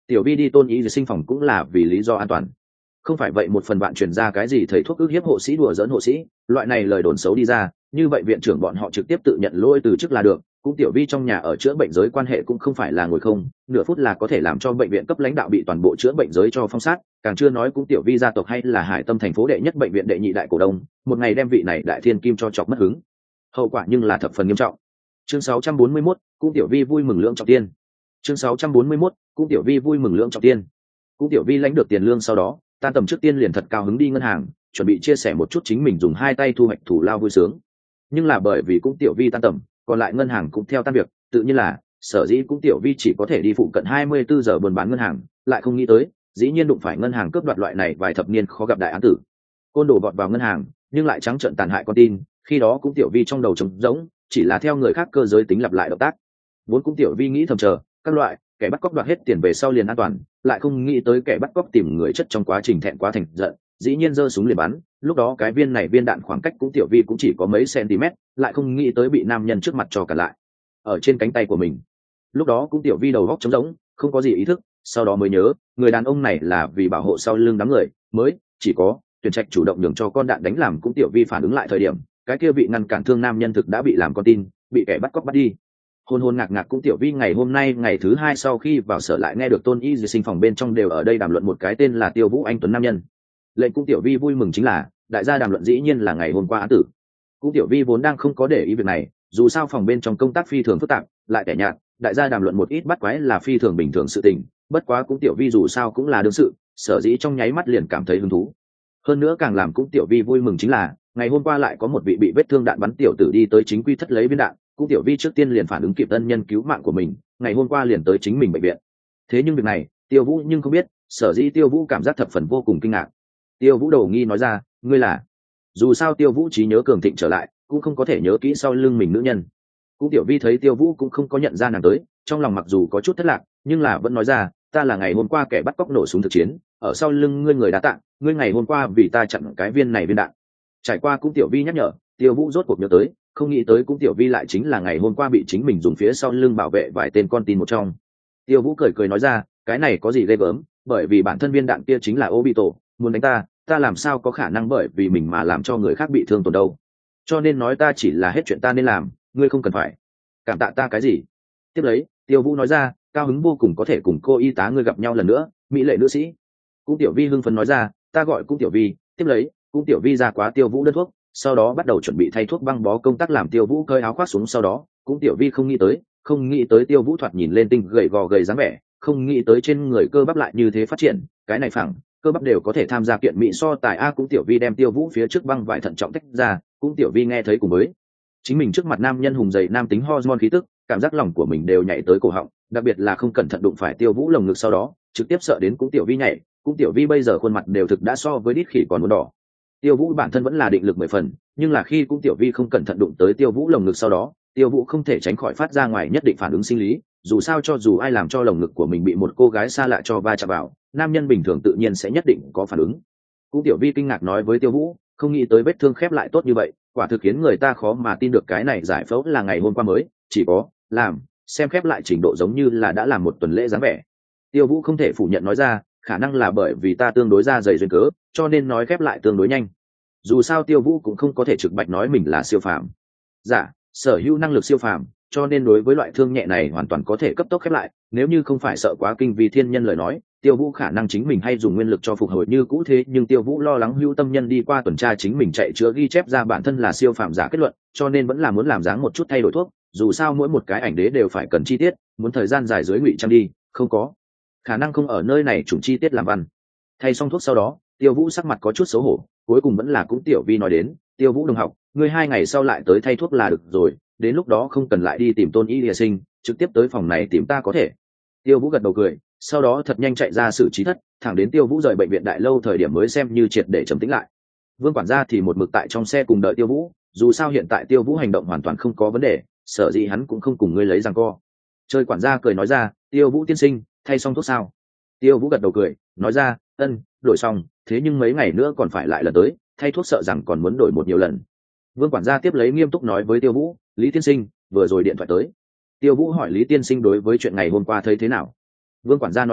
Tiểu vi đi tôn y sinh phòng cũng là vì lý do an toàn, không phải vậy một phần bạn truyền ra cái gì thầy thuốc ức hiếp hộ sĩ đùa dỡn hộ sĩ, loại này lời đồn xấu đi ra, như vậy viện trưởng bọn họ trực tiếp tự nhận lỗi từ chức là được. Cũng Tiểu vi trong nhà ở chữa bệnh giới quan hệ cũng không phải là ngồi không, nửa phút là có thể làm cho bệnh viện cấp lãnh đạo bị toàn bộ chữa bệnh giới cho phong sát, càng chưa nói cũng Tiểu vi gia tộc hay là Hải Tâm thành phố đệ nhất bệnh viện đệ nhị đại cổ đông, một ngày đem vị này đại thiên kim cho chọc mất hứng, hậu quả nhưng là thập phần nghiêm trọng. Chương sáu trăm bốn mươi mốt, cũng Tiểu vi vui mừng lưỡng trọng tiên. Chương sáu trăm bốn mươi mốt, cũng Tiểu vi vui mừng lưỡng trọng tiên. Cũng Tiểu vi lãnh được tiền lương sau đó, tan tầm trước tiên liền thật cao hứng đi ngân hàng, chuẩn bị chia sẻ một chút chính mình dùng hai tay thu hoạch thủ lao vui sướng. Nhưng là bởi vì cũng Tiểu vi tan tầm, còn lại ngân hàng cũng theo tan việc, tự nhiên là sở dĩ cũng Tiểu vi chỉ có thể đi phụ cận hai mươi bốn giờ buôn bán ngân hàng, lại không nghĩ tới dĩ nhiên đụng phải ngân hàng cướp đoạt loại này vài thập niên khó gặp đại án tử. Côn đồ vọt vào ngân hàng nhưng lại trắng trợn tàn hại con tin, khi đó cũng Tiểu vi trong đầu trống rỗng, chỉ là theo người khác cơ giới tính lặp lại động tác. Vốn cũng Tiểu vi nghĩ thầm chờ các loại kẻ bắt cóc đoạt hết tiền về sau liền an toàn, lại không nghĩ tới kẻ bắt cóc tìm người chất trong quá trình thẹn quá thành giận, dĩ nhiên giơ súng liền bắn. Lúc đó cái viên này viên đạn khoảng cách cũng Tiểu vi cũng chỉ có mấy cm, lại không nghĩ tới bị nam nhân trước mặt cho cả lại ở trên cánh tay của mình. Lúc đó cũng Tiểu vi đầu góc trống rỗng, không có gì ý thức, sau đó mới nhớ người đàn ông này là vì bảo hộ sau lưng đám người mới chỉ có tuyển trạch chủ động nhường cho con đạn đánh làm. Cũng Tiểu vi phản ứng lại thời điểm cái kia bị ngăn cản thương nam nhân thực đã bị làm con tin, bị kẻ bắt cóc bắt đi. Hôn hôn ngạc ngạc cũng Tiểu vi ngày hôm nay ngày thứ hai sau khi vào sở lại nghe được tôn y sinh phòng bên trong đều ở đây đàm luận một cái tên là Tiêu Vũ anh tuấn nam nhân. Lệnh cũng Tiểu vi vui mừng chính là đại gia đàm luận dĩ nhiên là ngày hôm qua án tử. Cũng Tiểu vi vốn đang không có để ý việc này, dù sao phòng bên trong công tác phi thường phức tạp lại tẻ nhạt, đại gia đàm luận một ít bắt quái là phi thường bình thường sự tình. Bất quá cũng Tiểu vi dù sao cũng là đương sự, sở dĩ trong nháy mắt liền cảm thấy hứng thú. Hơn nữa càng làm cũng Tiểu vi vui mừng chính là ngày hôm qua lại có một vị bị vết thương đạn bắn tiểu tử đi tới chính quy thất lấy viên đạn. Cũng Tiểu vi trước tiên liền phản ứng kịp ân nhân cứu mạng của mình, ngày hôm qua liền tới chính mình bệnh viện. Thế nhưng việc này Tiêu Vũ nhưng không biết, sở dĩ Tiêu Vũ cảm giác thập phần vô cùng kinh ngạc. Tiêu Vũ đầu nghi nói ra, ngươi là? Dù sao Tiêu Vũ trí nhớ cường thịnh trở lại, cũng không có thể nhớ kỹ sau lưng mình nữ nhân. Cũng Tiểu vi thấy Tiêu Vũ cũng không có nhận ra nàng tới, trong lòng mặc dù có chút thất lạc, nhưng là vẫn nói ra, ta là ngày hôm qua kẻ bắt cóc nổ súng thực chiến, ở sau lưng ngươi người đã tặng, ngươi ngày hôm qua vì ta chặn cái viên này viên đạn. Trải qua cũng Tiểu vi nhắc nhở, Tiêu Vũ rốt cuộc nhớ tới, không nghĩ tới cũng Tiểu vi lại chính là ngày hôm qua bị chính mình dùng phía sau lưng bảo vệ vài tên con tin một trong. Tiêu Vũ cười cười nói ra, cái này có gì ghê gớm, bởi vì bản thân viên đạn kia chính là Obito, muốn đánh ta, ta làm sao có khả năng bởi vì mình mà làm cho người khác bị thương tổn đâu. Cho nên nói ta chỉ là hết chuyện ta nên làm, ngươi không cần phải cảm tạ ta cái gì. Tiếp lấy Tiêu Vũ nói ra, cao hứng vô cùng có thể cùng cô y tá ngươi gặp nhau lần nữa, mỹ lệ nữ sĩ. Cũng Tiểu vi hưng phấn nói ra, ta gọi cũng Tiểu vi. Tiếp lấy cũng Tiểu vi ra quá Tiêu Vũ đơn thuốc, sau đó bắt đầu chuẩn bị thay thuốc băng bó công tác. Làm Tiêu Vũ cởi áo khoác xuống sau đó, cũng Tiểu vi không nghĩ tới không nghĩ tới Tiêu Vũ thoạt nhìn lên tinh gầy gò gầy dáng vẻ, không nghĩ tới trên người cơ bắp lại như thế phát triển, cái này phẳng cơ bắp đều có thể tham gia kiện mỹ so tài a. Cũng Tiểu vi đem Tiêu Vũ phía trước băng vải thận trọng tách ra, cũng Tiểu vi nghe thấy cùng với chính mình trước mặt nam nhân hùng dày nam tính hormone khí tức, cảm giác lòng của mình đều nhảy tới cổ họng, đặc biệt là không cẩn thận đụng phải Tiêu Vũ lồng ngực sau đó trực tiếp sợ đến cũng Tiểu vi nhảy. Cũng Tiểu vi bây giờ khuôn mặt đều thực đã so với đít khỉ còn muốn đỏ. Tiêu Vũ bản thân vẫn là định lực mười phần, nhưng là khi cũng Tiểu vi không cẩn thận đụng tới Tiêu Vũ lồng ngực sau đó, Tiêu Vũ không thể tránh khỏi phát ra ngoài nhất định phản ứng sinh lý, dù sao cho dù ai làm cho lồng ngực của mình bị một cô gái xa lạ cho va chạm vào, nam nhân bình thường tự nhiên sẽ nhất định có phản ứng. Cũng Tiểu vi kinh ngạc nói với Tiêu Vũ, không nghĩ tới vết thương khép lại tốt như vậy, quả thực khiến người ta khó mà tin được cái này giải phẫu là ngày hôm qua mới chỉ có làm, xem khép lại trình độ giống như là đã làm một tuần lễ dáng vẻ. Tiêu Vũ không thể phủ nhận nói ra, khả năng là bởi vì ta tương đối da dày duyên cớ, cho nên nói khép lại tương đối nhanh. Dù sao Tiêu Vũ cũng không có thể trực bạch nói mình là siêu phàm dạ, sở hữu năng lực siêu phàm, cho nên đối với loại thương nhẹ này hoàn toàn có thể cấp tốc khép lại. Nếu như không phải sợ quá kinh vì thiên nhân lời nói, Tiêu Vũ khả năng chính mình hay dùng nguyên lực cho phục hồi như cũ. Thế nhưng Tiêu Vũ lo lắng hữu tâm nhân đi qua tuần tra chính mình chạy chữa ghi chép ra bản thân là siêu phàm giả kết luận, cho nên vẫn là muốn làm dáng một chút thay đổi thuốc. Dù sao mỗi một cái ảnh đế đều phải cần chi tiết, muốn thời gian dài dưới ngụy trang đi, không có khả năng không ở nơi này chủng chi tiết làm văn. Thay xong thuốc sau đó, Tiêu Vũ sắc mặt có chút xấu hổ, cuối cùng vẫn là cũng Tiểu vi nói đến, Tiêu Vũ đồng học, ngươi hai ngày sau lại tới thay thuốc là được rồi, đến lúc đó không cần lại đi tìm Tôn Y Lìa Sinh, trực tiếp tới phòng này tìm ta có thể. Tiêu Vũ gật đầu cười, sau đó thật nhanh chạy ra xử trí thất, thẳng đến Tiêu Vũ rời bệnh viện đại lâu thời điểm mới xem như triệt để trầm tĩnh lại. Vương quản gia thì một mực tại trong xe cùng đợi Tiêu Vũ, dù sao hiện tại Tiêu Vũ hành động hoàn toàn không có vấn đề, sở dĩ hắn cũng không cùng ngươi lấy giằng co. Chơi quản gia cười nói ra, Tiêu Vũ tiên sinh, thay xong thuốc sao? Tiêu Vũ gật đầu cười, nói ra, ân, đổi xong, thế nhưng mấy ngày nữa còn phải lại lần tới, thay thuốc sợ rằng còn muốn đổi một nhiều lần. Vương quản gia tiếp lấy nghiêm túc nói với Tiêu Vũ, Lý tiên sinh vừa rồi điện thoại tới. Tiêu Vũ hỏi Lý tiên sinh đối với chuyện ngày hôm qua thấy thế nào. Vương quản gia nói ra,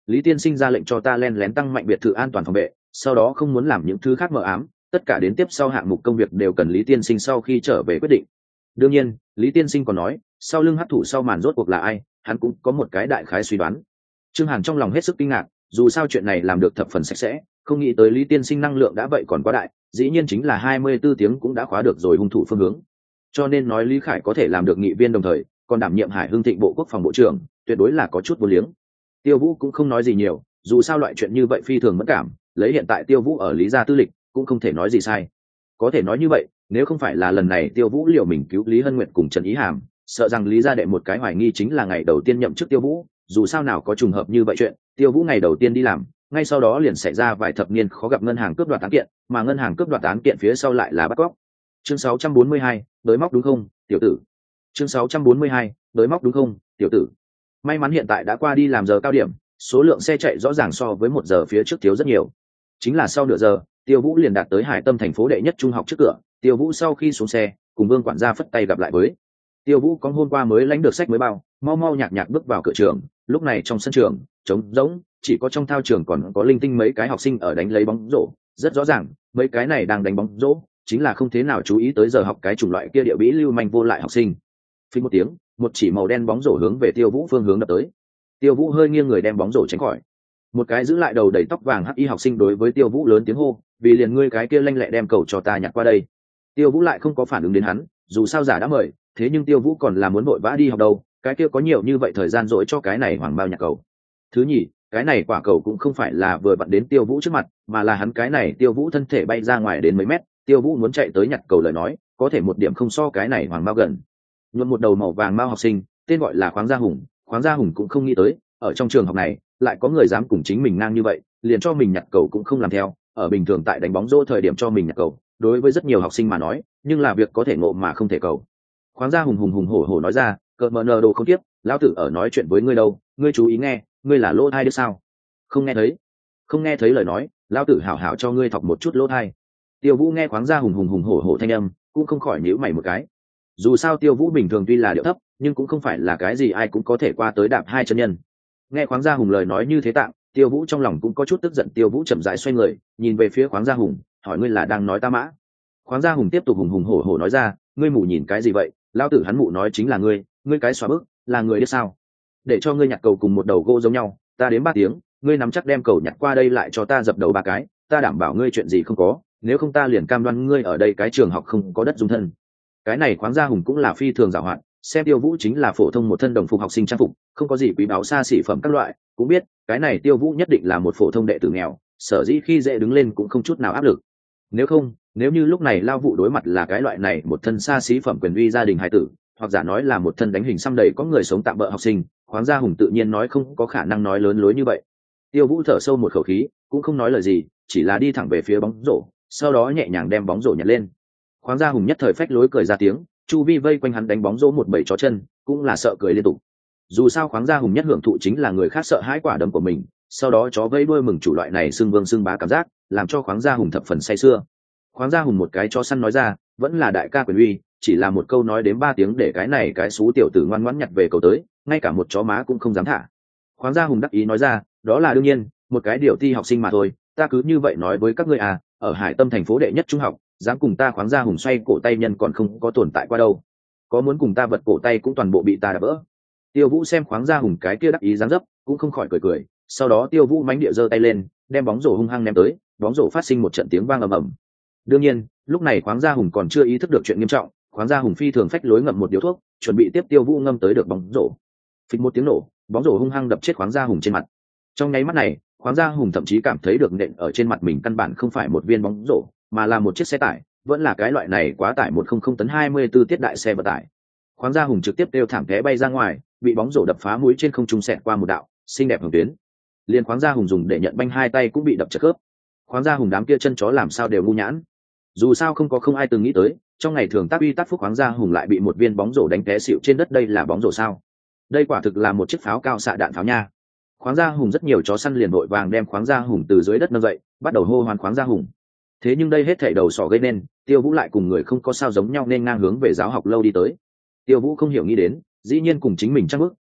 Lý tiên sinh ra lệnh cho ta len lén tăng mạnh biệt thự an toàn phòng vệ, sau đó không muốn làm những thứ khác mờ ám, tất cả đến tiếp sau hạng mục công việc đều cần Lý tiên sinh sau khi trở về quyết định. Đương nhiên, Lý tiên sinh còn nói, sau lưng hắc thủ sau màn rốt cuộc là ai, hắn cũng có một cái đại khái suy đoán. Trương Hàn trong lòng hết sức kinh ngạc, dù sao chuyện này làm được thập phần sạch sẽ, không nghĩ tới Lý tiên sinh năng lượng đã vậy còn quá đại, dĩ nhiên chính là hai mươi bốn tiếng cũng đã khóa được rồi hung thủ phương hướng. Cho nên nói Lý Khải có thể làm được nghị viên đồng thời còn đảm nhiệm Hải Hưng Thịnh Bộ Quốc phòng bộ trưởng, tuyệt đối là có chút vô liếng. Tiêu Vũ cũng không nói gì nhiều, dù sao loại chuyện như vậy phi thường mẫn cảm, lấy hiện tại Tiêu Vũ ở Lý gia tư lịch, cũng không thể nói gì sai. Có thể nói như vậy, nếu không phải là lần này Tiêu Vũ liều mình cứu Lý Hân Nguyệt cùng Trần Ý Hàm, sợ rằng Lý gia đệ một cái hoài nghi chính là ngày đầu tiên nhậm chức Tiêu Vũ, dù sao nào có trùng hợp như vậy chuyện, Tiêu Vũ ngày đầu tiên đi làm, ngay sau đó liền xảy ra vài thập niên khó gặp ngân hàng cướp đoạt án kiện, mà ngân hàng cướp đoạt án kiện phía sau lại là bắt cóc. Chương sáu trăm bốn mươi hai, đối móc đúng không, tiểu tử? Chương sáu trăm bốn mươi hai, đối móc đúng không, tiểu tử? May mắn hiện tại đã qua đi làm giờ cao điểm, số lượng xe chạy rõ ràng so với một giờ phía trước thiếu rất nhiều. Chính là sau nửa giờ, Tiêu Vũ liền đạt tới Hải Tâm thành phố đệ nhất trung học trước cửa. Tiêu Vũ sau khi xuống xe, cùng Vương quản gia phất tay gặp lại với. Tiêu Vũ có hôm qua mới lãnh được sách mới bao, mau mau nhạc nhạc bước vào cửa trường. Lúc này trong sân trường trống rỗng, chỉ có trong thao trường còn có linh tinh mấy cái học sinh ở đánh lấy bóng rổ. Rất rõ ràng, mấy cái này đang đánh bóng rổ, chính là không thế nào chú ý tới giờ học cái chủng loại kia địa bĩ lưu manh vô lại học sinh. Phí một tiếng, một chỉ màu đen bóng rổ hướng về Tiêu Vũ phương hướng đập tới. Tiêu Vũ hơi nghiêng người đem bóng rổ tránh khỏi. Một cái giữ lại đầu đầy tóc vàng hắc y học sinh đối với Tiêu Vũ lớn tiếng hô, vì liền ngươi cái kia lanh lẹ đem cầu cho ta nhặt qua đây. Tiêu Vũ lại không có phản ứng đến hắn, dù sao giả đã mời, thế nhưng Tiêu Vũ còn là muốn vội vã đi học đâu, cái kia có nhiều như vậy thời gian dỗi cho cái này hoàng bao nhặt cầu. Thứ nhì, cái này quả cầu cũng không phải là vừa vặn đến Tiêu Vũ trước mặt, mà là hắn cái này Tiêu Vũ thân thể bay ra ngoài đến mấy mét, Tiêu Vũ muốn chạy tới nhặt cầu lời nói, có thể một điểm không so cái này hoàng bao gần. Nhuộm một đầu màu vàng mao học sinh, tên gọi là Khoáng Gia Hùng, Khoáng Gia Hùng cũng không nghĩ tới, ở trong trường học này lại có người dám cùng chính mình ngang như vậy, liền cho mình nhặt cầu cũng không làm theo, ở bình thường tại đánh bóng rổ thời điểm cho mình nhặt cầu, đối với rất nhiều học sinh mà nói, nhưng là việc có thể ngộ mà không thể cầu. Khoáng Gia Hùng hùng hùng hổ hổ nói ra, cợt mờ nờ đồ không tiếp, lão tử ở nói chuyện với ngươi đâu, ngươi chú ý nghe, ngươi là lỗ thai đứa sao? Không nghe thấy? Không nghe thấy lời nói, lão tử hảo hảo cho ngươi thọc một chút lỗ thai. Tiêu Vũ nghe Khoáng Gia Hùng hùng hùng hổ hổ thanh âm, cũng không khỏi nhíu mày một cái. Dù sao Tiêu Vũ bình thường tuy là điệu thấp, nhưng cũng không phải là cái gì ai cũng có thể qua tới đạp hai chân nhân. Nghe Khoáng Gia Hùng lời nói như thế tạng, Tiêu Vũ trong lòng cũng có chút tức giận. Tiêu Vũ chậm rãi xoay người, nhìn về phía Khoáng Gia Hùng, hỏi ngươi là đang nói ta mã? Khoáng Gia Hùng tiếp tục hùng hùng hổ hổ nói ra, ngươi mù nhìn cái gì vậy? Lão tử hắn mụ nói chính là ngươi, ngươi cái xóa bức, là người biết sao? Để cho ngươi nhặt cầu cùng một đầu gỗ giống nhau, ta đến ba tiếng, ngươi nắm chắc đem cầu nhặt qua đây lại cho ta dập đầu ba cái, ta đảm bảo ngươi chuyện gì không có, nếu không ta liền cam đoan ngươi ở đây cái trường học không có đất dung thân. Cái này Khoáng Gia Hùng cũng là phi thường giàu hạn, xem Tiêu Vũ chính là phổ thông một thân đồng phục học sinh trang phục, không có gì quý báu xa xỉ phẩm các loại, cũng biết cái này Tiêu Vũ nhất định là một phổ thông đệ tử nghèo, sở dĩ khi dễ đứng lên cũng không chút nào áp lực. Nếu không, nếu như lúc này Lao Vũ đối mặt là cái loại này một thân xa xỉ phẩm quyền uy gia đình hài tử, hoặc giả nói là một thân đánh hình xăm đầy có người sống tạm bợ học sinh, Khoáng Gia Hùng tự nhiên nói không có khả năng nói lớn lối như vậy. Tiêu Vũ thở sâu một khẩu khí, cũng không nói lời gì, chỉ là đi thẳng về phía bóng rổ, sau đó nhẹ nhàng đem bóng rổ nhặt lên. Khoáng Gia Hùng nhất thời phách lối cười ra tiếng, chu vi vây quanh hắn đánh bóng rổ một bầy chó chân, cũng là sợ cười liên tục. Dù sao Khoáng Gia Hùng nhất hưởng thụ chính là người khác sợ hãi quả đấm của mình, sau đó chó vây đuôi mừng chủ loại này xưng vương xưng bá cảm giác, làm cho Khoáng Gia Hùng thập phần say sưa. Khoáng Gia Hùng một cái chó săn nói ra, vẫn là đại ca quyền uy, chỉ là một câu nói đến ba tiếng để cái này cái xú tiểu tử ngoan ngoãn nhặt về cầu tới, ngay cả một chó má cũng không dám thả. Khoáng Gia Hùng đắc ý nói ra, đó là đương nhiên, một cái điều ti học sinh mà thôi, ta cứ như vậy nói với các ngươi à, ở Hải Tâm thành phố đệ nhất trung học, dám cùng ta Khoáng Gia Hùng xoay cổ tay nhân còn không có tồn tại qua đâu, có muốn cùng ta vật cổ tay cũng toàn bộ bị ta đập vỡ. Tiêu Vũ xem Khoáng Gia Hùng cái kia đắc ý dáng dấp, cũng không khỏi cười cười, sau đó Tiêu Vũ mánh địa giơ tay lên, đem bóng rổ hung hăng ném tới, bóng rổ phát sinh một trận tiếng vang ầm ầm. Đương nhiên, lúc này Khoáng Gia Hùng còn chưa ý thức được chuyện nghiêm trọng, Khoáng Gia Hùng phi thường phách lối ngậm một điếu thuốc, chuẩn bị tiếp Tiêu Vũ ngâm tới được bóng rổ. Phịch một tiếng nổ, bóng rổ hung hăng đập chết Khoáng Gia Hùng trên mặt. Trong nháy mắt này, Khoáng Gia Hùng thậm chí cảm thấy được nện ở trên mặt mình căn bản không phải một viên bóng rổ, mà là một chiếc xe tải, vẫn là cái loại này quá tải một không không tấn hai mươi tư tiết đại xe vận tải. Khoáng Gia Hùng trực tiếp đều thảm té bay ra ngoài, bị bóng rổ đập phá mũi trên không trung xẹt qua một đạo xinh đẹp hồng tuyến. Liên Khoáng Gia Hùng dùng để nhận banh hai tay cũng bị đập chật khớp. Khoáng Gia Hùng đám kia chân chó làm sao đều ngu nhãn. Dù sao không có không ai từng nghĩ tới, trong ngày thường tác uy tác phúc Khoáng Gia Hùng lại bị một viên bóng rổ đánh té xỉu trên đất, đây là bóng rổ sao? Đây quả thực là một chiếc pháo cao xạ đạn pháo nha. Khoáng Gia Hùng rất nhiều chó săn liền vội vàng đem Khoáng Gia Hùng từ dưới đất nâng dậy, bắt đầu hô hoán Khoáng Gia Hùng. Thế nhưng đây hết thảy đầu sỏ gây nên, Tiêu Vũ lại cùng người không có sao giống nhau nên ngang hướng về giáo học lâu đi tới. Tiêu Vũ không hiểu nghĩ đến, dĩ nhiên cùng chính mình trang bước,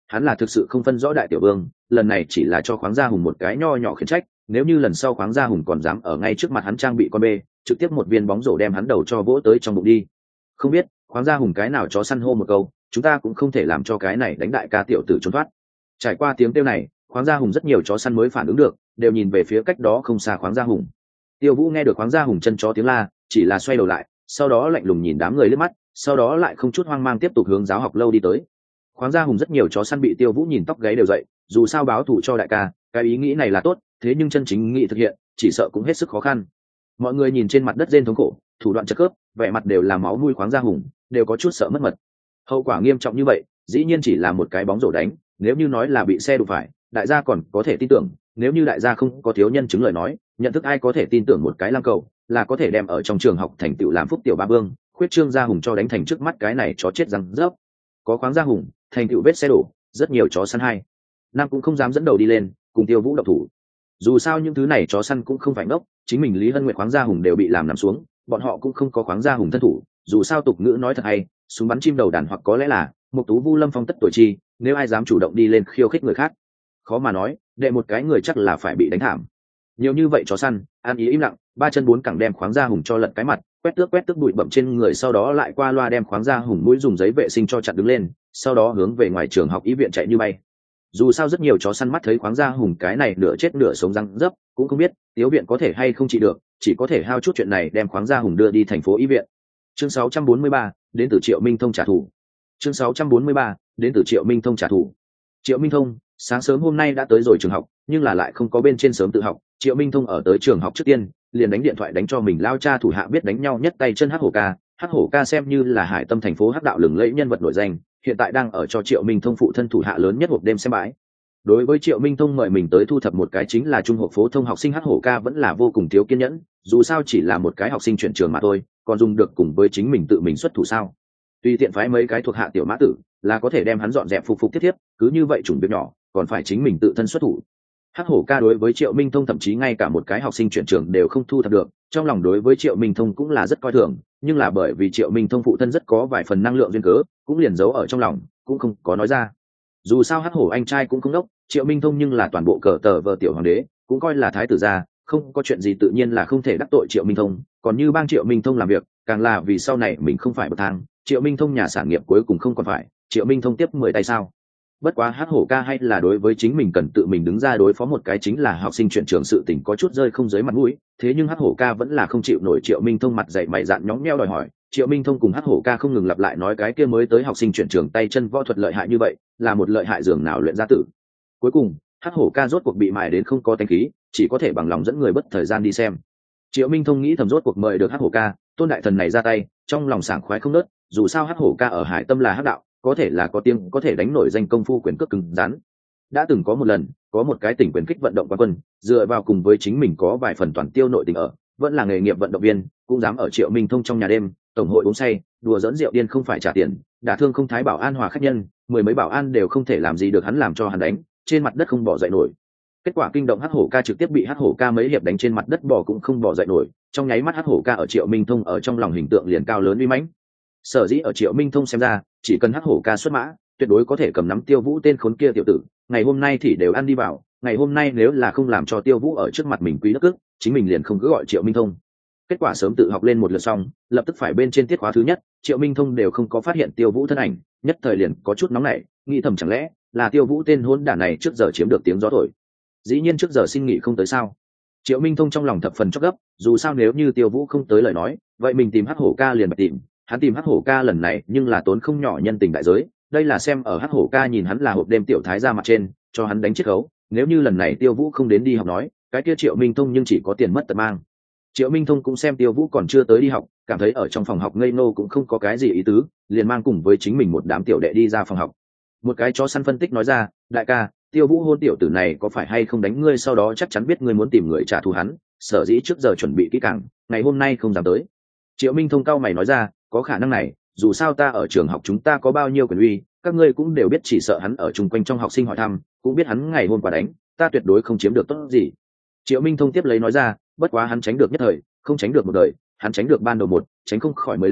hắn là thực sự không phân rõ đại tiểu vương, lần này chỉ là cho khoáng gia hùng một cái nho nhỏ khiển trách, nếu như lần sau khoáng gia hùng còn dám ở ngay trước mặt hắn trang bị con bê, trực tiếp một viên bóng rổ đem hắn đầu cho vỗ tới trong bụng đi. Không biết khoáng gia hùng cái nào chó săn hô một câu, chúng ta cũng không thể làm cho cái này đánh đại ca tiểu tử trốn thoát. Trải qua tiếng kêu này, khoáng gia hùng rất nhiều chó săn mới phản ứng được, đều nhìn về phía cách đó không xa khoáng gia hùng. Tiêu Vũ nghe được khoáng gia hùng chân chó tiếng la, chỉ là xoay đầu lại, sau đó lạnh lùng nhìn đám người liếc mắt, sau đó lại không chút hoang mang tiếp tục hướng giáo học lâu đi tới. Khoáng gia hùng rất nhiều chó săn bị Tiêu Vũ nhìn tóc gáy đều dậy, dù sao báo thù cho đại ca, cái ý nghĩ này là tốt, thế nhưng chân chính nghĩ thực hiện, chỉ sợ cũng hết sức khó khăn. Mọi người nhìn trên mặt đất rên thống khổ, thủ đoạn chất cướp, vẻ mặt đều là máu mũi khoáng gia hùng, đều có chút sợ mất mật. Hậu quả nghiêm trọng như vậy, dĩ nhiên chỉ là một cái bóng rổ đánh, nếu như nói là bị xe đụng phải, đại gia còn có thể tin tưởng, nếu như đại gia không có thiếu nhân chứng lời nói, nhận thức ai có thể tin tưởng một cái lam cầu là có thể đem ở trong trường học thành tựu làm phúc tiểu ba vương, khuyết trương gia hùng cho đánh thành trước mắt cái này chó chết răng rớp. Có khoáng gia hùng, thành tựu vết xe đổ, rất nhiều chó săn hai nam cũng không dám dẫn đầu đi lên cùng Tiêu Vũ độc thủ. Dù sao những thứ này chó săn cũng không phải ngốc, chính mình Lý Hân Nguyệt khoáng gia hùng đều bị làm nằm xuống, bọn họ cũng không có khoáng gia hùng thân thủ. Dù sao tục ngữ nói thật hay, súng bắn chim đầu đàn, hoặc có lẽ là Mục Tú Vu Lâm Phong tất tuổi chi, nếu ai dám chủ động đi lên khiêu khích người khác, khó mà nói, đệ một cái người chắc là phải bị đánh thảm. Nhiều như vậy chó săn, an ý im lặng, ba chân bốn cẳng đem khoáng gia hùng cho lật cái mặt, quét tước quét tước bụi bặm trên người, sau đó lại qua loa đem khoáng gia hùng mũi dùng giấy vệ sinh cho chặn đứng lên, sau đó hướng về ngoài trường học y viện chạy như bay. Dù sao rất nhiều chó săn mắt thấy khoáng gia hùng cái này nửa chết nửa sống răng dấp, cũng không biết tiếu viện có thể hay không trị được, chỉ có thể hao chút chuyện này đem khoáng gia hùng đưa đi thành phố y viện. Chương sáu trăm bốn mươi ba, đến từ Triệu Minh Thông trả thù. Chương sáu trăm bốn mươi ba, đến từ Triệu Minh Thông trả thù. Triệu Minh Thông sáng sớm hôm nay đã tới rồi trường học, nhưng là lại không có bên trên sớm tự học. Triệu Minh Thông ở tới trường học trước tiên liền đánh điện thoại đánh cho mình lao cha thủ hạ biết đánh nhau nhất tay chân hắc hổ ca. Hắc hổ ca xem như là hải tâm thành phố hắc đạo lừng lẫy nhân vật nổi danh, hiện tại đang ở cho Triệu Minh Thông phụ thân thủ hạ lớn nhất hộp đêm xem bãi. Đối với Triệu Minh Thông mời mình tới thu thập một cái chính là trung học phổ thông học sinh, hắc hổ ca vẫn là vô cùng thiếu kiên nhẫn, dù sao chỉ là một cái học sinh chuyển trường mà thôi, còn dùng được cùng với chính mình tự mình xuất thủ sao? Tùy tiện phái mấy cái thuộc hạ tiểu mã tử là có thể đem hắn dọn dẹp phục phục tiếp tiếp, cứ như vậy chủng việc nhỏ còn phải chính mình tự thân xuất thủ. Hắc hổ ca đối với Triệu Minh Thông thậm chí ngay cả một cái học sinh chuyển trường đều không thu thập được, trong lòng đối với Triệu Minh Thông cũng là rất coi thường, nhưng là bởi vì Triệu Minh Thông phụ thân rất có vài phần năng lượng duyên cớ, cũng liền giấu ở trong lòng, cũng không có nói ra. Dù sao Hắc hổ anh trai cũng không đốc, Triệu Minh Thông nhưng là toàn bộ cờ tờ vợ tiểu hoàng đế, cũng coi là thái tử gia, không có chuyện gì tự nhiên là không thể đắc tội Triệu Minh Thông, còn như bang Triệu Minh Thông làm việc, càng là vì sau này mình không phải bậc thang, Triệu Minh Thông nhà sản nghiệp cuối cùng không còn phải Triệu Minh Thông tiếp mười tay sao. Bất quá hắc hổ ca hay là đối với chính mình cần tự mình đứng ra đối phó một cái chính là học sinh chuyển trường sự tình có chút rơi không dưới mặt mũi, thế nhưng hắc hổ ca vẫn là không chịu nổi Triệu Minh Thông mặt dày mày dạn nhõng nhẽo đòi hỏi. Triệu Minh Thông cùng hắc hổ ca không ngừng lặp lại nói cái kia mới tới học sinh chuyển trường tay chân võ thuật lợi hại như vậy, là một lợi hại dường nào luyện ra tử. Cuối cùng hắc hổ ca rốt cuộc bị mài đến không có tánh khí, chỉ có thể bằng lòng dẫn người bất thời gian đi xem. Triệu Minh Thông nghĩ thầm rốt cuộc mời được hắc hổ ca, tôn đại thần này ra tay, trong lòng sảng khoái không nớt, dù sao hắc hổ ca ở hải tâm là hắc đạo, có thể là có tiếng có thể đánh nổi danh công phu quyền cước cứng rắn. Đã từng có một lần có một cái tỉnh quyền kích vận động quán quân, dựa vào cùng với chính mình có vài phần toàn tiêu nội tình ở, vẫn là nghề nghiệp vận động viên, cũng dám ở Triệu Minh Thông trong nhà đêm tổng hội uống say đùa dẫn rượu điên không phải trả tiền, đả thương không thái bảo an hòa khách nhân, mười mấy bảo an đều không thể làm gì được hắn, làm cho hắn đánh trên mặt đất không bỏ dậy nổi. Kết quả kinh động hắc hổ ca trực tiếp bị hắc hổ ca mấy hiệp đánh trên mặt đất bỏ cũng không bỏ dậy nổi, trong nháy mắt hắc hổ ca ở Triệu Minh Thông ở trong lòng hình tượng liền cao lớn uy mãnh. Sở dĩ ở Triệu Minh Thông xem ra, chỉ cần hắc hổ ca xuất mã, tuyệt đối có thể cầm nắm Tiêu Vũ tên khốn kia tiểu tử, ngày hôm nay thì đều ăn đi vào, ngày hôm nay nếu là không làm cho Tiêu Vũ ở trước mặt mình quý đất ức, chính mình liền không cứ gọi Triệu Minh Thông. Kết quả sớm tự học lên một lượt xong, lập tức phải bên trên tiết khóa thứ nhất, Triệu Minh Thông đều không có phát hiện Tiêu Vũ thân ảnh, nhất thời liền có chút nóng nảy, nghĩ thầm chẳng lẽ là Tiêu Vũ tên hỗn đản này trước giờ chiếm được tiếng gió thổi. Dĩ nhiên trước giờ xin nghỉ không tới sao? Triệu Minh Thông trong lòng thập phần chốc gấp, dù sao nếu như Tiêu Vũ không tới lời nói, vậy mình tìm hắc hổ ca liền bạch tìm. Hắn tìm hắc hổ ca lần này nhưng là tốn không nhỏ nhân tình đại giới, đây là xem ở hắc hổ ca nhìn hắn là hộp đêm tiểu thái ra mặt trên, cho hắn đánh chiết khấu. Nếu như lần này Tiêu Vũ không đến đi học nói, cái kia Triệu Minh Thông nhưng chỉ có tiền mất tật mang. Triệu Minh Thông cũng xem Tiêu Vũ còn chưa tới đi học, cảm thấy ở trong phòng học ngây ngô cũng không có cái gì ý tứ, liền mang cùng với chính mình một đám tiểu đệ đi ra phòng học. Một cái chó săn phân tích nói ra, đại ca, Tiêu Vũ hôn tiểu tử này có phải hay không đánh ngươi, sau đó chắc chắn biết ngươi muốn tìm người trả thù hắn, sở dĩ trước giờ chuẩn bị kỹ càng, ngày hôm nay không dám tới. Triệu Minh Thông cao mày nói ra, có khả năng này, dù sao ta ở trường học chúng ta có bao nhiêu quyền uy, các ngươi cũng đều biết, chỉ sợ hắn ở chung quanh trong học sinh hỏi thăm, cũng biết hắn ngày hôm qua đánh, ta tuyệt đối không chiếm được tốt gì. Triệu Minh Thông tiếp lấy nói ra, bất quá hắn tránh được nhất thời, không tránh được một đời, hắn tránh được ban đầu một, tránh không khỏi mười lăm,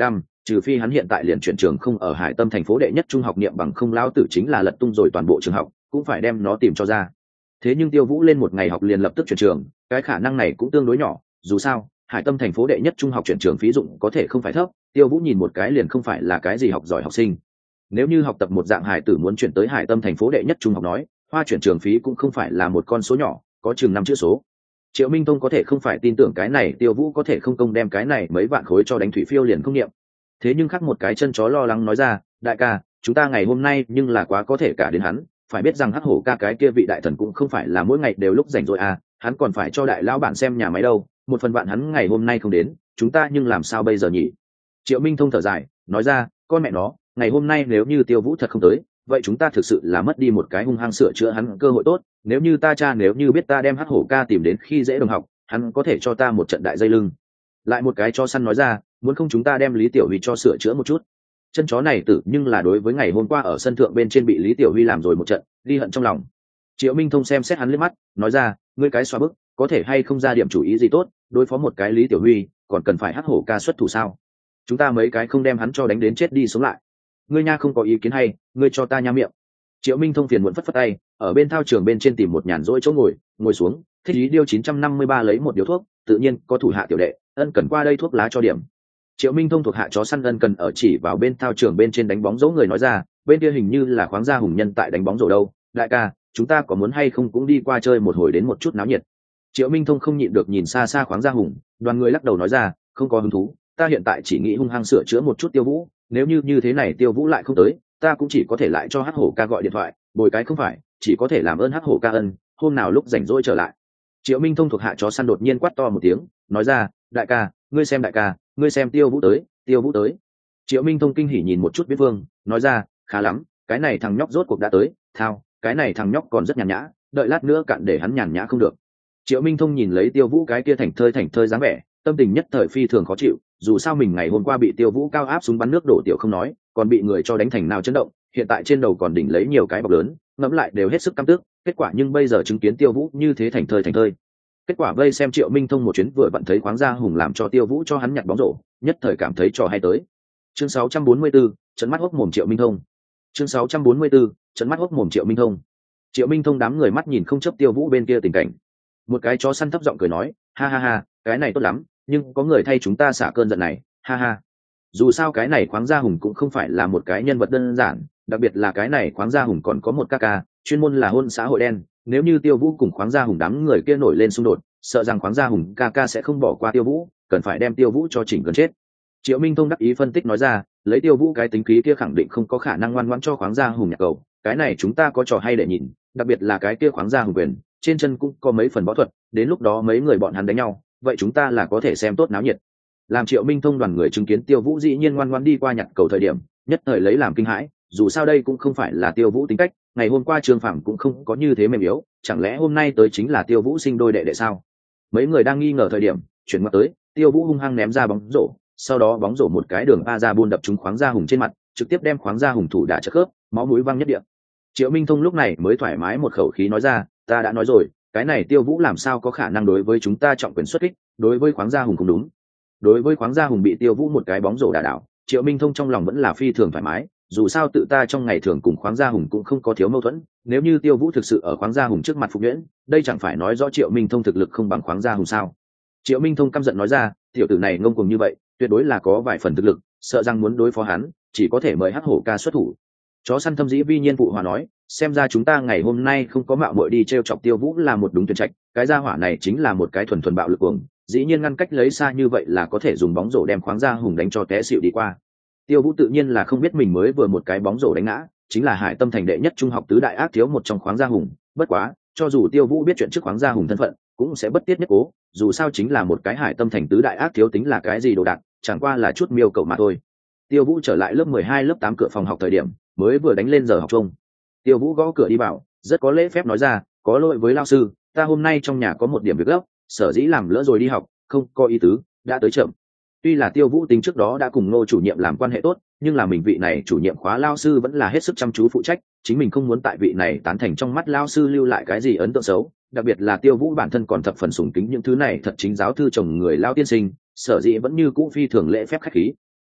trừ phi hắn hiện tại liền chuyển trường không ở Hải Tâm thành phố đệ nhất trung học niệm bằng không, lão tử chính là lật tung rồi toàn bộ trường học cũng phải đem nó tìm cho ra. Thế nhưng Tiêu Vũ lên một ngày học liền lập tức chuyển trường, cái khả năng này cũng tương đối nhỏ, dù sao Hải Tâm thành phố đệ nhất trung học chuyển trường phí dụng có thể không phải thấp, Tiêu Vũ nhìn một cái liền không phải là cái gì học giỏi học sinh. Nếu như học tập một dạng hải tử muốn chuyển tới Hải Tâm thành phố đệ nhất trung học nói, hoa chuyển trường phí cũng không phải là một con số nhỏ, có chừng năm chữ số. Triệu Minh Thông có thể không phải tin tưởng cái này Tiêu Vũ có thể không công đem cái này mấy vạn khối cho đánh thủy phiêu liền không niệm. Thế nhưng khác một cái chân chó lo lắng nói ra, đại ca, chúng ta ngày hôm nay nhưng là quá có thể cả đến hắn, phải biết rằng hắc hổ ca cái kia vị đại thần cũng không phải là mỗi ngày đều lúc rảnh rồi à, hắn còn phải cho đại lão bản xem nhà máy đâu, một phần bạn hắn ngày hôm nay không đến, chúng ta nhưng làm sao bây giờ nhỉ? Triệu Minh Thông thở dài nói ra, con mẹ nó, ngày hôm nay nếu như Tiêu Vũ thật không tới, vậy chúng ta thực sự là mất đi một cái hung hăng sửa chữa hắn cơ hội tốt. Nếu như ta cha nếu như biết ta đem hắc hổ ca tìm đến khi dễ đồng học, hắn có thể cho ta một trận đại dây lưng. Lại một cái cho săn nói ra, muốn không chúng ta đem Lý Tiểu Huy cho sửa chữa một chút. Chân chó này tử nhưng là đối với ngày hôm qua ở sân thượng bên trên bị Lý Tiểu Huy làm rồi một trận, ghi hận trong lòng. Triệu Minh Thông xem xét hắn liếc mắt, nói ra, ngươi cái xoa bức, có thể hay không ra điểm chủ ý gì tốt, đối phó một cái Lý Tiểu Huy, còn cần phải hắc hổ ca xuất thủ sao? Chúng ta mấy cái không đem hắn cho đánh đến chết đi sống lại. Ngươi nha không có ý kiến hay, ngươi cho ta nha miệng. Triệu Minh Thông phiền muộn phất phất tay, ở bên thao trường bên trên tìm một nhàn rỗi chỗ ngồi, ngồi xuống, thích ý điêu chín trăm năm mươi ba lấy một điếu thuốc, tự nhiên có thủ hạ tiểu đệ, ân cần qua đây thuốc lá cho điểm. Triệu Minh Thông thuộc hạ chó săn ân cần ở chỉ vào bên thao trường bên trên đánh bóng dỗ người nói ra, bên kia hình như là khoáng gia hùng nhân tại đánh bóng rổ đâu, đại ca, chúng ta có muốn hay không cũng đi qua chơi một hồi đến một chút náo nhiệt. Triệu Minh Thông không nhịn được nhìn xa xa khoáng gia hùng, đoàn người lắc đầu nói ra, không có hứng thú, ta hiện tại chỉ nghĩ hung hăng sửa chữa một chút Tiêu Vũ, nếu như như thế này Tiêu Vũ lại không tới, ta cũng chỉ có thể lại cho hắc hổ ca gọi điện thoại, bồi cái không phải, chỉ có thể làm ơn hắc hổ ca ân, hôm nào lúc rảnh rỗi trở lại. Triệu Minh Thông thuộc hạ chó săn đột nhiên quát to một tiếng, nói ra, đại ca, ngươi xem đại ca, ngươi xem Tiêu Vũ tới, Tiêu Vũ tới. Triệu Minh Thông kinh hỉ nhìn một chút Viết Vương, nói ra, khá lắm, cái này thằng nhóc rốt cuộc đã tới, thao, cái này thằng nhóc còn rất nhàn nhã, đợi lát nữa cạn để hắn nhàn nhã không được. Triệu Minh Thông nhìn lấy Tiêu Vũ cái kia thành thơi thành thơi dáng vẻ, tâm tình nhất thời phi thường khó chịu, dù sao mình ngày hôm qua bị Tiêu Vũ cao áp súng bắn nước đổ tiểu không nói, còn bị người cho đánh thành nào chấn động, hiện tại trên đầu còn đỉnh lấy nhiều cái bọc lớn, ngẫm lại đều hết sức căm tức, kết quả nhưng bây giờ chứng kiến Tiêu Vũ như thế thành thơi thành thơi. Kết quả vây xem Triệu Minh Thông một chuyến vừa vặn thấy khoáng gia hùng làm cho Tiêu Vũ cho hắn nhặt bóng rổ, nhất thời cảm thấy trò hay tới. Chương sáu trăm bốn mươi tư, trận mắt hốc mồm Triệu Minh Thông. Chương sáu trăm bốn mươi tư, trận mắt hốc mồm Triệu Minh Thông. Triệu Minh Thông đám người mắt nhìn không chấp Tiêu Vũ bên kia tình cảnh. Một cái chó săn thấp giọng cười nói, ha ha ha, cái này tốt lắm, nhưng có người thay chúng ta xả cơn giận này, ha ha. Dù sao cái này khoáng gia hùng cũng không phải là một cái nhân vật đơn giản, đặc biệt là cái này khoáng gia hùng còn có một ca ca, chuyên môn là hôn xã hội đen, nếu như Tiêu Vũ cùng khoáng gia hùng đám người kia nổi lên xung đột, sợ rằng khoáng gia hùng ca ca sẽ không bỏ qua Tiêu Vũ, cần phải đem Tiêu Vũ cho chỉnh gần chết. Triệu Minh Thông đắc ý phân tích nói ra, lấy Tiêu Vũ cái tính khí kia khẳng định không có khả năng ngoan ngoãn cho khoáng gia hùng nhặt cầu, cái này chúng ta có trò hay để nhìn, đặc biệt là cái kia khoáng gia hùng quyền, trên chân cũng có mấy phần võ thuật, đến lúc đó mấy người bọn hắn đánh nhau, vậy chúng ta là có thể xem tốt náo nhiệt. Làm Triệu Minh Thông đoàn người chứng kiến Tiêu Vũ dĩ nhiên ngoan ngoãn đi qua nhặt cầu thời điểm, nhất thời lấy làm kinh hãi, dù sao đây cũng không phải là Tiêu Vũ tính cách, ngày hôm qua Trương Phàm cũng không có như thế mềm yếu, chẳng lẽ hôm nay tới chính là Tiêu Vũ sinh đôi đệ đệ sao? Mấy người đang nghi ngờ thời điểm, chuyển ngoặt tới, Tiêu Vũ hung hăng ném ra bóng rổ, sau đó bóng rổ một cái đường a ra buôn đập trúng khoáng gia hùng trên mặt, trực tiếp đem khoáng gia hùng thủ đả chất khớp, máu mũi văng nhất địa. Triệu Minh Thông lúc này mới thoải mái một khẩu khí nói ra, ta đã nói rồi, cái này Tiêu Vũ làm sao có khả năng đối với chúng ta trọng quyền xuất kích, đối với khoáng gia hùng không đúng. Đối với khoáng gia hùng bị Tiêu Vũ một cái bóng rổ đả đảo, Triệu Minh Thông trong lòng vẫn là phi thường thoải mái, dù sao tự ta trong ngày thường cùng khoáng gia hùng cũng không có thiếu mâu thuẫn, nếu như Tiêu Vũ thực sự ở khoáng gia hùng trước mặt phục nhuyễn, đây chẳng phải nói rõ Triệu Minh Thông thực lực không bằng khoáng gia hùng sao? Triệu Minh Thông căm giận nói ra, tiểu tử này ngông cuồng như vậy, tuyệt đối là có vài phần thực lực, sợ rằng muốn đối phó hắn, chỉ có thể mời hắc hổ ca xuất thủ. Chó săn thâm dĩ vi nhiên phụ hòa nói, xem ra chúng ta ngày hôm nay không có mạo muội đi trêu chọc Tiêu Vũ là một đúng tuyển trạch, cái gia hỏa này chính là một cái thuần thuần bạo lực cuồng, dĩ nhiên ngăn cách lấy xa như vậy là có thể dùng bóng rổ đem khoáng gia hùng đánh cho té xỉu đi qua. Tiêu Vũ tự nhiên là không biết mình mới vừa một cái bóng rổ đánh ngã, chính là Hải Tâm thành đệ nhất trung học tứ đại ác thiếu một trong khoáng gia hùng, bất quá, cho dù Tiêu Vũ biết chuyện trước khoáng gia hùng thân phận, cũng sẽ bất tiết nhất cố, dù sao chính là một cái Hải Tâm thành tứ đại ác thiếu tính là cái gì đồ đạc, chẳng qua là chút miêu cầu mà thôi. Tiêu Vũ trở lại lớp mười hai lớp tám cửa phòng học thời điểm, mới vừa đánh lên giờ học chung. Tiêu Vũ gõ cửa đi vào, rất có lễ phép nói ra, có lỗi với lão sư, ta hôm nay trong nhà có một điểm việc gấp, sở dĩ làm lỡ rồi đi học, không có ý tứ, đã tới chậm. Tuy là Tiêu Vũ tính trước đó đã cùng Ngô chủ nhiệm làm quan hệ tốt, nhưng là mình vị này chủ nhiệm khóa lao sư vẫn là hết sức chăm chú phụ trách, chính mình không muốn tại vị này tán thành trong mắt lao sư lưu lại cái gì ấn tượng xấu, đặc biệt là Tiêu Vũ bản thân còn thập phần sùng kính những thứ này thật chính giáo thư chồng người lao tiên sinh, sở dĩ vẫn như cũ phi thường lễ phép khách khí.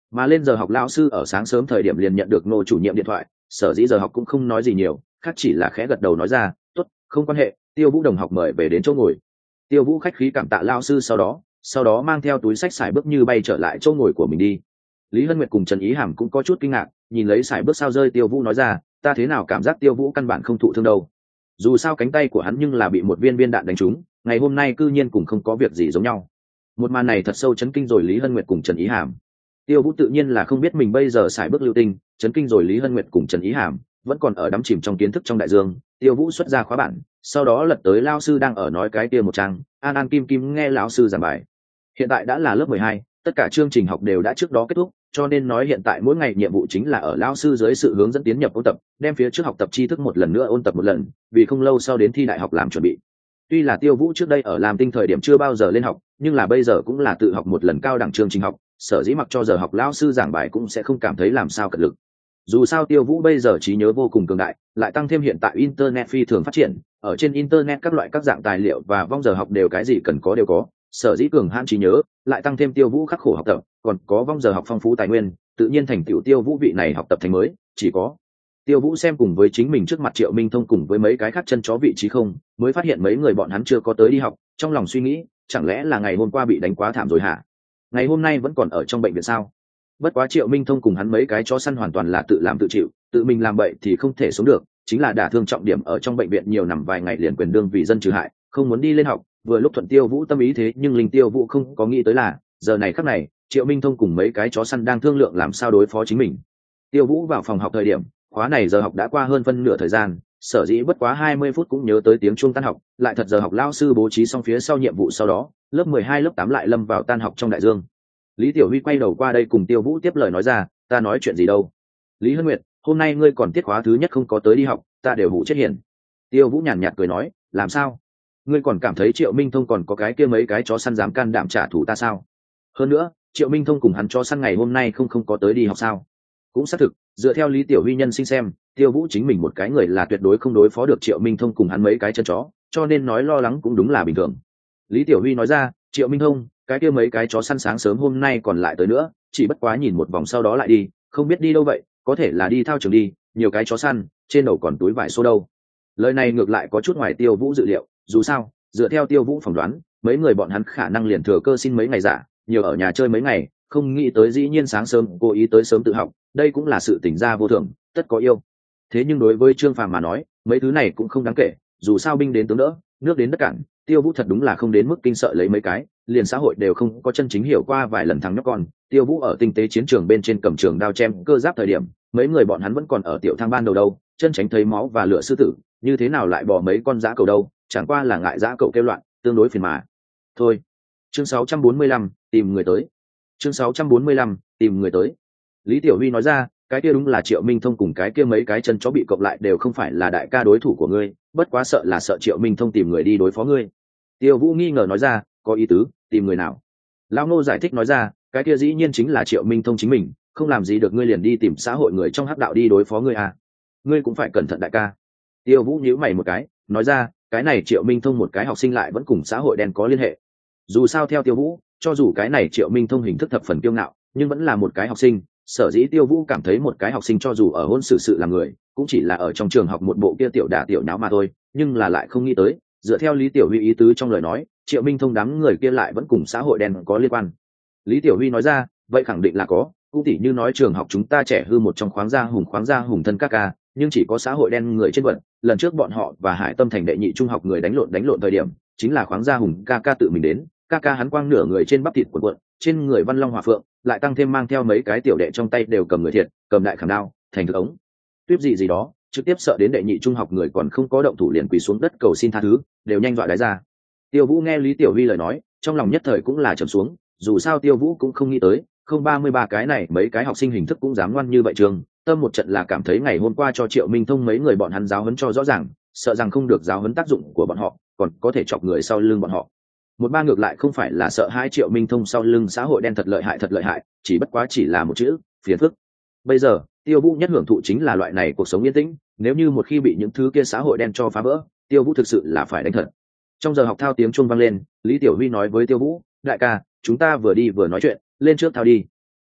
Mà lên giờ học lão sư ở sáng sớm thời điểm liền nhận được Ngô chủ nhiệm điện thoại, sở dĩ giờ học cũng không nói gì nhiều, khác chỉ là khẽ gật đầu nói ra, tốt, không quan hệ, Tiêu Vũ đồng học mời về đến chỗ ngồi. Tiêu Vũ khách khí cảm tạ lão sư, sau đó sau đó mang theo túi sách xài bước như bay trở lại chỗ ngồi của mình đi. Lý Hân Nguyệt cùng Trần Ý Hàm cũng có chút kinh ngạc, nhìn lấy xài bước sao rơi Tiêu Vũ nói ra, ta thế nào cảm giác Tiêu Vũ căn bản không thụ thương đâu, dù sao cánh tay của hắn nhưng là bị một viên viên đạn đánh trúng, ngày hôm nay cư nhiên cùng không có việc gì giống nhau. Một màn này thật sâu chấn kinh rồi Lý Hân Nguyệt cùng Trần Ý Hàm. Tiêu Vũ tự nhiên là không biết mình bây giờ xài bước lưu tinh, chấn kinh rồi Lý Hân Nguyệt cùng Trần Ý Hàm, vẫn còn ở đắm chìm trong kiến thức trong đại dương. Tiêu Vũ xuất ra khóa bản, sau đó lật tới lao sư đang ở nói cái kia một trang, an an kim kim nghe lão sư giảng bài. Hiện tại đã là lớp mười hai, tất cả chương trình học đều đã trước đó kết thúc, cho nên nói hiện tại mỗi ngày nhiệm vụ chính là ở lao sư dưới sự hướng dẫn tiến nhập ôn tập, đem phía trước học tập tri thức một lần nữa ôn tập một lần, vì không lâu sau đến thi đại học làm chuẩn bị. Tuy là Tiêu Vũ trước đây ở làm tinh thời điểm chưa bao giờ lên học, nhưng là bây giờ cũng là tự học một lần cao đẳng chương trình học, sở dĩ mặc cho giờ học lão sư giảng bài cũng sẽ không cảm thấy làm sao cật lực. Dù sao Tiêu Vũ bây giờ trí nhớ vô cùng cường đại, lại tăng thêm hiện tại internet phi thường phát triển, ở trên internet các loại các dạng tài liệu và vong giờ học đều cái gì cần có đều có, sở dĩ cường hãn trí nhớ, lại tăng thêm Tiêu Vũ khắc khổ học tập, còn có vong giờ học phong phú tài nguyên, tự nhiên thành tựu Tiêu Vũ vị này học tập thành mới, chỉ có Tiêu Vũ xem cùng với chính mình trước mặt Triệu Minh Thông cùng với mấy cái khác chân chó vị trí không, mới phát hiện mấy người bọn hắn chưa có tới đi học, trong lòng suy nghĩ, chẳng lẽ là ngày hôm qua bị đánh quá thảm rồi hả? Ngày hôm nay vẫn còn ở trong bệnh viện sao? Bất quá Triệu Minh Thông cùng hắn mấy cái chó săn hoàn toàn là tự làm tự chịu, tự mình làm bậy thì không thể sống được, chính là đả thương trọng điểm ở trong bệnh viện nhiều nằm vài ngày liền quyền đương vì dân trừ hại, không muốn đi lên học, vừa lúc thuận Tiêu Vũ tâm ý thế nhưng Linh Tiêu Vũ không có nghĩ tới là, giờ này khắc này, Triệu Minh Thông cùng mấy cái chó săn đang thương lượng làm sao đối phó chính mình. Tiêu Vũ vào phòng học thời điểm, khóa này giờ học đã qua hơn phân nửa thời gian, sở dĩ bất quá hai mươi phút cũng nhớ tới tiếng chuông tan học, lại thật giờ học lao sư bố trí xong phía sau nhiệm vụ, sau đó lớp mười hai lớp tám lại lâm vào tan học trong đại dương. Lý Tiểu Huy quay đầu qua đây cùng Tiêu Vũ tiếp lời nói ra, ta nói chuyện gì đâu. Lý Hân Nguyệt, hôm nay ngươi còn tiết khóa thứ nhất không có tới đi học, ta đều hủ chết hiền. Tiêu Vũ nhàn nhạt cười nói, làm sao? Ngươi còn cảm thấy Triệu Minh Thông còn có cái kia mấy cái chó săn dám can đảm trả thù ta sao? Hơn nữa, Triệu Minh Thông cùng hắn chó săn ngày hôm nay không không có tới đi học sao? Cũng xác thực, dựa theo Lý Tiểu Huy nhân sinh xem, Tiêu Vũ chính mình một cái người là tuyệt đối không đối phó được Triệu Minh Thông cùng hắn mấy cái chân chó, cho nên nói lo lắng cũng đúng là bình thường. Lý Tiểu Huy nói ra, Triệu Minh Thông, cái kia mấy cái chó săn sáng sớm hôm nay còn lại tới nữa, chỉ bất quá nhìn một vòng sau đó lại đi, không biết đi đâu vậy, có thể là đi thao trường đi, nhiều cái chó săn, trên đầu còn túi vải xô đâu. Lời này ngược lại có chút ngoài Tiêu Vũ dự liệu, dù sao, dựa theo Tiêu Vũ phỏng đoán, mấy người bọn hắn khả năng liền thừa cơ xin mấy ngày giả, nhiều ở nhà chơi mấy ngày, không nghĩ tới dĩ nhiên sáng sớm cố ý tới sớm tự học, đây cũng là sự tỉnh ra vô thường, tất có yêu. Thế nhưng đối với Trương Phàm mà nói, mấy thứ này cũng không đáng kể, dù sao binh đến tướng đỡ, nước đến đất cạn, Tiêu Vũ thật đúng là không đến mức kinh sợ lấy mấy cái, liền xã hội đều không có chân chính hiểu qua vài lần thằng nhóc con. Tiêu Vũ ở tinh tế chiến trường bên trên cầm trường đao chém cơ giáp thời điểm, mấy người bọn hắn vẫn còn ở tiểu thang ban đầu đâu, chân tránh thấy máu và lửa sư tử, như thế nào lại bỏ mấy con dã cầu đâu, chẳng qua là ngại dã cầu kêu loạn, tương đối phiền mà. Thôi. Chương sáu trăm bốn mươi lăm, tìm người tới. Chương sáu trăm bốn mươi lăm, tìm người tới. Lý Tiểu Huy nói ra, cái kia đúng là Triệu Minh Thông cùng cái kia mấy cái chân chó bị cộng lại đều không phải là đại ca đối thủ của ngươi, bất quá sợ là sợ Triệu Minh Thông tìm người đi đối phó ngươi. Tiêu Vũ nghi ngờ nói ra, có ý tứ, tìm người nào? Lão Ngô giải thích nói ra, cái kia dĩ nhiên chính là Triệu Minh Thông chính mình, không làm gì được ngươi liền đi tìm xã hội người trong hắc đạo đi đối phó ngươi à? Ngươi cũng phải cẩn thận đại ca. Tiêu Vũ nhíu mày một cái, nói ra, cái này Triệu Minh Thông một cái học sinh lại vẫn cùng xã hội đen có liên hệ. Dù sao theo Tiêu Vũ, cho dù cái này Triệu Minh Thông hình thức thập phần kiêu ngạo, nhưng vẫn là một cái học sinh, sở dĩ Tiêu Vũ cảm thấy một cái học sinh cho dù ở hôn xử sự làm người, cũng chỉ là ở trong trường học một bộ kia tiểu đả tiểu nháo mà thôi, nhưng là lại không nghĩ tới, dựa theo Lý Tiểu Huy ý tứ trong lời nói, Triệu Minh Thông đám người kia lại vẫn cùng xã hội đen có liên quan. Lý Tiểu Huy nói ra, vậy khẳng định là có, cũng tỉ như nói trường học chúng ta trẻ hư một trong khoáng gia hùng khoáng gia hùng thân các ca, nhưng chỉ có xã hội đen người trên vận, lần trước bọn họ và Hải Tâm thành đệ nhị trung học người đánh lộn đánh lộn thời điểm, chính là khoáng gia hùng ca ca tự mình đến, ca ca hắn quang nửa người trên bắp thịt cuộn cuộn, trên người văn long hỏa phượng, lại tăng thêm mang theo mấy cái tiểu đệ trong tay đều cầm người thiệt, cầm đại khảm đao, thành thực ống tuyếp gì gì đó, trực tiếp sợ đến đệ nhị trung học người còn không có động thủ liền quỳ xuống đất cầu xin tha thứ, đều nhanh dọa đái ra. Tiêu Vũ nghe Lý Tiểu Huy lời nói, trong lòng nhất thời cũng là trầm xuống, dù sao Tiêu Vũ cũng không nghĩ tới, không ba mươi ba cái này mấy cái học sinh hình thức cũng dám ngoan như vậy trường, tâm một trận là cảm thấy ngày hôm qua cho Triệu Minh Thông mấy người bọn hắn giáo huấn cho rõ ràng, sợ rằng không được giáo huấn tác dụng của bọn họ, còn có thể chọc người sau lưng bọn họ. Một ba ngược lại không phải là sợ hai Triệu Minh Thông sau lưng xã hội đen thật lợi hại thật lợi hại, chỉ bất quá chỉ là một chữ, phiền phức. Bây giờ, Tiêu Vũ nhất hưởng thụ chính là loại này cuộc sống yên tĩnh, nếu như một khi bị những thứ kia xã hội đen cho phá vỡ, Tiêu Vũ thực sự là phải đánh thật. Trong giờ học thao tiếng chuông vang lên, Lý Tiểu Huy nói với Tiêu Vũ, đại ca, chúng ta vừa đi vừa nói chuyện, lên trước thao đi.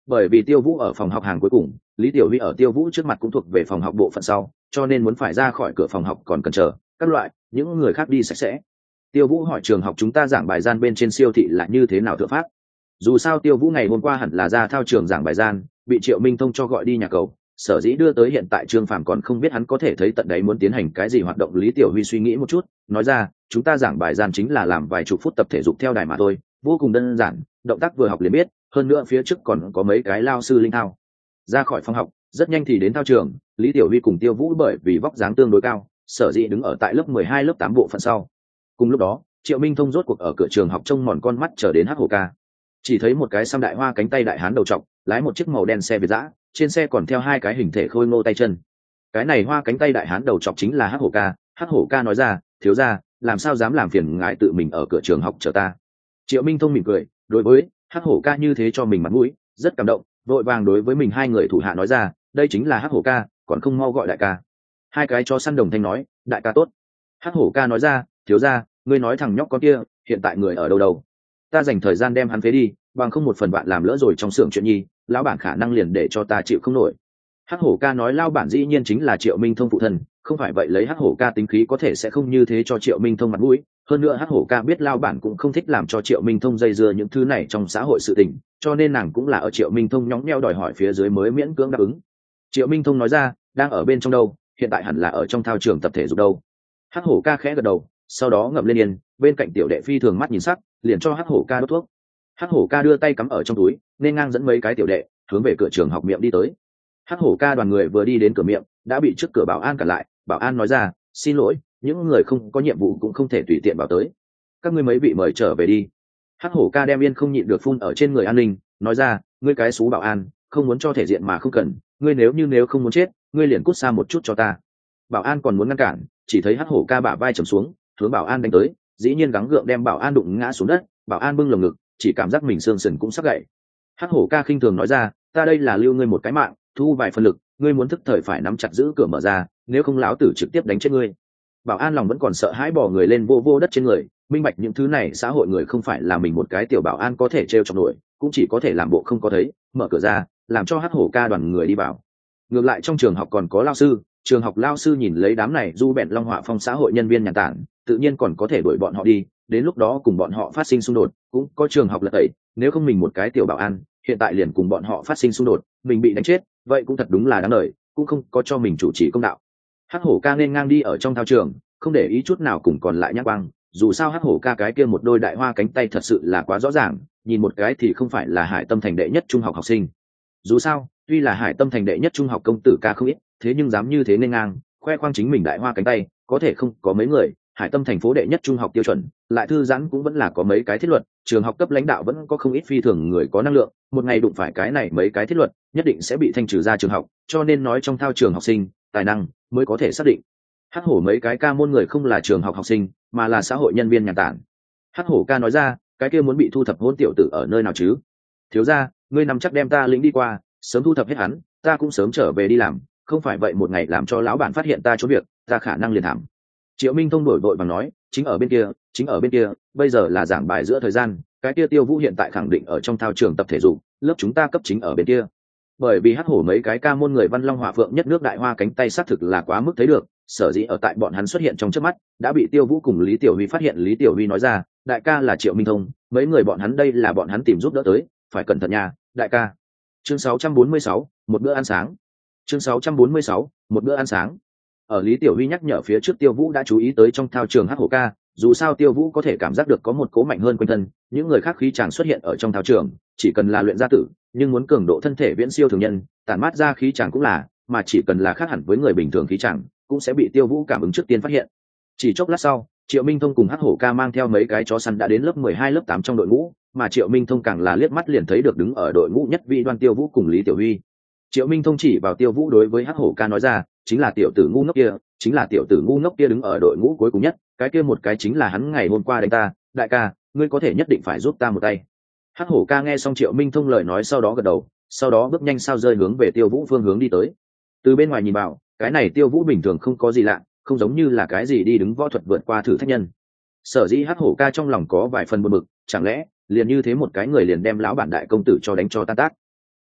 bởi vì Tiêu Vũ ở phòng học hàng cuối cùng, Lý Tiểu Huy ở Tiêu Vũ trước mặt cũng thuộc về phòng học bộ phận sau, cho nên muốn phải ra khỏi cửa phòng học còn cần chờ các loại những người khác đi sạch sẽ. Tiêu Vũ hỏi trường học chúng ta giảng bài gian bên trên siêu thị là như thế nào thượng pháp. Dù sao Tiêu Vũ ngày hôm qua hẳn là ra thao trường giảng bài gian, bị Triệu Minh Thông cho gọi đi nhà cầu, sở dĩ đưa tới hiện tại Trương Phàm còn không biết hắn có thể thấy tận đấy muốn tiến hành cái gì hoạt động. Lý Tiểu Huy suy nghĩ một chút, nói ra, chúng ta giảng bài gian chính là làm vài chục phút tập thể dục theo đài mà thôi, vô cùng đơn giản, động tác vừa học liền biết, hơn nữa phía trước còn có mấy cái lao sư linh thao. Ra khỏi phòng học, rất nhanh thì đến thao trường, Lý Tiểu Huy cùng Tiêu Vũ bởi vì vóc dáng tương đối cao, sở dĩ đứng ở tại lớp mười hai lớp tám bộ phận sau. Cùng lúc đó, Triệu Minh Thông rốt cuộc ở cửa trường học trông mòn con mắt chờ đến Hắc Hổ Ca. Chỉ thấy một cái xăm đại hoa cánh tay đại hán đầu trọc, lái một chiếc màu đen xe Việt dã, trên xe còn theo hai cái hình thể khôi ngô tay chân. Cái này hoa cánh tay đại hán đầu trọc chính là Hắc Hổ Ca. Hắc Hổ Ca nói ra, thiếu gia, làm sao dám làm phiền ngài tự mình ở cửa trường học chờ ta. Triệu Minh Thông mỉm cười, đối với Hắc Hổ Ca như thế cho mình mặt mũi, rất cảm động, vội vàng đối với mình hai người thủ hạ nói ra, đây chính là Hắc Hổ Ca, còn không mau gọi đại ca. Hai cái chó săn đồng thanh nói, đại ca tốt. Hắc Hổ Ca nói ra, thiếu gia, ngươi nói thằng nhóc con kia hiện tại người ở đâu đâu, ta dành thời gian đem hắn phế đi, bằng không một phần bạn làm lỡ rồi trong xưởng chuyện nhi, lão bản khả năng liền để cho ta chịu không nổi. Hắc Hổ Ca nói lao bản dĩ nhiên chính là Triệu Minh Thông phụ thân, không phải vậy lấy Hắc Hổ Ca tính khí có thể sẽ không như thế cho Triệu Minh Thông mặt mũi. Hơn nữa Hắc Hổ Ca biết lao bản cũng không thích làm cho Triệu Minh Thông dây dưa những thứ này trong xã hội sự tình, cho nên nàng cũng là ở Triệu Minh Thông nhõng nhẽo đòi hỏi phía dưới mới miễn cưỡng đáp ứng. Triệu Minh Thông nói ra, đang ở bên trong đâu, hiện tại hẳn là ở trong thao trường tập thể dục đâu. Hắc Hổ Ca khẽ gật đầu, sau đó ngậm lên yên, bên cạnh tiểu đệ phi thường mắt nhìn sắc, liền cho Hắc Hổ Ca đốt thuốc. Hắc Hổ Ca đưa tay cắm ở trong túi, nên ngang dẫn mấy cái tiểu đệ hướng về cửa trường học miệng đi tới. Hắc Hổ Ca đoàn người vừa đi đến cửa miệng, đã bị trước cửa bảo an cản lại. Bảo an nói ra, xin lỗi, những người không có nhiệm vụ cũng không thể tùy tiện vào tới, các ngươi mấy vị mời trở về đi. Hắc Hổ Ca đem yên không nhịn được phun ở trên người an ninh, nói ra, ngươi cái xú bảo an, không muốn cho thể diện mà không cần, ngươi nếu như nếu không muốn chết, ngươi liền cút xa một chút cho ta. Bảo an còn muốn ngăn cản, chỉ thấy Hắc Hổ Ca bả vai trầm xuống, hướng bảo an đánh tới, dĩ nhiên gắng gượng đem bảo an đụng ngã xuống đất. Bảo an bưng lồng ngực, chỉ cảm giác mình xương sườn cũng sắp gãy. Hắc Hổ Ca khinh thường nói ra, ta đây là lưu ngươi một cái mạng, thu vài phần lực, ngươi muốn thức thời phải nắm chặt giữ cửa mở ra, nếu không lão tử trực tiếp đánh chết ngươi. Bảo an lòng vẫn còn sợ hãi, bỏ người lên vô vô đất trên người, minh bạch những thứ này xã hội người không phải là mình một cái tiểu bảo an có thể trêu chọc nổi, cũng chỉ có thể làm bộ không có thấy, mở cửa ra, làm cho Hắc Hổ Ca đoàn người đi vào. Ngược lại trong trường học còn có lao sư, trường học lao sư nhìn lấy đám này du bẹn long họa phong xã hội nhân viên nhàn tản, tự nhiên còn có thể đuổi bọn họ đi, đến lúc đó cùng bọn họ phát sinh xung đột, cũng có trường học lật tẩy, nếu không mình một cái tiểu bảo an, hiện tại liền cùng bọn họ phát sinh xung đột, mình bị đánh chết, vậy cũng thật đúng là đáng đời, cũng không có cho mình chủ trì công đạo. Hắc Hổ Ca nên ngang đi ở trong thao trường, không để ý chút nào cùng còn lại nhắc băng, dù sao Hắc Hổ Ca cái kia một đôi đại hoa cánh tay thật sự là quá rõ ràng, nhìn một cái thì không phải là Hải Tâm thành đệ nhất trung học học sinh. Dù sao, tuy là Hải Tâm thành đệ nhất trung học công tử ca không ít, thế nhưng dám như thế nên ngang, khoe khoang chính mình đại hoa cánh tay, có thể không có mấy người. Hải Tâm thành phố đệ nhất trung học tiêu chuẩn, lại thư giãn cũng vẫn là có mấy cái thiết luật, trường học cấp lãnh đạo vẫn có không ít phi thường người có năng lượng, một ngày đụng phải cái này mấy cái thiết luật, nhất định sẽ bị thanh trừ ra trường học, cho nên nói trong thao trường học sinh, tài năng mới có thể xác định. Hắc Hổ mấy cái ca môn người không là trường học học sinh, mà là xã hội nhân viên nhàn tản. Hắc Hổ Ca nói ra, cái kia muốn bị thu thập hôn tiểu tử ở nơi nào chứ? Thiếu gia, ngươi nằm chắc đem ta lĩnh đi qua, sớm thu thập hết hắn, ta cũng sớm trở về đi làm, không phải vậy một ngày làm cho lão bản phát hiện ta trốn việc, ta khả năng liền thảm. Triệu Minh Thông đổi vội bằng nói, chính ở bên kia, chính ở bên kia, bây giờ là giảng bài giữa thời gian, cái kia Tiêu Vũ hiện tại khẳng định ở trong thao trường tập thể dục, lớp chúng ta cấp chính ở bên kia. Bởi vì Hắc Hổ mấy cái ca môn người Văn Long Hỏa Phượng nhất nước đại hoa cánh tay xác thực là quá mức thấy được, sở dĩ ở tại bọn hắn xuất hiện trong trước mắt, đã bị Tiêu Vũ cùng Lý Tiểu Huy phát hiện. Lý Tiểu Huy nói ra, đại ca là Triệu Minh Thông, mấy người bọn hắn đây là bọn hắn tìm giúp đỡ tới, phải cẩn thận nha, đại ca. Chương sáu trăm bốn mươi sáu, một bữa ăn sáng. Chương sáu trăm bốn mươi sáu, một bữa ăn sáng. Ở Lý Tiểu Huy nhắc nhở phía trước, Tiêu Vũ đã chú ý tới trong thao trường Hắc Hổ Ca, dù sao Tiêu Vũ có thể cảm giác được có một cố mạnh hơn quanh thân, những người khác khí chàng xuất hiện ở trong thao trường, chỉ cần là luyện gia tử, nhưng muốn cường độ thân thể viễn siêu thường nhân, tản mát ra khí chàng cũng là, mà chỉ cần là khác hẳn với người bình thường khí chàng, cũng sẽ bị Tiêu Vũ cảm ứng trước tiên phát hiện. Chỉ chốc lát sau, Triệu Minh Thông cùng Hắc Hổ Ca mang theo mấy cái chó săn đã đến lớp mười hai lớp tám trong đội ngũ, mà Triệu Minh Thông càng là liếc mắt liền thấy được đứng ở đội ngũ nhất vị Đoan Tiêu Vũ cùng Lý Tiểu Huy. Triệu Minh Thông chỉ vào Tiêu Vũ đối với Hắc Hổ Ca nói ra, chính là tiểu tử ngu ngốc kia, chính là tiểu tử ngu ngốc kia đứng ở đội ngũ cuối cùng nhất, cái kia một cái chính là hắn ngày hôm qua đánh ta, đại ca, ngươi có thể nhất định phải giúp ta một tay. Hắc Hổ Ca nghe xong Triệu Minh Thông lời nói sau đó gật đầu, sau đó bước nhanh sao rơi hướng về Tiêu Vũ phương hướng đi tới. Từ bên ngoài nhìn vào, cái này Tiêu Vũ bình thường không có gì lạ, không giống như là cái gì đi đứng võ thuật vượt qua thử thách nhân. Sở dĩ Hắc Hổ Ca trong lòng có vài phần buồn bực, chẳng lẽ liền như thế một cái người liền đem lão bản đại công tử cho đánh cho tan tác.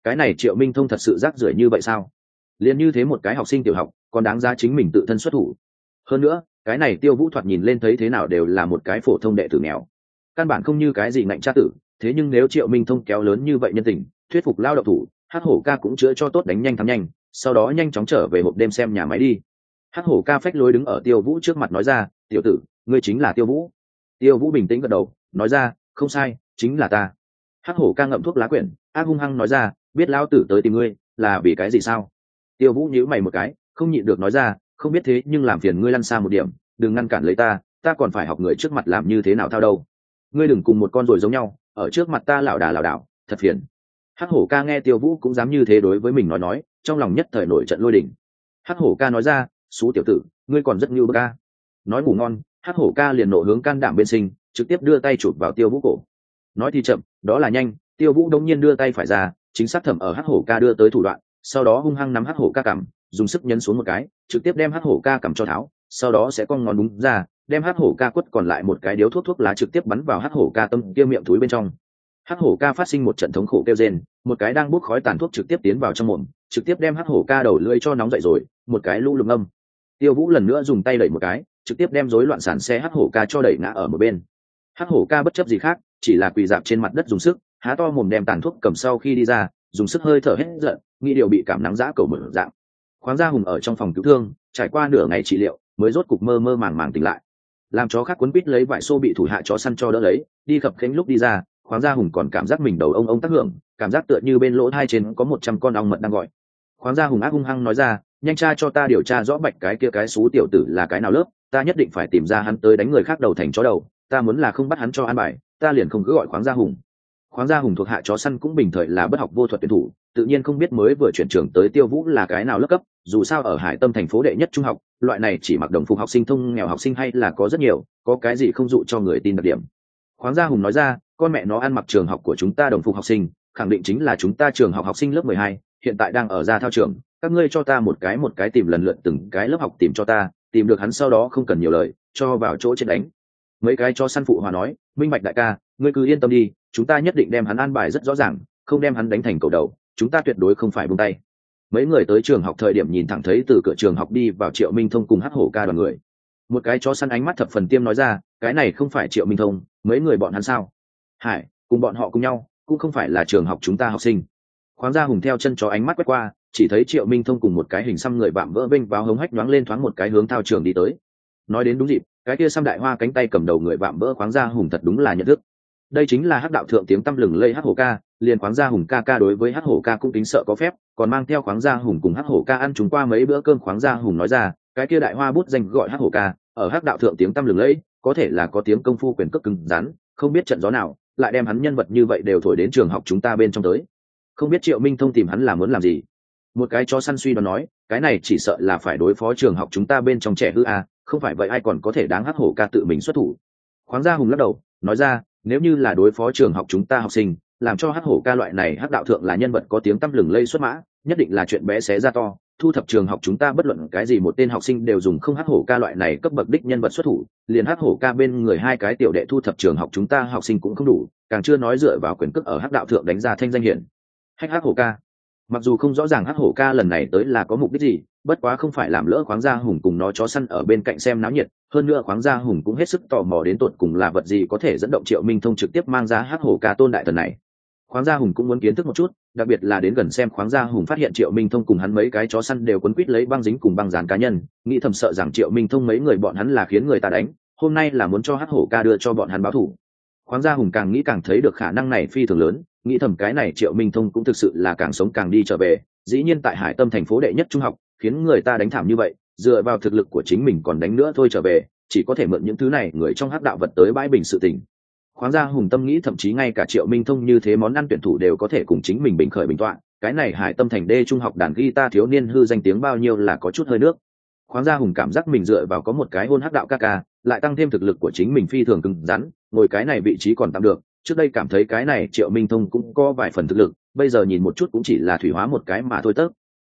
cái này Triệu Minh Thông thật sự rác rưởi như vậy sao? Liền như thế một cái học sinh tiểu học còn đáng giá chính mình tự thân xuất thủ. Hơn nữa cái này Tiêu Vũ thoạt nhìn lên thấy thế nào đều là một cái phổ thông đệ tử nghèo, căn bản không như cái gì ngạnh tra tử. Thế nhưng nếu Triệu Minh Thông kéo lớn như vậy nhân tình, thuyết phục lao động thủ, Hắc Hổ ca cũng chữa cho tốt, đánh nhanh thắng nhanh, sau đó nhanh chóng trở về hộp đêm xem nhà máy đi. Hắc Hổ ca phách lối đứng ở Tiêu Vũ trước mặt nói ra, tiểu tử, ngươi chính là Tiêu Vũ. Tiêu Vũ bình tĩnh gật đầu nói ra, không sai, chính là ta. Hắc Hổ ca ngậm thuốc lá quyển, ác hung hăng nói ra, biết lão tử tới tìm ngươi là vì cái gì sao? Tiêu Vũ nhíu mày một cái, không nhịn được nói ra, không biết, thế nhưng làm phiền ngươi lăn xa một điểm, đừng ngăn cản lấy ta, ta còn phải học người trước mặt làm như thế nào thao đâu. Ngươi đừng cùng một con ruồi giống nhau, ở trước mặt ta lảo đà lảo đảo, thật phiền. Hắc Hổ ca nghe Tiêu Vũ cũng dám như thế đối với mình nói nói, trong lòng nhất thời nổi trận lôi đình. Hắc Hổ ca nói ra, xú tiểu tử, ngươi còn rất nhu bức ca. Nói ngủ ngon, Hắc Hổ ca liền nộ hướng can đảm bên sinh, trực tiếp đưa tay chụp vào Tiêu Vũ cổ. Nói thì chậm, đó là nhanh, Tiêu Vũ đông nhiên đưa tay phải ra, chính xác thẩm ở Hắc Hổ ca đưa tới thủ đoạn, sau đó hung hăng nắm Hắc Hổ ca cằm, dùng sức nhấn xuống một cái, trực tiếp đem Hắc Hổ ca cằm cho tháo, sau đó sẽ cong ngón đúng ra, đem Hắc Hổ ca quất còn lại một cái điếu thuốc thuốc lá trực tiếp bắn vào Hắc Hổ ca tâm kia miệng túi bên trong. Hắc Hổ ca phát sinh một trận thống khổ kêu rên, một cái đang bốc khói tàn thuốc trực tiếp tiến vào trong mồm, trực tiếp đem Hắc Hổ ca đầu lưỡi cho nóng dậy rồi, một cái lũ lụm âm. Tiêu Vũ lần nữa dùng tay đẩy một cái, trực tiếp đem rối loạn sản xe Hắc Hổ ca cho đẩy ngã ở một bên. Hắc Hổ ca bất chấp gì khác, chỉ là quỳ dạp trên mặt đất dùng sức, há to mồm đem tàn thuốc cầm sau khi đi ra, dùng sức hơi thở hết giận, nghĩ điều bị cảm nắng dã cầu mở dạng. Khoáng Gia Hùng ở trong phòng cứu thương, trải qua nửa ngày trị liệu, mới rốt cục mơ mơ màng màng tỉnh lại. Làm chó khác quấn quít lấy vải xô bị thủ hạ chó săn cho đỡ lấy, đi khập khiễng lúc đi ra, Khoáng Gia Hùng còn cảm giác mình đầu ông ông tác hưởng, cảm giác tựa như bên lỗ hai trên có một trăm con ong mật đang gọi. Khoáng Gia Hùng ác hung hăng nói ra, nhanh tra cho ta điều tra rõ Bạch cái kia cái xú tiểu tử là cái nào lớp, ta nhất định phải tìm ra hắn tới đánh người khác đầu thành chó đầu, ta muốn là không bắt hắn cho an bài, ta liền không cứ gọi Khoáng Gia Hùng. Khoáng Gia Hùng thuộc hạ chó săn cũng bình thời là bất học vô thuật tuyển thủ, tự nhiên không biết mới vừa chuyển trường tới Tiêu Vũ là cái nào lớp cấp, dù sao ở Hải Tâm thành phố đệ nhất trung học, loại này chỉ mặc đồng phục học sinh thông nghèo học sinh hay là có rất nhiều, có cái gì không dụ cho người tin đặc điểm. Khoáng Gia Hùng nói ra, con mẹ nó ăn mặc trường học của chúng ta đồng phục học sinh, khẳng định chính là chúng ta trường học học sinh lớp mười hai, hiện tại đang ở ra thao trường, các ngươi cho ta một cái một cái tìm lần lượt từng cái lớp học tìm cho ta, tìm được hắn sau đó không cần nhiều lời, cho vào chỗ chết đánh. Mấy cái cho săn phụ hòa nói, minh bạch đại ca, ngươi cứ yên tâm đi, chúng ta nhất định đem hắn an bài rất rõ ràng, không đem hắn đánh thành cầu đầu, chúng ta tuyệt đối không phải buông tay. Mấy người tới trường học thời điểm nhìn thẳng thấy từ cửa trường học đi vào Triệu Minh Thông cùng Hắc Hổ ca đoàn người. Một cái chó săn ánh mắt thập phần tiêm nói ra, cái này không phải Triệu Minh Thông, mấy người bọn hắn sao? Hải, cùng bọn họ cùng nhau, cũng không phải là trường học chúng ta học sinh. Khoáng Gia Hùng theo chân chó ánh mắt quét qua, chỉ thấy Triệu Minh Thông cùng một cái hình xăm người vạm vỡ vênh vào hống hách nhoáng lên thoáng một cái hướng thao trường đi tới. Nói đến đúng dịp, cái kia xăm đại hoa cánh tay cầm đầu người vạm vỡ Khoáng Gia Hùng thật đúng là nhận thức. Đây chính là Hắc đạo thượng tiếng tăm lừng lây Hắc Hổ ca, liền Khoáng Gia Hùng ca ca đối với Hắc Hổ ca cũng tính sợ có phép, còn mang theo Khoáng Gia Hùng cùng Hắc Hổ ca ăn chúng qua mấy bữa cơm. Khoáng Gia Hùng nói ra, cái kia đại hoa bút danh gọi Hắc Hổ ca, ở Hắc đạo thượng tiếng tăm lừng lây, có thể là có tiếng công phu quyền cước cứng rắn, không biết trận gió nào, lại đem hắn nhân vật như vậy đều thổi đến trường học chúng ta bên trong tới. Không biết Triệu Minh Thông tìm hắn là muốn làm gì? Một cái chó săn suy đoán nói, cái này chỉ sợ là phải đối phó trường học chúng ta bên trong trẻ hư a, không phải vậy ai còn có thể đáng Hắc Hổ ca tự mình xuất thủ. Khoáng Gia Hùng lắc đầu nói ra, nếu như là đối phó trường học chúng ta học sinh, làm cho Hắc Hổ ca loại này Hắc đạo thượng là nhân vật có tiếng tăm lừng lây xuất mã, nhất định là chuyện bé xé ra to, thu thập trường học chúng ta bất luận cái gì một tên học sinh đều dùng không Hắc Hổ ca loại này cấp bậc đích nhân vật xuất thủ, liền Hắc Hổ ca bên người hai cái tiểu đệ thu thập trường học chúng ta học sinh cũng không đủ, càng chưa nói dựa vào quyền cước ở Hắc đạo thượng đánh ra thanh danh hiển hách Hắc Hổ ca. Mặc dù không rõ ràng Hắc Hổ ca lần này tới là có mục đích gì, bất quá không phải làm lỡ Khoáng Gia Hùng cùng nó chó săn ở bên cạnh xem náo nhiệt, hơn nữa Khoáng Gia Hùng cũng hết sức tò mò đến tột cùng là vật gì có thể dẫn động Triệu Minh Thông trực tiếp mang ra Hắc Hổ ca tôn đại thần này. Khoáng Gia Hùng cũng muốn kiến thức một chút, đặc biệt là đến gần xem Khoáng Gia Hùng phát hiện Triệu Minh Thông cùng hắn mấy cái chó săn đều quấn quýt lấy băng dính cùng băng dán cá nhân, nghĩ thầm sợ rằng Triệu Minh Thông mấy người bọn hắn là khiến người ta đánh, hôm nay là muốn cho Hắc Hổ ca đưa cho bọn hắn báo thù. Khoáng Gia Hùng càng nghĩ càng thấy được khả năng này phi thường lớn, nghĩ thầm cái này Triệu Minh Thông cũng thực sự là càng sống càng đi trở về, dĩ nhiên tại Hải Tâm thành phố đệ nhất trung học, khiến người ta đánh thảm như vậy, dựa vào thực lực của chính mình còn đánh nữa thôi trở về, chỉ có thể mượn những thứ này người trong Hắc đạo vật tới bãi bình sự tình. Khoáng Gia Hùng tâm nghĩ thậm chí ngay cả Triệu Minh Thông như thế món ăn tuyển thủ đều có thể cùng chính mình bình khởi bình tọa, cái này Hải Tâm thành đê trung học đàn guitar thiếu niên hư danh tiếng bao nhiêu là có chút hơi nước. Khoáng Gia Hùng cảm giác mình dựa vào có một cái hôn Hắc đạo ca ca, lại tăng thêm thực lực của chính mình phi thường cứng rắn, ngồi cái này vị trí còn tạm được, trước đây cảm thấy cái này Triệu Minh Thông cũng có vài phần thực lực, bây giờ nhìn một chút cũng chỉ là thủy hóa một cái mà thôi tớp,